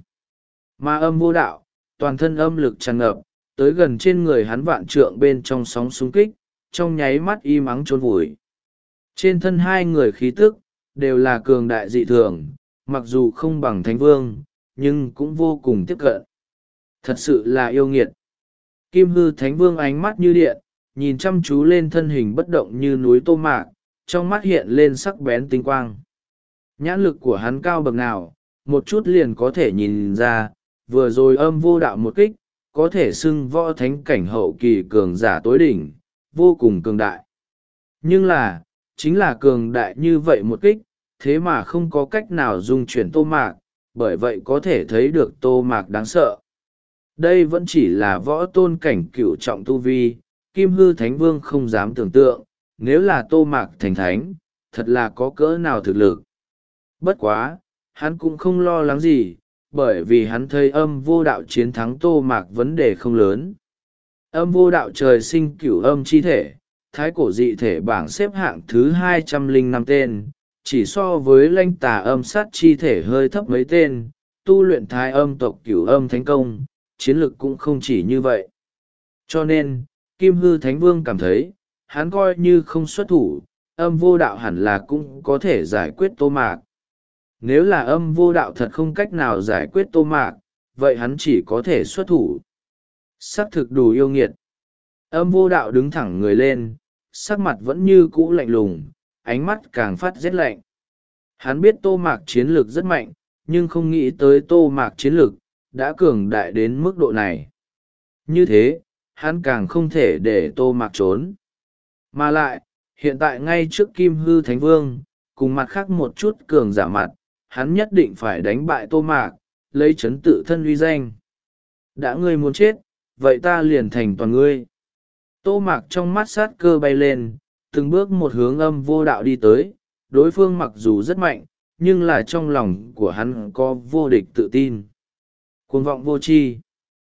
Mà Âm Vô Đạo, toàn thân âm lực tràn ngập, tới gần trên người hắn vạn trượng bên trong sóng xung kích, trong nháy mắt im ắng chôn vùi. Trên thân hai người khí tức, đều là cường đại dị thường, mặc dù không bằng Thánh Vương, nhưng cũng vô cùng tiếp cận. Thật sự là yêu nghiệt. Kim Hư Thánh Vương ánh mắt như điện, nhìn chăm chú lên thân hình bất động như núi Tô Mạc, trong mắt hiện lên sắc bén tinh quang. Nhãn lực của hắn cao bậc nào, một chút liền có thể nhìn ra, vừa rồi Âm Vô Đạo một kích, có thể xưng võ thánh cảnh hậu kỳ cường giả tối đỉnh, vô cùng cường đại. Nhưng là, chính là cường đại như vậy một kích, thế mà không có cách nào dung chuyển Tô Mạc, bởi vậy có thể thấy được Tô Mạc đáng sợ. Đây vẫn chỉ là võ tôn cảnh cửu trọng tu vi, Kim Hư Thánh Vương không dám tưởng tượng, nếu là Tô Mạc thành thánh, thật là có cỡ nào thực lực. Bất quá, hắn cũng không lo lắng gì, bởi vì hắn thấy Âm Vô Đạo chiến thắng Tô Mạc vấn đề không lớn. Âm Vô Đạo trời sinh cửu âm chi thể, thái cổ dị thể bảng xếp hạng thứ hai trăm lẻ năm tên, chỉ so với Lanh Tà âm sát chi thể hơi thấp mấy tên, tu luyện thái âm tộc cửu âm thánh công, chiến lực cũng không chỉ như vậy. Cho nên, Kim Hư Thánh Vương cảm thấy, hắn coi như không xuất thủ, Âm Vô Đạo hẳn là cũng có thể giải quyết Tô Mạc. Nếu là Âm Vô Đạo thật không cách nào giải quyết Tô Mạc, vậy hắn chỉ có thể xuất thủ. Sắc thực đủ yêu nghiệt. Âm Vô Đạo đứng thẳng người lên, sắc mặt vẫn như cũ lạnh lùng, ánh mắt càng phát rét lạnh. Hắn biết Tô Mạc chiến lược rất mạnh, nhưng không nghĩ tới Tô Mạc chiến lược đã cường đại đến mức độ này. Như thế, hắn càng không thể để Tô Mạc trốn. Mà lại, hiện tại ngay trước Kim Hư Thánh Vương, cùng mặt khác một chút cường giả mặt, hắn nhất định phải đánh bại Tô Mạc, lấy chấn tự thân uy danh. Đã ngươi muốn chết, vậy ta liền thành toàn ngươi. Tô Mạc trong mắt sát cơ bay lên, từng bước một hướng Âm Vô Đạo đi tới, đối phương mặc dù rất mạnh, nhưng là trong lòng của hắn có vô địch tự tin. Cuồng vọng vô tri.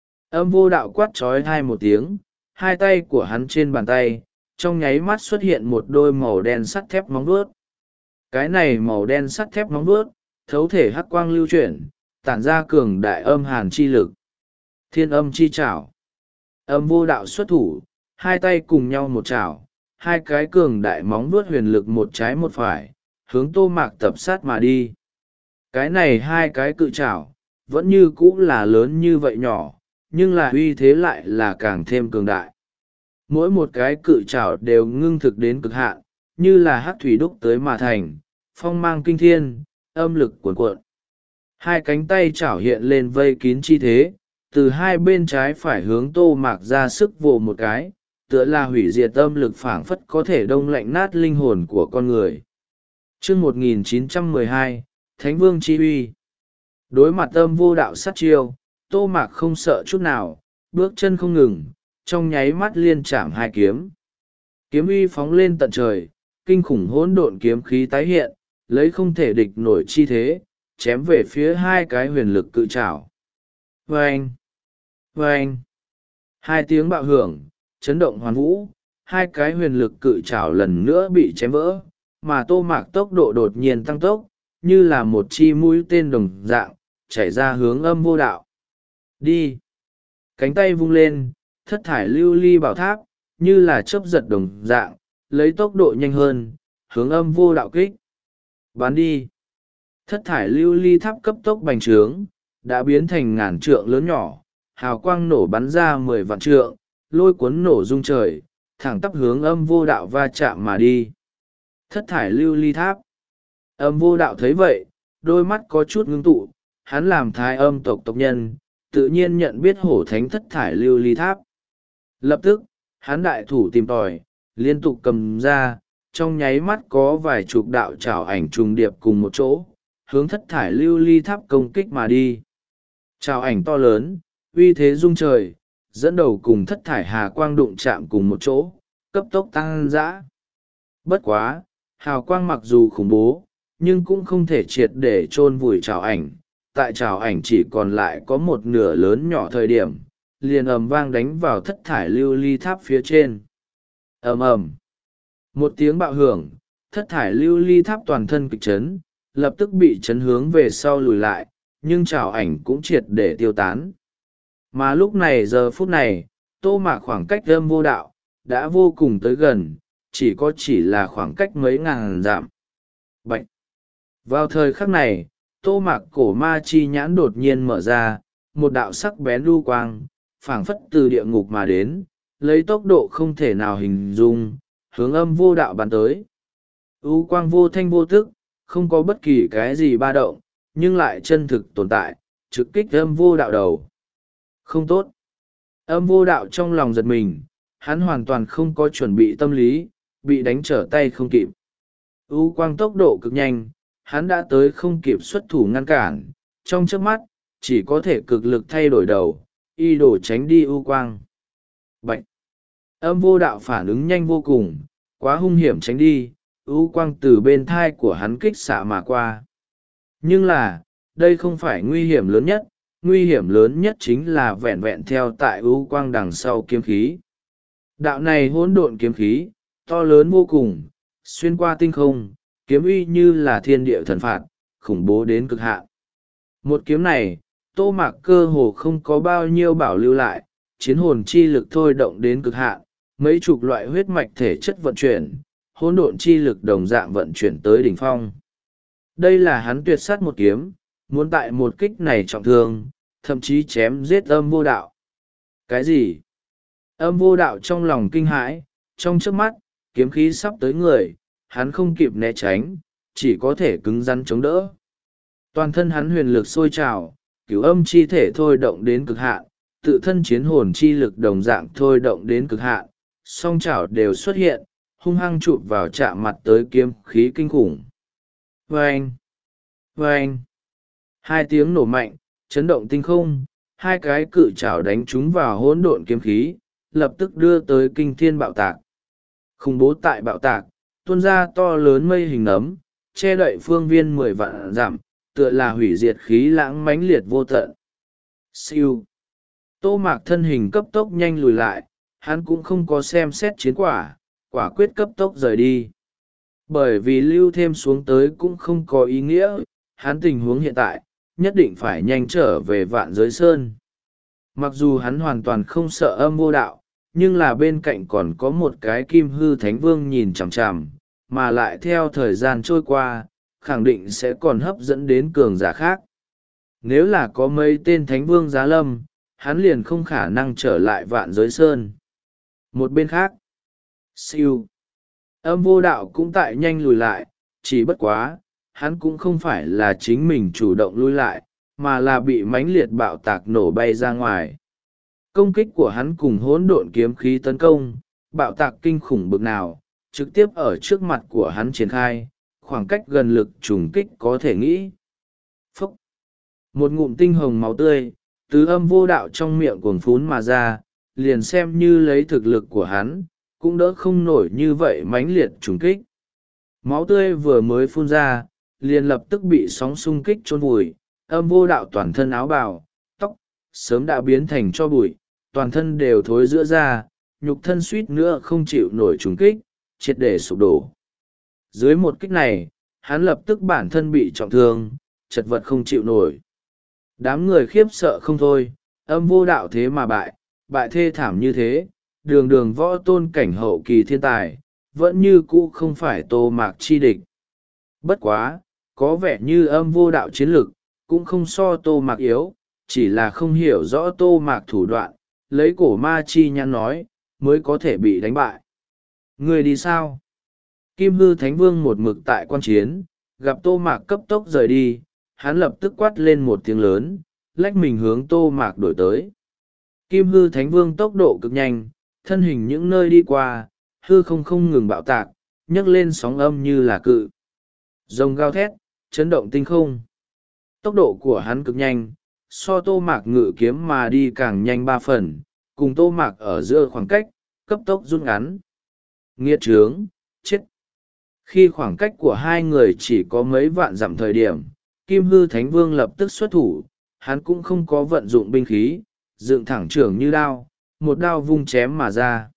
Âm Vô Đạo quát trói hai một tiếng, hai tay của hắn trên bàn tay, trong nháy mắt xuất hiện một đôi màu đen sắt thép móng vuốt. Cái này màu đen sắt thép móng vuốt, thấu thể hắc quang lưu chuyển, tản ra cường đại âm hàn chi lực. Thiên âm chi chảo. Âm Vô Đạo xuất thủ, hai tay cùng nhau một chảo, hai cái cường đại móng vuốt huyền lực một trái một phải, hướng Tô Mạc tập sát mà đi. Cái này hai cái cự chảo, vẫn như cũ là lớn như vậy nhỏ, nhưng là uy thế lại là càng thêm cường đại. Mỗi một cái cự chảo đều ngưng thực đến cực hạn, như là hắc thủy đúc tới mà thành, phong mang kinh thiên, âm lực cuồn cuộn. Hai cánh tay chảo hiện lên vây kín chi thế, từ hai bên trái phải hướng Tô Mạc ra sức vồ một cái, tựa là hủy diệt âm lực phảng phất có thể đông lạnh nát linh hồn của con người. Chương một nghìn chín trăm mười hai, Thánh Vương chi uy. Đối mặt Âm Vô Đạo sát chiêu, Tô Mạc không sợ chút nào, bước chân không ngừng, trong nháy mắt liên chạm hai kiếm. Kiếm uy phóng lên tận trời, kinh khủng hỗn độn kiếm khí tái hiện, lấy không thể địch nổi chi thế, chém về phía hai cái huyền lực cự trảo. Vâng! Vâng! Hai tiếng bạo hưởng, chấn động hoàn vũ, hai cái huyền lực cự trảo lần nữa bị chém vỡ, mà Tô Mạc tốc độ đột nhiên tăng tốc, như là một chi mũi tên đồng dạng, chảy ra hướng Âm Vô Đạo. Đi! Cánh tay vung lên, thất thải lưu ly bảo tháp, như là chớp giật đồng dạng, lấy tốc độ nhanh hơn, hướng Âm Vô Đạo kích. Bắn đi! Thất thải lưu ly tháp cấp tốc bành trướng, đã biến thành ngàn trượng lớn nhỏ, hào quang nổ bắn ra mười vạn trượng, lôi cuốn nổ rung trời, thẳng tắp hướng âm vô đạo va chạm mà đi. Thất thải lưu ly tháp. Âm vô đạo thấy vậy, đôi mắt có chút ngưng tụ, hắn làm thái âm tộc tộc nhân, tự nhiên nhận biết hổ thánh thất thải lưu ly tháp. Lập tức, hắn đại thủ tìm tòi, liên tục cầm ra, trong nháy mắt có vài chục đạo trảo ảnh trùng điệp cùng một chỗ, hướng thất thải lưu ly tháp công kích mà đi. Trảo ảnh to lớn, uy thế rung trời, dẫn đầu cùng thất thải hà quang đụng chạm cùng một chỗ, cấp tốc tăng dã. Bất quá, hào quang mặc dù khủng bố, nhưng cũng không thể triệt để chôn vùi trảo ảnh. Tại trảo ảnh chỉ còn lại có một nửa lớn nhỏ thời điểm, liền ầm vang đánh vào thất thải lưu ly tháp phía trên. Ầm ầm. Một tiếng bạo hưởng, thất thải lưu ly tháp toàn thân kịch chấn, lập tức bị chấn hướng về sau lùi lại, nhưng trảo ảnh cũng triệt để tiêu tán. Mà lúc này giờ phút này, Tô Mạc khoảng cách âm vô đạo, đã vô cùng tới gần, chỉ có chỉ là khoảng cách mấy ngàn dặm. Bạch! Vào thời khắc này, Tô Mạc cổ ma chi nhãn đột nhiên mở ra, một đạo sắc bén lưu quang, phảng phất từ địa ngục mà đến, lấy tốc độ không thể nào hình dung, hướng âm vô đạo bắn tới. U quang vô thanh vô tức, không có bất kỳ cái gì ba động, nhưng lại chân thực tồn tại, trực kích âm vô đạo đầu. Không tốt. Âm vô đạo trong lòng giật mình, hắn hoàn toàn không có chuẩn bị tâm lý, bị đánh trở tay không kịp. U quang tốc độ cực nhanh, hắn đã tới không kịp xuất thủ ngăn cản, trong chớp mắt, chỉ có thể cực lực thay đổi đầu, y đổ tránh đi u quang. Bạch! Âm vô đạo phản ứng nhanh vô cùng, quá hung hiểm tránh đi, u quang từ bên thai của hắn kích xạ mà qua. Nhưng là, đây không phải nguy hiểm lớn nhất, nguy hiểm lớn nhất chính là vẹn vẹn theo tại u quang đằng sau kiếm khí. Đạo này hỗn độn kiếm khí, to lớn vô cùng, xuyên qua tinh không, kiếm uy như là thiên địa thần phạt, khủng bố đến cực hạn. Một kiếm này, Tô Mạc cơ hồ không có bao nhiêu bảo lưu lại, chiến hồn chi lực thôi động đến cực hạn, mấy chục loại huyết mạch thể chất vận chuyển, hỗn độn chi lực đồng dạng vận chuyển tới đỉnh phong. Đây là hắn tuyệt sát một kiếm, muốn tại một kích này trọng thương, thậm chí chém giết âm vô đạo. Cái gì? Âm vô đạo trong lòng kinh hãi, trong trước mắt, kiếm khí sắp tới người, hắn không kịp né tránh, chỉ có thể cứng rắn chống đỡ. Toàn thân hắn huyền lực sôi trào, cửu âm chi thể thôi động đến cực hạn, tự thân chiến hồn chi lực đồng dạng thôi động đến cực hạn, song chảo đều xuất hiện, hung hăng chụp vào chạm mặt tới kiếm khí kinh khủng. Vâng! Vâng! Hai tiếng nổ mạnh, chấn động tinh không, hai cái cự chảo đánh chúng vào hỗn độn kiếm khí, lập tức đưa tới kinh thiên bạo tạc. Khủng bố tại bạo tạc, tuôn ra to lớn mây hình nấm, che đậy phương viên mười vạn dặm, tựa là hủy diệt khí lãng mãnh liệt vô tận. Siêu. Tô Mạc thân hình cấp tốc nhanh lùi lại, hắn cũng không có xem xét chiến quả, quả quyết cấp tốc rời đi. Bởi vì lưu thêm xuống tới cũng không có ý nghĩa, hắn tình huống hiện tại, nhất định phải nhanh trở về vạn giới sơn. Mặc dù hắn hoàn toàn không sợ âm vô đạo, nhưng là bên cạnh còn có một cái kim hư thánh vương nhìn chằm chằm, mà lại theo thời gian trôi qua, khẳng định sẽ còn hấp dẫn đến cường giả khác. Nếu là có mấy tên thánh vương giá lâm, hắn liền không khả năng trở lại vạn giới sơn. Một bên khác, siêu, âm vô đạo cũng tại nhanh lùi lại, chỉ bất quá, hắn cũng không phải là chính mình chủ động lui lại, mà là bị mãnh liệt bạo tạc nổ bay ra ngoài. Công kích của hắn cùng hỗn độn kiếm khí tấn công, bạo tạc kinh khủng bực nào, trực tiếp ở trước mặt của hắn triển khai, khoảng cách gần lực trùng kích có thể nghĩ. Phúc! Một ngụm tinh hồng máu tươi, từ âm vô đạo trong miệng cuồng phún mà ra, liền xem như lấy thực lực của hắn, cũng đỡ không nổi như vậy mãnh liệt trùng kích. Máu tươi vừa mới phun ra, liền lập tức bị sóng xung kích chôn vùi, âm vô đạo toàn thân áo bào, tóc, sớm đã biến thành cho bụi, toàn thân đều thối rữa ra, nhục thân suýt nữa không chịu nổi trùng kích, triệt để sụp đổ. Dưới một kích này, hắn lập tức bản thân bị trọng thương, chật vật không chịu nổi. Đám người khiếp sợ không thôi, âm vô đạo thế mà bại, bại thê thảm như thế, đường đường võ tôn cảnh hậu kỳ thiên tài, vẫn như cũ không phải Tô Mạc chi địch. Bất quá, có vẻ như âm vô đạo chiến lực, cũng không so Tô Mạc yếu, chỉ là không hiểu rõ Tô Mạc thủ đoạn, lấy cổ ma chi nhãn nói, mới có thể bị đánh bại. Người đi sao? Kim hư thánh vương một mực tại quan chiến, gặp Tô Mạc cấp tốc rời đi, hắn lập tức quát lên một tiếng lớn, lách mình hướng Tô Mạc đổi tới. Kim hư thánh vương tốc độ cực nhanh, thân hình những nơi đi qua, hư không không ngừng bạo tạc, nhấc lên sóng âm như là cự. Rồng gào thét, chấn động tinh không. Tốc độ của hắn cực nhanh, so Tô Mạc ngự kiếm mà đi càng nhanh ba phần, cùng Tô Mạc ở giữa khoảng cách, cấp tốc rút ngắn. Nghiệt trướng, chết. Khi khoảng cách của hai người chỉ có mấy vạn dặm thời điểm, Kim hư thánh vương lập tức xuất thủ, hắn cũng không có vận dụng binh khí, dựng thẳng trưởng như đao, một đao vung chém mà ra.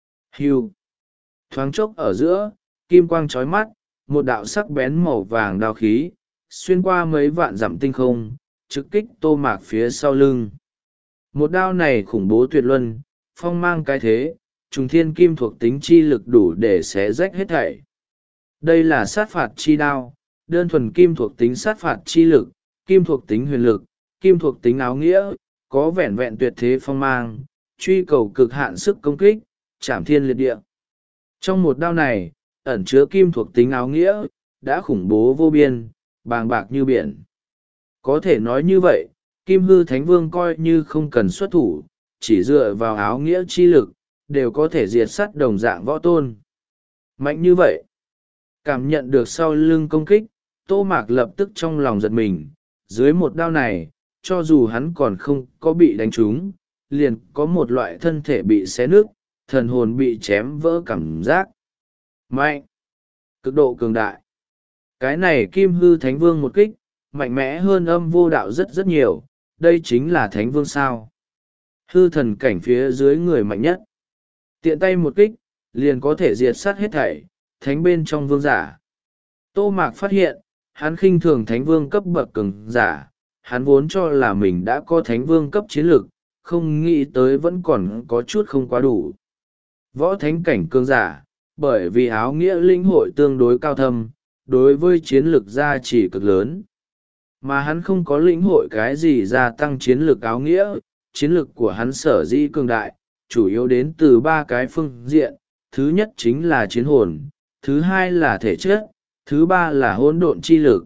Hưu. Thoáng chốc ở giữa, kim quang chói mắt, một đạo sắc bén màu vàng đao khí, xuyên qua mấy vạn dặm tinh không, trực kích Tô Mạc phía sau lưng. Một đao này khủng bố tuyệt luân, phong mang cái thế, trùng thiên kim thuộc tính chi lực đủ để xé rách hết thảy. Đây là sát phạt chi đao, đơn thuần kim thuộc tính sát phạt chi lực, kim thuộc tính huyền lực, kim thuộc tính áo nghĩa, có vẻn vẹn tuyệt thế phong mang, truy cầu cực hạn sức công kích, chảm thiên liệt địa. Trong một đao này, ẩn chứa kim thuộc tính áo nghĩa, đã khủng bố vô biên, bàng bạc như biển. Có thể nói như vậy, Kim hư thánh vương coi như không cần xuất thủ, chỉ dựa vào áo nghĩa chi lực, đều có thể diệt sát đồng dạng võ tôn. Mạnh như vậy, cảm nhận được sau lưng công kích, Tô Mạc lập tức trong lòng giật mình, dưới một đao này, cho dù hắn còn không có bị đánh trúng, liền có một loại thân thể bị xé nứt, thần hồn bị chém vỡ cảm giác. Mạnh! Cực độ cường đại. Cái này Kim hư thánh vương một kích, mạnh mẽ hơn âm vô đạo rất rất nhiều, đây chính là thánh vương sao. Hư thần cảnh phía dưới người mạnh nhất. Tiện tay một kích, liền có thể diệt sát hết thảy, thánh bên trong vương giả. Tô Mạc phát hiện, hắn khinh thường thánh vương cấp bậc cường giả, hắn vốn cho là mình đã có thánh vương cấp chiến lược, không nghĩ tới vẫn còn có chút không quá đủ. Võ thánh cảnh cường giả, bởi vì áo nghĩa linh hội tương đối cao thâm, đối với chiến lược gia chỉ cực lớn. Mà hắn không có lĩnh hội cái gì gia tăng chiến lược áo nghĩa, chiến lược của hắn sở dĩ cường đại, chủ yếu đến từ ba cái phương diện, thứ nhất chính là chiến hồn, thứ hai là thể chất, thứ ba là hỗn độn chi lực.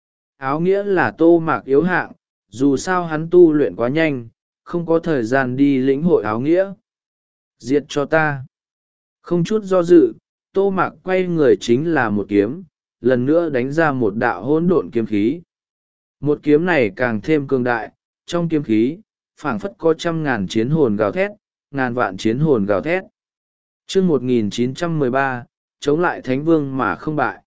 Áo nghĩa là Tô Mạc yếu hạng, dù sao hắn tu luyện quá nhanh, không có thời gian đi lĩnh hội áo nghĩa. Diệt cho ta. Không chút do dự, Tô Mạc quay người chính là một kiếm, lần nữa đánh ra một đạo hỗn độn kiếm khí. Một kiếm này càng thêm cường đại, trong kiếm khí, phảng phất có trăm ngàn chiến hồn gào thét, ngàn vạn chiến hồn gào thét. Chương một nghìn chín trăm mười ba, chống lại Thánh Vương mà không bại.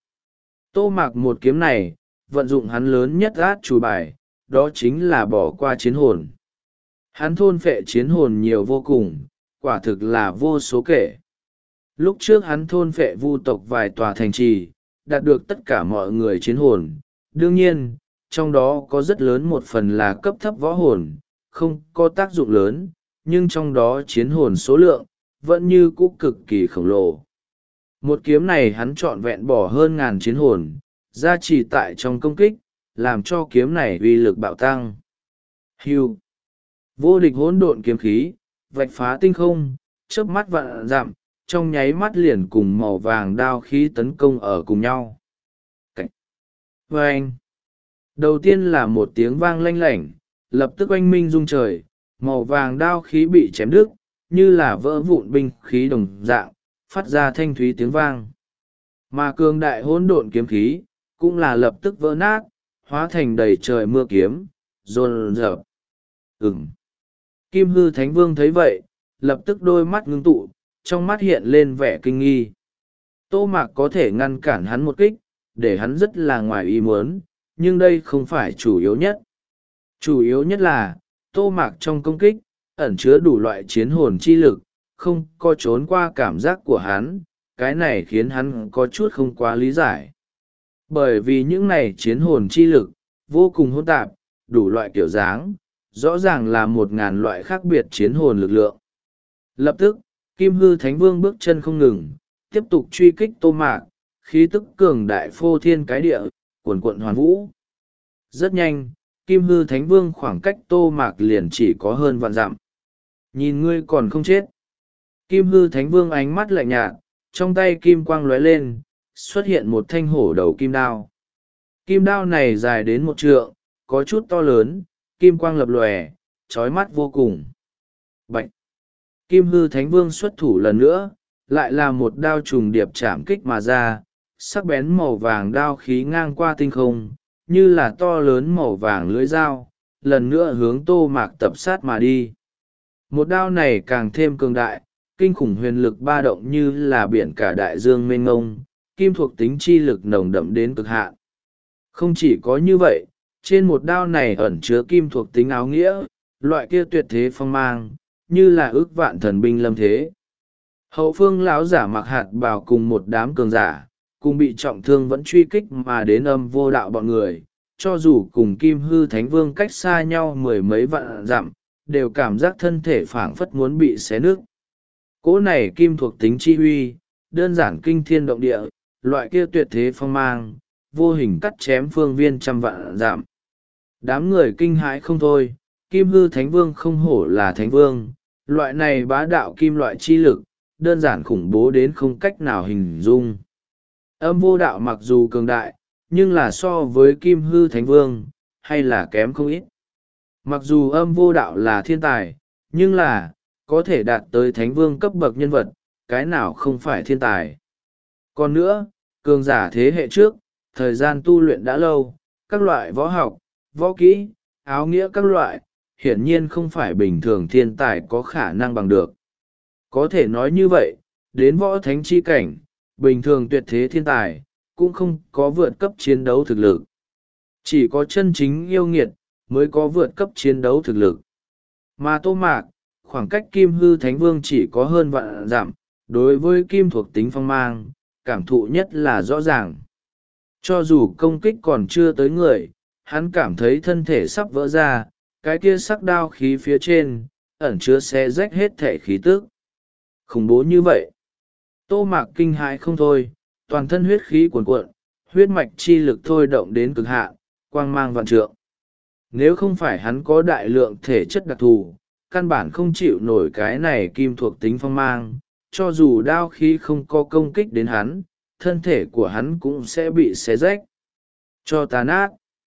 Tô Mạc một kiếm này, vận dụng hắn lớn nhất át chủ bài, đó chính là bỏ qua chiến hồn. Hắn thôn phệ chiến hồn nhiều vô cùng, quả thực là vô số kể. Lúc trước hắn thôn phệ vu tộc vài tòa thành trì, đạt được tất cả mọi người chiến hồn. Đương nhiên, trong đó có rất lớn một phần là cấp thấp võ hồn, không có tác dụng lớn, nhưng trong đó chiến hồn số lượng, vẫn như cũ cực kỳ khổng lồ. Một kiếm này hắn trọn vẹn bỏ hơn ngàn chiến hồn, gia trì tại trong công kích, làm cho kiếm này uy lực bạo tăng. Hưu! Vô địch hỗn độn kiếm khí, vạch phá tinh không, chớp mắt vạn dặm, trong nháy mắt liền cùng màu vàng đao khí tấn công ở cùng nhau. Cảnh! Vâng! Đầu tiên là một tiếng vang lanh lảnh, lập tức oanh minh rung trời, màu vàng đao khí bị chém đứt, như là vỡ vụn binh khí đồng dạng, phát ra thanh thúy tiếng vang. Mà cường đại hỗn độn kiếm khí, cũng là lập tức vỡ nát, hóa thành đầy trời mưa kiếm, rồn rợp. Ừm. Kim hư thánh vương thấy vậy, lập tức đôi mắt ngưng tụ, trong mắt hiện lên vẻ kinh nghi. Tô Mạc có thể ngăn cản hắn một kích, để hắn rất là ngoài ý muốn, nhưng đây không phải chủ yếu nhất. Chủ yếu nhất là, Tô Mạc trong công kích, ẩn chứa đủ loại chiến hồn chi lực, không có trốn qua cảm giác của hắn, cái này khiến hắn có chút không quá lý giải. Bởi vì những này chiến hồn chi lực, vô cùng hỗn tạp, đủ loại kiểu dáng, rõ ràng là một ngàn loại khác biệt chiến hồn lực lượng. Lập tức, Kim hư thánh vương bước chân không ngừng, tiếp tục truy kích Tô Mạc, khí tức cường đại phô thiên cái địa, cuồn cuộn hoàn vũ. Rất nhanh, Kim Hư Thánh Vương khoảng cách Tô Mạc liền chỉ có hơn vạn dặm. Nhìn ngươi còn không chết. Kim Hư Thánh Vương ánh mắt lạnh nhạt, trong tay kim quang lóe lên, xuất hiện một thanh hổ đầu kim đao. Kim đao này dài đến một trượng, có chút to lớn, kim quang lập lòe, trói mắt vô cùng. Bạch! Kim Hư Thánh Vương xuất thủ lần nữa, lại là một đao trùng điệp chạm kích mà ra, sắc bén màu vàng đao khí ngang qua tinh không, như là to lớn màu vàng lưỡi dao, lần nữa hướng Tô Mạc tập sát mà đi. Một đao này càng thêm cường đại, kinh khủng huyền lực ba động như là biển cả đại dương mênh ngông, kim thuộc tính chi lực nồng đậm đến cực hạn. Không chỉ có như vậy, trên một đao này ẩn chứa kim thuộc tính áo nghĩa, loại kia tuyệt thế phong mang, như là ước vạn thần binh lâm thế. Hậu phương lão giả mặc hạt bào cùng một đám cường giả, cùng bị trọng thương vẫn truy kích mà đến âm vô đạo bọn người, cho dù cùng Kim Hư Thánh Vương cách xa nhau mười mấy vạn dặm, đều cảm giác thân thể phảng phất muốn bị xé nước. Cỗ này kim thuộc tính chi huy, đơn giản kinh thiên động địa, loại kia tuyệt thế phong mang, vô hình cắt chém phương viên trăm vạn dặm. Đám người kinh hãi không thôi, Kim Hư Thánh Vương không hổ là Thánh Vương, loại này bá đạo kim loại chi lực, đơn giản khủng bố đến không cách nào hình dung. Âm vô đạo mặc dù cường đại, nhưng là so với Kim Hư Thánh Vương, hay là kém không ít. Mặc dù âm vô đạo là thiên tài, nhưng là, có thể đạt tới Thánh Vương cấp bậc nhân vật, cái nào không phải thiên tài. Còn nữa, cường giả thế hệ trước, thời gian tu luyện đã lâu, các loại võ học, võ kỹ, áo nghĩa các loại, hiển nhiên không phải bình thường thiên tài có khả năng bằng được. Có thể nói như vậy, đến võ thánh chi cảnh, bình thường tuyệt thế thiên tài, cũng không có vượt cấp chiến đấu thực lực. Chỉ có chân chính yêu nghiệt, mới có vượt cấp chiến đấu thực lực. Mà Tô Mạc, khoảng cách Kim Hư Thánh Vương chỉ có hơn vạn dặm, đối với kim thuộc tính phong mang, cảm thụ nhất là rõ ràng. Cho dù công kích còn chưa tới người, hắn cảm thấy thân thể sắp vỡ ra, cái kia sắc đao khí phía trên, ẩn chứa xé rách hết thể khí tức. Khủng bố như vậy. Tô Mạc kinh hãi không thôi, toàn thân huyết khí cuồn cuộn, huyết mạch chi lực thôi động đến cực hạn, quang mang vạn trượng. Nếu không phải hắn có đại lượng thể chất đặc thù, căn bản không chịu nổi cái này kim thuộc tính phong mang, cho dù đao khí không có công kích đến hắn, thân thể của hắn cũng sẽ bị xé rách. Cho tàn nát.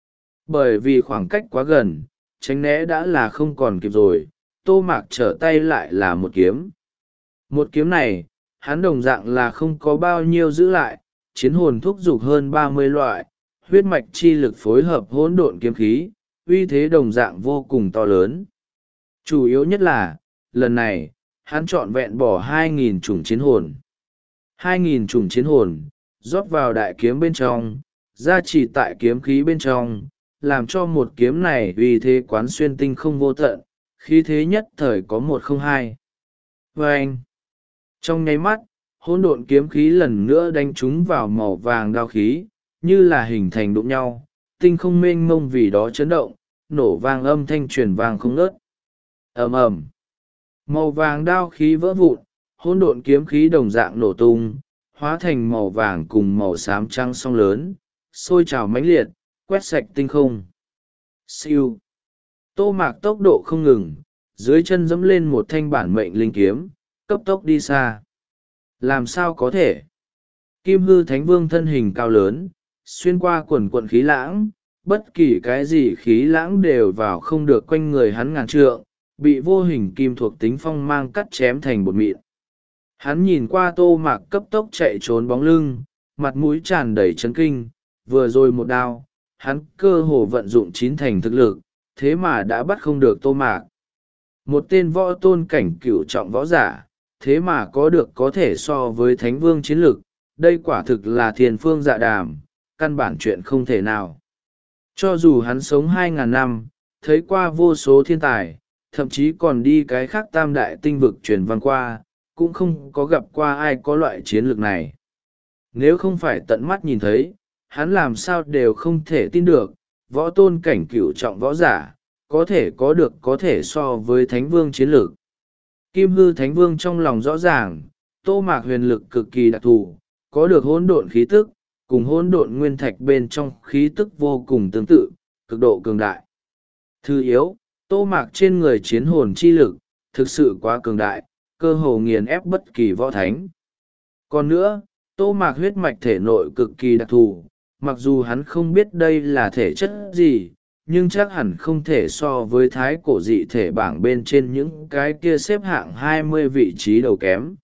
Bởi vì khoảng cách quá gần, tránh né đã là không còn kịp rồi, Tô Mạc trở tay lại là một kiếm. Một kiếm này, hắn đồng dạng là không có bao nhiêu giữ lại, chiến hồn thúc giục hơn ba mươi loại, huyết mạch chi lực phối hợp hỗn độn kiếm khí, uy thế đồng dạng vô cùng to lớn. Chủ yếu nhất là, lần này, hắn trọn vẹn bỏ hai nghìn chủng chiến hồn. hai nghìn chủng chiến hồn, rót vào đại kiếm bên trong, gia trì tại kiếm khí bên trong, làm cho một kiếm này uy thế quán xuyên tinh không vô tận, khí thế nhất thời có một không hai. Và anh, trong nháy mắt, hỗn độn kiếm khí lần nữa đánh trúng vào màu vàng đao khí, như là hình thành đụng nhau, tinh không mênh mông vì đó chấn động, nổ vang âm thanh truyền vang không ngớt. Ầm ầm, màu vàng đao khí vỡ vụn, hỗn độn kiếm khí đồng dạng nổ tung, hóa thành màu vàng cùng màu xám trắng song lớn, sôi trào mãnh liệt, quét sạch tinh không. Siêu. Tô Mạc tốc độ không ngừng, dưới chân dẫm lên một thanh bản mệnh linh kiếm, cấp tốc đi xa. Làm sao có thể? Kim Hư Thánh Vương thân hình cao lớn, xuyên qua quần quận khí lãng, bất kỳ cái gì khí lãng đều vào không được quanh người hắn ngàn trượng, bị vô hình kim thuộc tính phong mang cắt chém thành bột mịn. Hắn nhìn qua Tô Mạc cấp tốc chạy trốn bóng lưng, mặt mũi tràn đầy chấn kinh, vừa rồi một đao, hắn cơ hồ vận dụng chín thành thực lực, thế mà đã bắt không được Tô Mạc. Một tên võ tôn cảnh cửu trọng võ giả, thế mà có được có thể so với Thánh Vương chiến lực, đây quả thực là thiên phương dạ đàm, căn bản chuyện không thể nào. Cho dù hắn sống hai ngàn năm, thấy qua vô số thiên tài, thậm chí còn đi cái khác tam đại tinh vực truyền văn qua, cũng không có gặp qua ai có loại chiến lược này. Nếu không phải tận mắt nhìn thấy, hắn làm sao đều không thể tin được, võ tôn cảnh cửu trọng võ giả, có thể có được có thể so với Thánh Vương chiến lược. Kim Hư Thánh Vương trong lòng rõ ràng, Tô Mạc huyền lực cực kỳ đặc thù, có được hỗn độn khí tức, cùng hỗn độn nguyên thạch bên trong khí tức vô cùng tương tự, cực độ cường đại. Thứ yếu, Tô Mạc trên người chiến hồn chi lực, thực sự quá cường đại, cơ hồ nghiền ép bất kỳ võ thánh. Còn nữa, Tô Mạc huyết mạch thể nội cực kỳ đặc thù, mặc dù hắn không biết đây là thể chất gì, nhưng chắc hẳn không thể so với thái cổ dị thể bảng bên trên những cái kia xếp hạng hai mươi vị trí đầu kém.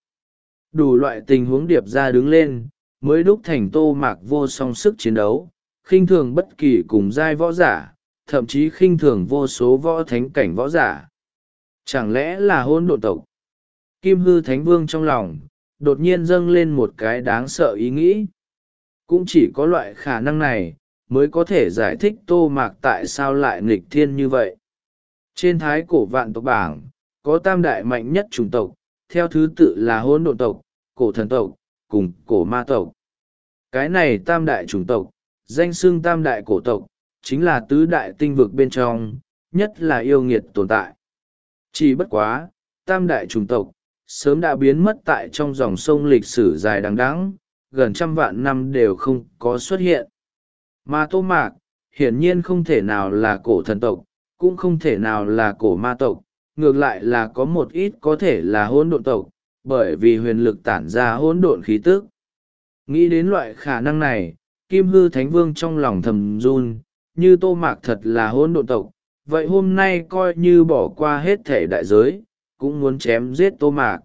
Đủ loại tình huống điệp ra đứng lên, mới đúc thành Tô Mạc vô song sức chiến đấu, khinh thường bất kỳ cùng giai võ giả, thậm chí khinh thường vô số võ thánh cảnh võ giả. Chẳng lẽ là hôn độn tộc? Kim hư thánh vương trong lòng, đột nhiên dâng lên một cái đáng sợ ý nghĩ. Cũng chỉ có loại khả năng này, mới có thể giải thích Tô Mạc tại sao lại nghịch thiên như vậy. Trên thái cổ vạn tộc bảng, có tam đại mạnh nhất chủng tộc, theo thứ tự là hôn độn tộc, cổ thần tộc, cùng cổ ma tộc. Cái này tam đại chủng tộc, danh xưng tam đại cổ tộc, chính là tứ đại tinh vực bên trong, nhất là yêu nghiệt tồn tại. Chỉ bất quá, tam đại chủng tộc, sớm đã biến mất tại trong dòng sông lịch sử dài đằng đẵng, gần trăm vạn năm đều không có xuất hiện. Mà Tô Mạc, hiển nhiên không thể nào là cổ thần tộc, cũng không thể nào là cổ ma tộc, ngược lại là có một ít có thể là hỗn độn tộc, bởi vì huyền lực tản ra hỗn độn khí tức. Nghĩ đến loại khả năng này, Kim Hư Thánh Vương trong lòng thầm run, như Tô Mạc thật là hỗn độn tộc, vậy hôm nay coi như bỏ qua hết thể đại giới, cũng muốn chém giết Tô Mạc.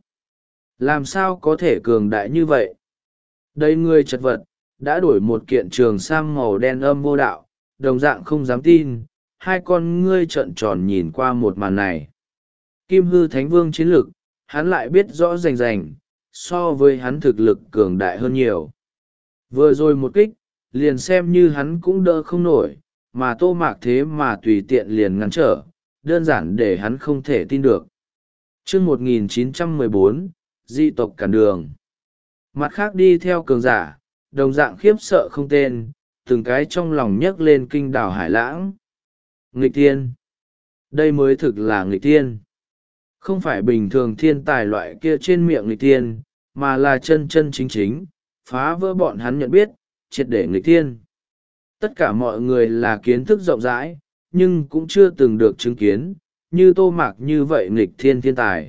Làm sao có thể cường đại như vậy? Đây người chật vật, đã đổi một kiện trường sam màu đen âm vô đạo, đồng dạng không dám tin, hai con ngươi trợn tròn nhìn qua một màn này. Kim Hư Thánh Vương chiến lực, hắn lại biết rõ rành rành, so với hắn thực lực cường đại hơn nhiều. Vừa rồi một kích, liền xem như hắn cũng đỡ không nổi, mà Tô Mạc thế mà tùy tiện liền ngăn trở, đơn giản để hắn không thể tin được. Chương một nghìn chín trăm mười bốn, dị tộc cản đường. Mặt khác đi theo cường giả, đồng dạng khiếp sợ không tên, từng cái trong lòng nhấc lên kinh đảo hải lãng. Nghịch thiên. Đây mới thực là nghịch thiên. Không phải bình thường thiên tài loại kia trên miệng nghịch thiên, mà là chân chân chính chính, phá vỡ bọn hắn nhận biết, triệt để nghịch thiên. Tất cả mọi người là kiến thức rộng rãi, nhưng cũng chưa từng được chứng kiến, như Tô Mạc như vậy nghịch thiên thiên tài.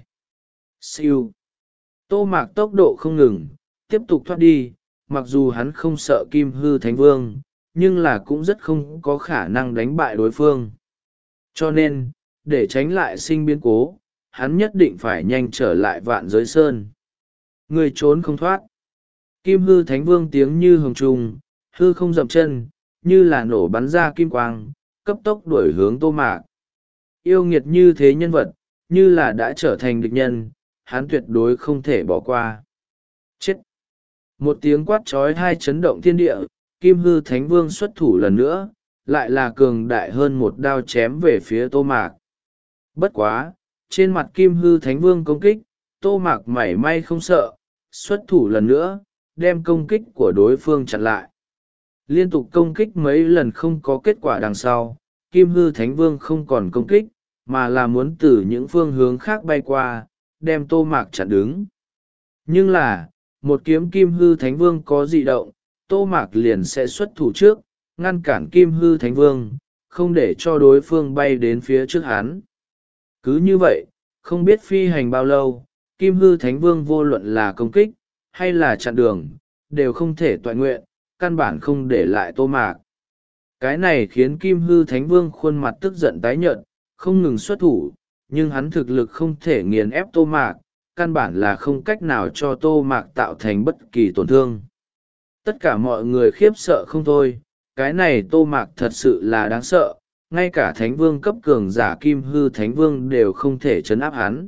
Siêu. Tô Mạc tốc độ không ngừng, tiếp tục thoát đi, mặc dù hắn không sợ Kim Hư Thánh Vương, nhưng là cũng rất không có khả năng đánh bại đối phương. Cho nên, để tránh lại sinh biến cố, hắn nhất định phải nhanh trở lại Vạn Giới Sơn. Người trốn không thoát. Kim Hư Thánh Vương tiếng như hồng trùng, hư không dậm chân, như là nổ bắn ra kim quang, cấp tốc đuổi hướng Tô Mạc. Yêu nghiệt như thế nhân vật, như là đã trở thành địch nhân, hắn tuyệt đối không thể bỏ qua. Chết! Một tiếng quát trói tai chấn động thiên địa, Kim Hư Thánh Vương xuất thủ lần nữa, lại là cường đại hơn một đao chém về phía Tô Mạc. Bất quá, trên mặt Kim Hư Thánh Vương công kích, Tô Mạc mảy may không sợ, xuất thủ lần nữa, đem công kích của đối phương chặn lại. Liên tục công kích mấy lần không có kết quả đằng sau, Kim Hư Thánh Vương không còn công kích, mà là muốn từ những phương hướng khác bay qua, đem Tô Mạc chặn đứng. Nhưng là, một kiếm Kim Hư Thánh Vương có dị động, Tô Mạc liền sẽ xuất thủ trước, ngăn cản Kim Hư Thánh Vương, không để cho đối phương bay đến phía trước hắn. Cứ như vậy, không biết phi hành bao lâu, Kim Hư Thánh Vương vô luận là công kích, hay là chặn đường, đều không thể toại nguyện, căn bản không để lại Tô Mạc. Cái này khiến Kim Hư Thánh Vương khuôn mặt tức giận tái nhợt, không ngừng xuất thủ, nhưng hắn thực lực không thể nghiền ép Tô Mạc, căn bản là không cách nào cho Tô Mạc tạo thành bất kỳ tổn thương. Tất cả mọi người khiếp sợ không thôi, cái này Tô Mạc thật sự là đáng sợ, ngay cả Thánh Vương cấp cường giả Kim Hư Thánh Vương đều không thể chấn áp hắn.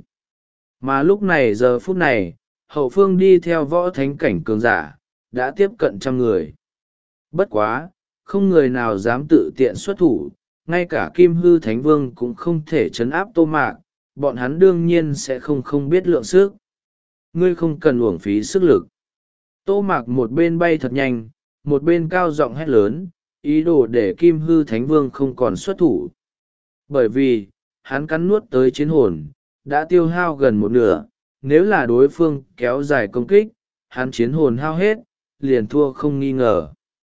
Mà lúc này giờ phút này, hậu phương đi theo võ thánh cảnh cường giả, đã tiếp cận trăm người. Bất quá, không người nào dám tự tiện xuất thủ, ngay cả Kim Hư Thánh Vương cũng không thể chấn áp Tô Mạc, bọn hắn đương nhiên sẽ không không biết lượng sức. Ngươi không cần uổng phí sức lực. Tô Mạc một bên bay thật nhanh, một bên cao giọng hét lớn, ý đồ để Kim Hư Thánh Vương không còn xuất thủ. Bởi vì, hắn cắn nuốt tới chiến hồn, đã tiêu hao gần một nửa, nếu là đối phương kéo dài công kích, hắn chiến hồn hao hết, liền thua không nghi ngờ.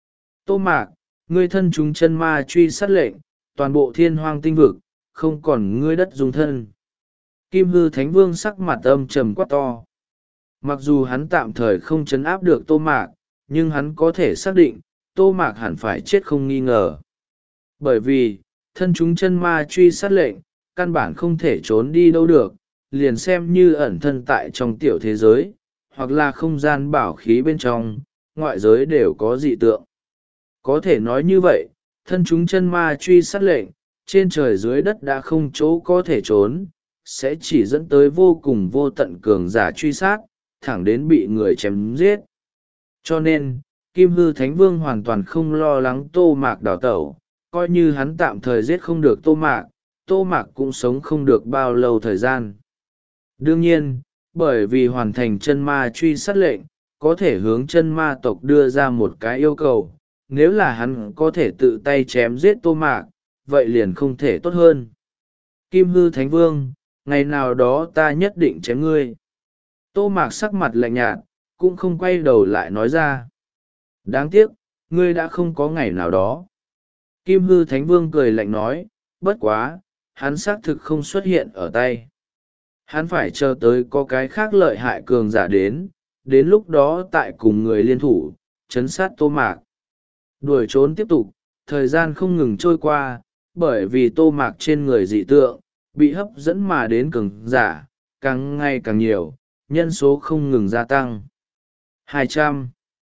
Tô Mạc, ngươi thân chúng chân ma truy sát lệnh, toàn bộ thiên hoang tinh vực, không còn ngươi đất dung thân. Kim hư thánh vương sắc mặt âm trầm quát to. Mặc dù hắn tạm thời không chấn áp được Tô Mạc, nhưng hắn có thể xác định, Tô Mạc hẳn phải chết không nghi ngờ. Bởi vì, thân chúng chân ma truy sát lệnh, căn bản không thể trốn đi đâu được, liền xem như ẩn thân tại trong tiểu thế giới, hoặc là không gian bảo khí bên trong, ngoại giới đều có dị tượng. Có thể nói như vậy, thân chúng chân ma truy sát lệnh, trên trời dưới đất đã không chỗ có thể trốn, sẽ chỉ dẫn tới vô cùng vô tận cường giả truy sát, thẳng đến bị người chém giết. Cho nên, Kim Hư Thánh Vương hoàn toàn không lo lắng Tô Mạc đào tẩu, coi như hắn tạm thời giết không được Tô Mạc, Tô Mạc cũng sống không được bao lâu thời gian. Đương nhiên, bởi vì hoàn thành chân ma truy sát lệnh, có thể hướng chân ma tộc đưa ra một cái yêu cầu, nếu là hắn có thể tự tay chém giết Tô Mạc, vậy liền không thể tốt hơn. Kim Hư Thánh Vương, ngày nào đó ta nhất định chém ngươi. Tô Mạc sắc mặt lạnh nhạt, cũng không quay đầu lại nói ra. Đáng tiếc, ngươi đã không có ngày nào đó. Kim Hư Thánh Vương cười lạnh nói, bất quá, hắn xác thực không xuất hiện ở tay. Hắn phải chờ tới có cái khác lợi hại cường giả đến, đến lúc đó tại cùng người liên thủ, chấn sát Tô Mạc. Đuổi trốn tiếp tục, thời gian không ngừng trôi qua, bởi vì Tô Mạc trên người dị tượng, bị hấp dẫn mà đến cường giả, càng ngày càng nhiều, nhân số không ngừng gia tăng. hai trăm,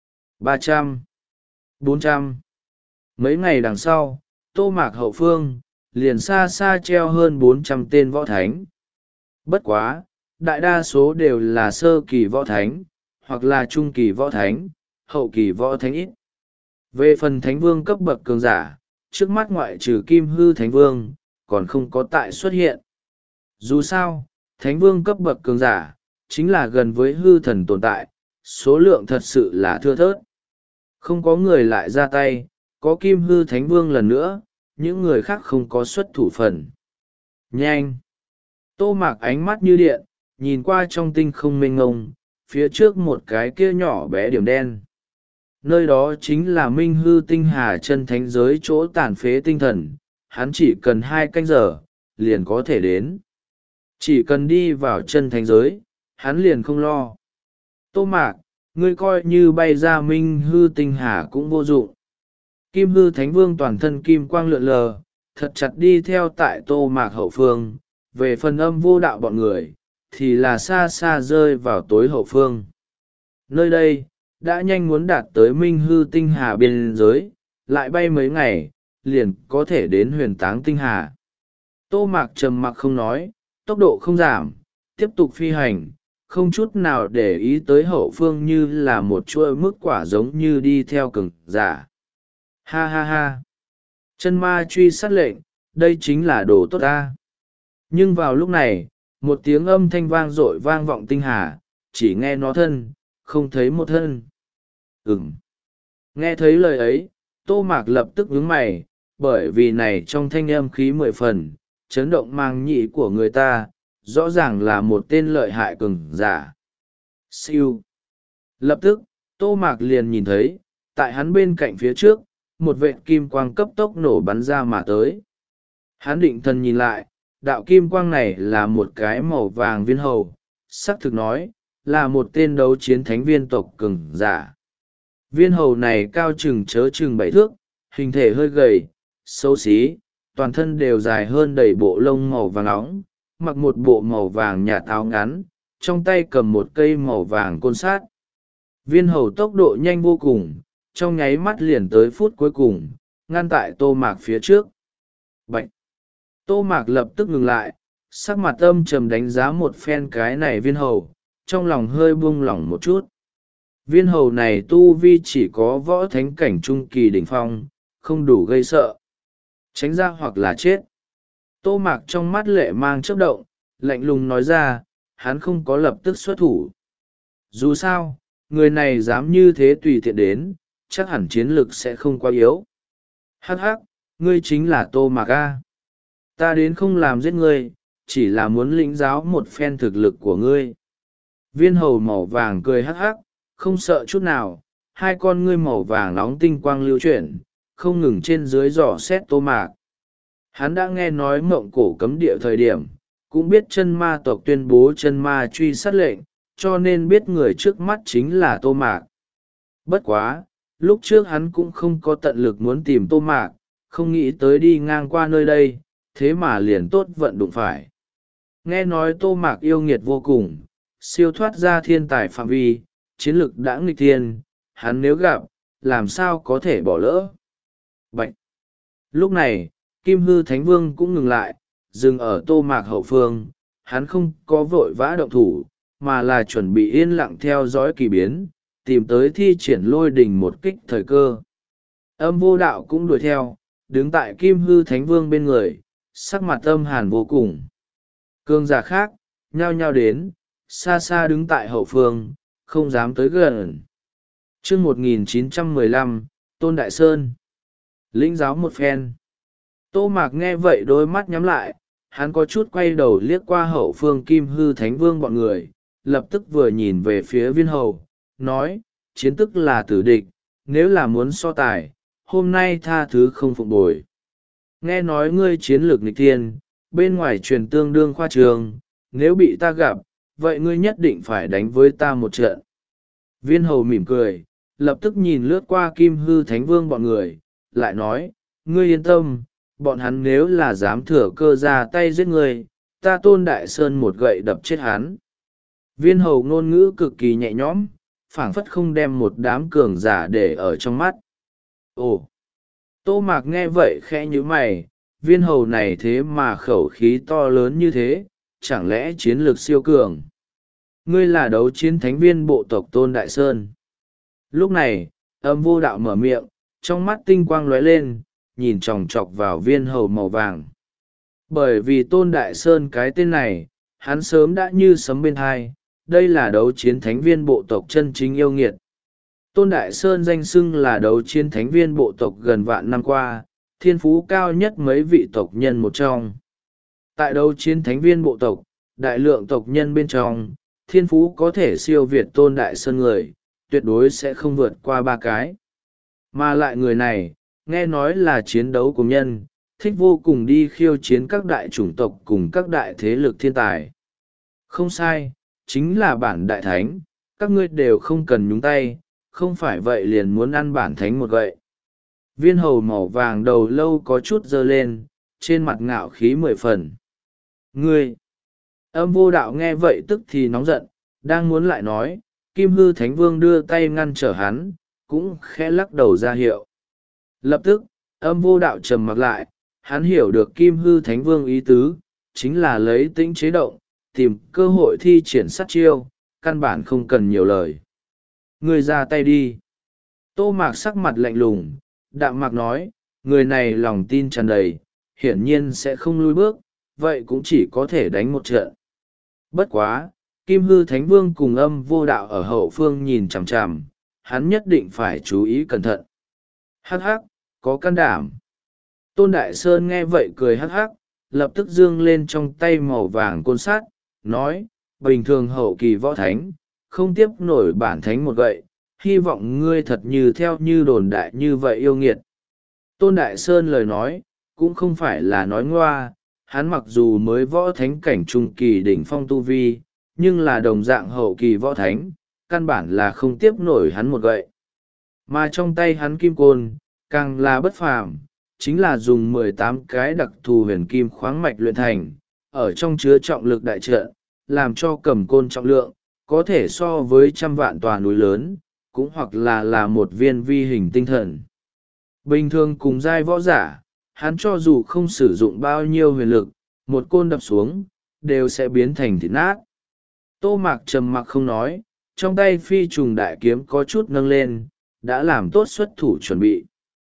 ba trăm, bốn trăm. Mấy ngày đằng sau, Tô Mạc hậu phương, liền xa xa treo hơn bốn trăm tên võ thánh. Bất quá, đại đa số đều là sơ kỳ võ thánh, hoặc là trung kỳ võ thánh, hậu kỳ võ thánh ít. Về phần thánh vương cấp bậc cường giả, trước mắt ngoại trừ Kim Hư Thánh Vương, còn không có tại xuất hiện. Dù sao, thánh vương cấp bậc cường giả, chính là gần với hư thần tồn tại, số lượng thật sự là thưa thớt. Không có người lại ra tay, có Kim Hư Thánh Vương lần nữa, những người khác không có xuất thủ phần. Nhanh! Tô Mạc ánh mắt như điện, nhìn qua trong tinh không mênh ngông, phía trước một cái kia nhỏ bé điểm đen. Nơi đó chính là Minh Hư Tinh Hà chân thánh giới chỗ tàn phế tinh thần, hắn chỉ cần hai canh giờ, liền có thể đến. Chỉ cần đi vào chân thánh giới, hắn liền không lo. Tô Mạc, ngươi coi như bay ra Minh Hư Tinh Hà cũng vô dụng. Kim Hư Thánh Vương toàn thân kim quang lượn lờ, thật chặt đi theo tại Tô Mạc hậu phương, về phần âm vô đạo bọn người, thì là xa xa rơi vào tối hậu phương. Nơi đây, đã nhanh muốn đạt tới Minh Hư Tinh Hà biên giới, lại bay mấy ngày, liền có thể đến huyền táng Tinh Hà. Tô Mạc trầm mặc không nói, tốc độ không giảm, tiếp tục phi hành, không chút nào để ý tới hậu phương như là một chuỗi mức quả giống như đi theo cường giả. Ha ha ha! Chân ma truy sát lệnh, đây chính là đồ tốt ta. Nhưng vào lúc này, một tiếng âm thanh vang dội vang vọng tinh hà, chỉ nghe nó thân, không thấy một thân. Ừm. Nghe thấy lời ấy, Tô Mạc lập tức nhướng mày, bởi vì này trong thanh âm khí mười phần, chấn động mang nhị của người ta, rõ ràng là một tên lợi hại cường giả. Siêu. Lập tức, Tô Mạc liền nhìn thấy, tại hắn bên cạnh phía trước, một vệt kim quang cấp tốc nổ bắn ra mà tới. Hắn định thần nhìn lại, đạo kim quang này là một cái màu vàng viên hầu, xác thực nói, là một tên đấu chiến thánh viên tộc cường giả. Viên hầu này cao chừng chớ chừng bảy thước, hình thể hơi gầy, xấu xí, toàn thân đều dài hơn đầy bộ lông màu vàng óng, mặc một bộ màu vàng nhạt áo ngắn, trong tay cầm một cây màu vàng côn sát. Viên hầu tốc độ nhanh vô cùng, trong nháy mắt liền tới phút cuối cùng, ngăn tại Tô Mạc phía trước. Bạch! Tô Mạc lập tức ngừng lại, sắc mặt âm trầm đánh giá một phen cái này viên hầu, trong lòng hơi buông lỏng một chút. Viên hầu này tu vi chỉ có võ thánh cảnh trung kỳ đỉnh phong, không đủ gây sợ. Tránh ra hoặc là chết. Tô Mạc trong mắt lệ mang chớp động, lạnh lùng nói ra, hắn không có lập tức xuất thủ. Dù sao, người này dám như thế tùy tiện đến, chắc hẳn chiến lực sẽ không quá yếu. Hắc hắc, ngươi chính là Tô Mạc A. Ta đến không làm giết ngươi, chỉ là muốn lĩnh giáo một phen thực lực của ngươi. Viên hầu màu vàng cười hắc hắc, không sợ chút nào, hai con ngươi màu vàng nóng tinh quang lưu chuyển, không ngừng trên dưới dò xét Tô Mạc. Hắn đã nghe nói mộng cổ cấm địa thời điểm, cũng biết chân ma tộc tuyên bố chân ma truy sát lệnh, cho nên biết người trước mắt chính là Tô Mạc. Bất quá, lúc trước hắn cũng không có tận lực muốn tìm Tô Mạc, không nghĩ tới đi ngang qua nơi đây, thế mà liền tốt vận đụng phải. Nghe nói Tô Mạc yêu nghiệt vô cùng, siêu thoát ra thiên tài phạm vi, chiến lực đã nghịch thiên, hắn nếu gặp, làm sao có thể bỏ lỡ. Bạch! Lúc này, Kim Hư Thánh Vương cũng ngừng lại, dừng ở Tô Mạc hậu phương, hắn không có vội vã động thủ, mà là chuẩn bị yên lặng theo dõi kỳ biến, tìm tới thi triển lôi đình một kích thời cơ. Âm Vô Đạo cũng đuổi theo, đứng tại Kim Hư Thánh Vương bên người, sắc mặt âm hàn vô cùng. Cường giả khác, nhao nhao đến, xa xa đứng tại hậu phương, không dám tới gần. Chương một nghìn chín trăm mười lăm, Tôn Đại Sơn. Lĩnh giáo một phen. Tô Mạc nghe vậy đôi mắt nhắm lại, hắn có chút quay đầu liếc qua hậu phương Kim Hư Thánh Vương bọn người, lập tức vừa nhìn về phía Viên Hầu, nói, chiến tức là tử địch, nếu là muốn so tài, hôm nay tha thứ không phụng bồi. Nghe nói ngươi chiến lược nghịch thiên, bên ngoài truyền tương đương khoa trường, nếu bị ta gặp, vậy ngươi nhất định phải đánh với ta một trận. Viên Hầu mỉm cười, lập tức nhìn lướt qua Kim Hư Thánh Vương bọn người, lại nói, ngươi yên tâm, bọn hắn nếu là dám thừa cơ ra tay giết ngươi, ta Tôn Đại Sơn một gậy đập chết hắn. Viên Hầu ngôn ngữ cực kỳ nhẹ nhõm, phảng phất không đem một đám cường giả để ở trong mắt. Ồ! Tô Mạc nghe vậy khẽ nhíu mày, Viên Hầu này thế mà khẩu khí to lớn như thế, chẳng lẽ chiến lược siêu cường? Ngươi là đấu chiến thánh viên bộ tộc Tôn Đại Sơn. Lúc này, Âm Vô Đạo mở miệng, trong mắt tinh quang lóe lên, nhìn chòng chọc vào Viên Hầu màu vàng. Bởi vì Tôn Đại Sơn cái tên này, hắn sớm đã như sấm bên hai, đây là đấu chiến thánh viên bộ tộc chân chính yêu nghiệt. Tôn Đại Sơn danh xưng là đấu chiến thánh viên bộ tộc gần vạn năm qua, thiên phú cao nhất mấy vị tộc nhân một trong. Tại đấu chiến thánh viên bộ tộc, đại lượng tộc nhân bên trong, thiên phú có thể siêu việt Tôn Đại Sơn người, tuyệt đối sẽ không vượt qua ba cái. Mà lại người này, nghe nói là chiến đấu cùng nhân, thích vô cùng đi khiêu chiến các đại chủng tộc cùng các đại thế lực thiên tài. Không sai, chính là bản đại thánh, các ngươi đều không cần nhúng tay, không phải vậy liền muốn ăn bản thánh một gậy. Viên Hầu màu vàng đầu lâu có chút dơ lên, trên mặt ngạo khí mười phần. Ngươi! Âm Vô Đạo nghe vậy tức thì nóng giận, đang muốn lại nói, Kim Hư Thánh Vương đưa tay ngăn trở hắn, cũng khẽ lắc đầu ra hiệu. Lập tức, Âm Vô Đạo trầm mặc lại, hắn hiểu được Kim Hư Thánh Vương ý tứ, chính là lấy tĩnh chế động, tìm cơ hội thi triển sát chiêu, căn bản không cần nhiều lời. Người ra tay đi. Tô Mạc sắc mặt lạnh lùng, đạm mạc nói, người này lòng tin tràn đầy, hiển nhiên sẽ không lui bước, vậy cũng chỉ có thể đánh một trận. Bất quá, Kim Hư Thánh Vương cùng Âm Vô Đạo ở hậu phương nhìn chằm chằm, hắn nhất định phải chú ý cẩn thận. Hắc hắc, có can đảm. Tôn Đại Sơn nghe vậy cười hắc hắc, lập tức dương lên trong tay màu vàng côn sắt, nói, bình thường hậu kỳ võ thánh, không tiếp nổi bản thánh một gậy, hy vọng ngươi thật như theo như đồn đại như vậy yêu nghiệt. Tôn Đại Sơn lời nói, cũng không phải là nói ngoa, hắn mặc dù mới võ thánh cảnh trung kỳ đỉnh phong tu vi, nhưng là đồng dạng hậu kỳ võ thánh, căn bản là không tiếp nổi hắn một gậy. Mà trong tay hắn kim côn, càng là bất phàm, chính là dùng mười tám cái đặc thù huyền kim khoáng mạch luyện thành, ở trong chứa trọng lực đại trận, làm cho cầm côn trọng lượng, có thể so với trăm vạn tòa núi lớn, cũng hoặc là là một viên vi hình tinh thần. Bình thường cùng giai võ giả, hắn cho dù không sử dụng bao nhiêu huyền lực, một côn đập xuống, đều sẽ biến thành thịt nát. Tô Mạc trầm mặc không nói, trong tay phi trùng đại kiếm có chút nâng lên, đã làm tốt xuất thủ chuẩn bị.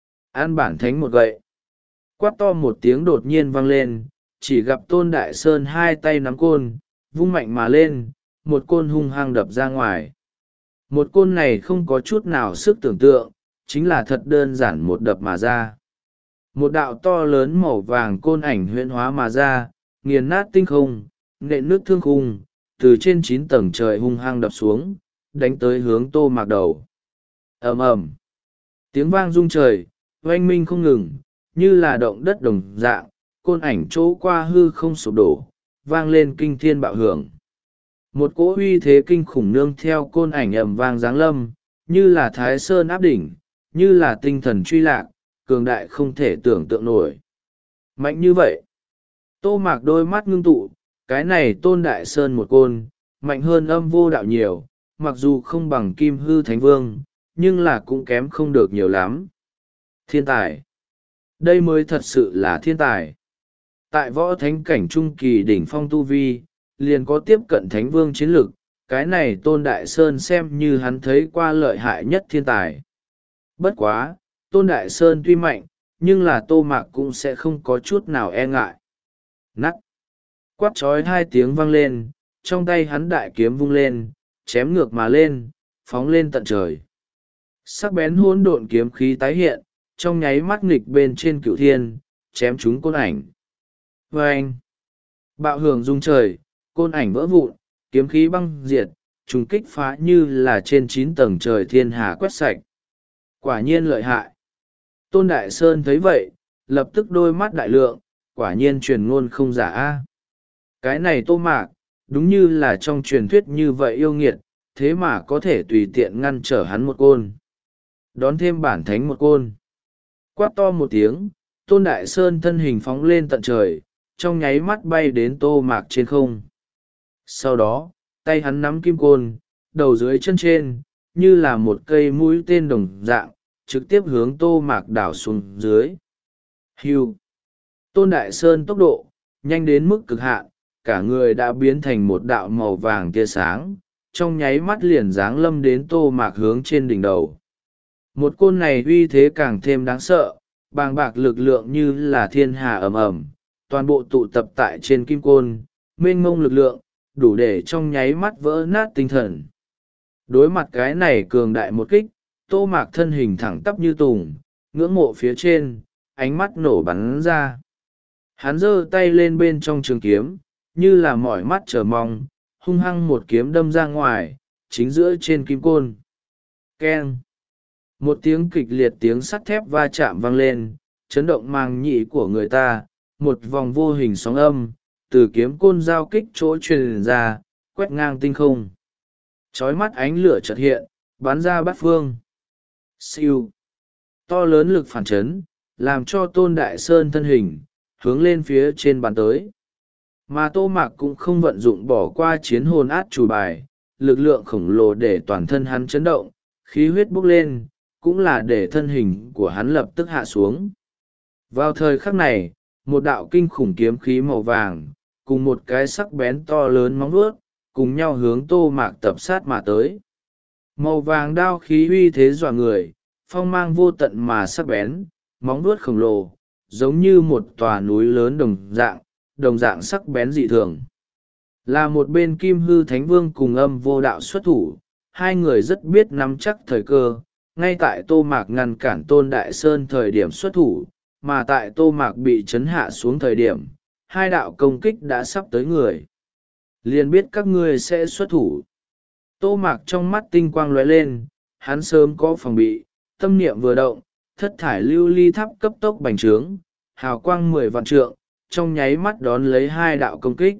An bản thánh một gậy. Quát to một tiếng đột nhiên vang lên, chỉ gặp Tôn Đại Sơn hai tay nắm côn, vung mạnh mà lên, một côn hung hăng đập ra ngoài. Một côn này không có chút nào sức tưởng tượng, chính là thật đơn giản một đập mà ra. Một đạo to lớn màu vàng côn ảnh huyễn hóa mà ra, nghiền nát tinh không, nện nước thương khung, từ trên chín tầng trời hung hăng đập xuống, đánh tới hướng Tô Mạc đầu. ầm ầm, tiếng vang rung trời, oanh minh không ngừng, như là động đất đồng dạng, côn ảnh chỗ qua hư không sụp đổ, vang lên kinh thiên bạo hưởng. Một cỗ uy thế kinh khủng nương theo côn ảnh ầm vang giáng lâm, như là thái sơn áp đỉnh, như là tinh thần truy lạc, cường đại không thể tưởng tượng nổi. Mạnh như vậy, Tô Mạc đôi mắt ngưng tụ, cái này Tôn Đại Sơn một côn, mạnh hơn Âm Vô Đạo nhiều, mặc dù không bằng Kim Hư Thánh Vương, nhưng là cũng kém không được nhiều lắm. Thiên tài. Đây mới thật sự là thiên tài. Tại võ thánh cảnh trung kỳ đỉnh phong tu vi, liền có tiếp cận Thánh Vương chiến lực, cái này Tôn Đại Sơn xem như hắn thấy qua lợi hại nhất thiên tài. Bất quá, Tôn Đại Sơn tuy mạnh, nhưng là Tô Mạc cũng sẽ không có chút nào e ngại. Nắt. Quát trói hai tiếng vang lên, trong tay hắn đại kiếm vung lên, chém ngược mà lên, phóng lên tận trời. Sắc bén hỗn độn kiếm khí tái hiện, trong nháy mắt nghịch bên trên cửu thiên, chém chúng côn ảnh. Vâng! Bạo hưởng rung trời, côn ảnh vỡ vụn, kiếm khí băng diệt, trùng kích phá như là trên chín tầng trời thiên hà quét sạch. Quả nhiên lợi hại. Tôn Đại Sơn thấy vậy, lập tức đôi mắt đại lượng, quả nhiên truyền ngôn không giả a. Cái này Tô Mạc, đúng như là trong truyền thuyết như vậy yêu nghiệt, thế mà có thể tùy tiện ngăn trở hắn một côn. Đón thêm bản thánh một côn. Quát to một tiếng, Tôn Đại Sơn thân hình phóng lên tận trời, trong nháy mắt bay đến Tô Mạc trên không. Sau đó, tay hắn nắm kim côn, đầu dưới chân trên, như là một cây mũi tên đồng dạng, trực tiếp hướng Tô Mạc đảo xuống dưới. Hưu! Tôn Đại Sơn tốc độ, nhanh đến mức cực hạn, cả người đã biến thành một đạo màu vàng tia sáng, trong nháy mắt liền giáng lâm đến Tô Mạc hướng trên đỉnh đầu. Một côn này uy thế càng thêm đáng sợ, bàng bạc lực lượng như là thiên hà ầm ầm, toàn bộ tụ tập tại trên kim côn, mênh mông lực lượng, đủ để trong nháy mắt vỡ nát tinh thần. Đối mặt cái này cường đại một kích, Tô Mạc thân hình thẳng tắp như tùng, ngưỡng mộ phía trên, ánh mắt nổ bắn ra. Hắn giơ tay lên bên trong trường kiếm, như là mỏi mắt chờ mong, hung hăng một kiếm đâm ra ngoài, chính giữa trên kim côn. Keng! Một tiếng kịch liệt tiếng sắt thép va chạm vang lên, chấn động màng nhĩ của người ta, một vòng vô hình sóng âm, từ kiếm côn giao kích chỗ truyền ra, quét ngang tinh không. Chói mắt ánh lửa chợt hiện, bắn ra bát phương. Siêu! To lớn lực phản chấn, làm cho Tôn Đại Sơn thân hình, hướng lên phía trên bàn tới. Mà Tô Mạc cũng không vận dụng bỏ qua chiến hồn át chủ bài, lực lượng khổng lồ để toàn thân hắn chấn động, khí huyết bốc lên, cũng là để thân hình của hắn lập tức hạ xuống. Vào thời khắc này, một đạo kinh khủng kiếm khí màu vàng, cùng một cái sắc bén to lớn móng vuốt, cùng nhau hướng Tô Mạc tập sát mà tới. Màu vàng đao khí uy thế dọa người, phong mang vô tận mà sắc bén, móng vuốt khổng lồ, giống như một tòa núi lớn đồng dạng, đồng dạng sắc bén dị thường. Là một bên Kim Hư Thánh Vương cùng Âm Vô Đạo xuất thủ, hai người rất biết nắm chắc thời cơ, ngay tại Tô Mạc ngăn cản Tôn Đại Sơn thời điểm xuất thủ, mà tại Tô Mạc bị chấn hạ xuống thời điểm, hai đạo công kích đã sắp tới người. Liền biết các ngươi sẽ xuất thủ. Tô Mạc trong mắt tinh quang lóe lên, hắn sớm có phòng bị, tâm niệm vừa động, thất thải lưu ly tháp cấp tốc bành trướng, hào quang mười vạn trượng, trong nháy mắt đón lấy hai đạo công kích.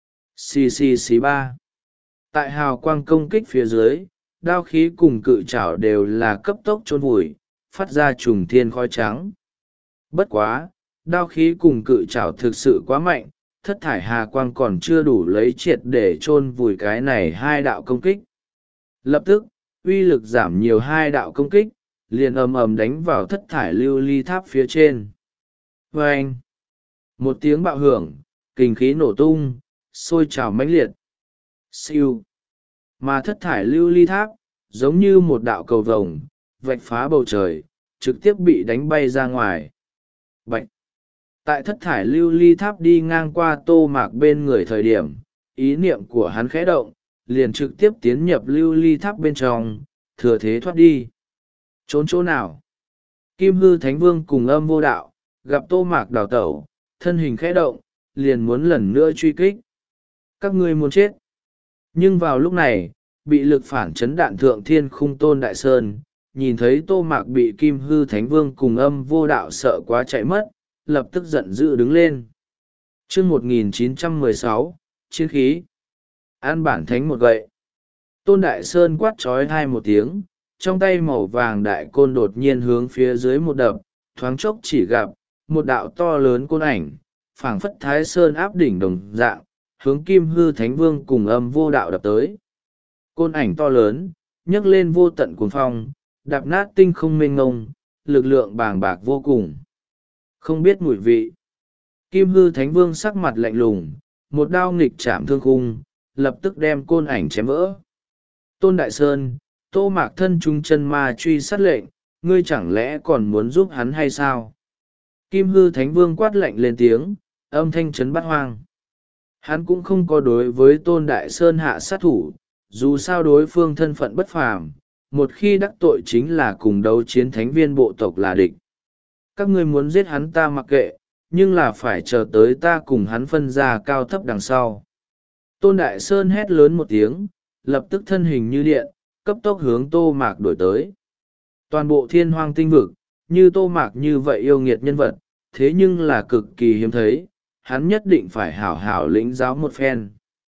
Xì xì xì ba. Tại hào quang công kích phía dưới, đao khí cùng cự trảo đều là cấp tốc chôn vùi, phát ra trùng thiên khói trắng. Bất quá, đao khí cùng cự trảo thực sự quá mạnh, thất thải hà quang còn chưa đủ lấy triệt để chôn vùi cái này hai đạo công kích. Lập tức, uy lực giảm nhiều hai đạo công kích, liền ầm ầm đánh vào thất thải lưu ly tháp phía trên. Vâng! Một tiếng bạo hưởng, kình khí nổ tung, sôi trào mãnh liệt. Siêu! Mà thất thải lưu ly tháp, giống như một đạo cầu vồng, vạch phá bầu trời, trực tiếp bị đánh bay ra ngoài. Bạch! Tại thất thải lưu ly tháp đi ngang qua Tô Mạc bên người thời điểm, ý niệm của hắn khẽ động, liền trực tiếp tiến nhập lưu ly tháp bên trong, thừa thế thoát đi. Trốn chỗ nào? Kim Hư Thánh Vương cùng Âm Vô Đạo, gặp Tô Mạc đào tẩu, thân hình khẽ động, liền muốn lần nữa truy kích. Các ngươi muốn chết. Nhưng vào lúc này, bị lực phản chấn đạn thượng thiên khung Tôn Đại Sơn, nhìn thấy Tô Mạc bị Kim Hư Thánh Vương cùng Âm Vô Đạo sợ quá chạy mất, lập tức giận dữ đứng lên. Chương một nghìn chín trăm mười sáu, Chiến khí. An bản thánh một gậy. Tôn Đại Sơn quát trói hai một tiếng, trong tay màu vàng đại côn đột nhiên hướng phía dưới một đập, thoáng chốc chỉ gặp một đạo to lớn côn ảnh, phảng phất Thái Sơn áp đỉnh đồng dạng, hướng Kim Hư Thánh Vương cùng Âm Vô Đạo đập tới. Côn ảnh to lớn, nhấc lên vô tận cuồng phong, đạp nát tinh không mênh ngông, lực lượng bàng bạc vô cùng. Không biết mùi vị. Kim Hư Thánh Vương sắc mặt lạnh lùng, một đao nghịch chạm thương khung, lập tức đem côn ảnh chém vỡ. Tôn Đại Sơn, Tô Mạc thân trung chân ma truy sát lệnh, ngươi chẳng lẽ còn muốn giúp hắn hay sao? Kim Hư Thánh Vương quát lạnh lên tiếng, âm thanh chấn bát hoang. Hắn cũng không có đối với Tôn Đại Sơn hạ sát thủ, dù sao đối phương thân phận bất phàm, một khi đắc tội chính là cùng đấu chiến thánh viên bộ tộc là địch. Các ngươi muốn giết hắn ta mặc kệ, nhưng là phải chờ tới ta cùng hắn phân ra cao thấp đằng sau. Tôn Đại Sơn hét lớn một tiếng, lập tức thân hình như điện, cấp tốc hướng Tô Mạc đuổi tới. Toàn bộ thiên hoang tinh vực, như Tô Mạc như vậy yêu nghiệt nhân vật, thế nhưng là cực kỳ hiếm thấy, hắn nhất định phải hảo hảo lĩnh giáo một phen.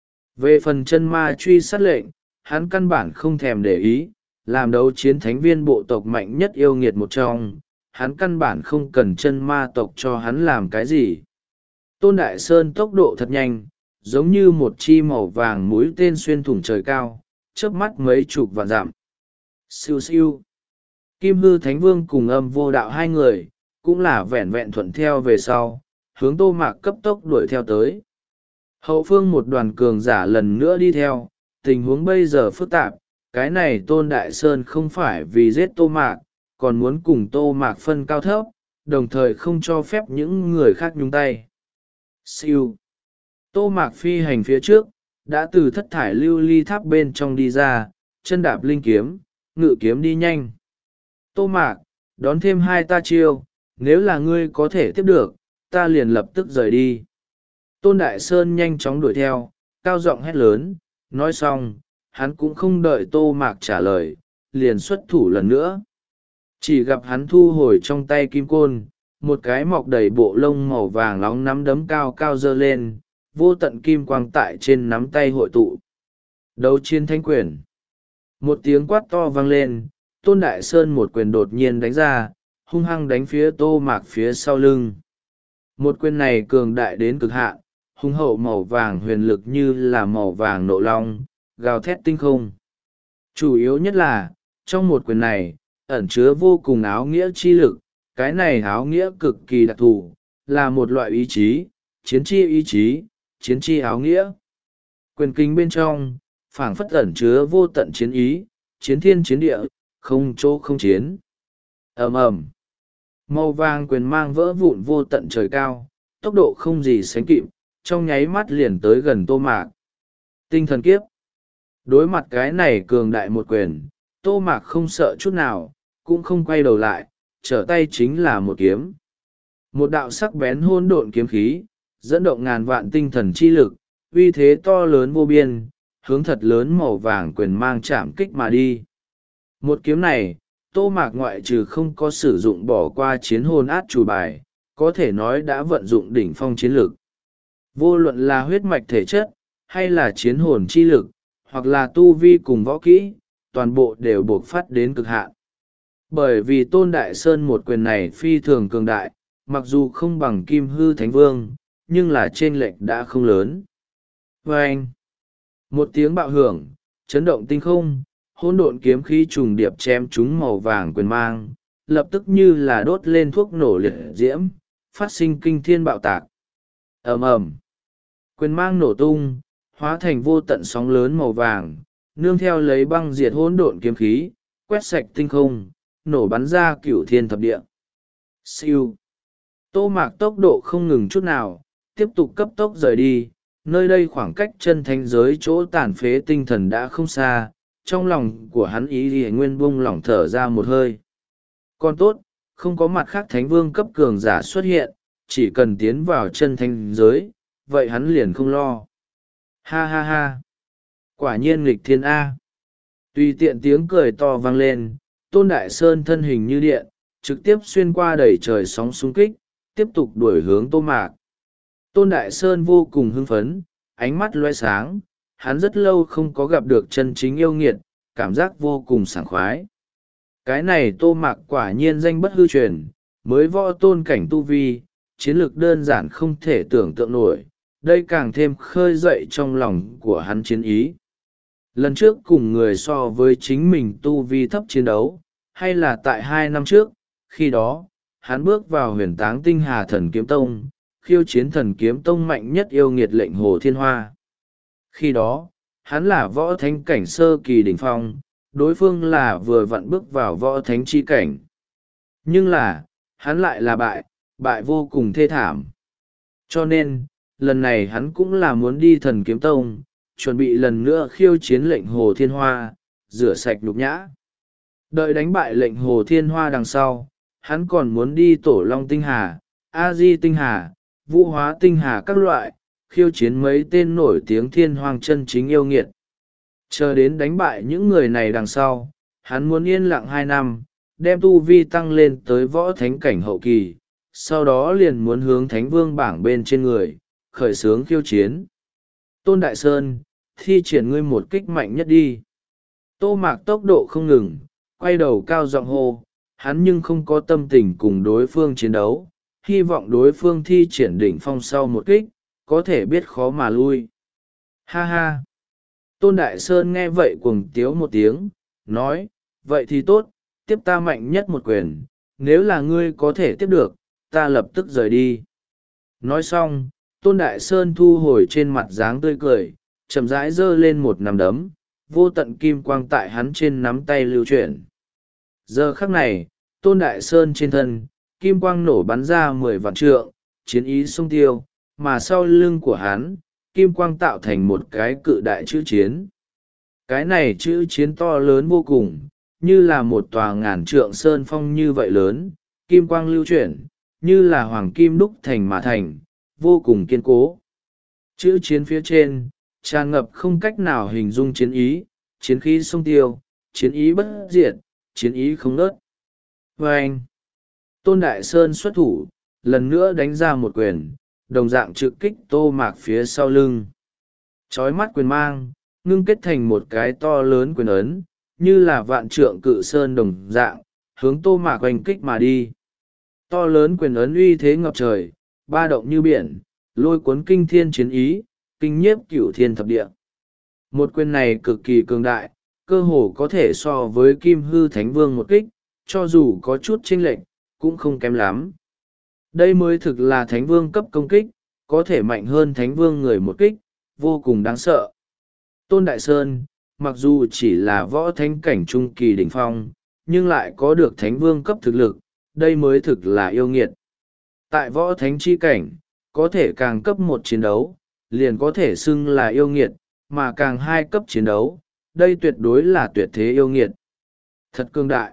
Về phần chân ma truy sát lệnh, hắn căn bản không thèm để ý, làm đấu chiến thánh viên bộ tộc mạnh nhất yêu nghiệt một trong, hắn căn bản không cần chân ma tộc cho hắn làm cái gì. Tôn Đại Sơn tốc độ thật nhanh, giống như một chi màu vàng mũi tên xuyên thủng trời cao, chớp mắt mấy chục vạn dặm. Siêu siêu. Kim Hư Thánh Vương cùng Âm Vô Đạo hai người, cũng là vẹn vẹn thuận theo về sau, hướng Tô Mạc cấp tốc đuổi theo tới. Hậu phương một đoàn cường giả lần nữa đi theo, tình huống bây giờ phức tạp, cái này Tôn Đại Sơn không phải vì giết Tô Mạc, còn muốn cùng Tô Mạc phân cao thấp, đồng thời không cho phép những người khác nhúng tay. Siêu. Tô Mạc phi hành phía trước, đã từ thất thải lưu ly tháp bên trong đi ra, chân đạp linh kiếm, ngự kiếm đi nhanh. Tô Mạc, đón thêm hai ta chiêu, nếu là ngươi có thể tiếp được, ta liền lập tức rời đi. Tôn Đại Sơn nhanh chóng đuổi theo, cao giọng hét lớn, nói xong, hắn cũng không đợi Tô Mạc trả lời, liền xuất thủ lần nữa. Chỉ gặp hắn thu hồi trong tay kim côn, một cái mọc đầy bộ lông màu vàng nóng nắm đấm cao cao dơ lên, vô tận kim quang tại trên nắm tay hội tụ. Đấu chiến thánh quyền. Một tiếng quát to vang lên, Tôn Đại Sơn một quyền đột nhiên đánh ra, hung hăng đánh phía Tô Mạc phía sau lưng. Một quyền này cường đại đến cực hạn, hung hậu màu vàng huyền lực như là màu vàng nộ long, gào thét tinh không. Chủ yếu nhất là, trong một quyền này, ẩn chứa vô cùng áo nghĩa chi lực, cái này áo nghĩa cực kỳ đặc thù, là một loại ý chí, chiến chi ý chí, chiến chi áo nghĩa. Quyền kinh bên trong, phảng phất ẩn chứa vô tận chiến ý, chiến thiên chiến địa, không chỗ không chiến. Ầm ầm. Màu vàng quyền mang vỡ vụn vô tận trời cao, tốc độ không gì sánh kịp, trong nháy mắt liền tới gần Tô Mạc. Tinh thần kiếp. Đối mặt cái này cường đại một quyền, Tô Mạc không sợ chút nào, cũng không quay đầu lại, trở tay chính là một kiếm. Một đạo sắc bén hôn độn kiếm khí, dẫn động ngàn vạn tinh thần chi lực, uy thế to lớn vô biên, hướng thật lớn màu vàng quyền mang chạm kích mà đi. Một kiếm này, Tô Mạc ngoại trừ không có sử dụng bỏ qua chiến hồn át chủ bài, có thể nói đã vận dụng đỉnh phong chiến lực. Vô luận là huyết mạch thể chất, hay là chiến hồn chi lực, hoặc là tu vi cùng võ kỹ, toàn bộ đều buộc phát đến cực hạn. Bởi vì Tôn Đại Sơn một quyền này phi thường cường đại, mặc dù không bằng Kim Hư Thánh Vương, nhưng là chênh lệch đã không lớn. Vâng! Một tiếng bạo hưởng, chấn động tinh không, hỗn độn kiếm khí trùng điệp chém chúng màu vàng quyền mang, lập tức như là đốt lên thuốc nổ liệt diễm, phát sinh kinh thiên bạo tạc. Ầm ầm, quyền mang nổ tung, hóa thành vô tận sóng lớn màu vàng, nương theo lấy băng diệt hỗn độn kiếm khí, quét sạch tinh không, nổ bắn ra cửu thiên thập địa. Siêu. Tô Mạc tốc độ không ngừng chút nào, tiếp tục cấp tốc rời đi, nơi đây khoảng cách chân thánh giới chỗ tàn phế tinh thần đã không xa, trong lòng của hắn ý thì nguyên buông lỏng thở ra một hơi. Còn tốt, không có mặt khác thánh vương cấp cường giả xuất hiện, chỉ cần tiến vào chân thánh giới, vậy hắn liền không lo. Ha ha ha! Quả nhiên nghịch thiên A. Tùy tiện tiếng cười to vang lên, Tôn Đại Sơn thân hình như điện, trực tiếp xuyên qua đầy trời sóng xung kích, tiếp tục đuổi hướng Tô Mạc. Tôn Đại Sơn vô cùng hưng phấn, ánh mắt loe sáng, hắn rất lâu không có gặp được chân chính yêu nghiệt, cảm giác vô cùng sảng khoái. Cái này Tô Mạc quả nhiên danh bất hư truyền, mới võ tôn cảnh tu vi, chiến lược đơn giản không thể tưởng tượng nổi, đây càng thêm khơi dậy trong lòng của hắn chiến ý. Lần trước cùng người so với chính mình tu vi thấp chiến đấu, hay là tại hai năm trước, khi đó, hắn bước vào huyền táng tinh hà thần kiếm tông, khiêu chiến thần kiếm tông mạnh nhất yêu nghiệt lệnh hồ thiên hoa. Khi đó, hắn là võ thánh cảnh sơ kỳ đỉnh phong, đối phương là vừa vặn bước vào võ thánh chi cảnh. Nhưng là, hắn lại là bại, bại vô cùng thê thảm. Cho nên, lần này hắn cũng là muốn đi thần kiếm tông, chuẩn bị lần nữa khiêu chiến lệnh hồ thiên hoa, rửa sạch nhục nhã. Đợi đánh bại lệnh hồ thiên hoa đằng sau, hắn còn muốn đi tổ long tinh hà, a di tinh hà, vũ hóa tinh hà các loại, khiêu chiến mấy tên nổi tiếng thiên hoàng chân chính yêu nghiệt. Chờ đến đánh bại những người này đằng sau, hắn muốn yên lặng hai năm, đem tu vi tăng lên tới võ thánh cảnh hậu kỳ, sau đó liền muốn hướng thánh vương bảng bên trên người, khởi xướng khiêu chiến. Tôn Đại Sơn, thi triển ngươi một kích mạnh nhất đi. Tô Mạc tốc độ không ngừng, quay đầu cao giọng hô, hắn nhưng không có tâm tình cùng đối phương chiến đấu, hy vọng đối phương thi triển đỉnh phong sau một kích, có thể biết khó mà lui. Ha ha! Tôn Đại Sơn nghe vậy cuồng tiếu một tiếng, nói, vậy thì tốt, tiếp ta mạnh nhất một quyền, nếu là ngươi có thể tiếp được, ta lập tức rời đi. Nói xong, Tôn Đại Sơn thu hồi trên mặt dáng tươi cười, chậm rãi giơ lên một nắm đấm, vô tận kim quang tại hắn trên nắm tay lưu chuyển. Giờ khắc này, Tôn Đại Sơn trên thân, kim quang nổ bắn ra mười vạn trượng, chiến ý sông tiêu, mà sau lưng của hắn, kim quang tạo thành một cái cự đại chữ chiến. Cái này chữ chiến to lớn vô cùng, như là một tòa ngàn trượng sơn phong như vậy lớn, kim quang lưu chuyển, như là hoàng kim đúc thành mà thành, vô cùng kiên cố. Chữ chiến phía trên, tràn ngập không cách nào hình dung chiến ý, chiến khí sông tiêu, chiến ý bất diệt, chiến ý không nớt. Và anh, Tôn Đại Sơn xuất thủ, lần nữa đánh ra một quyền, đồng dạng trực kích Tô Mạc phía sau lưng. Chói mắt quyền mang, ngưng kết thành một cái to lớn quyền ấn, như là vạn trượng cự sơn đồng dạng, hướng Tô Mạc oanh kích mà đi. To lớn quyền ấn uy thế ngập trời, ba động như biển, lôi cuốn kinh thiên chiến ý, kinh nhiếp cửu thiên thập địa. Một quyền này cực kỳ cường đại, cơ hồ có thể so với Kim Hư Thánh Vương một kích, cho dù có chút chênh lệch, cũng không kém lắm. Đây mới thực là Thánh Vương cấp công kích, có thể mạnh hơn Thánh Vương người một kích, vô cùng đáng sợ. Tôn Đại Sơn, mặc dù chỉ là võ thánh cảnh trung kỳ đỉnh phong, nhưng lại có được Thánh Vương cấp thực lực, đây mới thực là yêu nghiệt. Tại võ thánh chi cảnh, có thể càng cấp một chiến đấu, liền có thể xưng là yêu nghiệt, mà càng hai cấp chiến đấu, đây tuyệt đối là tuyệt thế yêu nghiệt. Thật cương đại,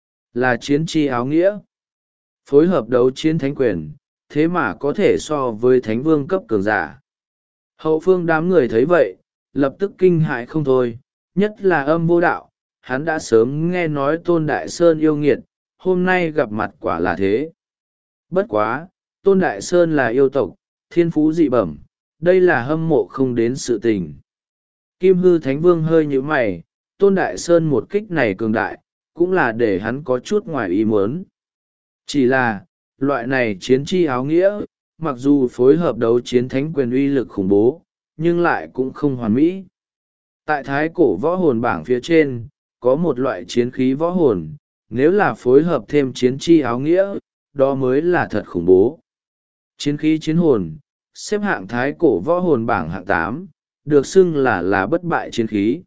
là chiến chi áo nghĩa. Phối hợp đấu chiến thánh quyền, thế mà có thể so với thánh vương cấp cường giả. Hậu phương đám người thấy vậy, lập tức kinh hãi không thôi, nhất là Âm Vô Đạo, hắn đã sớm nghe nói Tôn Đại Sơn yêu nghiệt, hôm nay gặp mặt quả là thế. Bất quá, Tôn Đại Sơn là yêu tộc, thiên phú dị bẩm, đây là hâm mộ không đến sự tình. Kim Hư Thánh Vương hơi nhíu mày, Tôn Đại Sơn một kích này cường đại, cũng là để hắn có chút ngoài ý muốn. Chỉ là, loại này chiến chi áo nghĩa, mặc dù phối hợp đấu chiến thánh quyền uy lực khủng bố, nhưng lại cũng không hoàn mỹ. Tại thái cổ võ hồn bảng phía trên, có một loại chiến khí võ hồn, nếu là phối hợp thêm chiến chi áo nghĩa, đó mới là thật khủng bố. Chiến khí chiến hồn, xếp hạng thái cổ võ hồn bảng hạng tám, được xưng là là bất bại chiến khí.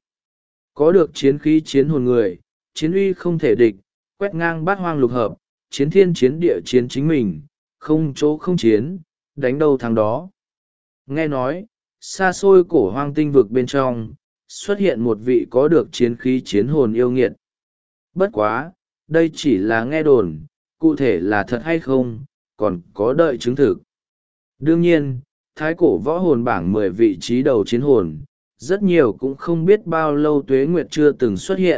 Có được chiến khí chiến hồn người, chiến uy không thể địch, quét ngang bát hoang lục hợp, chiến thiên chiến địa chiến chính mình, không chỗ không chiến, đánh đâu thắng đó. Nghe nói, xa xôi cổ hoang tinh vực bên trong, xuất hiện một vị có được chiến khí chiến hồn yêu nghiệt. Bất quá, đây chỉ là nghe đồn, cụ thể là thật hay không, còn có đợi chứng thực. Đương nhiên, thái cổ võ hồn bảng mười vị trí đầu chiến hồn, rất nhiều cũng không biết bao lâu tuế nguyệt chưa từng xuất hiện,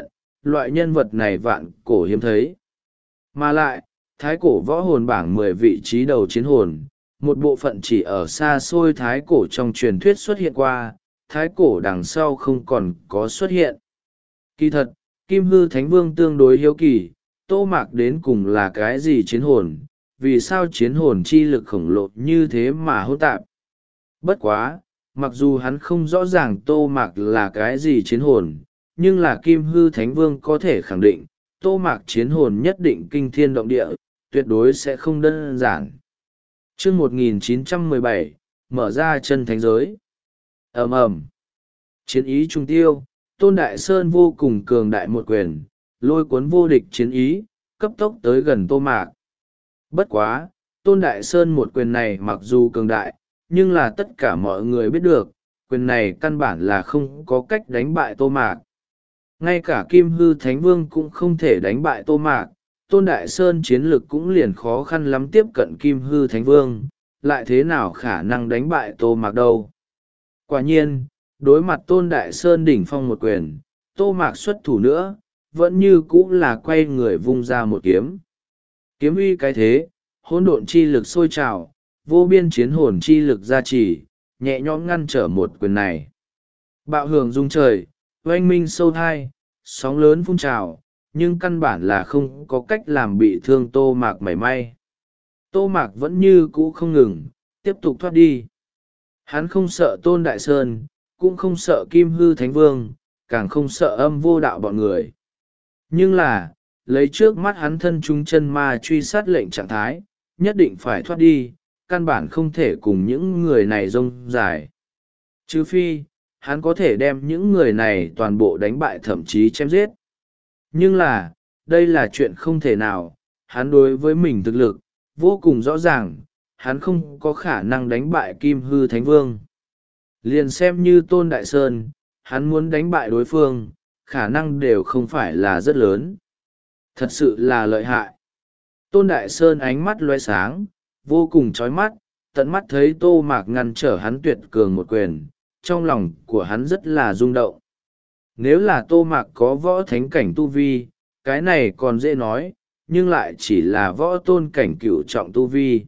loại nhân vật này vạn cổ hiếm thấy. Mà lại, thái cổ võ hồn bảng mười vị trí đầu chiến hồn, một bộ phận chỉ ở xa xôi thái cổ trong truyền thuyết xuất hiện qua, thái cổ đằng sau không còn có xuất hiện. Kỳ thật, Kim Hư Thánh Vương tương đối hiếu kỳ, Tô Mạc đến cùng là cái gì chiến hồn, vì sao chiến hồn chi lực khổng lồ như thế mà hỗn tạp. Bất quá, mặc dù hắn không rõ ràng Tô Mạc là cái gì chiến hồn, nhưng là Kim Hư Thánh Vương có thể khẳng định, Tô Mạc chiến hồn nhất định kinh thiên động địa, tuyệt đối sẽ không đơn giản. Chương một nghìn chín trăm mười bảy, mở ra chân thánh giới. Ầm ầm. Chiến ý trung tiêu, Tôn Đại Sơn vô cùng cường đại một quyền, lôi cuốn vô địch chiến ý, cấp tốc tới gần Tô Mạc. Bất quá, Tôn Đại Sơn một quyền này mặc dù cường đại, nhưng là tất cả mọi người biết được, quyền này căn bản là không có cách đánh bại Tô Mạc. Ngay cả Kim Hư Thánh Vương cũng không thể đánh bại Tô Mạc, Tôn Đại Sơn chiến lực cũng liền khó khăn lắm tiếp cận Kim Hư Thánh Vương, lại thế nào khả năng đánh bại Tô Mạc đâu. Quả nhiên, đối mặt Tôn Đại Sơn đỉnh phong một quyền, Tô Mạc xuất thủ nữa, vẫn như cũ là quay người vung ra một kiếm. Kiếm uy cái thế, hỗn độn chi lực sôi trào, vô biên chiến hồn chi lực gia trì, nhẹ nhõm ngăn trở một quyền này. Bạo hưởng rung trời, oanh minh sâu thai, sóng lớn phun trào, nhưng căn bản là không có cách làm bị thương Tô Mạc mảy may. Tô Mạc vẫn như cũ không ngừng, tiếp tục thoát đi. Hắn không sợ Tôn Đại Sơn, cũng không sợ Kim Hư Thánh Vương, càng không sợ âm vô đạo bọn người. Nhưng là, lấy trước mắt hắn thân chúng chân ma truy sát lệnh trạng thái, nhất định phải thoát đi, căn bản không thể cùng những người này rông dài. Trừ phi, hắn có thể đem những người này toàn bộ đánh bại thậm chí chém giết. Nhưng là, đây là chuyện không thể nào, hắn đối với mình thực lực, vô cùng rõ ràng, hắn không có khả năng đánh bại Kim Hư Thánh Vương. Liền xem như Tôn Đại Sơn, hắn muốn đánh bại đối phương, khả năng đều không phải là rất lớn. Thật sự là lợi hại. Tôn Đại Sơn ánh mắt loe sáng, vô cùng chói mắt, tận mắt thấy Tô Mạc ngăn trở hắn tuyệt cường một quyền, trong lòng của hắn rất là rung động. Nếu là Tô Mạc có võ thánh cảnh tu vi, cái này còn dễ nói, nhưng lại chỉ là võ tôn cảnh cửu trọng tu vi.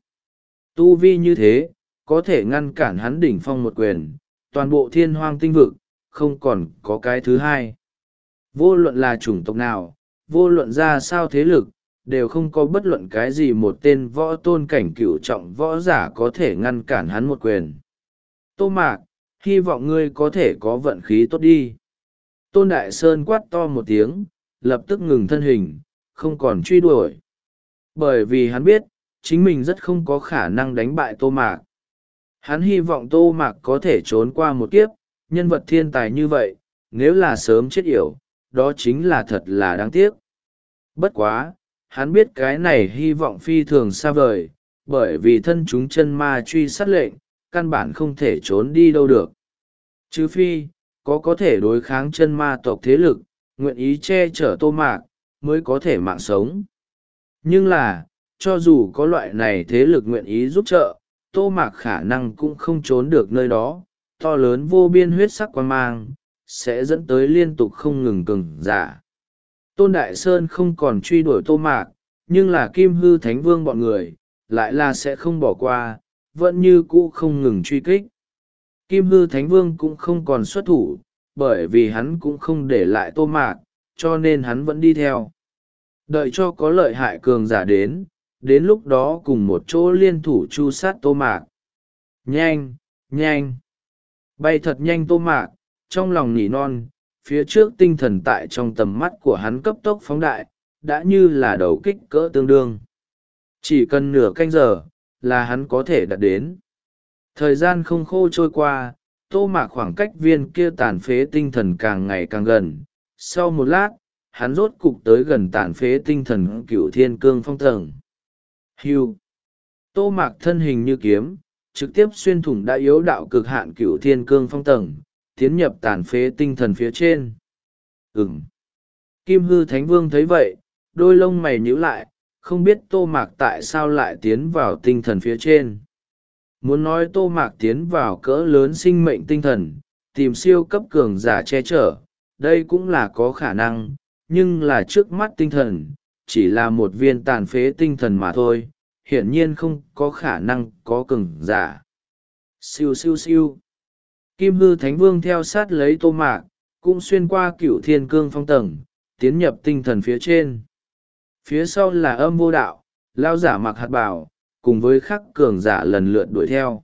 Tu vi như thế, có thể ngăn cản hắn đỉnh phong một quyền, toàn bộ thiên hoang tinh vực, không còn có cái thứ hai. Vô luận là chủng tộc nào, vô luận ra sao thế lực, đều không có bất luận cái gì một tên võ tôn cảnh cửu trọng võ giả có thể ngăn cản hắn một quyền. Tô Mạc, hy vọng ngươi có thể có vận khí tốt đi. Tôn Đại Sơn quát to một tiếng, lập tức ngừng thân hình, không còn truy đuổi. Bởi vì hắn biết, chính mình rất không có khả năng đánh bại Tô Mạc. Hắn hy vọng Tô Mạc có thể trốn qua một kiếp, nhân vật thiên tài như vậy, nếu là sớm chết yểu, đó chính là thật là đáng tiếc. Bất quá, hắn biết cái này hy vọng phi thường xa vời, bởi vì thân chúng chân ma truy sát lệnh, căn bản không thể trốn đi đâu được. Trừ phi, có có thể đối kháng chân ma tộc thế lực, nguyện ý che chở Tô Mạc, mới có thể mạng sống. Nhưng là, cho dù có loại này thế lực nguyện ý giúp trợ, Tô Mạc khả năng cũng không trốn được nơi đó, to lớn vô biên huyết sắc quan mang, sẽ dẫn tới liên tục không ngừng cường giả. Tôn Đại Sơn không còn truy đuổi Tô Mạc, nhưng là Kim Hư Thánh Vương bọn người, lại là sẽ không bỏ qua, vẫn như cũ không ngừng truy kích. Kim Hư Thánh Vương cũng không còn xuất thủ, bởi vì hắn cũng không để lại Tô Mạc, cho nên hắn vẫn đi theo. Đợi cho có lợi hại cường giả đến, đến lúc đó cùng một chỗ liên thủ chu sát Tô Mạc. Nhanh, nhanh, bay thật nhanh Tô Mạc, trong lòng nỉ non, phía trước tinh thần tại trong tầm mắt của hắn cấp tốc phóng đại, đã như là đầu kích cỡ tương đương. Chỉ cần nửa canh giờ, là hắn có thể đạt đến. Thời gian không khô trôi qua, Tô Mạc khoảng cách viên kia tàn phế tinh thần càng ngày càng gần. Sau một lát, hắn rốt cục tới gần tàn phế tinh thần cửu thiên cương phong tầng. Hưu. Tô Mạc thân hình như kiếm, trực tiếp xuyên thủng đã yếu đạo cực hạn cửu thiên cương phong tầng, tiến nhập tàn phế tinh thần phía trên. Ừm. Kim Hư Thánh Vương thấy vậy, đôi lông mày nhíu lại, không biết Tô Mạc tại sao lại tiến vào tinh thần phía trên. Muốn nói Tô Mạc tiến vào cỡ lớn sinh mệnh tinh thần, tìm siêu cấp cường giả che chở, đây cũng là có khả năng, nhưng là trước mắt tinh thần chỉ là một viên tàn phế tinh thần mà thôi, hiển nhiên không có khả năng có cường giả. Siêu siêu siêu. Kim hư thánh vương theo sát lấy Tô Mạc, cũng xuyên qua cửu thiên cương phong tầng, tiến nhập tinh thần phía trên. Phía sau là Âm Vô Đạo, lao giả mặc hạt bào, cùng với khắc cường giả lần lượt đuổi theo.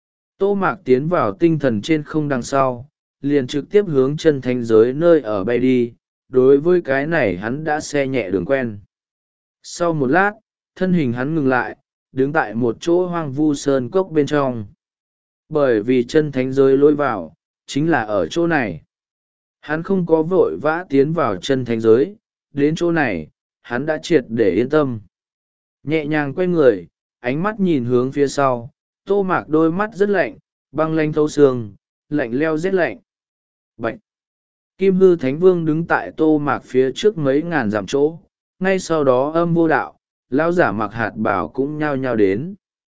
Tô Mạc tiến vào tinh thần trên không đằng sau, liền trực tiếp hướng chân thánh giới nơi ở bay đi, đối với cái này hắn đã xe nhẹ đường quen. Sau một lát, thân hình hắn ngừng lại, đứng tại một chỗ hoang vu sơn cốc bên trong. Bởi vì chân thánh giới lối vào, chính là ở chỗ này. Hắn không có vội vã tiến vào chân thánh giới, đến chỗ này, hắn đã triệt để yên tâm. Nhẹ nhàng quay người, ánh mắt nhìn hướng phía sau, Tô Mạc đôi mắt rất lạnh, băng lanh thấu xương, lạnh leo rét lạnh. Bạch! Kim hư thánh vương đứng tại Tô Mạc phía trước mấy ngàn dặm chỗ, ngay sau đó Âm Vô Đạo, lão giả mặc hạt bảo cũng nhao nhao đến.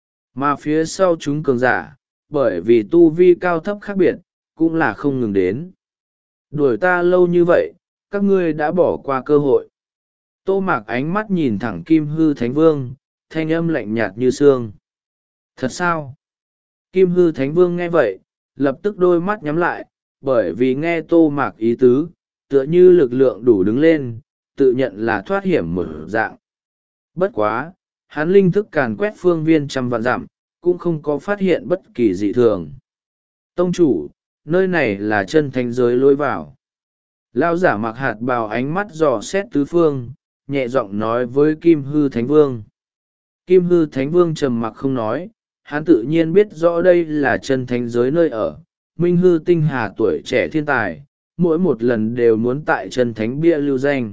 Mà phía sau chúng cường giả, bởi vì tu vi cao thấp khác biệt, cũng là không ngừng đến. Đuổi ta lâu như vậy, các ngươi đã bỏ qua cơ hội. Tô Mạc ánh mắt nhìn thẳng Kim hư thánh vương, thanh âm lạnh nhạt như sương. Thật sao? Kim hư thánh vương nghe vậy, lập tức đôi mắt nhắm lại, bởi vì nghe Tô Mạc ý tứ, tựa như lực lượng đủ đứng lên, tự nhận là thoát hiểm một dạng. Bất quá, hắn linh thức càn quét phương viên trăm vạn dặm, cũng không có phát hiện bất kỳ dị thường. Tông chủ, nơi này là chân thánh giới lối vào. Lão giả mặc hạt bào ánh mắt dò xét tứ phương, nhẹ giọng nói với Kim hư thánh vương. Kim hư thánh vương trầm mặc không nói, hắn tự nhiên biết rõ đây là chân thánh giới nơi ở. Minh hư tinh hà tuổi trẻ thiên tài, mỗi một lần đều muốn tại chân thánh bia lưu danh.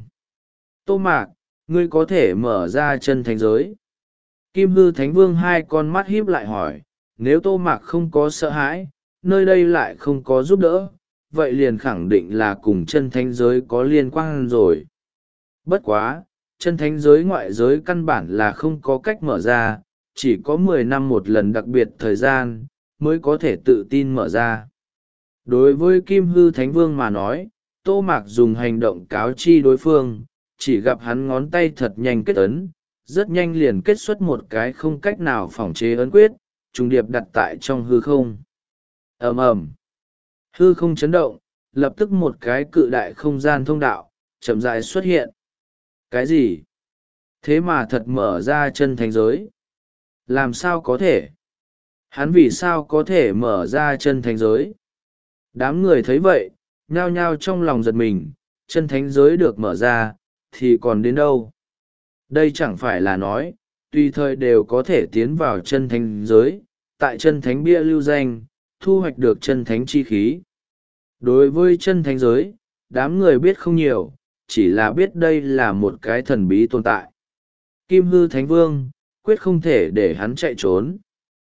Tô Mạc, ngươi có thể mở ra chân thánh giới. Kim hư thánh vương hai con mắt híp lại hỏi, nếu Tô Mạc không có sợ hãi, nơi đây lại không có giúp đỡ, vậy liền khẳng định là cùng chân thánh giới có liên quan rồi. Bất quá, chân thánh giới ngoại giới căn bản là không có cách mở ra, chỉ có mười năm một lần đặc biệt thời gian, mới có thể tự tin mở ra. Đối với Kim hư thánh vương mà nói, Tô Mạc dùng hành động cáo chi đối phương, chỉ gặp hắn ngón tay thật nhanh kết ấn, rất nhanh liền kết xuất một cái không cách nào phỏng chế ấn quyết, trùng điệp đặt tại trong hư không. Ầm ầm, hư không chấn động, lập tức một cái cự đại không gian thông đạo, chậm rãi xuất hiện. Cái gì? Thế mà thật mở ra chân thánh giới? Làm sao có thể? Hắn vì sao có thể mở ra chân thánh giới? Đám người thấy vậy, nhao nhao trong lòng giật mình, chân thánh giới được mở ra, thì còn đến đâu? Đây chẳng phải là nói, tùy thời đều có thể tiến vào chân thánh giới, tại chân thánh bia lưu danh, thu hoạch được chân thánh chi khí. Đối với chân thánh giới, đám người biết không nhiều, chỉ là biết đây là một cái thần bí tồn tại. Kim hư thánh vương, quyết không thể để hắn chạy trốn.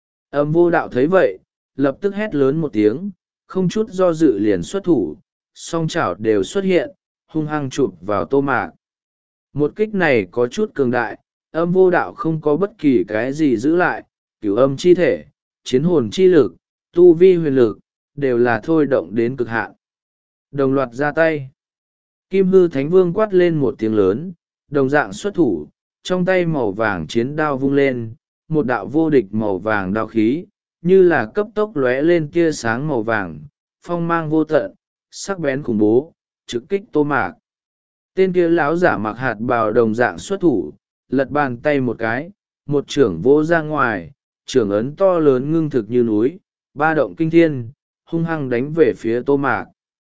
Âm Vô Đạo thấy vậy, lập tức hét lớn một tiếng, không chút do dự liền xuất thủ, song chảo đều xuất hiện, hung hăng chụp vào Tô Mạc. Một kích này có chút cường đại, Âm Vô Đạo không có bất kỳ cái gì giữ lại, cửu âm chi thể, chiến hồn chi lực, tu vi huyền lực, đều là thôi động đến cực hạn. Đồng loạt ra tay. Kim hư thánh vương quát lên một tiếng lớn, đồng dạng xuất thủ, trong tay màu vàng chiến đao vung lên, một đạo vô địch màu vàng đao khí, như là cấp tốc lóe lên tia sáng màu vàng, phong mang vô tận, sắc bén khủng bố, trực kích Tô Mạc. Tên kia lão giả mặc hạt bào đồng dạng xuất thủ, lật bàn tay một cái, một trưởng vỗ ra ngoài, trưởng ấn to lớn ngưng thực như núi, ba động kinh thiên, hung hăng đánh về phía Tô Mạc.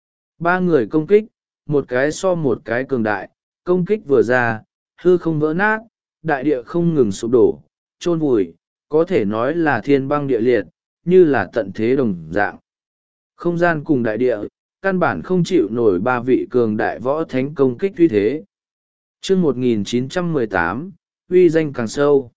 Ba người công kích, một cái so một cái cường đại, công kích vừa ra, hư không vỡ nát, đại địa không ngừng sụp đổ, chôn vùi, có thể nói là thiên băng địa liệt, như là tận thế đồng dạng. Không gian cùng đại địa, căn bản không chịu nổi ba vị cường đại võ thánh công kích uy thế. Chương một nghìn chín trăm mười tám, uy danh càng sâu.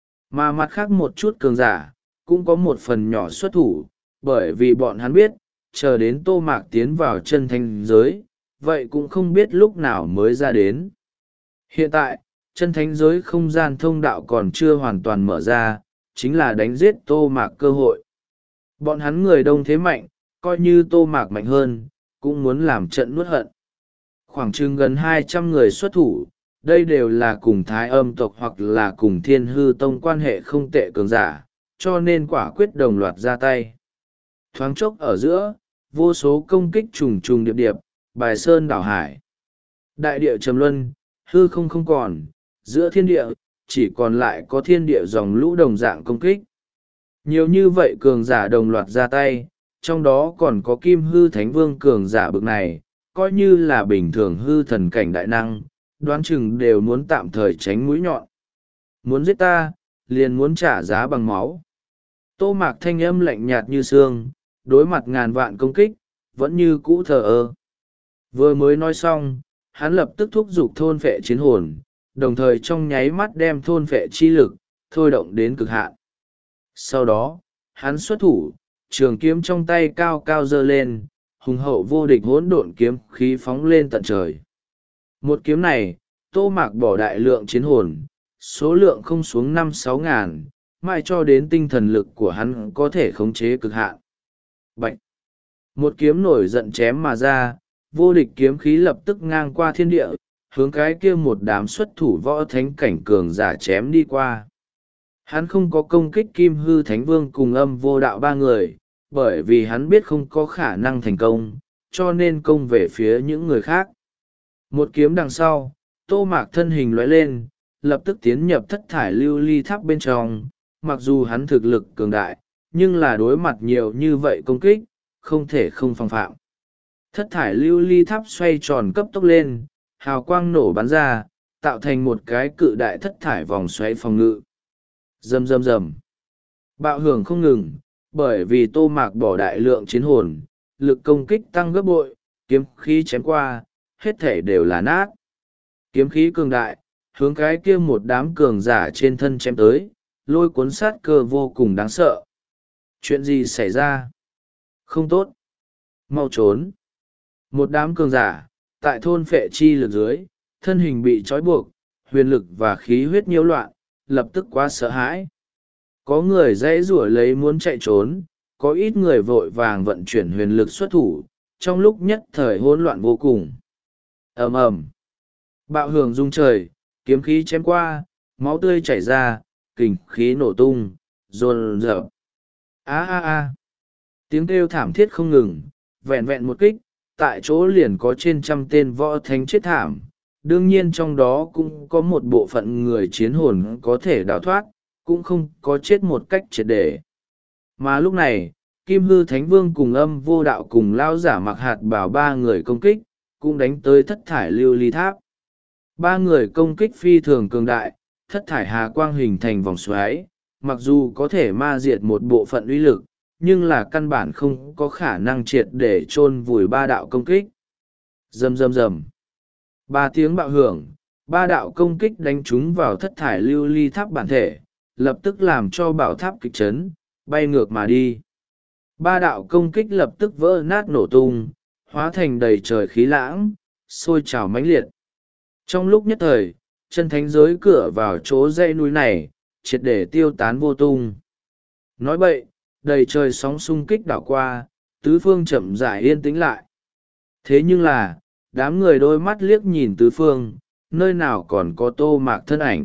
Mà mặt khác một chút cường giả, cũng có một phần nhỏ xuất thủ, bởi vì bọn hắn biết, chờ đến Tô Mạc tiến vào chân thánh giới, vậy cũng không biết lúc nào mới ra đến. Hiện tại, chân thánh giới không gian thông đạo còn chưa hoàn toàn mở ra, chính là đánh giết Tô Mạc cơ hội. Bọn hắn người đông thế mạnh, coi như Tô Mạc mạnh hơn, cũng muốn làm trận nuốt hận. khoảng chừng gần hai trăm người xuất thủ, đây đều là cùng thái âm tộc hoặc là cùng thiên hư tông quan hệ không tệ cường giả, cho nên quả quyết đồng loạt ra tay. Thoáng chốc ở giữa, vô số công kích trùng trùng điệp điệp, bài sơn đảo hải. Đại địa trầm luân, hư không không còn, giữa thiên địa, chỉ còn lại có thiên địa dòng lũ đồng dạng công kích. Nhiều như vậy cường giả đồng loạt ra tay, trong đó còn có kim hư thánh vương cường giả bực này, coi như là bình thường hư thần cảnh đại năng, đoán chừng đều muốn tạm thời tránh mũi nhọn. Muốn giết ta, liền muốn trả giá bằng máu. Tô Mạc thanh âm lạnh nhạt như sương, đối mặt ngàn vạn công kích, vẫn như cũ thờ ơ. Vừa mới nói xong, hắn lập tức thúc giục thôn phệ chiến hồn, đồng thời trong nháy mắt đem thôn phệ chi lực, thôi động đến cực hạn. Sau đó, hắn xuất thủ, trường kiếm trong tay cao cao giơ lên, hùng hậu vô địch hỗn độn kiếm khí phóng lên tận trời. Một kiếm này, Tô Mạc bỏ đại lượng chiến hồn, số lượng không xuống năm sáu ngàn, mãi cho đến tinh thần lực của hắn có thể khống chế cực hạn. Bạch! Một kiếm nổi giận chém mà ra, vô địch kiếm khí lập tức ngang qua thiên địa, hướng cái kia một đám xuất thủ võ thánh cảnh cường giả chém đi qua. Hắn không có công kích kim hư thánh vương cùng âm vô đạo ba người, bởi vì hắn biết không có khả năng thành công, cho nên công về phía những người khác. Một kiếm đằng sau, Tô Mạc thân hình lóe lên, lập tức tiến nhập thất thải lưu ly tháp bên trong. Mặc dù hắn thực lực cường đại, nhưng là đối mặt nhiều như vậy công kích, không thể không phòng phạm. Thất thải lưu ly tháp xoay tròn cấp tốc lên, hào quang nổ bắn ra, tạo thành một cái cự đại thất thải vòng xoáy phòng ngự. Rầm rầm rầm. Bạo hưởng không ngừng, bởi vì Tô Mạc bỏ đại lượng chiến hồn, lực công kích tăng gấp bội, kiếm khí chém qua, hết thể đều là nát. Kiếm khí cường đại, hướng cái kia một đám cường giả trên thân chém tới, lôi cuốn sát cơ vô cùng đáng sợ. Chuyện gì xảy ra? Không tốt. Mau trốn. Một đám cường giả, tại thôn phệ chi lực dưới, thân hình bị trói buộc, huyền lực và khí huyết nhiễu loạn, lập tức quá sợ hãi. Có người dãy rủa lấy muốn chạy trốn, có ít người vội vàng vận chuyển huyền lực xuất thủ, trong lúc nhất thời hỗn loạn vô cùng. Ầm ầm. Bạo hưởng rung trời, kiếm khí chém qua, máu tươi chảy ra, kình khí nổ tung, rồn rợp. A a a. Tiếng kêu thảm thiết không ngừng, vẹn vẹn một kích, tại chỗ liền có trên trăm tên võ thánh chết thảm. Đương nhiên trong đó cũng có một bộ phận người chiến hồn có thể đào thoát, cũng không có chết một cách triệt để. Mà lúc này, Kim Hư Thánh Vương cùng âm vô đạo cùng lao giả mặc hạt bảo ba người công kích, cũng đánh tới thất thải lưu ly tháp. Ba người công kích phi thường cường đại, thất thải hà quang hình thành vòng xoáy, mặc dù có thể ma diệt một bộ phận uy lực, nhưng là căn bản không có khả năng triệt để chôn vùi ba đạo công kích. Rầm rầm rầm. Ba tiếng bạo hưởng, ba đạo công kích đánh trúng vào thất thải lưu ly tháp bản thể, lập tức làm cho bảo tháp kịch chấn, bay ngược mà đi. Ba đạo công kích lập tức vỡ nát nổ tung, hóa thành đầy trời khí lãng, sôi trào mãnh liệt. Trong lúc nhất thời, chân thánh giới cửa vào chỗ dãy núi này, triệt để tiêu tán vô tung. Nói bậy, đầy trời sóng xung kích đảo qua, tứ phương chậm rãi yên tĩnh lại. Thế nhưng là, đám người đôi mắt liếc nhìn tứ phương, nơi nào còn có Tô Mạc thân ảnh.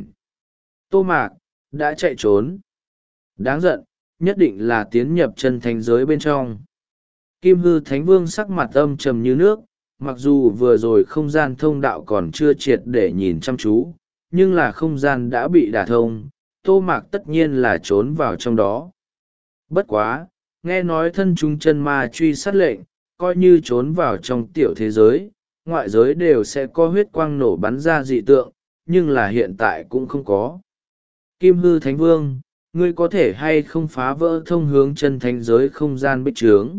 Tô Mạc, đã chạy trốn. Đáng giận, nhất định là tiến nhập chân thánh giới bên trong. Kim Hư Thánh Vương sắc mặt âm trầm như nước, mặc dù vừa rồi không gian thông đạo còn chưa triệt để nhìn chăm chú, nhưng là không gian đã bị đả thông, Tô Mạc tất nhiên là trốn vào trong đó. Bất quá, nghe nói thân chúng chân ma truy sát lệnh, coi như trốn vào trong tiểu thế giới, ngoại giới đều sẽ có huyết quang nổ bắn ra dị tượng, nhưng là hiện tại cũng không có. Kim Hư Thánh Vương, ngươi có thể hay không phá vỡ thông hướng chân thánh giới không gian bích trướng?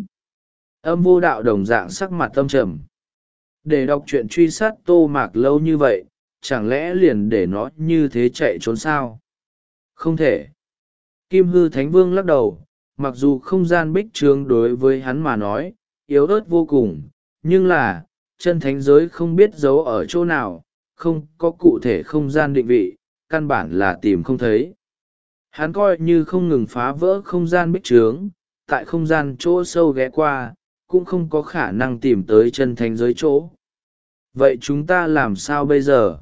Âm vô đạo đồng dạng sắc mặt âm trầm. Để đọc truyện truy sát Tô Mạc lâu như vậy, chẳng lẽ liền để nó như thế chạy trốn sao? Không thể. Kim Hư Thánh Vương lắc đầu, mặc dù không gian bích trướng đối với hắn mà nói, yếu ớt vô cùng, nhưng là, chân thánh giới không biết giấu ở chỗ nào, không có cụ thể không gian định vị, căn bản là tìm không thấy. Hắn coi như không ngừng phá vỡ không gian bích trướng, tại không gian chỗ sâu ghé qua, cũng không có khả năng tìm tới chân thánh giới chỗ. vậy chúng ta làm sao bây giờ?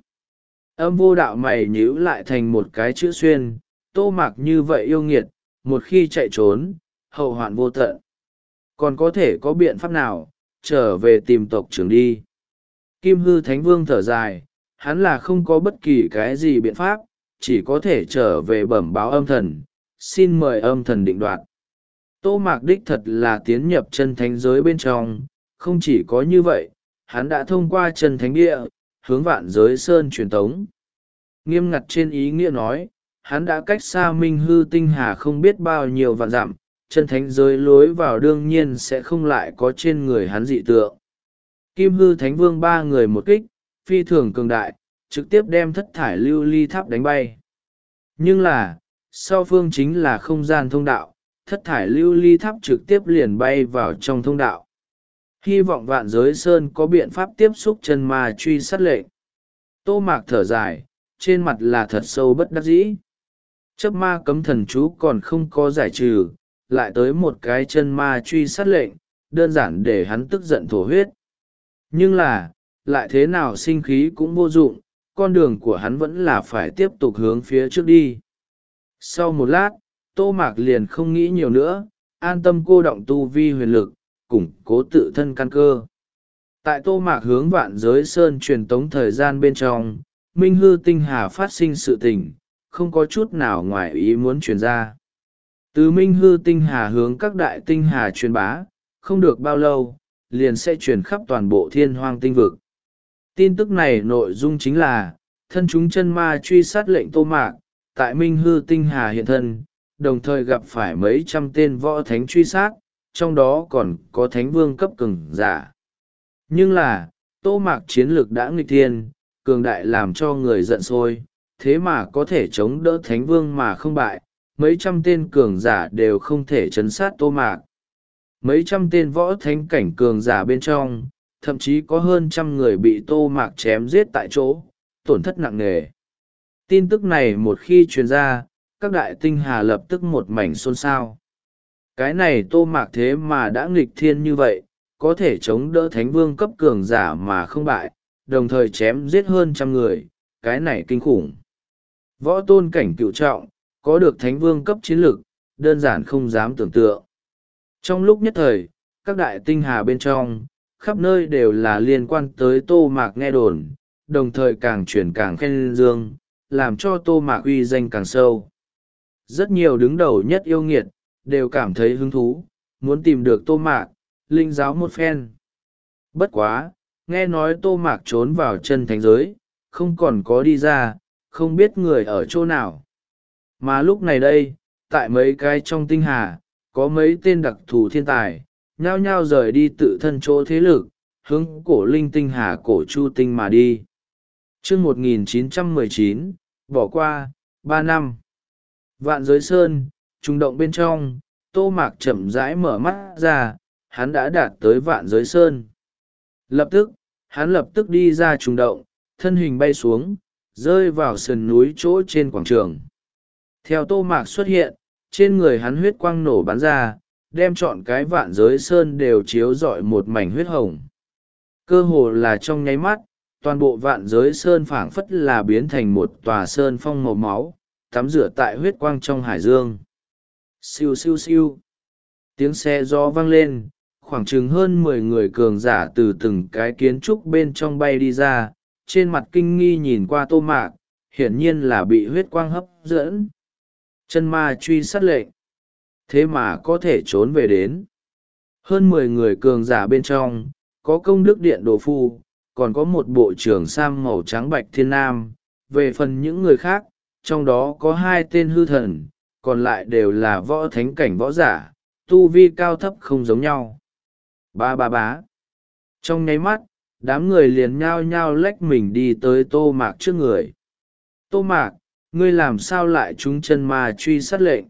Âm vô đạo mày nhíu lại thành một cái chữ xuyên. Tô Mạc như vậy yêu nghiệt, một khi chạy trốn, hậu hoạn vô tận. Còn có thể có biện pháp nào, trở về tìm tộc trưởng đi. Kim Hư Thánh Vương thở dài, hắn là không có bất kỳ cái gì biện pháp, chỉ có thể trở về bẩm báo âm thần, xin mời âm thần định đoạt. Tô Mạc đích thật là tiến nhập chân thánh giới bên trong, không chỉ có như vậy, hắn đã thông qua chân thánh địa, hướng vạn giới sơn truyền tống. Nghiêm ngặt trên ý nghĩa nói, hắn đã cách xa Minh Hư Tinh Hà không biết bao nhiêu vạn dặm, chân thánh giới lối vào đương nhiên sẽ không lại có trên người hắn dị tượng. Kim Hư Thánh Vương ba người một kích, phi thường cường đại, trực tiếp đem thất thải lưu ly tháp đánh bay. Nhưng là, sau phương chính là không gian thông đạo, thất thải lưu ly tháp trực tiếp liền bay vào trong thông đạo. Hy vọng vạn giới sơn có biện pháp tiếp xúc chân ma truy sát lệnh. Tô Mạc thở dài, trên mặt là thật sâu bất đắc dĩ. Chấp ma cấm thần chú còn không có giải trừ, lại tới một cái chân ma truy sát lệnh, đơn giản để hắn tức giận thổ huyết. Nhưng là, lại thế nào sinh khí cũng vô dụng, con đường của hắn vẫn là phải tiếp tục hướng phía trước đi. Sau một lát, Tô Mạc liền không nghĩ nhiều nữa, an tâm cô động tu vi huyền lực, củng cố tự thân căn cơ. Tại Tô Mạc hướng vạn giới sơn truyền tống thời gian bên trong, Minh Hư Tinh Hà phát sinh sự tình, không có chút nào ngoài ý muốn truyền ra. Từ Minh Hư Tinh Hà hướng các đại tinh hà truyền bá, không được bao lâu, liền sẽ truyền khắp toàn bộ thiên hoang tinh vực. Tin tức này nội dung chính là, thân chúng chân ma truy sát lệnh Tô Mạc, tại Minh Hư Tinh Hà hiện thân, đồng thời gặp phải mấy trăm tên võ thánh truy sát, trong đó còn có thánh vương cấp cường giả. Nhưng là, Tô Mạc chiến lược đã nghịch thiên, cường đại làm cho người giận sôi, thế mà có thể chống đỡ thánh vương mà không bại, mấy trăm tên cường giả đều không thể chấn sát Tô Mạc. Mấy trăm tên võ thánh cảnh cường giả bên trong, thậm chí có hơn trăm người bị Tô Mạc chém giết tại chỗ, tổn thất nặng nề. Tin tức này một khi truyền ra, các đại tinh hà lập tức một mảnh xôn xao. Cái này Tô Mạc thế mà đã nghịch thiên như vậy, có thể chống đỡ thánh vương cấp cường giả mà không bại, đồng thời chém giết hơn trăm người, cái này kinh khủng. Võ tôn cảnh cựu trọng, có được thánh vương cấp chiến lực, đơn giản không dám tưởng tượng. Trong lúc nhất thời, các đại tinh hà bên trong, khắp nơi đều là liên quan tới Tô Mạc nghe đồn, đồng thời càng truyền càng khen dương, làm cho Tô Mạc uy danh càng sâu. Rất nhiều đứng đầu nhất yêu nghiệt, đều cảm thấy hứng thú, muốn tìm được Tô Mạc, linh giáo một phen. Bất quá, nghe nói Tô Mạc trốn vào chân thánh giới, không còn có đi ra, không biết người ở chỗ nào. Mà lúc này đây, tại mấy cái trong tinh hà, có mấy tên đặc thù thiên tài, nhao nhao rời đi tự thân chỗ thế lực, hướng cổ linh tinh hà cổ chu tinh mà đi. Chương một nghìn chín trăm mười chín, bỏ qua, ba năm. Vạn giới sơn, trùng động bên trong, Tô Mạc chậm rãi mở mắt ra, hắn đã đạt tới vạn giới sơn. Lập tức, hắn lập tức đi ra trùng động, thân hình bay xuống, rơi vào sườn núi chỗ trên quảng trường. Theo Tô Mạc xuất hiện, trên người hắn huyết quang nổ bắn ra, đem trọn cái vạn giới sơn đều chiếu rọi một mảnh huyết hồng. Cơ hồ là trong nháy mắt, toàn bộ vạn giới sơn phảng phất là biến thành một tòa sơn phong màu máu, tắm rửa tại huyết quang trong hải dương. Siêu siêu siêu. Tiếng xe gió vang lên, khoảng chừng hơn mười người cường giả từ từng cái kiến trúc bên trong bay đi ra, trên mặt kinh nghi nhìn qua Tô Mạc, hiển nhiên là bị huyết quang hấp dẫn. Chân ma truy sát lệnh. Thế mà có thể trốn về đến. Hơn mười người cường giả bên trong, có công đức điện đồ phu, còn có một bộ trưởng sam màu trắng bạch thiên nam. Về phần những người khác, trong đó có hai tên hư thần, còn lại đều là võ thánh cảnh võ giả, tu vi cao thấp không giống nhau. Ba ba bá. Trong nháy mắt, đám người liền nhao nhao lách mình đi tới Tô Mạc trước người. Tô Mạc, ngươi làm sao lại trúng chân ma truy sát lệnh?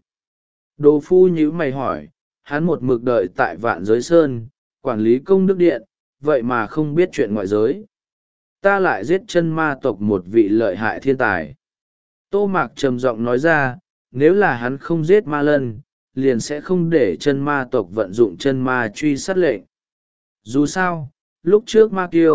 Đồ phu nhíu mày hỏi, hắn một mực đợi tại vạn giới sơn, quản lý công đức điện, vậy mà không biết chuyện ngoại giới. Ta lại giết chân ma tộc một vị lợi hại thiên tài. Tô Mạc trầm giọng nói ra, nếu là hắn không giết ma lân, liền sẽ không để chân ma tộc vận dụng chân ma truy sát lệnh. Dù sao, lúc trước ma kiêu,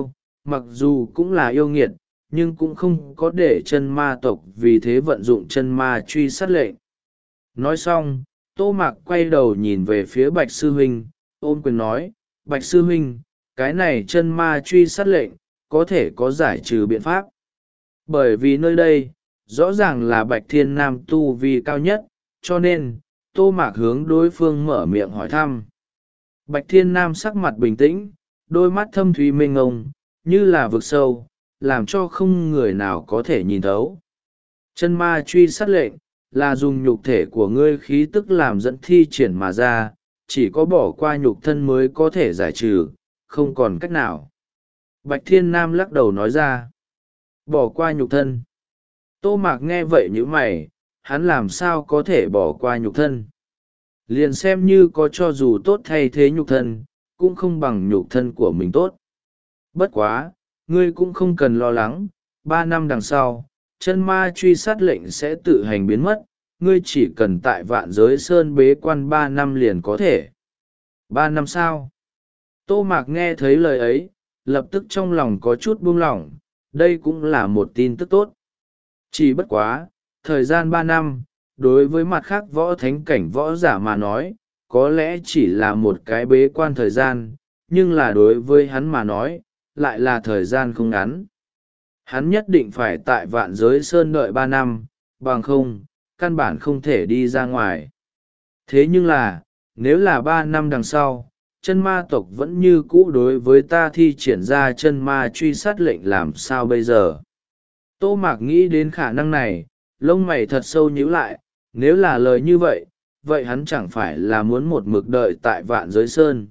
mặc dù cũng là yêu nghiệt nhưng cũng không có để chân ma tộc vì thế vận dụng chân ma truy sát lệnh. Nói xong, Tô Mạc quay đầu nhìn về phía Bạch Sư Huynh, ôm quyền nói, Bạch Sư Huynh, cái này chân ma truy sát lệnh, có thể có giải trừ biện pháp. Bởi vì nơi đây, rõ ràng là Bạch Thiên Nam tu vi cao nhất, cho nên, Tô Mạc hướng đối phương mở miệng hỏi thăm. Bạch Thiên Nam sắc mặt bình tĩnh, đôi mắt thâm thúy mênh ngông, như là vực sâu, làm cho không người nào có thể nhìn thấu. Chân ma truy sát lệnh, là dùng nhục thể của ngươi khí tức làm dẫn thi triển mà ra, chỉ có bỏ qua nhục thân mới có thể giải trừ, không còn cách nào. Bạch Thiên Nam lắc đầu nói ra. Bỏ qua nhục thân. Tô Mạc nghe vậy như mày, hắn làm sao có thể bỏ qua nhục thân. Liền xem như có cho dù tốt thay thế nhục thân, cũng không bằng nhục thân của mình tốt. Bất quá, ngươi cũng không cần lo lắng, ba năm đằng sau, chân ma truy sát lệnh sẽ tự hành biến mất, ngươi chỉ cần tại Vạn Giới Sơn bế quan ba năm liền có thể. Ba năm sao? Tô Mạc nghe thấy lời ấy, lập tức trong lòng có chút buông lỏng, đây cũng là một tin tức tốt. Chỉ bất quá, thời gian ba năm, đối với mặt khác võ thánh cảnh võ giả mà nói, có lẽ chỉ là một cái bế quan thời gian, nhưng là đối với hắn mà nói, lại là thời gian không ngắn. Hắn nhất định phải tại Vạn Giới Sơn đợi ba năm, bằng không, căn bản không thể đi ra ngoài. Thế nhưng là, nếu là ba năm đằng sau, chân ma tộc vẫn như cũ đối với ta thi triển ra chân ma truy sát lệnh làm sao bây giờ? Tô Mạc nghĩ đến khả năng này, lông mày thật sâu nhíu lại, nếu là lời như vậy, vậy hắn chẳng phải là muốn một mực đợi tại Vạn Giới Sơn.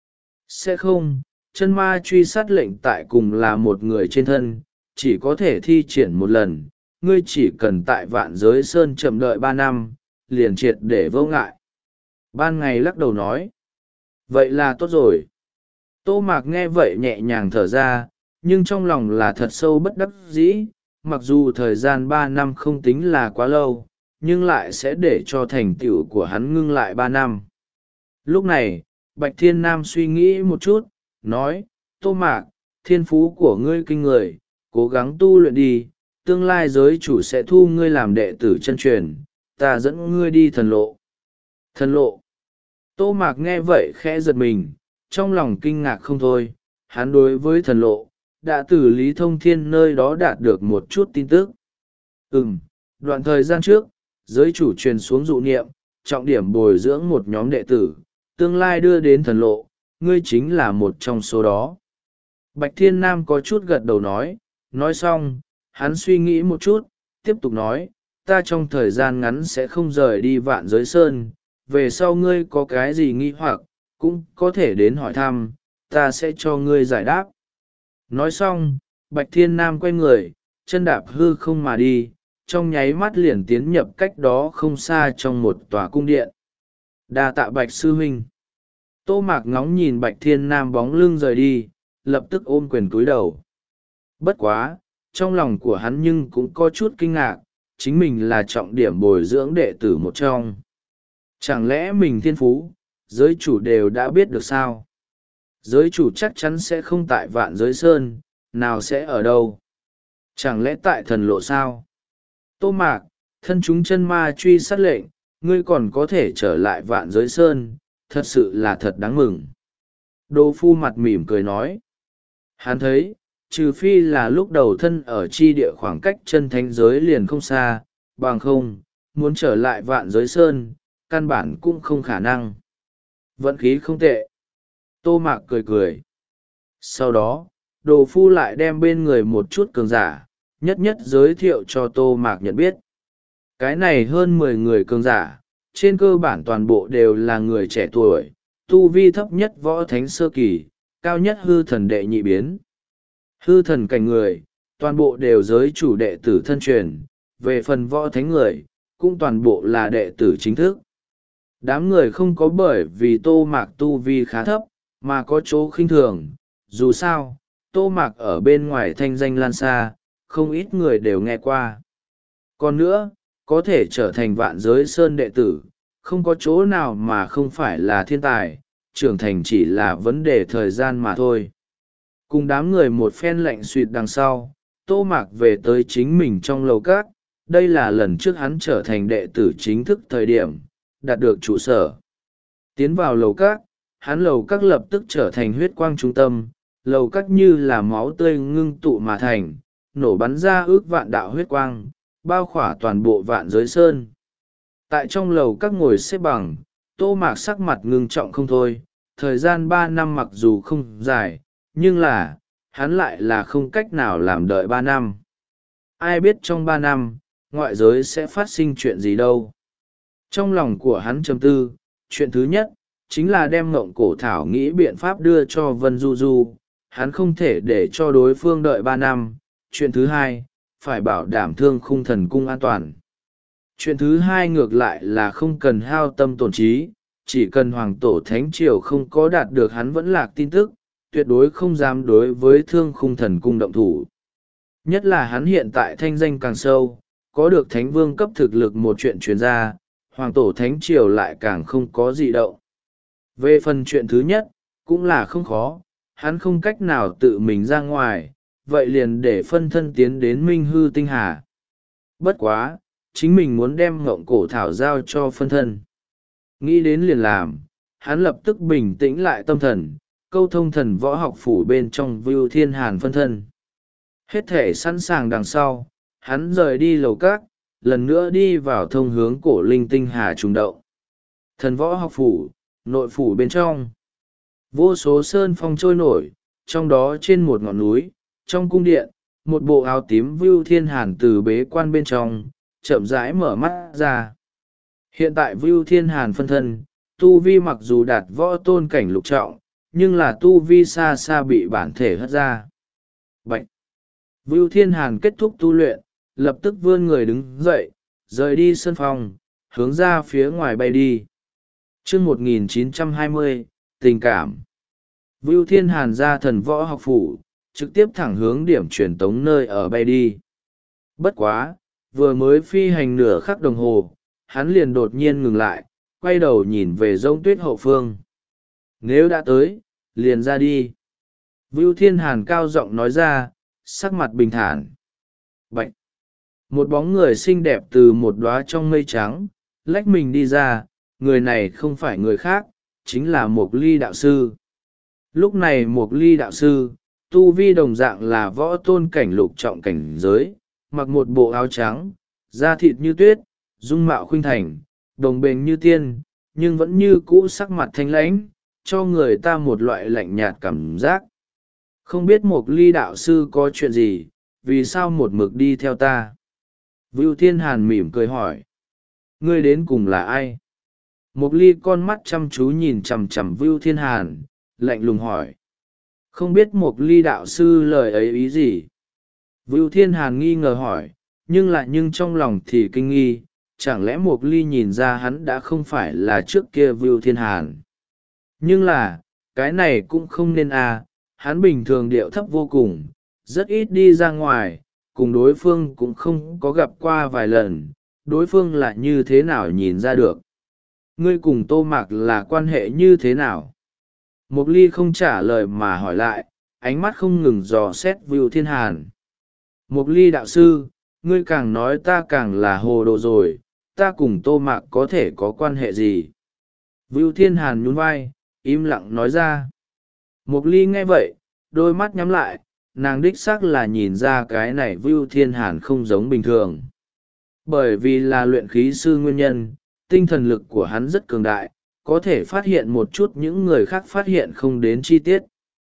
Sẽ không, chân ma truy sát lệnh tại cùng là một người trên thân, chỉ có thể thi triển một lần, ngươi chỉ cần tại Vạn Giới Sơn chậm đợi ba năm, liền triệt để vô ngại. Ban ngày lắc đầu nói, vậy là tốt rồi. Tô Mạc nghe vậy nhẹ nhàng thở ra, nhưng trong lòng là thật sâu bất đắc dĩ, mặc dù thời gian ba năm không tính là quá lâu, nhưng lại sẽ để cho thành tựu của hắn ngưng lại ba năm. Lúc này, Bạch Thiên Nam suy nghĩ một chút, nói, Tô Mạc, thiên phú của ngươi kinh người, cố gắng tu luyện đi, tương lai giới chủ sẽ thu ngươi làm đệ tử chân truyền, ta dẫn ngươi đi thần lộ. Thần lộ. Tô Mạc nghe vậy khẽ giật mình, trong lòng kinh ngạc không thôi, hắn đối với thần lộ, đã từ Lý Thông Thiên nơi đó đạt được một chút tin tức. Ừm, đoạn thời gian trước, giới chủ truyền xuống dụ niệm, trọng điểm bồi dưỡng một nhóm đệ tử, tương lai đưa đến thần lộ, ngươi chính là một trong số đó. Bạch Thiên Nam có chút gật đầu nói, nói xong, hắn suy nghĩ một chút, tiếp tục nói, ta trong thời gian ngắn sẽ không rời đi Vạn Giới Sơn, về sau ngươi có cái gì nghi hoặc, cũng có thể đến hỏi thăm, ta sẽ cho ngươi giải đáp. Nói xong, Bạch Thiên Nam quay người, chân đạp hư không mà đi, trong nháy mắt liền tiến nhập cách đó không xa trong một tòa cung điện. Đa tạ Bạch Sư Huynh. Tô Mạc ngóng nhìn Bạch Thiên Nam bóng lưng rời đi, lập tức ôm quyền cúi đầu. Bất quá, trong lòng của hắn nhưng cũng có chút kinh ngạc, chính mình là trọng điểm bồi dưỡng đệ tử một trong. Chẳng lẽ mình thiên phú, giới chủ đều đã biết được sao? Giới chủ chắc chắn sẽ không tại Vạn Giới Sơn, nào sẽ ở đâu? Chẳng lẽ tại thần lộ sao? Tô Mạc, thân chúng chân ma truy sát lệnh, ngươi còn có thể trở lại Vạn Giới Sơn, thật sự là thật đáng mừng. Đô Phu mặt mỉm cười nói. Hắn thấy, trừ phi là lúc đầu thân ở chi địa khoảng cách chân thánh giới liền không xa, bằng không, muốn trở lại Vạn Giới Sơn, căn bản cũng không khả năng. Vận khí không tệ. Tô Mạc cười cười. Sau đó, Đồ Phu lại đem bên người một chút cường giả, nhất nhất giới thiệu cho Tô Mạc nhận biết. Cái này hơn mười người cường giả, trên cơ bản toàn bộ đều là người trẻ tuổi, tu vi thấp nhất võ thánh sơ kỳ, cao nhất hư thần đệ nhị biến. Hư thần cảnh người, toàn bộ đều giới chủ đệ tử thân truyền, về phần võ thánh người, cũng toàn bộ là đệ tử chính thức. Đám người không có bởi vì Tô Mạc tu vi khá thấp, mà có chỗ khinh thường, dù sao, Tô Mạc ở bên ngoài thanh danh lan xa, không ít người đều nghe qua. Còn nữa, có thể trở thành Vạn Giới Sơn đệ tử, không có chỗ nào mà không phải là thiên tài, trưởng thành chỉ là vấn đề thời gian mà thôi. Cùng đám người một phen lạnh suỵt đằng sau, Tô Mạc về tới chính mình trong lầu các. Đây là lần trước hắn trở thành đệ tử chính thức thời điểm, đạt được trụ sở. Tiến vào lầu các, hắn lầu các lập tức trở thành huyết quang trung tâm, lầu các như là máu tươi ngưng tụ mà thành, nổ bắn ra ước vạn đạo huyết quang, bao khỏa toàn bộ vạn giới sơn. Tại trong lầu các ngồi xếp bằng, Tô Mạc sắc mặt ngưng trọng không thôi, thời gian ba năm mặc dù không dài, nhưng là, hắn lại là không cách nào làm đợi ba năm. Ai biết trong ba năm, ngoại giới sẽ phát sinh chuyện gì đâu. Trong lòng của hắn trầm tư, chuyện thứ nhất, chính là đem ngộng cổ thảo nghĩ biện pháp đưa cho Vân Du Du, hắn không thể để cho đối phương đợi ba năm. Chuyện thứ hai, phải bảo đảm thương khung thần cung an toàn. Chuyện thứ hai ngược lại là không cần hao tâm tổn trí, chỉ cần hoàng tổ thánh triều không có đạt được hắn vẫn lạc tin tức, tuyệt đối không dám đối với thương khung thần cung động thủ. Nhất là hắn hiện tại thanh danh càng sâu, có được thánh vương cấp thực lực một chuyện truyền ra, hoàng tổ thánh triều lại càng không có gì động. Về phần chuyện thứ nhất, cũng là không khó, hắn không cách nào tự mình ra ngoài, vậy liền để phân thân tiến đến Minh Hư Tinh Hà. Bất quá, chính mình muốn đem ngộng cổ thảo giao cho phân thân. Nghĩ đến liền làm, hắn lập tức bình tĩnh lại tâm thần, câu thông thần võ học phủ bên trong Vưu Thiên Hàn phân thân. Hết thể sẵn sàng đằng sau, hắn rời đi lầu các, lần nữa đi vào thông hướng cổ linh tinh hà trùng động. Thần võ học phủ, nội phủ bên trong. Vô số sơn phong trôi nổi, trong đó trên một ngọn núi, trong cung điện, một bộ áo tím Vưu Thiên Hàn từ bế quan bên trong, chậm rãi mở mắt ra. Hiện tại Vưu Thiên Hàn phân thân, tu vi mặc dù đạt võ tôn cảnh lục trọng, nhưng là tu vi xa xa bị bản thể hất ra. Bạch! Vưu Thiên Hàn kết thúc tu luyện, lập tức vươn người đứng dậy, rời đi sân phòng, hướng ra phía ngoài bay đi. Chương một nghìn chín trăm hai mươi, tình cảm. Vưu Thiên Hàn ra thần võ học phủ, trực tiếp thẳng hướng điểm truyền tống nơi ở bay đi. Bất quá, vừa mới phi hành nửa khắc đồng hồ, hắn liền đột nhiên ngừng lại, quay đầu nhìn về Giông Tuyết hậu phương. Nếu đã tới, liền ra đi. Vưu Thiên Hàn cao giọng nói ra, sắc mặt bình thản. Bạch! Một bóng người xinh đẹp từ một đóa trong mây trắng, lách mình đi ra, người này không phải người khác, chính là Mộc Ly đạo sư. Lúc này Mộc Ly đạo sư, tu vi đồng dạng là võ tôn cảnh lục trọng cảnh giới, mặc một bộ áo trắng, da thịt như tuyết, dung mạo khuynh thành, đồng bền như tiên, nhưng vẫn như cũ sắc mặt thanh lãnh, cho người ta một loại lạnh nhạt cảm giác. Không biết Mộc Ly đạo sư có chuyện gì, vì sao một mực đi theo ta? Vưu Thiên Hàn mỉm cười hỏi. Ngươi đến cùng là ai? Mộc Ly con mắt chăm chú nhìn chằm chằm Vưu Thiên Hàn, lạnh lùng hỏi. Không biết Mộc Ly đạo sư lời ấy ý gì? Vưu Thiên Hàn nghi ngờ hỏi, nhưng lại nhưng trong lòng thì kinh nghi, chẳng lẽ Mộc Ly nhìn ra hắn đã không phải là trước kia Vưu Thiên Hàn? Nhưng là, cái này cũng không nên à, hắn bình thường điệu thấp vô cùng, rất ít đi ra ngoài, cùng đối phương cũng không có gặp qua vài lần, đối phương là như thế nào nhìn ra được. Ngươi cùng Tô Mạc là quan hệ như thế nào? Mộc Ly không trả lời mà hỏi lại, ánh mắt không ngừng dò xét Vưu Thiên Hàn. Mộc Ly đạo sư, ngươi càng nói ta càng là hồ đồ rồi, ta cùng Tô Mạc có thể có quan hệ gì? Vưu Thiên Hàn nhún vai, im lặng nói ra. Mộc Ly nghe vậy, đôi mắt nhắm lại, nàng đích xác là nhìn ra cái này Vưu Thiên Hàn không giống bình thường. Bởi vì là luyện khí sư nguyên nhân, tinh thần lực của hắn rất cường đại, có thể phát hiện một chút những người khác phát hiện không đến chi tiết.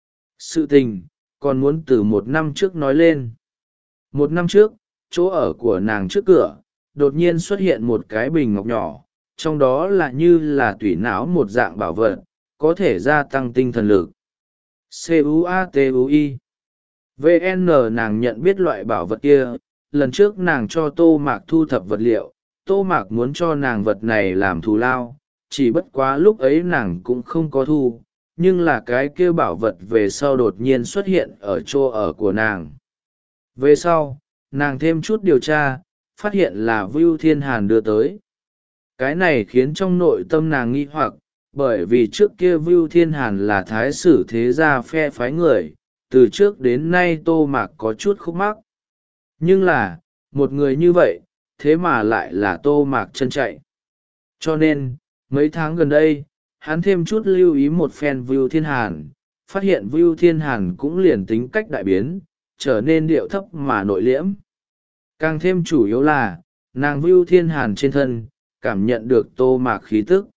Sự tình, còn muốn từ một năm trước nói lên. Một năm trước, chỗ ở của nàng trước cửa, đột nhiên xuất hiện một cái bình ngọc nhỏ, trong đó là như là tủy não một dạng bảo vật, có thể gia tăng tinh thần lực. C U A T U I V N nàng nhận biết loại bảo vật kia, lần trước nàng cho Tô Mạc thu thập vật liệu, Tô Mạc muốn cho nàng vật này làm thù lao, chỉ bất quá lúc ấy nàng cũng không có thu, nhưng là cái kia bảo vật về sau đột nhiên xuất hiện ở chỗ ở của nàng. Về sau, nàng thêm chút điều tra, phát hiện là Vưu Thiên Hàn đưa tới. Cái này khiến trong nội tâm nàng nghi hoặc, bởi vì trước kia Vưu Thiên Hàn là thái sử thế gia phe phái người, từ trước đến nay tô mạc có chút khúc mắc. Nhưng là một người như vậy thế mà lại là tô mạc chân chạy. Cho nên mấy tháng gần đây hắn thêm chút lưu ý một phen Vưu Thiên Hàn, phát hiện Vưu Thiên Hàn cũng liền tính cách đại biến, trở nên điệu thấp mà nội liễm. Càng thêm chủ yếu là nàng Vưu Thiên Hàn trên thân cảm nhận được tô mạc khí tức.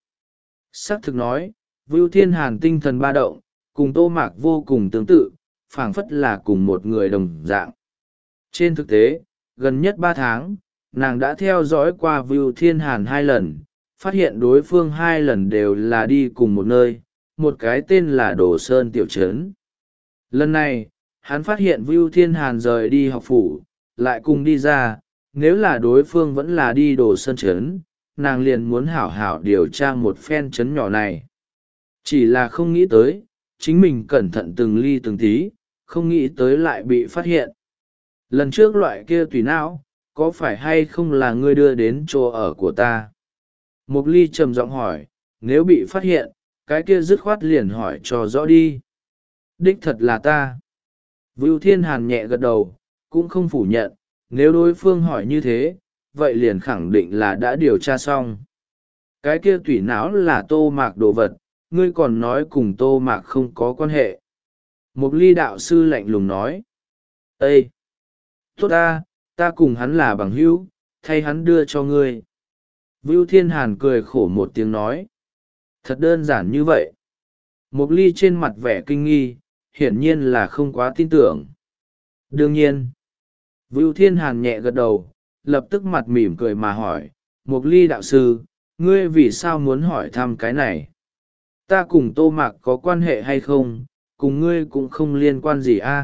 Xác thực nói, Vưu Thiên Hàn tinh thần ba động cùng tô mạc vô cùng tương tự, phảng phất là cùng một người đồng dạng. Trên thực tế, gần nhất ba tháng, nàng đã theo dõi qua Vưu Thiên Hàn hai lần, phát hiện đối phương hai lần đều là đi cùng một nơi, một cái tên là Đồ Sơn Tiểu Trấn. Lần này, hắn phát hiện Vưu Thiên Hàn rời đi học phủ, lại cùng đi ra, nếu là đối phương vẫn là đi Đồ Sơn Trấn, nàng liền muốn hảo hảo điều tra một phen trấn nhỏ này. Chỉ là không nghĩ tới, chính mình cẩn thận từng ly từng tí, không nghĩ tới lại bị phát hiện. Lần trước loại kia tùy não, có phải hay không là ngươi đưa đến chỗ ở của ta? Mục Ly trầm giọng hỏi, nếu bị phát hiện, cái kia dứt khoát liền hỏi cho rõ đi. Đích thật là ta. Vưu Thiên Hàn nhẹ gật đầu, cũng không phủ nhận, nếu đối phương hỏi như thế, vậy liền khẳng định là đã điều tra xong. Cái kia tủy não là tô mạc đồ vật, ngươi còn nói cùng tô mạc không có quan hệ. Mục Ly đạo sư lạnh lùng nói. Ê! Tốt ta, ta cùng hắn là bằng hữu, thay hắn đưa cho ngươi. Vưu Thiên Hàn cười khổ một tiếng nói. Thật đơn giản như vậy. Mục Ly trên mặt vẻ kinh nghi, hiển nhiên là không quá tin tưởng. Đương nhiên. Vưu Thiên Hàn nhẹ gật đầu, lập tức mặt mỉm cười mà hỏi, Mục Ly đạo sư, ngươi vì sao muốn hỏi thăm cái này? Ta cùng tô mạc có quan hệ hay không, cùng ngươi cũng không liên quan gì a.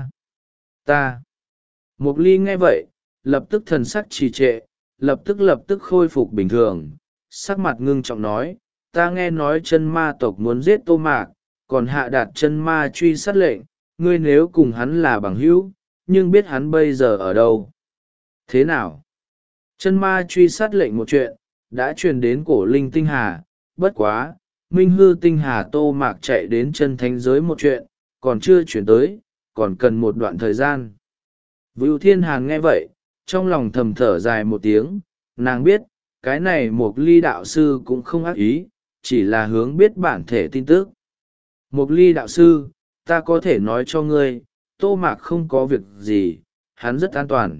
Ta. Mục Ly nghe vậy, lập tức thần sắc trì trệ, lập tức lập tức khôi phục bình thường, sắc mặt ngưng trọng nói, ta nghe nói chân ma tộc muốn giết tô mạc, còn hạ đạt chân ma truy sát lệnh, ngươi nếu cùng hắn là bằng hữu, nhưng biết hắn bây giờ ở đâu? Thế nào? Chân ma truy sát lệnh một chuyện, đã truyền đến cổ linh tinh hà, bất quá, minh hư tinh hà tô mạc chạy đến chân thánh giới một chuyện, còn chưa chuyển tới, còn cần một đoạn thời gian. Vưu Thiên Hàn nghe vậy, trong lòng thầm thở dài một tiếng, nàng biết, cái này Mục Ly đạo sư cũng không ác ý, chỉ là hướng biết bản thể tin tức. Mục Ly đạo sư, ta có thể nói cho ngươi, tô mạc không có việc gì, hắn rất an toàn.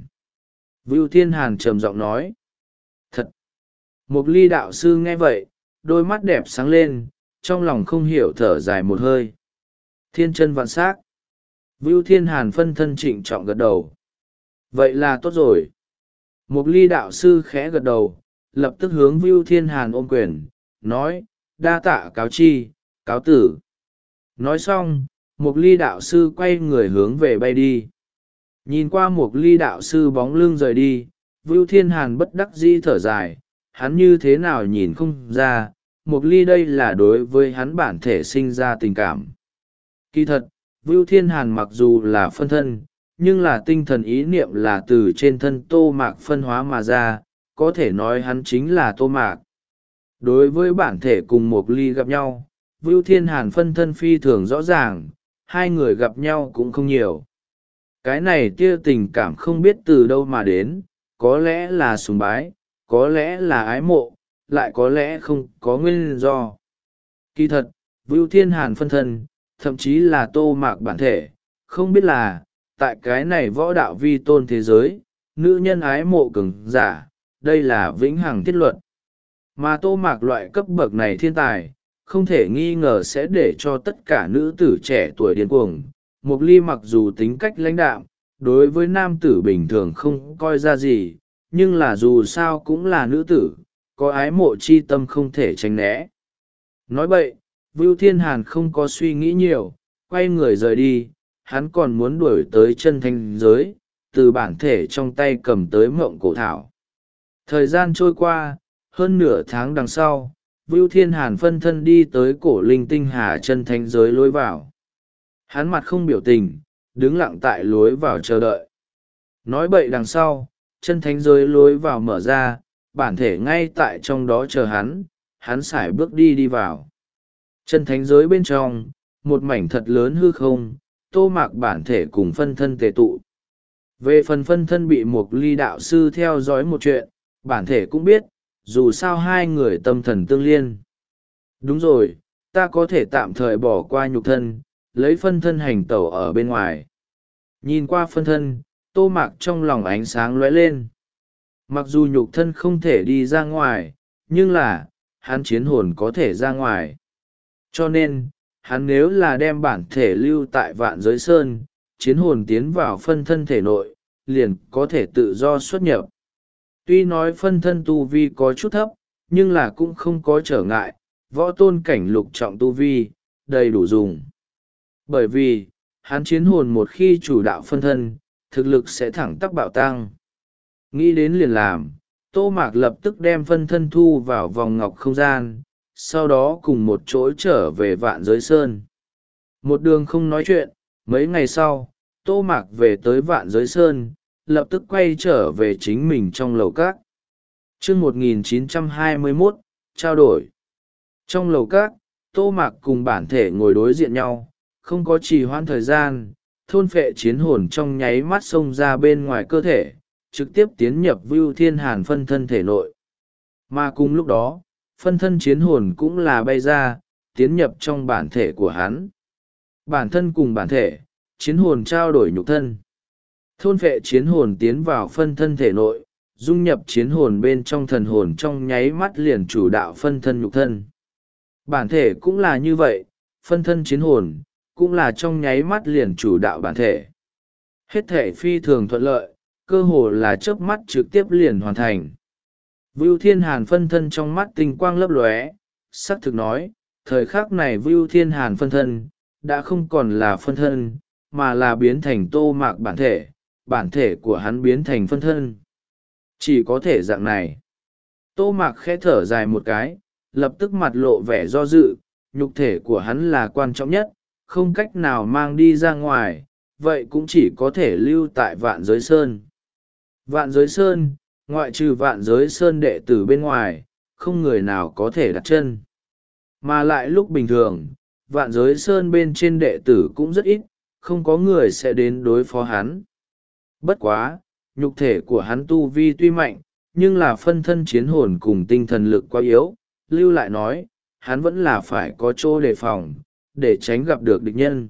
Vưu Thiên Hàn trầm giọng nói. Thật! Mục Ly đạo sư nghe vậy, đôi mắt đẹp sáng lên, trong lòng không hiểu thở dài một hơi. Thiên chân vạn sắc. Vưu Thiên Hàn phân thân trịnh trọng gật đầu. Vậy là tốt rồi. Mục Ly đạo sư khẽ gật đầu, lập tức hướng Vưu Thiên Hàn ôm quyền, nói, đa tạ cáo chi, cáo tử. Nói xong, Mục Ly đạo sư quay người hướng về bay đi. Nhìn qua Mục Ly đạo sư bóng lưng rời đi, Vưu Thiên Hàn bất đắc dĩ thở dài, hắn như thế nào nhìn không ra, Mục Ly đây là đối với hắn bản thể sinh ra tình cảm. Kỳ thật, Vưu Thiên Hàn mặc dù là phân thân, nhưng là tinh thần ý niệm là từ trên thân tô mạc phân hóa mà ra, có thể nói hắn chính là tô mạc. Đối với bản thể cùng Mục Ly gặp nhau, Vưu Thiên Hàn phân thân phi thường rõ ràng, hai người gặp nhau cũng không nhiều. Cái này tia tình cảm không biết từ đâu mà đến, có lẽ là sùng bái, có lẽ là ái mộ, lại có lẽ không có nguyên do. Kỳ thật, Vưu Thiên Hàn phân thân, thậm chí là tô mạc bản thể, không biết là, tại cái này võ đạo vi tôn thế giới, nữ nhân ái mộ cường giả, đây là vĩnh hằng thiết luật. Mà tô mạc loại cấp bậc này thiên tài, không thể nghi ngờ sẽ để cho tất cả nữ tử trẻ tuổi điên cuồng. Mục Ly mặc dù tính cách lãnh đạm, đối với nam tử bình thường không coi ra gì, nhưng là dù sao cũng là nữ tử, có ái mộ chi tâm không thể tránh né. Nói vậy, Vưu Thiên Hàn không có suy nghĩ nhiều, quay người rời đi, hắn còn muốn đuổi tới chân thanh giới, từ bản thể trong tay cầm tới mộng cổ thảo. Thời gian trôi qua, hơn nửa tháng đằng sau, Vưu Thiên Hàn phân thân đi tới cổ linh tinh hà chân thánh giới lối vào. Hắn mặt không biểu tình, đứng lặng tại lối vào chờ đợi. Nói bậy đằng sau, chân thánh giới lối vào mở ra, bản thể ngay tại trong đó chờ hắn, hắn sải bước đi đi vào. Chân thánh giới bên trong, một mảnh thật lớn hư không, Tô Mạc bản thể cùng phân thân tề tụ. Về phần phân thân bị Mục Ly đạo sư theo dõi một chuyện, bản thể cũng biết, dù sao hai người tâm thần tương liên. Đúng rồi, ta có thể tạm thời bỏ qua nhục thân, lấy phân thân hành tẩu ở bên ngoài. Nhìn qua phân thân, Tô Mạc trong lòng ánh sáng lóe lên. Mặc dù nhục thân không thể đi ra ngoài, nhưng là, hắn chiến hồn có thể ra ngoài. Cho nên, hắn nếu là đem bản thể lưu tại Vạn Giới Sơn, chiến hồn tiến vào phân thân thể nội, liền có thể tự do xuất nhập. Tuy nói phân thân tu vi có chút thấp, nhưng là cũng không có trở ngại, võ tôn cảnh lục trọng tu vi, đầy đủ dùng. Bởi vì, hắn chiến hồn một khi chủ đạo phân thân, thực lực sẽ thẳng tắc bạo tăng. Nghĩ đến liền làm, Tô Mạc lập tức đem phân thân thu vào vòng ngọc không gian, sau đó cùng một chỗ trở về Vạn Giới Sơn. Một đường không nói chuyện, mấy ngày sau, Tô Mạc về tới Vạn Giới Sơn, lập tức quay trở về chính mình trong lầu các. chương một nghìn chín trăm hai mươi mốt, trao đổi. Trong lầu các, Tô Mạc cùng bản thể ngồi đối diện nhau, không có trì hoãn thời gian, thôn phệ chiến hồn trong nháy mắt xông ra bên ngoài cơ thể, trực tiếp tiến nhập Vưu Thiên Hàn phân thân thể nội. Mà cùng lúc đó, phân thân chiến hồn cũng là bay ra, tiến nhập trong bản thể của hắn. Bản thân cùng bản thể, chiến hồn trao đổi nhục thân. Thôn phệ chiến hồn tiến vào phân thân thể nội, dung nhập chiến hồn bên trong thần hồn trong nháy mắt liền chủ đạo phân thân nhục thân. Bản thể cũng là như vậy, phân thân chiến hồn, cũng là trong nháy mắt liền chủ đạo bản thể. Hết thể phi thường thuận lợi, cơ hồ là chớp mắt trực tiếp liền hoàn thành. Vưu Thiên Hàn phân thân trong mắt tinh quang lấp lóe, sắc thực nói, thời khắc này Vưu Thiên Hàn phân thân, đã không còn là phân thân, mà là biến thành Tô Mạc bản thể, bản thể của hắn biến thành phân thân. Chỉ có thể dạng này. Tô Mạc khẽ thở dài một cái, lập tức mặt lộ vẻ do dự, nhục thể của hắn là quan trọng nhất, không cách nào mang đi ra ngoài, vậy cũng chỉ có thể lưu tại Vạn Giới Sơn. Vạn Giới Sơn, ngoại trừ Vạn Giới Sơn đệ tử bên ngoài, không người nào có thể đặt chân. Mà lại lúc bình thường, Vạn Giới Sơn bên trên đệ tử cũng rất ít, không có người sẽ đến đối phó hắn. Bất quá, nhục thể của hắn tu vi tuy mạnh, nhưng là phân thân chiến hồn cùng tinh thần lực quá yếu, lưu lại nói, hắn vẫn là phải có chỗ đề phòng, để tránh gặp được địch nhân.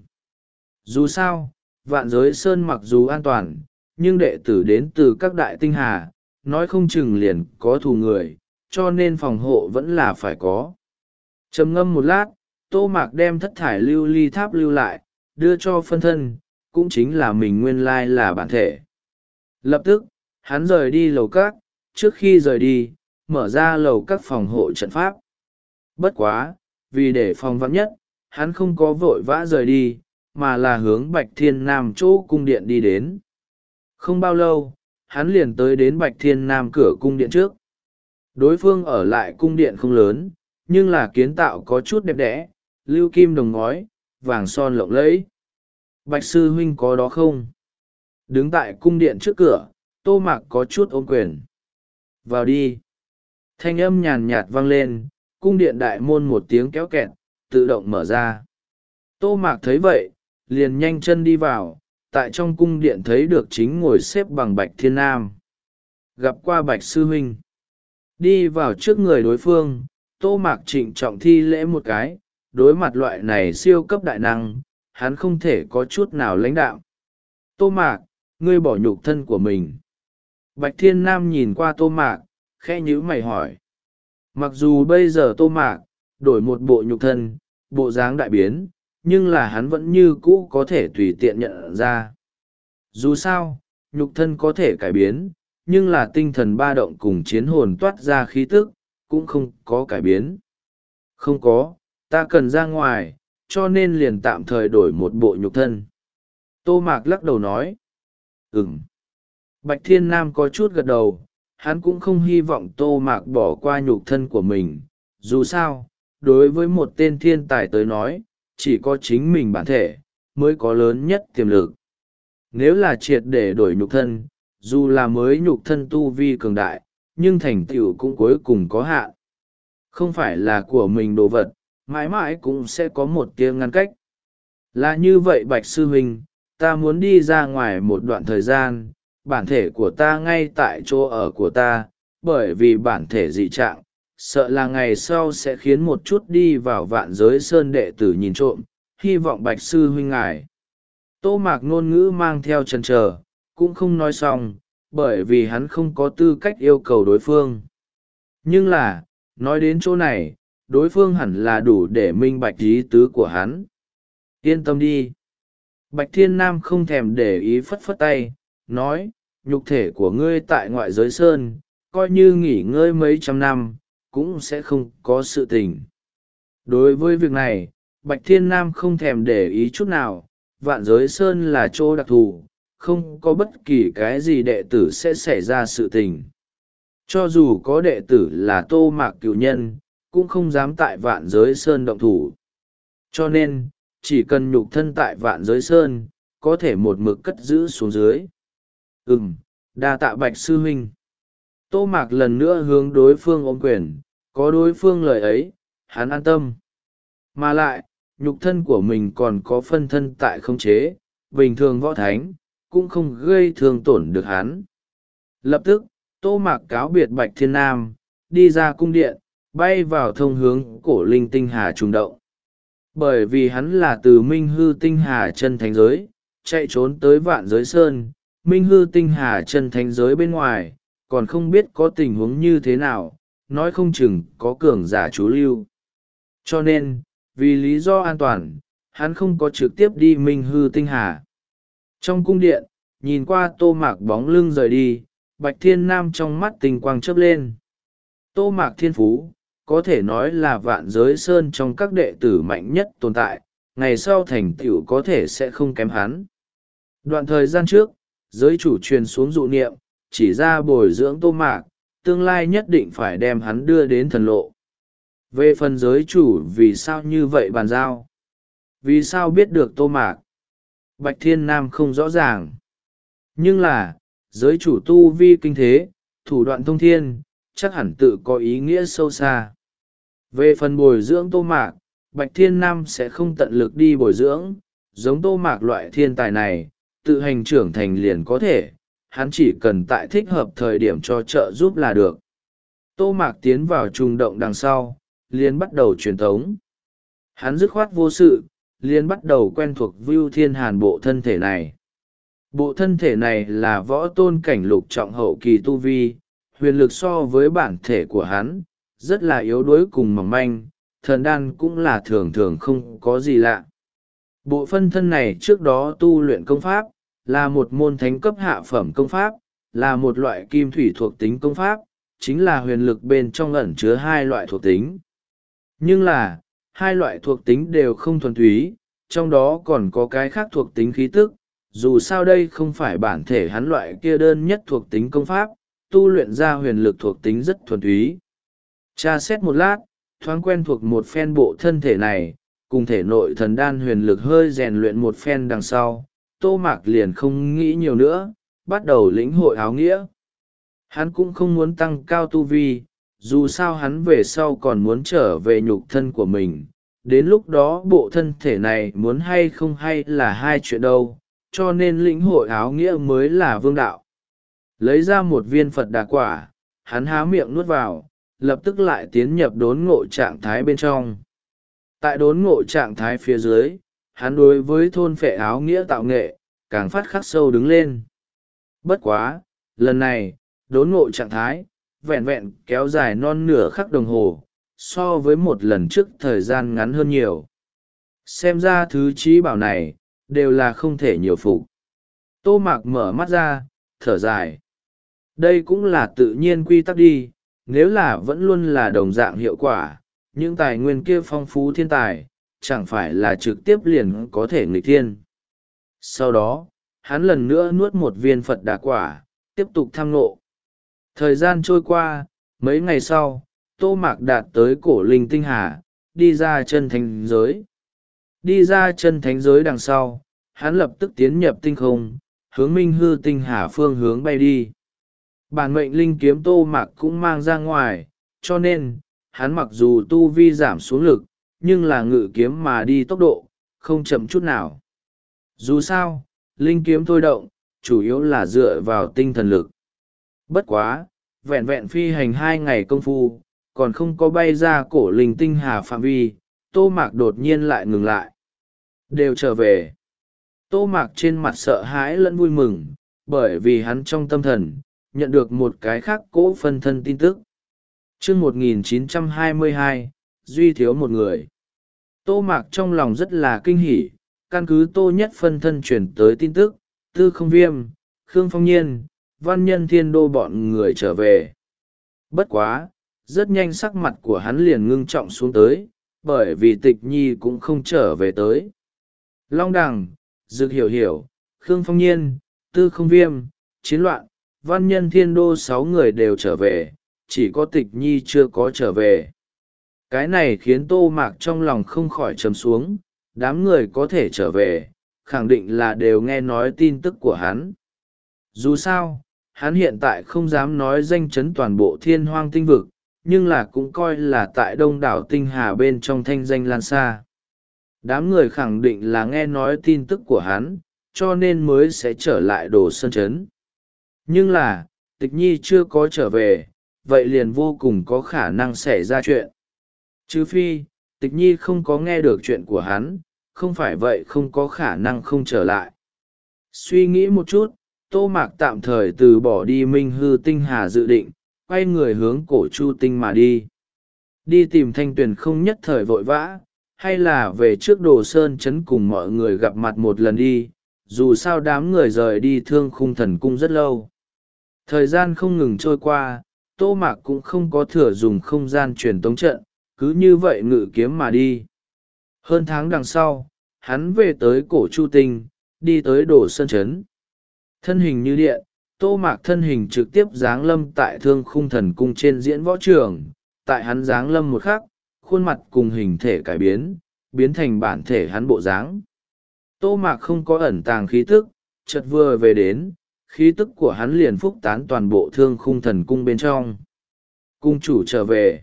Dù sao, Vạn Giới Sơn mặc dù an toàn, nhưng đệ tử đến từ các đại tinh hà, nói không chừng liền có thù người, cho nên phòng hộ vẫn là phải có. Trầm ngâm một lát, Tô Mạc đem thất thải lưu ly tháp lưu lại, đưa cho phân thân, cũng chính là mình nguyên lai là bản thể. Lập tức, hắn rời đi lầu các, trước khi rời đi, mở ra lầu các phòng hộ trận pháp. Bất quá, vì để phòng vắng nhất, hắn không có vội vã rời đi, mà là hướng Bạch Thiên Nam chỗ cung điện đi đến. Không bao lâu, hắn liền tới đến Bạch Thiên Nam cửa cung điện trước. Đối phương ở lại cung điện không lớn, nhưng là kiến tạo có chút đẹp đẽ, lưu kim đồng ngói, vàng son lộng lẫy. Bạch sư huynh có đó không? Đứng tại cung điện trước cửa, Tô Mạc có chút ôm quyền. Vào đi. Thanh âm nhàn nhạt vang lên, cung điện đại môn một tiếng kéo kẹt, tự động mở ra. Tô Mạc thấy vậy, liền nhanh chân đi vào, tại trong cung điện thấy được chính ngồi xếp bằng Bạch Thiên Nam. Gặp qua Bạch sư huynh. Đi vào trước người đối phương, Tô Mạc trịnh trọng thi lễ một cái, đối mặt loại này siêu cấp đại năng, hắn không thể có chút nào lãnh đạo. Tô Mạc, ngươi bỏ nhục thân của mình. Bạch Thiên Nam nhìn qua Tô Mạc, khẽ nhíu mày hỏi. Mặc dù bây giờ Tô Mạc, đổi một bộ nhục thân, bộ dáng đại biến, nhưng là hắn vẫn như cũ có thể tùy tiện nhận ra. Dù sao, nhục thân có thể cải biến, nhưng là tinh thần ba động cùng chiến hồn toát ra khí tức, cũng không có cải biến. Không có, ta cần ra ngoài, cho nên liền tạm thời đổi một bộ nhục thân. Tô Mạc lắc đầu nói. Ừm. Bạch Thiên Nam có chút gật đầu, hắn cũng không hy vọng Tô Mạc bỏ qua nhục thân của mình. Dù sao, đối với một tên thiên tài tới nói, chỉ có chính mình bản thể, mới có lớn nhất tiềm lực. Nếu là triệt để đổi nhục thân, dù là mới nhục thân tu vi cường đại, nhưng thành tựu cũng cuối cùng có hạn. Không phải là của mình đồ vật, mãi mãi cũng sẽ có một tia ngăn cách. Là như vậy Bạch Sư Huynh, ta muốn đi ra ngoài một đoạn thời gian, bản thể của ta ngay tại chỗ ở của ta, bởi vì bản thể dị trạng, sợ là ngày sau sẽ khiến một chút đi vào Vạn Giới Sơn đệ tử nhìn trộm, hy vọng Bạch Sư Huynh ngài. Tô Mạc ngôn ngữ mang theo chần chờ, cũng không nói xong, bởi vì hắn không có tư cách yêu cầu đối phương. Nhưng là, nói đến chỗ này, đối phương hẳn là đủ để minh bạch ý tứ của hắn. Yên tâm đi. Bạch Thiên Nam không thèm để ý phất phất tay, nói, nhục thể của ngươi tại ngoại giới sơn, coi như nghỉ ngơi mấy trăm năm, cũng sẽ không có sự tình. Đối với việc này, Bạch Thiên Nam không thèm để ý chút nào, Vạn Giới Sơn là chỗ đặc thù, không có bất kỳ cái gì đệ tử sẽ xảy ra sự tình. Cho dù có đệ tử là Tô Mạc Cửu Nhân, cũng không dám tại Vạn Giới Sơn động thủ. Cho nên, chỉ cần nhục thân tại Vạn Giới Sơn, có thể một mực cất giữ xuống dưới. Ừm, đa tạ Bạch Sư Huynh. Tô Mạc lần nữa hướng đối phương ôm quyền, có đối phương lời ấy, hắn an tâm. Mà lại, nhục thân của mình còn có phân thân tại khống chế, bình thường võ thánh, cũng không gây thương tổn được hắn. Lập tức, Tô Mạc cáo biệt Bạch Thiên Nam, đi ra cung điện, bay vào thông hướng cổ linh tinh hà trùng động. Bởi vì hắn là từ Minh Hư Tinh Hà chân thánh giới, chạy trốn tới Vạn Giới Sơn, Minh Hư Tinh Hà chân thánh giới bên ngoài, còn không biết có tình huống như thế nào, nói không chừng có cường giả trú lưu. Cho nên, vì lý do an toàn, hắn không có trực tiếp đi Minh Hư Tinh Hà. Trong cung điện, nhìn qua Tô Mạc bóng lưng rời đi, Bạch Thiên Nam trong mắt tình quang chớp lên. Tô Mạc thiên phú, có thể nói là Vạn Giới Sơn trong các đệ tử mạnh nhất tồn tại, ngày sau thành tựu có thể sẽ không kém hắn. Đoạn thời gian trước, giới chủ truyền xuống dụ niệm, chỉ ra bồi dưỡng Tô Mạc, tương lai nhất định phải đem hắn đưa đến thần lộ. Về phần giới chủ vì sao như vậy bàn giao? Vì sao biết được Tô Mạc? Bạch Thiên Nam không rõ ràng. Nhưng là, giới chủ tu vi kinh thế, thủ đoạn thông thiên, chắc hẳn tự có ý nghĩa sâu xa. Về phần bồi dưỡng Tô Mạc, Bạch Thiên Nam sẽ không tận lực đi bồi dưỡng, giống Tô Mạc loại thiên tài này, tự hành trưởng thành liền có thể, hắn chỉ cần tại thích hợp thời điểm cho trợ giúp là được. Tô Mạc tiến vào trùng động đằng sau, liền bắt đầu truyền thống. Hắn dứt khoát vô sự, liền bắt đầu quen thuộc Vưu Thiên Hàn bộ thân thể này. Bộ thân thể này là võ tôn cảnh lục trọng hậu kỳ tu vi, huyền lực so với bản thể của hắn, rất là yếu đuối cùng mỏng manh, thần đan cũng là thường thường không có gì lạ. Bộ phân thân này trước đó tu luyện công pháp, là một môn thánh cấp hạ phẩm công pháp, là một loại kim thủy thuộc tính công pháp, chính là huyền lực bên trong ẩn chứa hai loại thuộc tính. Nhưng là, hai loại thuộc tính đều không thuần túy, trong đó còn có cái khác thuộc tính khí tức, dù sao đây không phải bản thể hắn loại kia đơn nhất thuộc tính công pháp, tu luyện ra huyền lực thuộc tính rất thuần túy. Tra xét một lát, thoáng quen thuộc một phen bộ thân thể này, cùng thể nội thần đan huyền lực hơi rèn luyện một phen đằng sau, Tô Mạc liền không nghĩ nhiều nữa, bắt đầu lĩnh hội áo nghĩa. Hắn cũng không muốn tăng cao tu vi, dù sao hắn về sau còn muốn trở về nhục thân của mình, đến lúc đó bộ thân thể này muốn hay không hay là hai chuyện đâu, cho nên lĩnh hội áo nghĩa mới là vương đạo. Lấy ra một viên Phật đà quả, hắn há miệng nuốt vào, lập tức lại tiến nhập đốn ngộ trạng thái bên trong. Tại đốn ngộ trạng thái phía dưới, hắn đối với thôn phệ áo nghĩa tạo nghệ, càng phát khắc sâu đứng lên. Bất quá, lần này, đốn ngộ trạng thái, vẹn vẹn kéo dài non nửa khắc đồng hồ, so với một lần trước thời gian ngắn hơn nhiều. Xem ra thứ trí bảo này, đều là không thể nhiều phục. Tô Mạc mở mắt ra, thở dài. Đây cũng là tự nhiên quy tắc đi, nếu là vẫn luôn là đồng dạng hiệu quả, những tài nguyên kia phong phú thiên tài, chẳng phải là trực tiếp liền có thể nghịch thiên. Sau đó, hắn lần nữa nuốt một viên Phật đà quả, tiếp tục tham ngộ. Thời gian trôi qua, mấy ngày sau, Tô Mạc đạt tới cổ linh tinh hà, đi ra chân thánh giới. Đi ra chân thánh giới đằng sau, hắn lập tức tiến nhập tinh không, hướng Minh Hư Tinh Hà phương hướng bay đi. Bản mệnh linh kiếm Tô Mạc cũng mang ra ngoài, cho nên, hắn mặc dù tu vi giảm xuống lực, nhưng là ngự kiếm mà đi tốc độ, không chậm chút nào. Dù sao, linh kiếm thôi động, chủ yếu là dựa vào tinh thần lực. Bất quá, vẹn vẹn phi hành hai ngày công phu, còn không có bay ra cổ linh tinh hà phạm vi, Tô Mạc đột nhiên lại ngừng lại. Đều trở về. Tô Mạc trên mặt sợ hãi lẫn vui mừng, bởi vì hắn trong tâm thần, nhận được một cái khác cỗ phân thân tin tức. chương một nghìn chín trăm hai mươi hai, duy thiếu một người. Tô Mạc trong lòng rất là kinh hỉ, căn cứ Tô Nhất phân thân chuyển tới tin tức, Tư Không Viêm, Khương Phong Nhiên, Văn Nhân Thiên Đô bọn người trở về. Bất quá, rất nhanh sắc mặt của hắn liền ngưng trọng xuống tới, bởi vì Tịch Nhi cũng không trở về tới. Long Đằng, Dực Hiểu Hiểu, Khương Phong Nhiên, Tư Không Viêm, Chiến Loạn, Văn Nhân Thiên Đô sáu người đều trở về, chỉ có Tịch Nhi chưa có trở về. Cái này khiến Tô Mạc trong lòng không khỏi trầm xuống, đám người có thể trở về, khẳng định là đều nghe nói tin tức của hắn. Dù sao, hắn hiện tại không dám nói danh chấn toàn bộ thiên hoang tinh vực, nhưng là cũng coi là tại đông đảo tinh hà bên trong thanh danh lan xa. Đám người khẳng định là nghe nói tin tức của hắn, cho nên mới sẽ trở lại Đồ Sơn Trấn. Nhưng là, Tịch Nhi chưa có trở về, vậy liền vô cùng có khả năng xảy ra chuyện. Trừ phi, Tịch Nhi không có nghe được chuyện của hắn, không phải vậy không có khả năng không trở lại. Suy nghĩ một chút, Tô Mạc tạm thời từ bỏ đi Minh Hư Tinh Hà dự định, quay người hướng Cổ Chu Tinh mà đi. Đi tìm Thanh Tuyền không nhất thời vội vã, hay là về trước Đồ Sơn Trấn cùng mọi người gặp mặt một lần đi, dù sao đám người rời đi Thương Khung Thần Cung rất lâu. Thời gian không ngừng trôi qua, Tô Mạc cũng không có thừa dùng không gian truyền tống trận, cứ như vậy ngự kiếm mà đi. Hơn tháng đằng sau, hắn về tới Cổ Chu Tinh, đi tới Đồ Sơn Trấn. Thân hình như điện, Tô Mạc thân hình trực tiếp giáng lâm tại Thương Khung Thần Cung trên diễn võ trường. Tại hắn giáng lâm một khắc, khuôn mặt cùng hình thể cải biến, biến thành bản thể hắn bộ dáng. Tô Mạc không có ẩn tàng khí tức, chợt vừa về đến, khí tức của hắn liền phúc tán toàn bộ Thương Khung Thần Cung bên trong. Cung chủ trở về.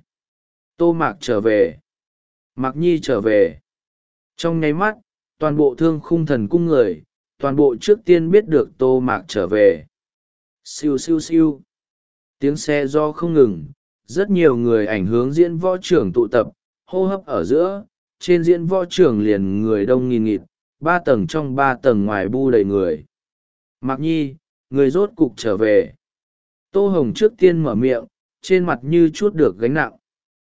Tô Mạc trở về. Mạc Nhi trở về. Trong nháy mắt, toàn bộ Thương Khung Thần Cung người, toàn bộ trước tiên biết được Tô Mạc trở về. Siêu siêu siêu. Tiếng xe do không ngừng, rất nhiều người ảnh hướng diễn võ trưởng tụ tập, hô hấp ở giữa, trên diễn võ trưởng liền người đông nghìn nghịt, ba tầng trong ba tầng ngoài bu đầy người. Mạc Nhi, người rốt cục trở về. Tô Hồng trước tiên mở miệng, trên mặt như chút được gánh nặng.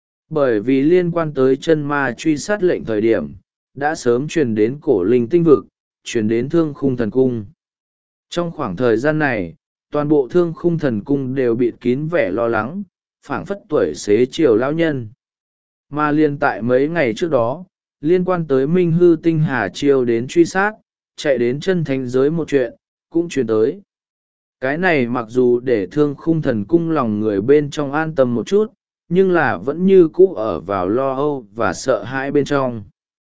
Bởi vì liên quan tới chân ma truy sát lệnh thời điểm, đã sớm truyền đến cổ linh tinh vực, truyền đến Thương Khung Thần Cung. Trong khoảng thời gian này, toàn bộ Thương Khung Thần Cung đều bịt kín vẻ lo lắng, phảng phất tuổi xế chiều lão nhân. Mà liên tại mấy ngày trước đó, liên quan tới Minh Hư Tinh Hà chiêu đến truy sát, chạy đến chân thánh giới một chuyện, cũng truyền tới. Cái này mặc dù để Thương Khung Thần Cung lòng người bên trong an tâm một chút, nhưng là vẫn như cũ ở vào lo âu và sợ hãi bên trong.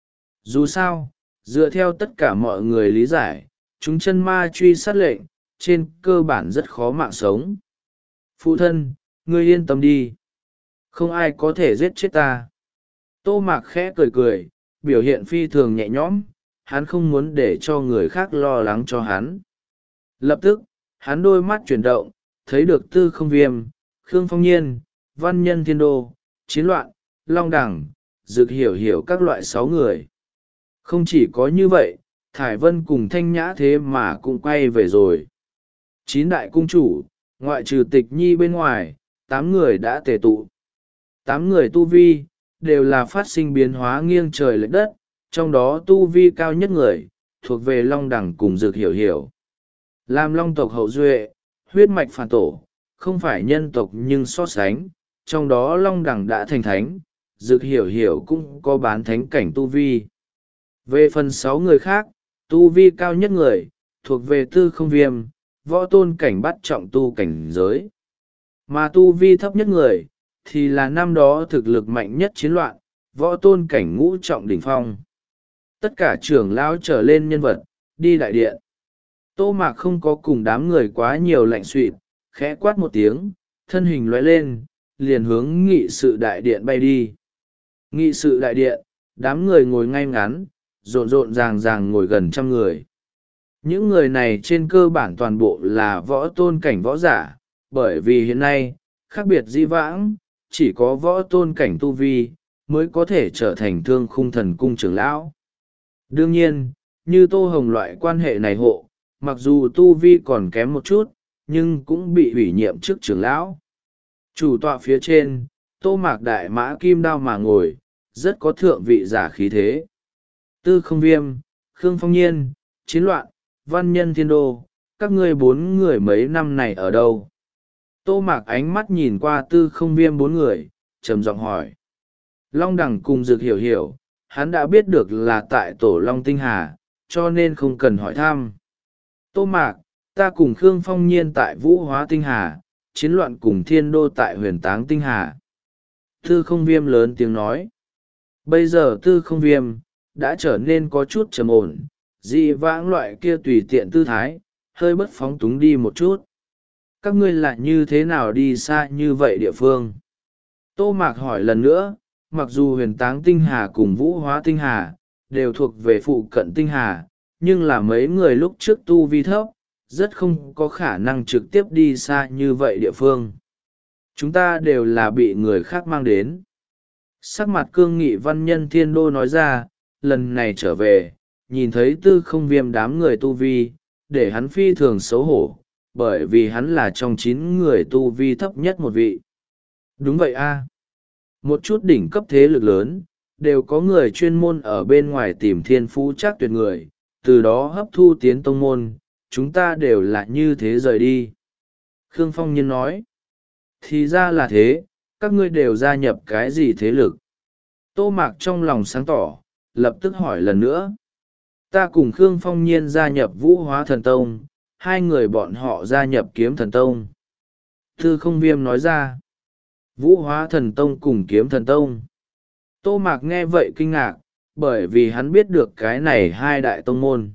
Dù sao, dựa theo tất cả mọi người lý giải, chúng chân ma truy sát lệnh, trên cơ bản rất khó mạng sống. Phụ thân, ngươi yên tâm đi. Không ai có thể giết chết ta. Tô Mạc khẽ cười cười, biểu hiện phi thường nhẹ nhõm, hắn không muốn để cho người khác lo lắng cho hắn. Lập tức, hắn đôi mắt chuyển động, thấy được Tư Không Viêm, Khương Phong Nhiên, Văn Nhân Thiên Đô, Chiến Loạn, Long Đằng, Dực Hiểu Hiểu các loại sáu người. Không chỉ có như vậy, Thải Vân cùng Thanh Nhã thế mà cũng quay về rồi. Chín đại cung chủ, ngoại trừ Tịch Nhi bên ngoài, tám người đã tề tụ. Tám người tu vi, đều là phát sinh biến hóa nghiêng trời lệch đất, trong đó tu vi cao nhất người, thuộc về Long Đằng cùng Dực Hiểu Hiểu. Làm Long tộc hậu duệ, huyết mạch phản tổ, không phải nhân tộc nhưng so sánh, trong đó Long Đằng đã thành thánh, Dực Hiểu Hiểu cũng có bán thánh cảnh tu vi. Về phần sáu người khác, tu vi cao nhất người, thuộc về Tư Không Viêm, võ tôn cảnh bắt trọng tu cảnh giới. Mà tu vi thấp nhất người, thì là năm đó thực lực mạnh nhất Chiến Loạn, võ tôn cảnh ngũ trọng đỉnh phong. Tất cả trưởng lão trở lên nhân vật, đi đại điện. Tô Mạc không có cùng đám người quá nhiều lạnh suỵt, khẽ quát một tiếng, thân hình lóe lên, liền hướng nghị sự đại điện bay đi. Nghị sự đại điện, đám người ngồi ngay ngắn, rộn rộn ràng ràng ngồi gần trăm người. Những người này trên cơ bản toàn bộ là võ tôn cảnh võ giả, bởi vì hiện nay, khác biệt dĩ vãng, chỉ có võ tôn cảnh tu vi, mới có thể trở thành thương khung thần cung trưởng lão. Đương nhiên, như Tô Hồng loại quan hệ này hộ, mặc dù tu vi còn kém một chút, nhưng cũng bị ủy nhiệm chức trưởng lão. Chủ tọa phía trên, Tô Mạc đại mã kim đao mà ngồi, rất có thượng vị giả khí thế. Tư Không Viêm, Khương Phong Nhiên, Chiến Loạn, Văn Nhân Thiên Đô, các ngươi bốn người mấy năm này ở đâu? Tô Mạc ánh mắt nhìn qua Tư Không Viêm bốn người, trầm giọng hỏi. Long Đằng cùng Dược Hiểu Hiểu, hắn đã biết được là tại Tổ Long Tinh Hà, cho nên không cần hỏi thăm. Tô Mạc, ta cùng Khương Phong Nhiên tại Vũ Hóa Tinh Hà, Chiến Loạn cùng Thiên Đô tại Huyền Táng Tinh Hà. Tư Không Viêm lớn tiếng nói. Bây giờ Tư Không Viêm đã trở nên có chút trầm ổn, dị vãng loại kia tùy tiện tư thái, hơi bất phóng túng đi một chút. Các ngươi lại như thế nào đi xa như vậy địa phương? Tô Mạc hỏi lần nữa, mặc dù Huyền Táng Tinh Hà cùng Vũ Hóa Tinh Hà đều thuộc về phụ cận Tinh Hà, nhưng là mấy người lúc trước tu vi thấp, rất không có khả năng trực tiếp đi xa như vậy địa phương. Chúng ta đều là bị người khác mang đến. Sắc mặt cương nghị Văn Nhân Thiên Đô nói ra, lần này trở về, nhìn thấy Tư Không Viêm đám người tu vi, để hắn phi thường xấu hổ, bởi vì hắn là trong chín người tu vi thấp nhất một vị. Đúng vậy a. Một chút đỉnh cấp thế lực lớn, đều có người chuyên môn ở bên ngoài tìm thiên phú chắc tuyệt người, từ đó hấp thu tiến tông môn, chúng ta đều là như thế rời đi. Khương Phong Nhiên nói, thì ra là thế, các ngươi đều gia nhập cái gì thế lực? Tô Mạc trong lòng sáng tỏ, lập tức hỏi lần nữa. Ta cùng Khương Phong Nhiên gia nhập Vũ Hóa Thần Tông, hai người bọn họ gia nhập Kiếm Thần Tông. Tư Không Viêm nói ra, Vũ Hóa Thần Tông cùng Kiếm Thần Tông. Tô Mạc nghe vậy kinh ngạc, bởi vì hắn biết được cái này hai đại tông môn.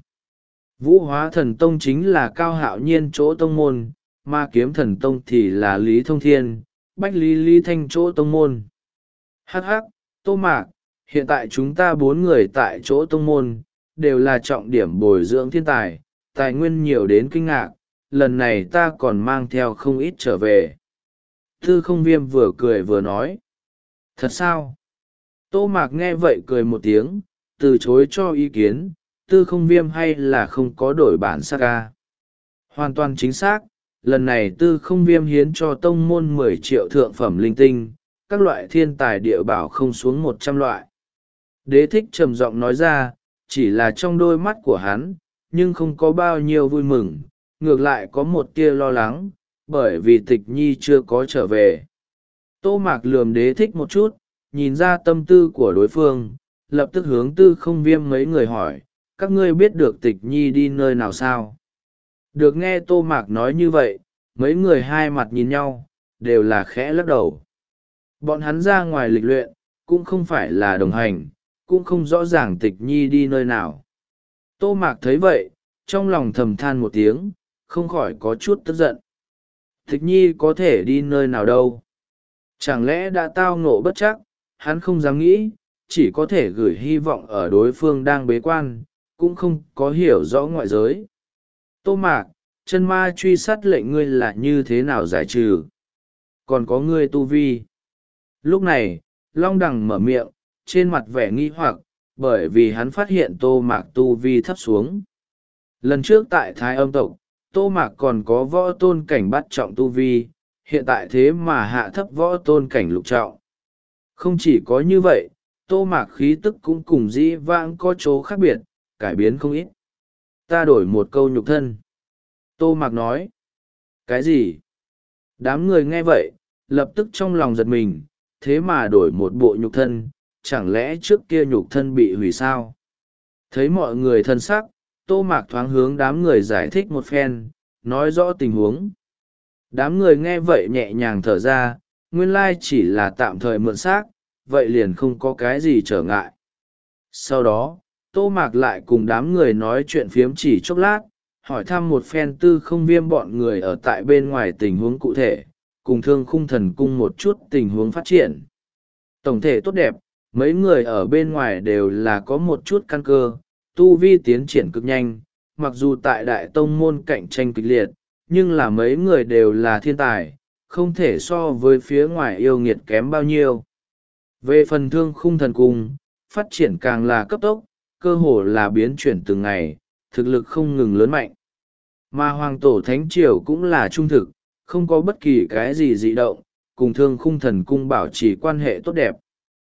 Vũ Hóa Thần Tông chính là Cao Hạo Nhiên chỗ tông môn, mà Kiếm Thần Tông thì là Lý Thông Thiên, Bách Lý Lý Thanh chỗ tông môn. Hắc hắc, Tô Mạc, hiện tại chúng ta bốn người tại chỗ tông môn, đều là trọng điểm bồi dưỡng thiên tài, tài nguyên nhiều đến kinh ngạc, lần này ta còn mang theo không ít trở về. Tư Không Viêm vừa cười vừa nói. Thật sao? Tô Mạc nghe vậy cười một tiếng, từ chối cho ý kiến, Tư Không Viêm hay là không có đổi bản sắc ca. Hoàn toàn chính xác, lần này Tư Không Viêm hiến cho tông môn mười triệu thượng phẩm linh tinh, các loại thiên tài địa bảo không xuống một trăm loại. Đế Thích trầm giọng nói ra, chỉ là trong đôi mắt của hắn, nhưng không có bao nhiêu vui mừng, ngược lại có một tia lo lắng, bởi vì Tịch Nhi chưa có trở về. Tô Mạc lườm Đế Thích một chút, nhìn ra tâm tư của đối phương, lập tức hướng Tư Không Viêm mấy người hỏi, các ngươi biết được Tịch Nhi đi nơi nào sao? Được nghe Tô Mạc nói như vậy, mấy người hai mặt nhìn nhau, đều là khẽ lắc đầu. Bọn hắn ra ngoài lịch luyện, cũng không phải là đồng hành, cũng không rõ ràng Tịch Nhi đi nơi nào. Tô Mạc thấy vậy, trong lòng thầm than một tiếng, không khỏi có chút tức giận. Tịch Nhi có thể đi nơi nào đâu? Chẳng lẽ đã tao ngộ bất chắc, hắn không dám nghĩ, chỉ có thể gửi hy vọng ở đối phương đang bế quan, cũng không có hiểu rõ ngoại giới. Tô Mạc, chân ma truy sát lệnh ngươi là như thế nào giải trừ? Còn có ngươi tu vi. Lúc này, Long Đằng mở miệng, trên mặt vẻ nghi hoặc, bởi vì hắn phát hiện Tô Mạc tu vi thấp xuống. Lần trước tại Thái Âm tộc, Tô Mạc còn có võ tôn cảnh bắt trọng tu vi, hiện tại thế mà hạ thấp võ tôn cảnh lục trọng. Không chỉ có như vậy, Tô Mạc khí tức cũng cùng dĩ vãng có chỗ khác biệt, cải biến không ít. Ta đổi một câu nhục thân. Tô Mạc nói. Cái gì? Đám người nghe vậy, lập tức trong lòng giật mình, thế mà đổi một bộ nhục thân, chẳng lẽ trước kia nhục thân bị hủy sao? Thấy mọi người thân sắc, Tô Mạc thoáng hướng đám người giải thích một phen, nói rõ tình huống. Đám người nghe vậy nhẹ nhàng thở ra, nguyên lai chỉ là tạm thời mượn xác, vậy liền không có cái gì trở ngại. Sau đó, Tô Mạc lại cùng đám người nói chuyện phiếm chỉ chốc lát, hỏi thăm một phen Tư Không Viêm bọn người ở tại bên ngoài tình huống cụ thể, cùng Thương Khung Thần Cung một chút tình huống phát triển. Tổng thể tốt đẹp, mấy người ở bên ngoài đều là có một chút căn cơ, tu vi tiến triển cực nhanh, mặc dù tại đại tông môn cạnh tranh kịch liệt, nhưng là mấy người đều là thiên tài, không thể so với phía ngoài yêu nghiệt kém bao nhiêu. Về phần thương khung thần cung, phát triển càng là cấp tốc, cơ hồ là biến chuyển từng ngày, thực lực không ngừng lớn mạnh. Mà hoàng tổ thánh triều cũng là trung thực, không có bất kỳ cái gì dị động, cùng thương khung thần cung bảo trì quan hệ tốt đẹp.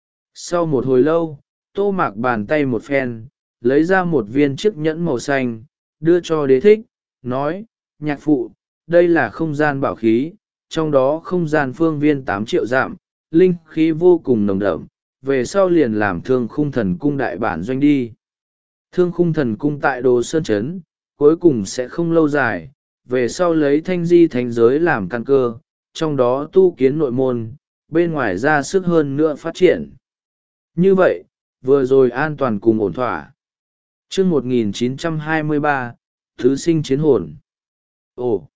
Sau một hồi lâu, Tô Mạc bàn tay một phen, lấy ra một viên chiếc nhẫn màu xanh, đưa cho Đế Thích, nói, nhạc phụ, đây là không gian bảo khí, trong đó không gian phương viên tám triệu dặm, linh khí vô cùng nồng đậm, về sau liền làm thương khung thần cung đại bản doanh đi. Thương khung thần cung tại Đồ Sơn Trấn, cuối cùng sẽ không lâu dài, về sau lấy thanh di thánh giới làm căn cơ, trong đó tu kiến nội môn, bên ngoài ra sức hơn nữa phát triển. Như vậy, vừa rồi an toàn cùng ổn thỏa. Chương một nghìn chín trăm hai mươi ba, Thứ sinh chiến hồn. Ồ!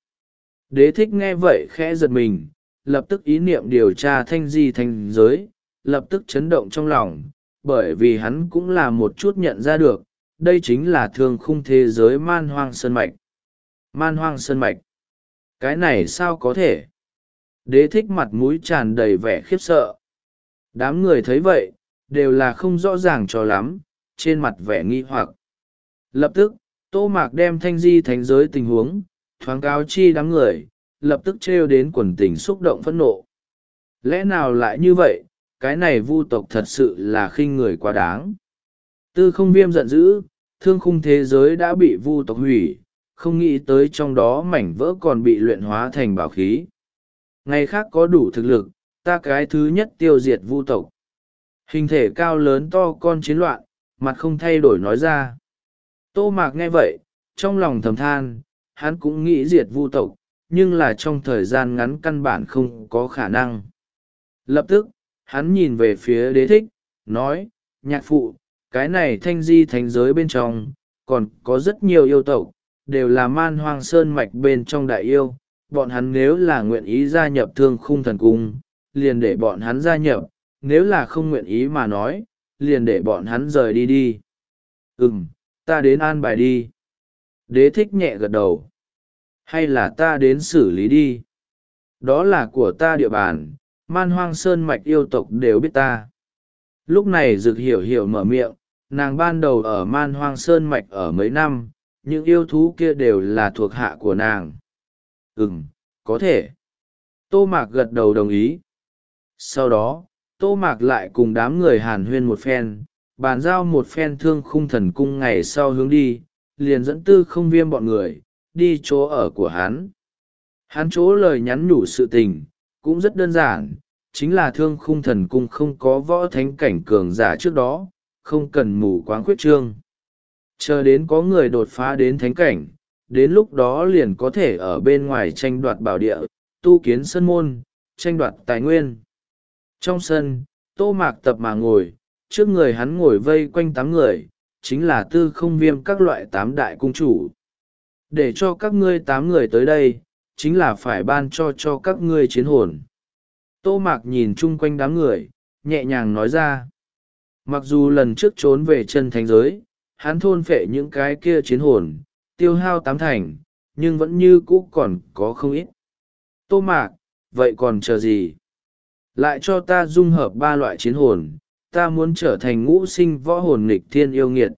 Đế Thích nghe vậy khẽ giật mình, lập tức ý niệm điều tra thanh di thánh giới, lập tức chấn động trong lòng, bởi vì hắn cũng là một chút nhận ra được, đây chính là thương khung thế giới man hoang sơn mạch. Man hoang sơn mạch. Cái này sao có thể? Đế Thích mặt mũi tràn đầy vẻ khiếp sợ. Đám người thấy vậy, đều là không rõ ràng cho lắm, trên mặt vẻ nghi hoặc. Lập tức, Tô Mạc đem thanh di thánh giới tình huống, thoáng cáo chi đám người, lập tức trêu đến quần tình xúc động phẫn nộ. Lẽ nào lại như vậy, cái này vu tộc thật sự là khinh người quá đáng. Tư Không Viêm giận dữ, thương khung thế giới đã bị vu tộc hủy, không nghĩ tới trong đó mảnh vỡ còn bị luyện hóa thành bảo khí. Ngày khác có đủ thực lực, ta cái thứ nhất tiêu diệt vu tộc. Hình thể cao lớn to con chiến loạn, mặt không thay đổi nói ra. Tô Mạc nghe vậy, trong lòng thầm than, hắn cũng nghĩ diệt vu tộc, nhưng là trong thời gian ngắn căn bản không có khả năng. Lập tức, hắn nhìn về phía Đế Thích, nói, nhạc phụ, cái này thanh di thánh giới bên trong, còn có rất nhiều yêu tộc, đều là man hoang sơn mạch bên trong đại yêu, bọn hắn nếu là nguyện ý gia nhập thương khung thần cung, liền để bọn hắn gia nhập, nếu là không nguyện ý mà nói, liền để bọn hắn rời đi đi. Ừm, ta đến an bài đi. Đế Thích nhẹ gật đầu. Hay là ta đến xử lý đi. Đó là của ta địa bàn, man hoang sơn mạch yêu tộc đều biết ta. Lúc này Dực Hiểu Hiểu mở miệng, nàng ban đầu ở man hoang sơn mạch ở mấy năm, những yêu thú kia đều là thuộc hạ của nàng. Ừm, có thể. Tô Mạc gật đầu đồng ý. Sau đó, Tô Mạc lại cùng đám người hàn huyên một phen, bàn giao một phen thương khung thần cung ngày sau hướng đi, liền dẫn Tư Không Viêm bọn người, đi chỗ ở của hắn. Hắn chỗ lời nhắn nhủ sự tình, cũng rất đơn giản, chính là thương khung thần cung không có võ thánh cảnh cường giả trước đó, không cần mù quáng khuyết trương. Chờ đến có người đột phá đến thánh cảnh, đến lúc đó liền có thể ở bên ngoài tranh đoạt bảo địa, tu kiến sân môn, tranh đoạt tài nguyên. Trong sân, Tô Mạc tập mà ngồi, trước người hắn ngồi vây quanh tám người, chính là Tư Không Viêm các loại tám đại cung chủ. Để cho các ngươi tám người tới đây, chính là phải ban cho cho các ngươi chiến hồn. Tô Mạc nhìn chung quanh đám người, nhẹ nhàng nói ra. Mặc dù lần trước trốn về chân thánh giới, hắn thôn phệ những cái kia chiến hồn, tiêu hao tám thành, nhưng vẫn như cũ còn có không ít. Tô Mạc, vậy còn chờ gì? Lại cho ta dung hợp ba loại chiến hồn, ta muốn trở thành ngũ sinh võ hồn nghịch thiên yêu nghiệt.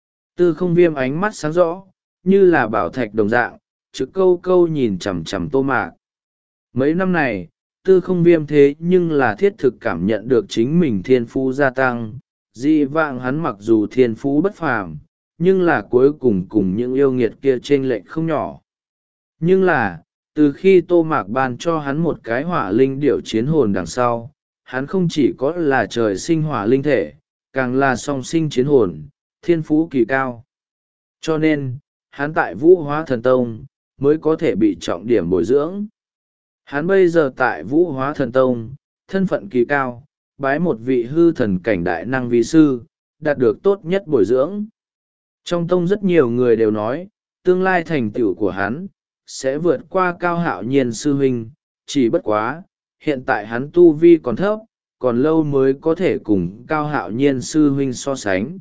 Tư Không Viêm ánh mắt sáng rõ, như là bảo thạch đồng dạng, trực câu câu nhìn chằm chằm Tô Mạc. Mấy năm này, Tư Không Viêm thế nhưng là thiết thực cảm nhận được chính mình thiên phú gia tăng. Dị vãng hắn mặc dù thiên phú bất phàm, nhưng là cuối cùng cùng những yêu nghiệt kia chênh lệch không nhỏ. Nhưng là, từ khi Tô Mạc ban cho hắn một cái hỏa linh điểu chiến hồn đằng sau, hắn không chỉ có là trời sinh hỏa linh thể, càng là song sinh chiến hồn, thiên phú kỳ cao. Cho nên, hắn tại Vũ Hóa Thần Tông, mới có thể bị trọng điểm bồi dưỡng. Hắn bây giờ tại Vũ Hóa Thần Tông, thân phận kỳ cao, bái một vị hư thần cảnh đại năng vi sư, đạt được tốt nhất bồi dưỡng. Trong tông rất nhiều người đều nói, tương lai thành tựu của hắn, sẽ vượt qua Cao Hạo Nhiên sư huynh, chỉ bất quá, hiện tại hắn tu vi còn thấp, còn lâu mới có thể cùng Cao Hạo Nhiên sư huynh so sánh.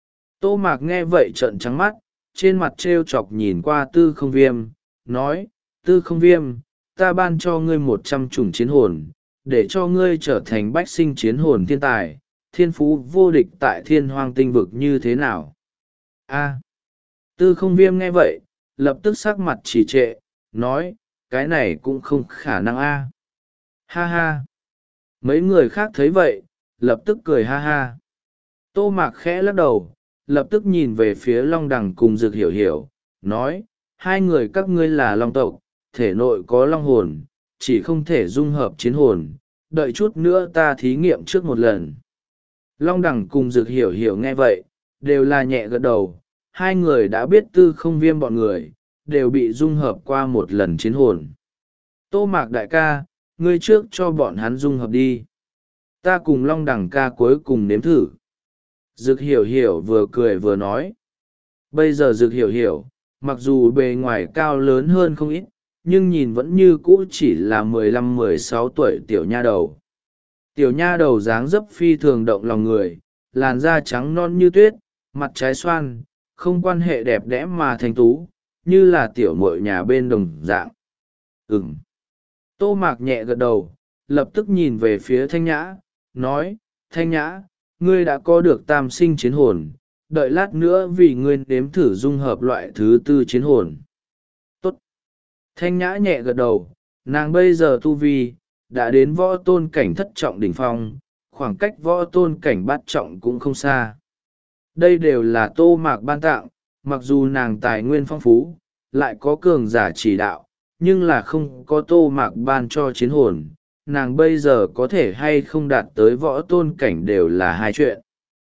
Tô Mạc nghe vậy trợn trắng mắt, trên mặt t r e o chọc nhìn qua Tư Không Viêm, nói: Tư Không Viêm, ta ban cho ngươi một trăm chủng chiến hồn, để cho ngươi trở thành bách sinh chiến hồn thiên tài, thiên phú vô địch tại Thiên Hoang tinh vực như thế nào? A. Tư Không Viêm nghe vậy, lập tức sắc mặt trì trệ, nói: cái này cũng không khả năng a. Ha ha. Mấy người khác thấy vậy, lập tức cười ha ha. Tô Mạc khẽ lắc đầu, lập tức nhìn về phía Long Đằng cùng Dực Hiểu Hiểu, nói: hai người các ngươi là long tộc, thể nội có long hồn, chỉ không thể dung hợp chiến hồn, đợi chút nữa ta thí nghiệm trước một lần. Long Đằng cùng Dực Hiểu Hiểu nghe vậy, đều là nhẹ gật đầu, hai người đã biết Tư Không Viêm bọn người, đều bị dung hợp qua một lần chiến hồn. Tô Mạc đại ca, ngươi trước cho bọn hắn dung hợp đi. Ta cùng Long Đằng ca cuối cùng nếm thử. Dực Hiểu Hiểu vừa cười vừa nói. Bây giờ Dực Hiểu Hiểu, mặc dù bề ngoài cao lớn hơn không ít, nhưng nhìn vẫn như cũ chỉ là mười lăm mười sáu tuổi tiểu nha đầu. Tiểu nha đầu dáng dấp phi thường động lòng người, làn da trắng non như tuyết, mặt trái xoan, không quan hệ đẹp đẽ mà thanh tú, như là tiểu muội nhà bên đồng dạng. Ừm. Tô Mạc nhẹ gật đầu, lập tức nhìn về phía Thanh Nhã, nói: Thanh Nhã, ngươi đã có được tam sinh chiến hồn, đợi lát nữa vì ngươi nếm thử dung hợp loại thứ tư chiến hồn. Tốt. Thanh Nhã nhẹ gật đầu, nàng bây giờ tu vi đã đến võ tôn cảnh thất trọng đỉnh phong, khoảng cách võ tôn cảnh bát trọng cũng không xa. Đây đều là Tô Mạc ban tặng, mặc dù nàng tài nguyên phong phú, lại có cường giả chỉ đạo, nhưng là không có Tô Mạc ban cho chiến hồn, nàng bây giờ có thể hay không đạt tới võ tôn cảnh đều là hai chuyện.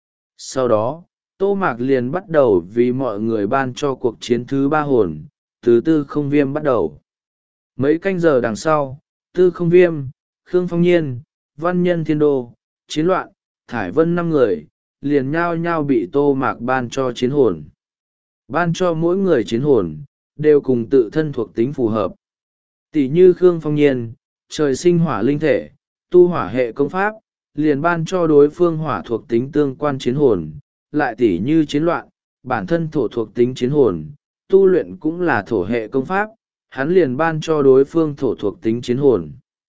Sau đó, Tô Mạc liền bắt đầu vì mọi người ban cho cuộc chiến thứ ba hồn, từ Tư Không Viêm bắt đầu. Mấy canh giờ đằng sau, Tư Không Viêm, Khương Phong Nhiên, Văn Nhân Thiên Đô, Chiến Loạn, Thải Vân năm người, liền nhao nhao bị Tô Mạc ban cho chiến hồn. Ban cho mỗi người chiến hồn, đều cùng tự thân thuộc tính phù hợp. Tỷ như Khương Phong Nhiên, trời sinh hỏa linh thể, tu hỏa hệ công pháp, liền ban cho đối phương hỏa thuộc tính tương quan chiến hồn, lại tỷ như Chiến Loạn, bản thân thổ thuộc tính chiến hồn, tu luyện cũng là thổ hệ công pháp, hắn liền ban cho đối phương thổ thuộc tính chiến hồn.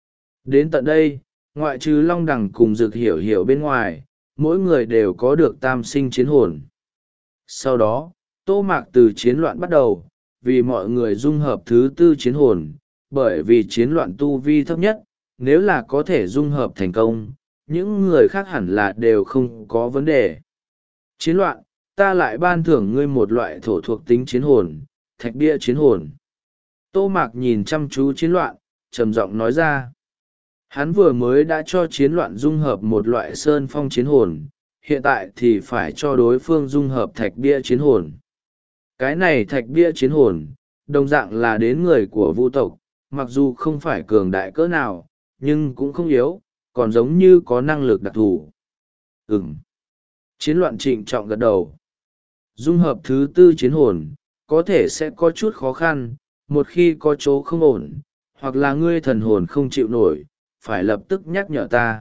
Đến tận đây, ngoại trừ Long Đằng cùng Dực Hiểu Hiểu bên ngoài, mỗi người đều có được tam sinh chiến hồn. Sau đó, Tô Mạc từ Chiến Loạn bắt đầu, vì mọi người dung hợp thứ tư chiến hồn, bởi vì Chiến Loạn tu vi thấp nhất, nếu là có thể dung hợp thành công, những người khác hẳn là đều không có vấn đề. Chiến Loạn, ta lại ban thưởng ngươi một loại thổ thuộc tính chiến hồn, thạch bia chiến hồn. Tô Mạc nhìn chăm chú Chiến Loạn, trầm giọng nói ra. Hắn vừa mới đã cho Chiến Loạn dung hợp một loại sơn phong chiến hồn, hiện tại thì phải cho đối phương dung hợp thạch bia chiến hồn. Cái này thạch bia chiến hồn, đồng dạng là đến người của Vu tộc, mặc dù không phải cường đại cỡ nào, nhưng cũng không yếu, còn giống như có năng lực đặc thù. Ừm. Chiến Loạn trịnh trọng gật đầu. Dung hợp thứ tư chiến hồn, có thể sẽ có chút khó khăn, một khi có chỗ không ổn, hoặc là ngươi thần hồn không chịu nổi, phải lập tức nhắc nhở ta.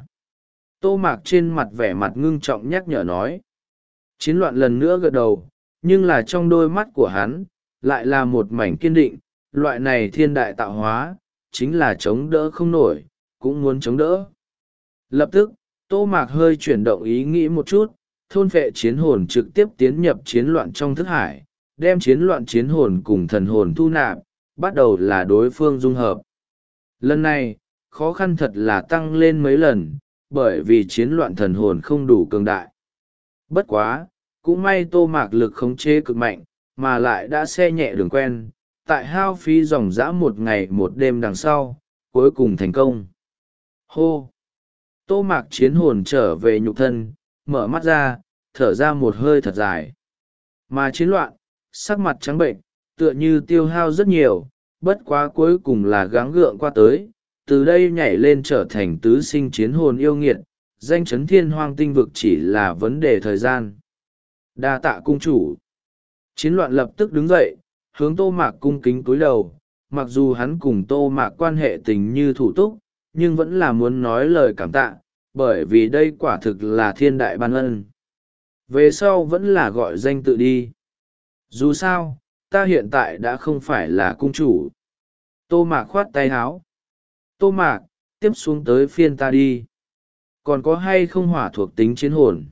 Tô Mạc trên mặt vẻ mặt ngưng trọng nhắc nhở nói. Chiến Loạn lần nữa gật đầu, nhưng là trong đôi mắt của hắn, lại là một mảnh kiên định, loại này thiên đại tạo hóa, chính là chống đỡ không nổi, cũng muốn chống đỡ. Lập tức, Tô Mạc hơi chuyển động ý nghĩ một chút, thôn phệ chiến hồn trực tiếp tiến nhập Chiến Loạn trong thức hải, đem Chiến Loạn chiến hồn cùng thần hồn thu nạp, bắt đầu là đối phương dung hợp. Lần này, khó khăn thật là tăng lên mấy lần, bởi vì Chiến Loạn thần hồn không đủ cường đại. Bất quá, cũng may Tô Mạc lực khống chế cực mạnh, mà lại đã xe nhẹ đường quen, tại hao phí dòng dã một ngày một đêm đằng sau, cuối cùng thành công. Hô! Tô Mạc chiến hồn trở về nhục thân, mở mắt ra, thở ra một hơi thật dài. Mà Chiến Loạn, sắc mặt trắng bệnh, tựa như tiêu hao rất nhiều, bất quá cuối cùng là gắng gượng qua tới, từ đây nhảy lên trở thành tứ sinh chiến hồn yêu nghiệt, danh chấn Thiên Hoang tinh vực chỉ là vấn đề thời gian. Đa tạ cung chủ. Chiến Loạn lập tức đứng dậy, hướng Tô Mạc cung kính cúi đầu, mặc dù hắn cùng Tô Mạc quan hệ tình như thủ túc, nhưng vẫn là muốn nói lời cảm tạ, bởi vì đây quả thực là thiên đại ban ân. Về sau vẫn là gọi danh tự đi. Dù sao, ta hiện tại đã không phải là cung chủ. Tô Mạc khoát tay háo. Tô Mạc, tiếp xuống tới phiên ta đi. Còn có hay không hỏa thuộc tính chiến hồn?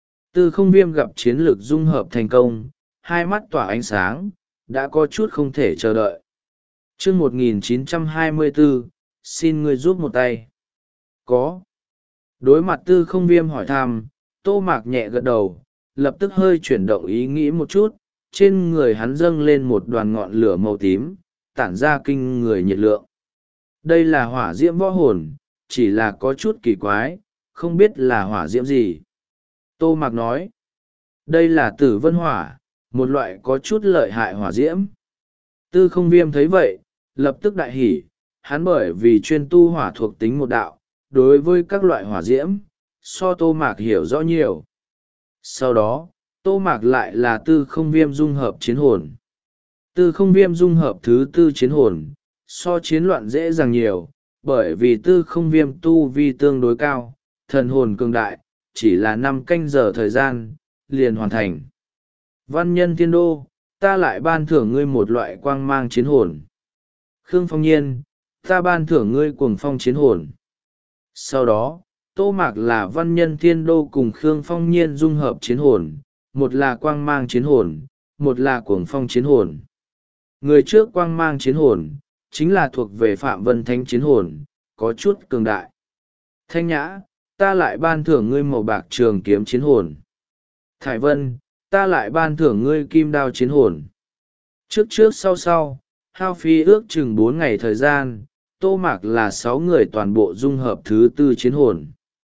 Tư Không Viêm gặp chiến lược dung hợp thành công, hai mắt tỏa ánh sáng, đã có chút không thể chờ đợi. chương một nghìn chín trăm hai mươi bốn, xin ngươi giúp một tay. Có. Đối mặt Tư Không Viêm hỏi thăm, Tô Mạc nhẹ gật đầu, lập tức hơi chuyển động ý nghĩ một chút, trên người hắn dâng lên một đoàn ngọn lửa màu tím, tản ra kinh người nhiệt lượng. Đây là hỏa diễm võ hồn, chỉ là có chút kỳ quái, không biết là hỏa diễm gì. Tô Mạc nói, đây là tử vân hỏa, một loại có chút lợi hại hỏa diễm. Tư Không Viêm thấy vậy, lập tức đại hỉ, hắn bởi vì chuyên tu hỏa thuộc tính một đạo, đối với các loại hỏa diễm, so Tô Mạc hiểu rõ nhiều. Sau đó, Tô Mạc lại là Tư Không Viêm dung hợp chiến hồn. Tư Không Viêm dung hợp thứ tư chiến hồn, so chiến loạn dễ dàng nhiều, bởi vì Tư Không Viêm tu vi tương đối cao, thần hồn cường đại, chỉ là năm canh giờ thời gian, liền hoàn thành. Văn nhân thiên đô, ta lại ban thưởng ngươi một loại quang mang chiến hồn. Khương Phong Nhiên, ta ban thưởng ngươi cuồng phong chiến hồn. Sau đó, Tô Mạc là văn nhân thiên đô cùng Khương Phong Nhiên dung hợp chiến hồn, một là quang mang chiến hồn, một là cuồng phong chiến hồn. Người trước quang mang chiến hồn, chính là thuộc về Phạm Vân Thánh chiến hồn, có chút cường đại. Thanh Nhã, ta lại ban thưởng ngươi màu bạc trường kiếm chiến hồn. Thải Vân, ta lại ban thưởng ngươi kim đao chiến hồn. Trước trước sau sau, hao phí ước chừng bốn ngày thời gian, Tô Mạc là sáu người toàn bộ dung hợp thứ tư chiến hồn.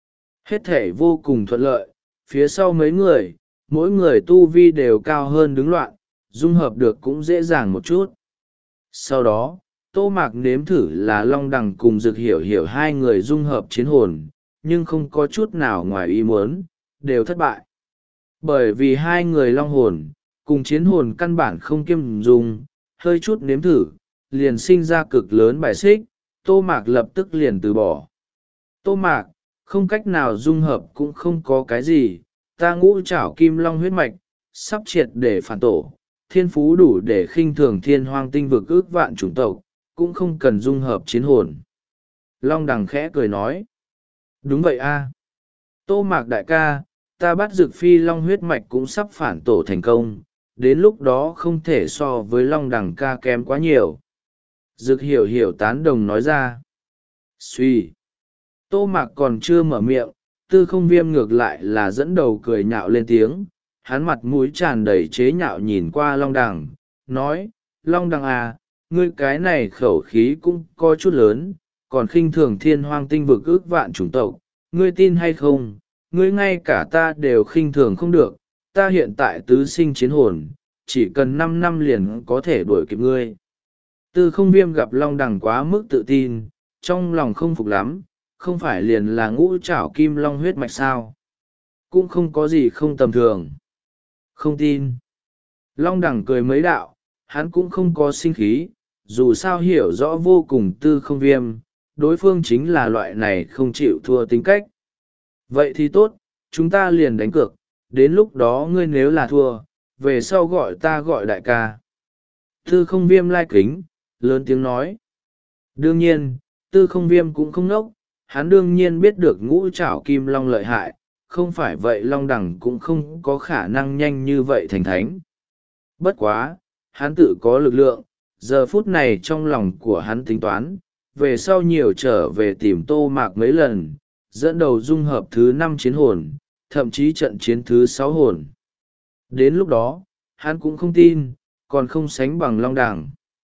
Hết thể vô cùng thuận lợi, phía sau mấy người, mỗi người tu vi đều cao hơn đứng loạn, dung hợp được cũng dễ dàng một chút. Sau đó, Tô Mạc nếm thử là Long Đằng cùng Dực Hiểu Hiểu hai người dung hợp chiến hồn, nhưng không có chút nào ngoài ý muốn, đều thất bại. Bởi vì hai người long hồn, cùng chiến hồn căn bản không kiêm dùng, hơi chút nếm thử, liền sinh ra cực lớn bài xích, Tô Mạc lập tức liền từ bỏ. Tô Mạc, không cách nào dung hợp cũng không có cái gì, ta ngũ trảo kim long huyết mạch, sắp triệt để phản tổ, thiên phú đủ để khinh thường thiên hoang tinh vực ước vạn chủng tộc, cũng không cần dung hợp chiến hồn. Long Đằng khẽ cười nói, đúng vậy a, Tô Mạc đại ca, ta bắt Dực Phi long huyết mạch cũng sắp phản tổ thành công, đến lúc đó không thể so với Long Đằng ca kém quá nhiều. Dực Hiểu Hiểu tán đồng nói ra. Suy. Tô Mạc còn chưa mở miệng, Tư Không Viêm ngược lại là dẫn đầu cười nhạo lên tiếng, hắn mặt mũi tràn đầy chế nhạo nhìn qua Long Đằng, nói, Long Đằng à, ngươi cái này khẩu khí cũng có chút lớn, còn khinh thường thiên hoang tinh vực ước vạn chủng tộc, ngươi tin hay không, ngươi ngay cả ta đều khinh thường không được, ta hiện tại tứ sinh chiến hồn, chỉ cần năm năm liền có thể đuổi kịp ngươi. Tư Không Viêm gặp Long Đằng quá mức tự tin, trong lòng không phục lắm, không phải liền là ngũ trảo kim long huyết mạch sao. Cũng không có gì không tầm thường. Không tin. Long Đằng cười mấy đạo, hắn cũng không có sinh khí, dù sao hiểu rõ vô cùng Tư Không Viêm, đối phương chính là loại này không chịu thua tính cách. Vậy thì tốt, chúng ta liền đánh cược, đến lúc đó ngươi nếu là thua, về sau gọi ta gọi đại ca. Tư Không Viêm lai kính, lớn tiếng nói. Đương nhiên, Tư Không Viêm cũng không nốc, hắn đương nhiên biết được ngũ trảo kim long lợi hại, không phải vậy Long Đằng cũng không có khả năng nhanh như vậy thành thánh. Bất quá, hắn tự có lực lượng, giờ phút này trong lòng của hắn tính toán, về sau nhiều trở về tìm Tô Mạc mấy lần, dẫn đầu dung hợp thứ năm chiến hồn, thậm chí trận chiến thứ sáu hồn. Đến lúc đó, hắn cũng không tin, còn không sánh bằng Long Đằng.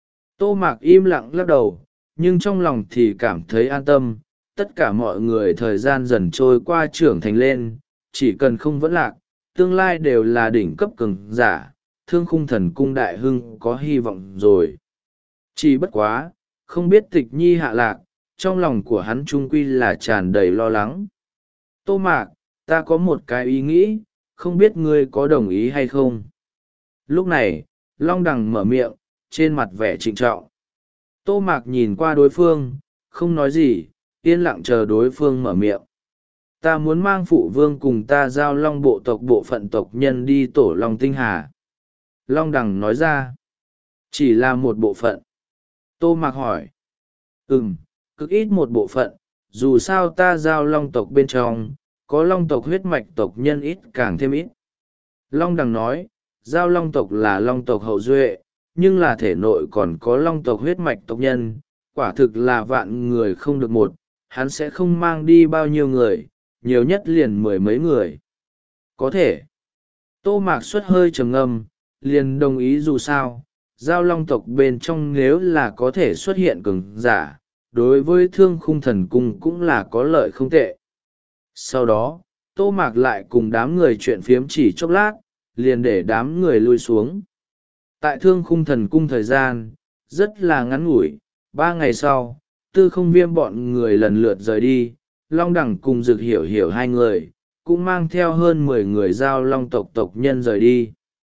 Tô Mạc im lặng lắc đầu, nhưng trong lòng thì cảm thấy an tâm, tất cả mọi người thời gian dần trôi qua trưởng thành lên, chỉ cần không vẫn lạc, tương lai đều là đỉnh cấp cường giả, Thương Khung Thần Cung đại hưng có hy vọng rồi. Chỉ bất quá, không biết Tịch Nhi hạ lạc, trong lòng của hắn trung quy là tràn đầy lo lắng. Tô Mạc, ta có một cái ý nghĩ, không biết ngươi có đồng ý hay không? Lúc này, Long Đằng mở miệng, trên mặt vẻ trịnh trọng. Tô Mạc nhìn qua đối phương, không nói gì, yên lặng chờ đối phương mở miệng. Ta muốn mang phụ vương cùng ta giao long bộ tộc bộ phận tộc nhân đi tổ long tinh hà. Long đằng nói ra. Chỉ là một bộ phận. Tô Mạc hỏi. Ừm, cực ít một bộ phận, dù sao ta giao long tộc bên trong, có long tộc huyết mạch tộc nhân ít càng thêm ít. Long đằng nói, giao long tộc là long tộc hậu duệ, nhưng là thể nội còn có long tộc huyết mạch tộc nhân, quả thực là vạn người không được một, hắn sẽ không mang đi bao nhiêu người, nhiều nhất liền mười mấy người. Có thể. Tô Mạc xuất hơi trầm ngâm, liền đồng ý dù sao, giao long tộc bên trong nếu là có thể xuất hiện cường giả, đối với thương khung thần cung cũng là có lợi không tệ. Sau đó, Tô Mạc lại cùng đám người chuyện phiếm chỉ chốc lát, liền để đám người lui xuống. Tại thương khung thần cung thời gian, rất là ngắn ngủi, ba ngày sau, tư không viêm bọn người lần lượt rời đi, long đẳng cùng dực hiểu hiểu hai người, cũng mang theo hơn mười người giao long tộc tộc nhân rời đi.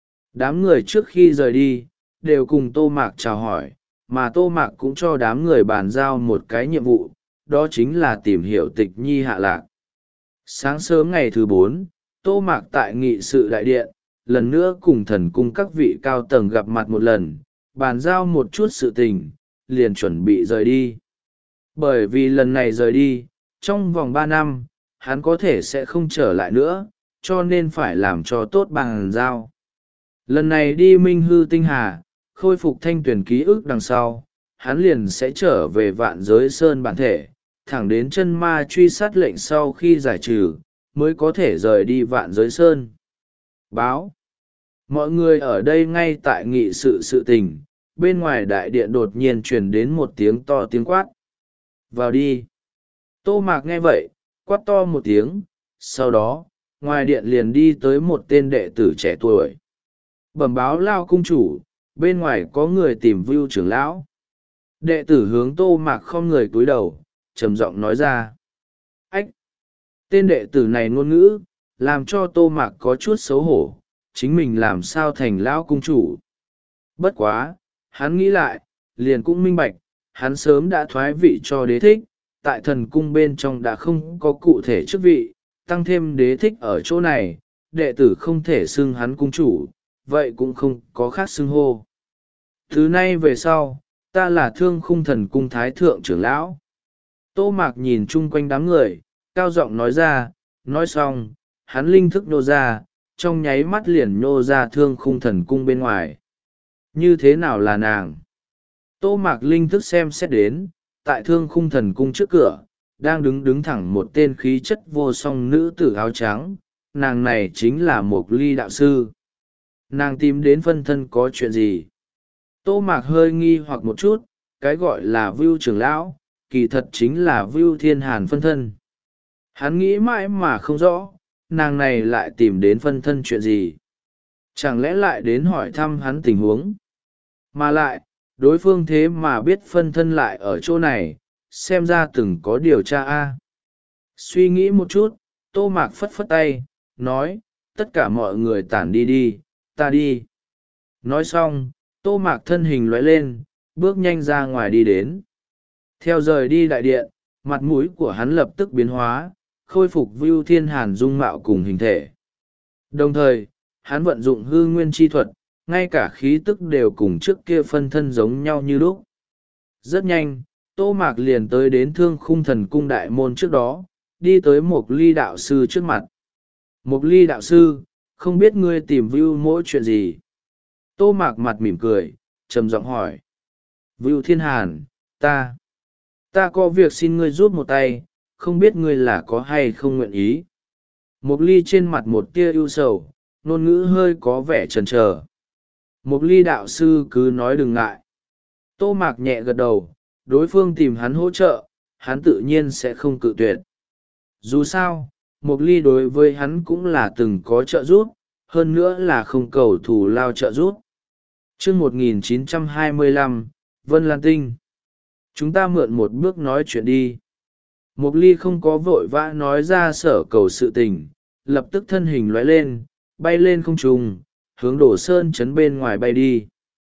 Đám người trước khi rời đi, đều cùng Tô Mạc chào hỏi, mà Tô Mạc cũng cho đám người bàn giao một cái nhiệm vụ, đó chính là tìm hiểu tịch nhi hạ lạc. Sáng sớm ngày thứ bốn, Tô Mạc tại nghị sự đại điện, lần nữa cùng thần cung các vị cao tầng gặp mặt một lần, bàn giao một chút sự tình, liền chuẩn bị rời đi. Bởi vì lần này rời đi, trong vòng ba năm, hắn có thể sẽ không trở lại nữa, cho nên phải làm cho tốt bàn giao. Lần này đi Minh Hư Tinh Hà, khôi phục thanh tuyển ký ức đằng sau, hắn liền sẽ trở về vạn giới sơn bản thể, thẳng đến chân ma truy sát lệnh sau khi giải trừ, mới có thể rời đi vạn giới sơn. Báo. Mọi người ở đây ngay tại nghị sự sự tình, bên ngoài đại điện đột nhiên truyền đến một tiếng to tiếng quát. Vào đi. Tô Mạc nghe vậy, quát to một tiếng, sau đó, ngoài điện liền đi tới một tên đệ tử trẻ tuổi. Bẩm báo Lao cung chủ, bên ngoài có người tìm Vưu trưởng lão. Đệ tử hướng Tô Mạc không người cúi đầu, trầm giọng nói ra. Ách! Tên đệ tử này ngôn ngữ, làm cho Tô Mạc có chút xấu hổ, chính mình làm sao thành lão cung chủ. Bất quá, hắn nghĩ lại, liền cũng minh bạch, hắn sớm đã thoái vị cho đế thích, tại thần cung bên trong đã không có cụ thể chức vị, tăng thêm đế thích ở chỗ này, đệ tử không thể xưng hắn cung chủ, vậy cũng không có khác xưng hô. Thứ nay về sau, ta là thương khung thần cung thái thượng trưởng lão. Tô Mạc nhìn chung quanh đám người, cao giọng nói ra, nói xong, hắn linh thức nô ra, trong nháy mắt liền nhô ra thương khung thần cung bên ngoài. Như thế nào là nàng? Tô Mạc linh thức xem xét đến, tại thương khung thần cung trước cửa, đang đứng đứng thẳng một tên khí chất vô song nữ tử áo trắng, nàng này chính là Mộc Ly đạo sư. Nàng tìm đến phân thân có chuyện gì? Tô Mạc hơi nghi hoặc một chút, cái gọi là Vưu trưởng lão, kỳ thật chính là Vưu Thiên Hàn phân thân. Hắn nghĩ mãi mà không rõ, nàng này lại tìm đến phân thân chuyện gì? Chẳng lẽ lại đến hỏi thăm hắn tình huống? Mà lại, đối phương thế mà biết phân thân lại ở chỗ này, xem ra từng có điều tra a. Suy nghĩ một chút, Tô Mạc phất phất tay, nói, tất cả mọi người tản đi đi, ta đi. Nói xong, Tô Mạc thân hình lóe lên, bước nhanh ra ngoài đi đến. Theo rời đi đại điện, mặt mũi của hắn lập tức biến hóa, khôi phục Vưu Thiên Hàn dung mạo cùng hình thể. Đồng thời, hắn vận dụng hư nguyên chi thuật, ngay cả khí tức đều cùng trước kia phân thân giống nhau như lúc. Rất nhanh, Tô Mạc liền tới đến thương khung thần cung đại môn trước đó, đi tới Mộc Ly đạo sư trước mặt. Mộc Ly đạo sư, không biết ngươi tìm Vưu mỗi chuyện gì? Tô Mạc mặt mỉm cười, trầm giọng hỏi. Vưu Thiên Hàn, ta, ta có việc xin ngươi giúp một tay, không biết ngươi là có hay không nguyện ý. Mộc Ly trên mặt một tia ưu sầu, ngôn ngữ hơi có vẻ chần chờ. Mộc Ly đạo sư cứ nói đừng ngại. Tô Mạc nhẹ gật đầu, đối phương tìm hắn hỗ trợ, hắn tự nhiên sẽ không cự tuyệt. Dù sao, Mộc Ly đối với hắn cũng là từng có trợ giúp, hơn nữa là không cầu thù lao trợ giúp. Chương một nghìn chín trăm hai mươi lăm, Vân Lan Tinh. Chúng ta mượn một bước nói chuyện đi. Mộc Ly không có vội vã nói ra sở cầu sự tình, lập tức thân hình lóe lên, bay lên không trung, hướng đổ sơn chấn bên ngoài bay đi.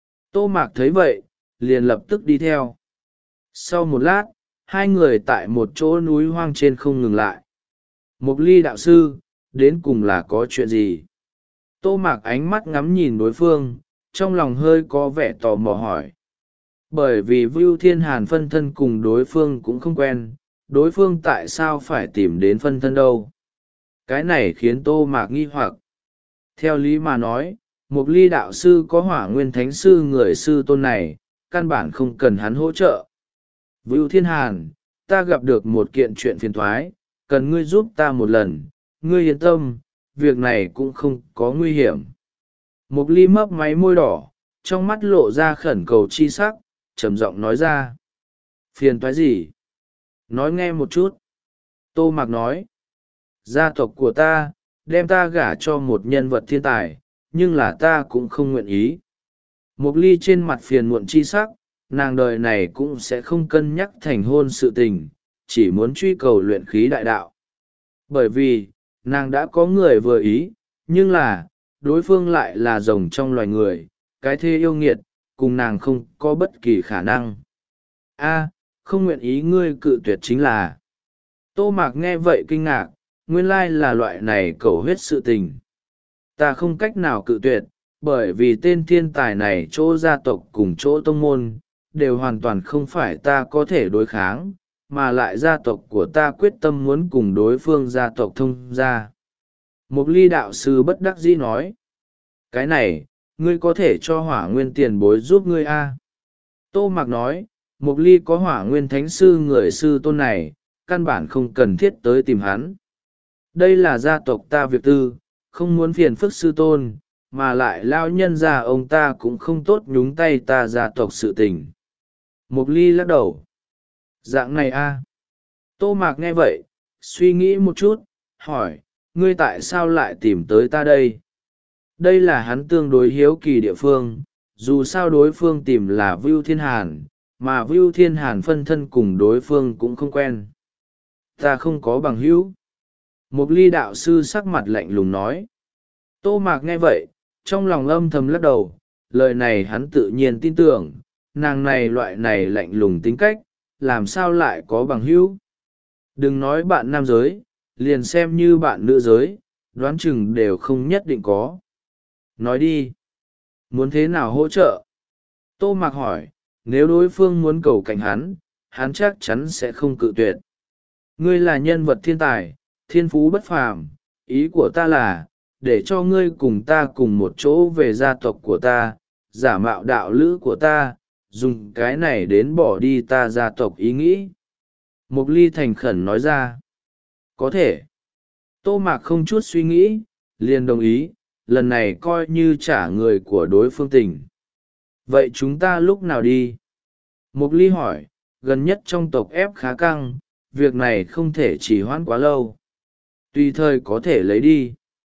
Tô Mạc thấy vậy, liền lập tức đi theo. Sau một lát, hai người tại một chỗ núi hoang trên không ngừng lại. Mục ly đạo sư, đến cùng là có chuyện gì? Tô Mạc ánh mắt ngắm nhìn đối phương, trong lòng hơi có vẻ tò mò hỏi. Bởi vì Vưu Thiên Hàn phân thân cùng đối phương cũng không quen, đối phương tại sao phải tìm đến phân thân đâu? Cái này khiến Tô Mạc nghi hoặc. Theo lý mà nói, Mục ly đạo sư có hỏa nguyên thánh sư người sư tôn này, căn bản không cần hắn hỗ trợ. Vưu Thiên Hàn, ta gặp được một kiện chuyện phiền thoái, cần ngươi giúp ta một lần, ngươi yên tâm, việc này cũng không có nguy hiểm. Mục ly mấp máy môi đỏ, trong mắt lộ ra khẩn cầu chi sắc, trầm giọng nói ra. Phiền toái gì? Nói nghe một chút. Tô Mạc nói. Gia tộc của ta, đem ta gả cho một nhân vật thiên tài, nhưng là ta cũng không nguyện ý. Mục ly trên mặt phiền muộn chi sắc, nàng đời này cũng sẽ không cân nhắc thành hôn sự tình, chỉ muốn truy cầu luyện khí đại đạo. Bởi vì, nàng đã có người vừa ý, nhưng là, đối phương lại là rồng trong loài người, cái thế yêu nghiệt, cùng nàng không có bất kỳ khả năng. A, không nguyện ý ngươi cự tuyệt chính là. Tô Mạc nghe vậy kinh ngạc, nguyên lai là loại này cầu huyết sự tình. Ta không cách nào cự tuyệt, bởi vì tên thiên tài này chỗ gia tộc cùng chỗ tông môn, đều hoàn toàn không phải ta có thể đối kháng, mà lại gia tộc của ta quyết tâm muốn cùng đối phương gia tộc thông gia. Mục ly đạo sư bất đắc dĩ nói. Cái này, ngươi có thể cho hỏa nguyên tiền bối giúp ngươi a à? Tô Mạc nói, Mục ly có hỏa nguyên thánh sư người sư tôn này, căn bản không cần thiết tới tìm hắn. Đây là gia tộc ta việc tư, không muốn phiền phức sư tôn, mà lại lao nhân già ông ta cũng không tốt nhúng tay ta gia tộc sự tình. Mục ly lắc đầu. Dạng này a à? Tô Mạc nghe vậy, suy nghĩ một chút, hỏi, ngươi tại sao lại tìm tới ta đây? Đây là hắn tương đối hiếu kỳ địa phương, dù sao đối phương tìm là Vưu Thiên Hàn, mà Vưu Thiên Hàn phân thân cùng đối phương cũng không quen. Ta không có bằng hữu. Mục ly đạo sư sắc mặt lạnh lùng nói. Tô Mạc nghe vậy, trong lòng âm thầm lắc đầu, lời này hắn tự nhiên tin tưởng, nàng này loại này lạnh lùng tính cách, làm sao lại có bằng hữu. Đừng nói bạn nam giới, liền xem như bạn nữ giới, đoán chừng đều không nhất định có. Nói đi, muốn thế nào hỗ trợ? Tô Mạc hỏi, nếu đối phương muốn cầu cạnh hắn, hắn chắc chắn sẽ không cự tuyệt. Ngươi là nhân vật thiên tài, thiên phú bất phàm, ý của ta là, để cho ngươi cùng ta cùng một chỗ về gia tộc của ta, giả mạo đạo lữ của ta, dùng cái này đến bỏ đi ta gia tộc ý nghĩ. Mục ly thành khẩn nói ra. Có thể. Tô Mạc không chút suy nghĩ, liền đồng ý, lần này coi như trả người của đối phương tình. Vậy chúng ta lúc nào đi? Mục ly hỏi, gần nhất trong tộc ép khá căng, việc này không thể chỉ hoãn quá lâu. Tùy thời có thể lấy đi.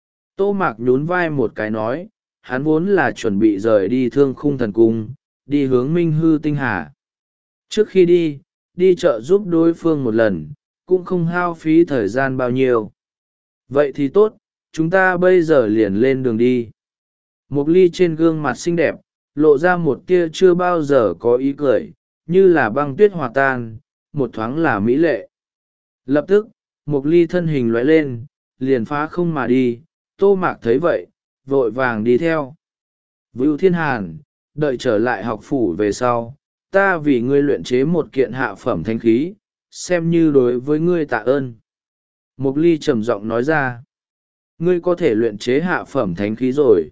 Tô Mạc nhún vai một cái nói, hắn vốn là chuẩn bị rời đi Thương Khung Thần Cung, đi hướng Minh Hư Tinh Hà. Trước khi đi, đi chợ giúp đối phương một lần, cũng không hao phí thời gian bao nhiêu. Vậy thì tốt, chúng ta bây giờ liền lên đường đi. Mục ly trên gương mặt xinh đẹp, lộ ra một tia chưa bao giờ có ý cười, như là băng tuyết hòa tan, một thoáng là mỹ lệ. Lập tức, Mục ly thân hình lóe lên, liền phá không mà đi, Tô Mạc thấy vậy, vội vàng đi theo. Vưu Thiên Hàn, đợi trở lại học phủ về sau, ta vì ngươi luyện chế một kiện hạ phẩm thánh khí, xem như đối với ngươi tạ ơn. Mục ly trầm giọng nói ra, ngươi có thể luyện chế hạ phẩm thánh khí rồi.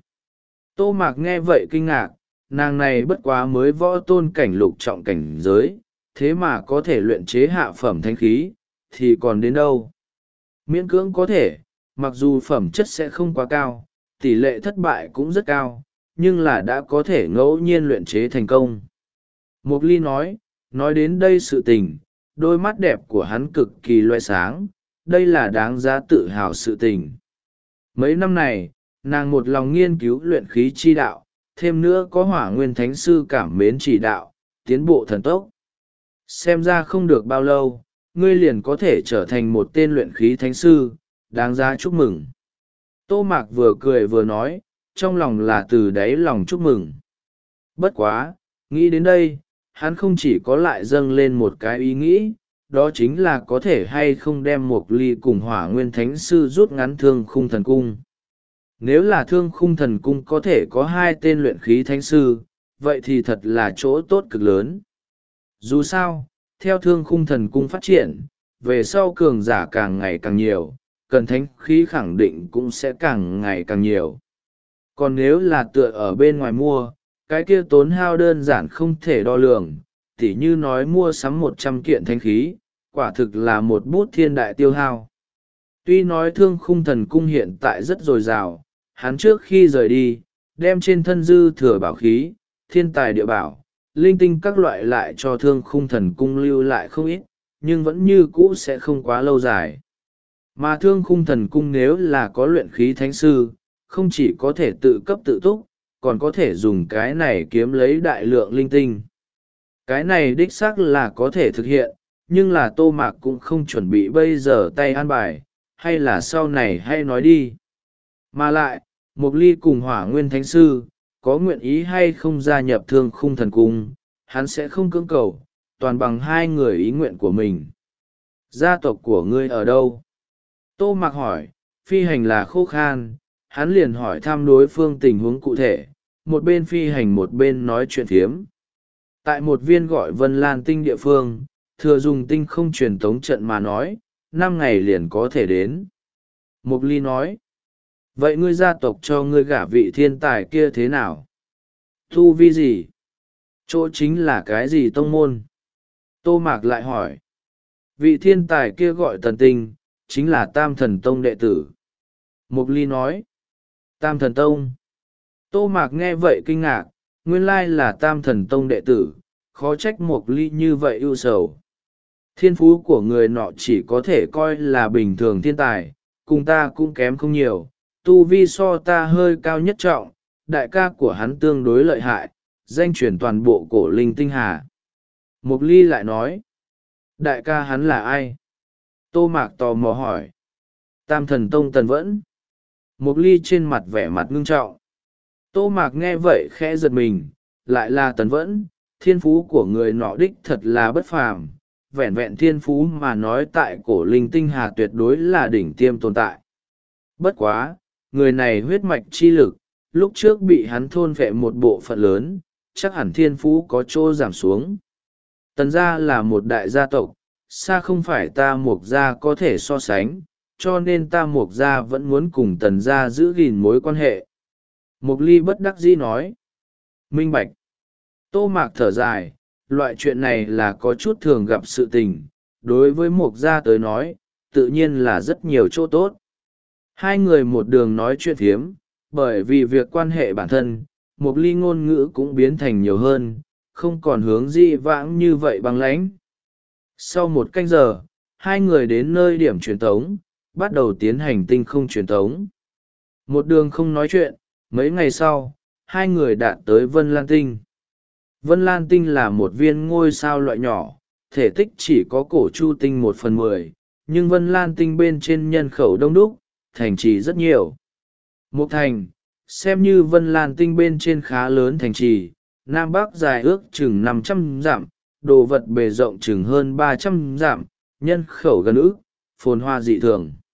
Tô Mạc nghe vậy kinh ngạc, nàng này bất quá mới võ tôn cảnh lục trọng cảnh giới, thế mà có thể luyện chế hạ phẩm thánh khí, thì còn đến đâu. Miễn cưỡng có thể, mặc dù phẩm chất sẽ không quá cao, tỷ lệ thất bại cũng rất cao, nhưng là đã có thể ngẫu nhiên luyện chế thành công. Mục ly nói, nói đến đây sự tình, đôi mắt đẹp của hắn cực kỳ loe sáng, đây là đáng giá tự hào sự tình. Mấy năm này, nàng một lòng nghiên cứu luyện khí chi đạo, thêm nữa có hỏa nguyên thánh sư cảm mến chỉ đạo, tiến bộ thần tốc. Xem ra không được bao lâu, ngươi liền có thể trở thành một tên luyện khí thánh sư, đáng giá chúc mừng. Tô Mạc vừa cười vừa nói, trong lòng là từ đáy lòng chúc mừng. Bất quá, nghĩ đến đây, hắn không chỉ có lại dâng lên một cái ý nghĩ, đó chính là có thể hay không đem Mộc Ly cùng Hỏa Nguyên Thánh Sư rút ngắn Thương Khung Thần Cung. Nếu là Thương Khung Thần Cung có thể có hai tên luyện khí thánh sư, vậy thì thật là chỗ tốt cực lớn. Dù sao, theo Thương Khung Thần Cung phát triển, về sau cường giả càng ngày càng nhiều, cần thánh khí khẳng định cũng sẽ càng ngày càng nhiều. Còn nếu là tựa ở bên ngoài mua, cái kia tốn hao đơn giản không thể đo lường, tỉ như nói mua sắm một trăm kiện thánh khí, quả thực là một bút thiên đại tiêu hao. Tuy nói Thương Khung Thần Cung hiện tại rất dồi dào, hắn trước khi rời đi, đem trên thân dư thừa bảo khí, thiên tài địa bảo, linh tinh các loại lại cho Thương Khung Thần Cung lưu lại không ít, nhưng vẫn như cũ sẽ không quá lâu dài. Mà Thương Khung Thần Cung nếu là có luyện khí thánh sư, không chỉ có thể tự cấp tự túc, còn có thể dùng cái này kiếm lấy đại lượng linh tinh. Cái này đích xác là có thể thực hiện, nhưng là Tô Mạc cũng không chuẩn bị bây giờ tay an bài, hay là sau này hay nói đi. Mà lại, Mộc Ly cùng Hỏa Nguyên Thánh Sư, có nguyện ý hay không gia nhập Thương Khung Thần Cung, hắn sẽ không cưỡng cầu, toàn bằng hai người ý nguyện của mình. Gia tộc của ngươi ở đâu? Tô Mạc hỏi, phi hành là khô khan, hắn liền hỏi thăm đối phương tình huống cụ thể, một bên phi hành một bên nói chuyện thiếm. Tại một viên gọi Vân Lan Tinh địa phương, thừa dùng tinh không truyền tống trận mà nói, năm ngày liền có thể đến. Mộc Ly nói, vậy ngươi gia tộc cho ngươi gả vị thiên tài kia thế nào? Tu vi gì? Chỗ chính là cái gì tông môn? Tô Mạc lại hỏi, vị thiên tài kia gọi Tần Tinh, chính là Tam Thần Tông đệ tử. Mộc Ly nói, Tam Thần Tông. Tô Mạc nghe vậy kinh ngạc, nguyên lai là Tam Thần Tông đệ tử, khó trách Mộc Ly như vậy ưu sầu. Thiên phú của người nọ chỉ có thể coi là bình thường thiên tài, cùng ta cũng kém không nhiều, tu vi so ta hơi cao nhất trọng, đại ca của hắn tương đối lợi hại, danh truyền toàn bộ cổ linh tinh hà. Mộc Ly lại nói, đại ca hắn là ai? Tô Mạc tò mò hỏi. Tam Thần Tông Tần Vẫn. Mộc Ly trên mặt vẻ mặt ngưng trọng. Tô Mạc nghe vậy khẽ giật mình, lại là Tần Vẫn, thiên phú của người nọ đích thật là bất phàm, vẹn vẹn thiên phú mà nói tại cổ linh tinh hà tuyệt đối là đỉnh tiêm tồn tại. Bất quá, người này huyết mạch chi lực, lúc trước bị hắn thôn vệ một bộ phận lớn, chắc hẳn thiên phú có chỗ giảm xuống. Tần gia là một đại gia tộc, xa không phải ta Mộc gia có thể so sánh, cho nên ta Mộc gia vẫn muốn cùng Tần gia giữ gìn mối quan hệ. Mộc Ly bất đắc dĩ nói. Minh bạch. Tô Mạc thở dài, loại chuyện này là có chút thường gặp sự tình, đối với Mộc gia tới nói, tự nhiên là rất nhiều chỗ tốt. Hai người một đường nói chuyện phiếm, bởi vì việc quan hệ bản thân, Mộc Ly ngôn ngữ cũng biến thành nhiều hơn, không còn hướng dị vãng như vậy băng lãnh. Sau một canh giờ, hai người đến nơi điểm truyền tống, bắt đầu tiến hành tinh không truyền tống. Một đường không nói chuyện, mấy ngày sau, hai người đạt tới Vân Lan Tinh. Vân Lan Tinh là một viên ngôi sao loại nhỏ, thể tích chỉ có cổ Chu Tinh một phần mười, nhưng Vân Lan Tinh bên trên nhân khẩu đông đúc, thành trì rất nhiều. Một thành, xem như Vân Lan Tinh bên trên khá lớn thành trì, Nam Bắc dài ước chừng năm trăm dặm, đồ vật bề rộng chừng hơn ba trăm dặm, nhân khẩu gần ước, phồn hoa dị thường.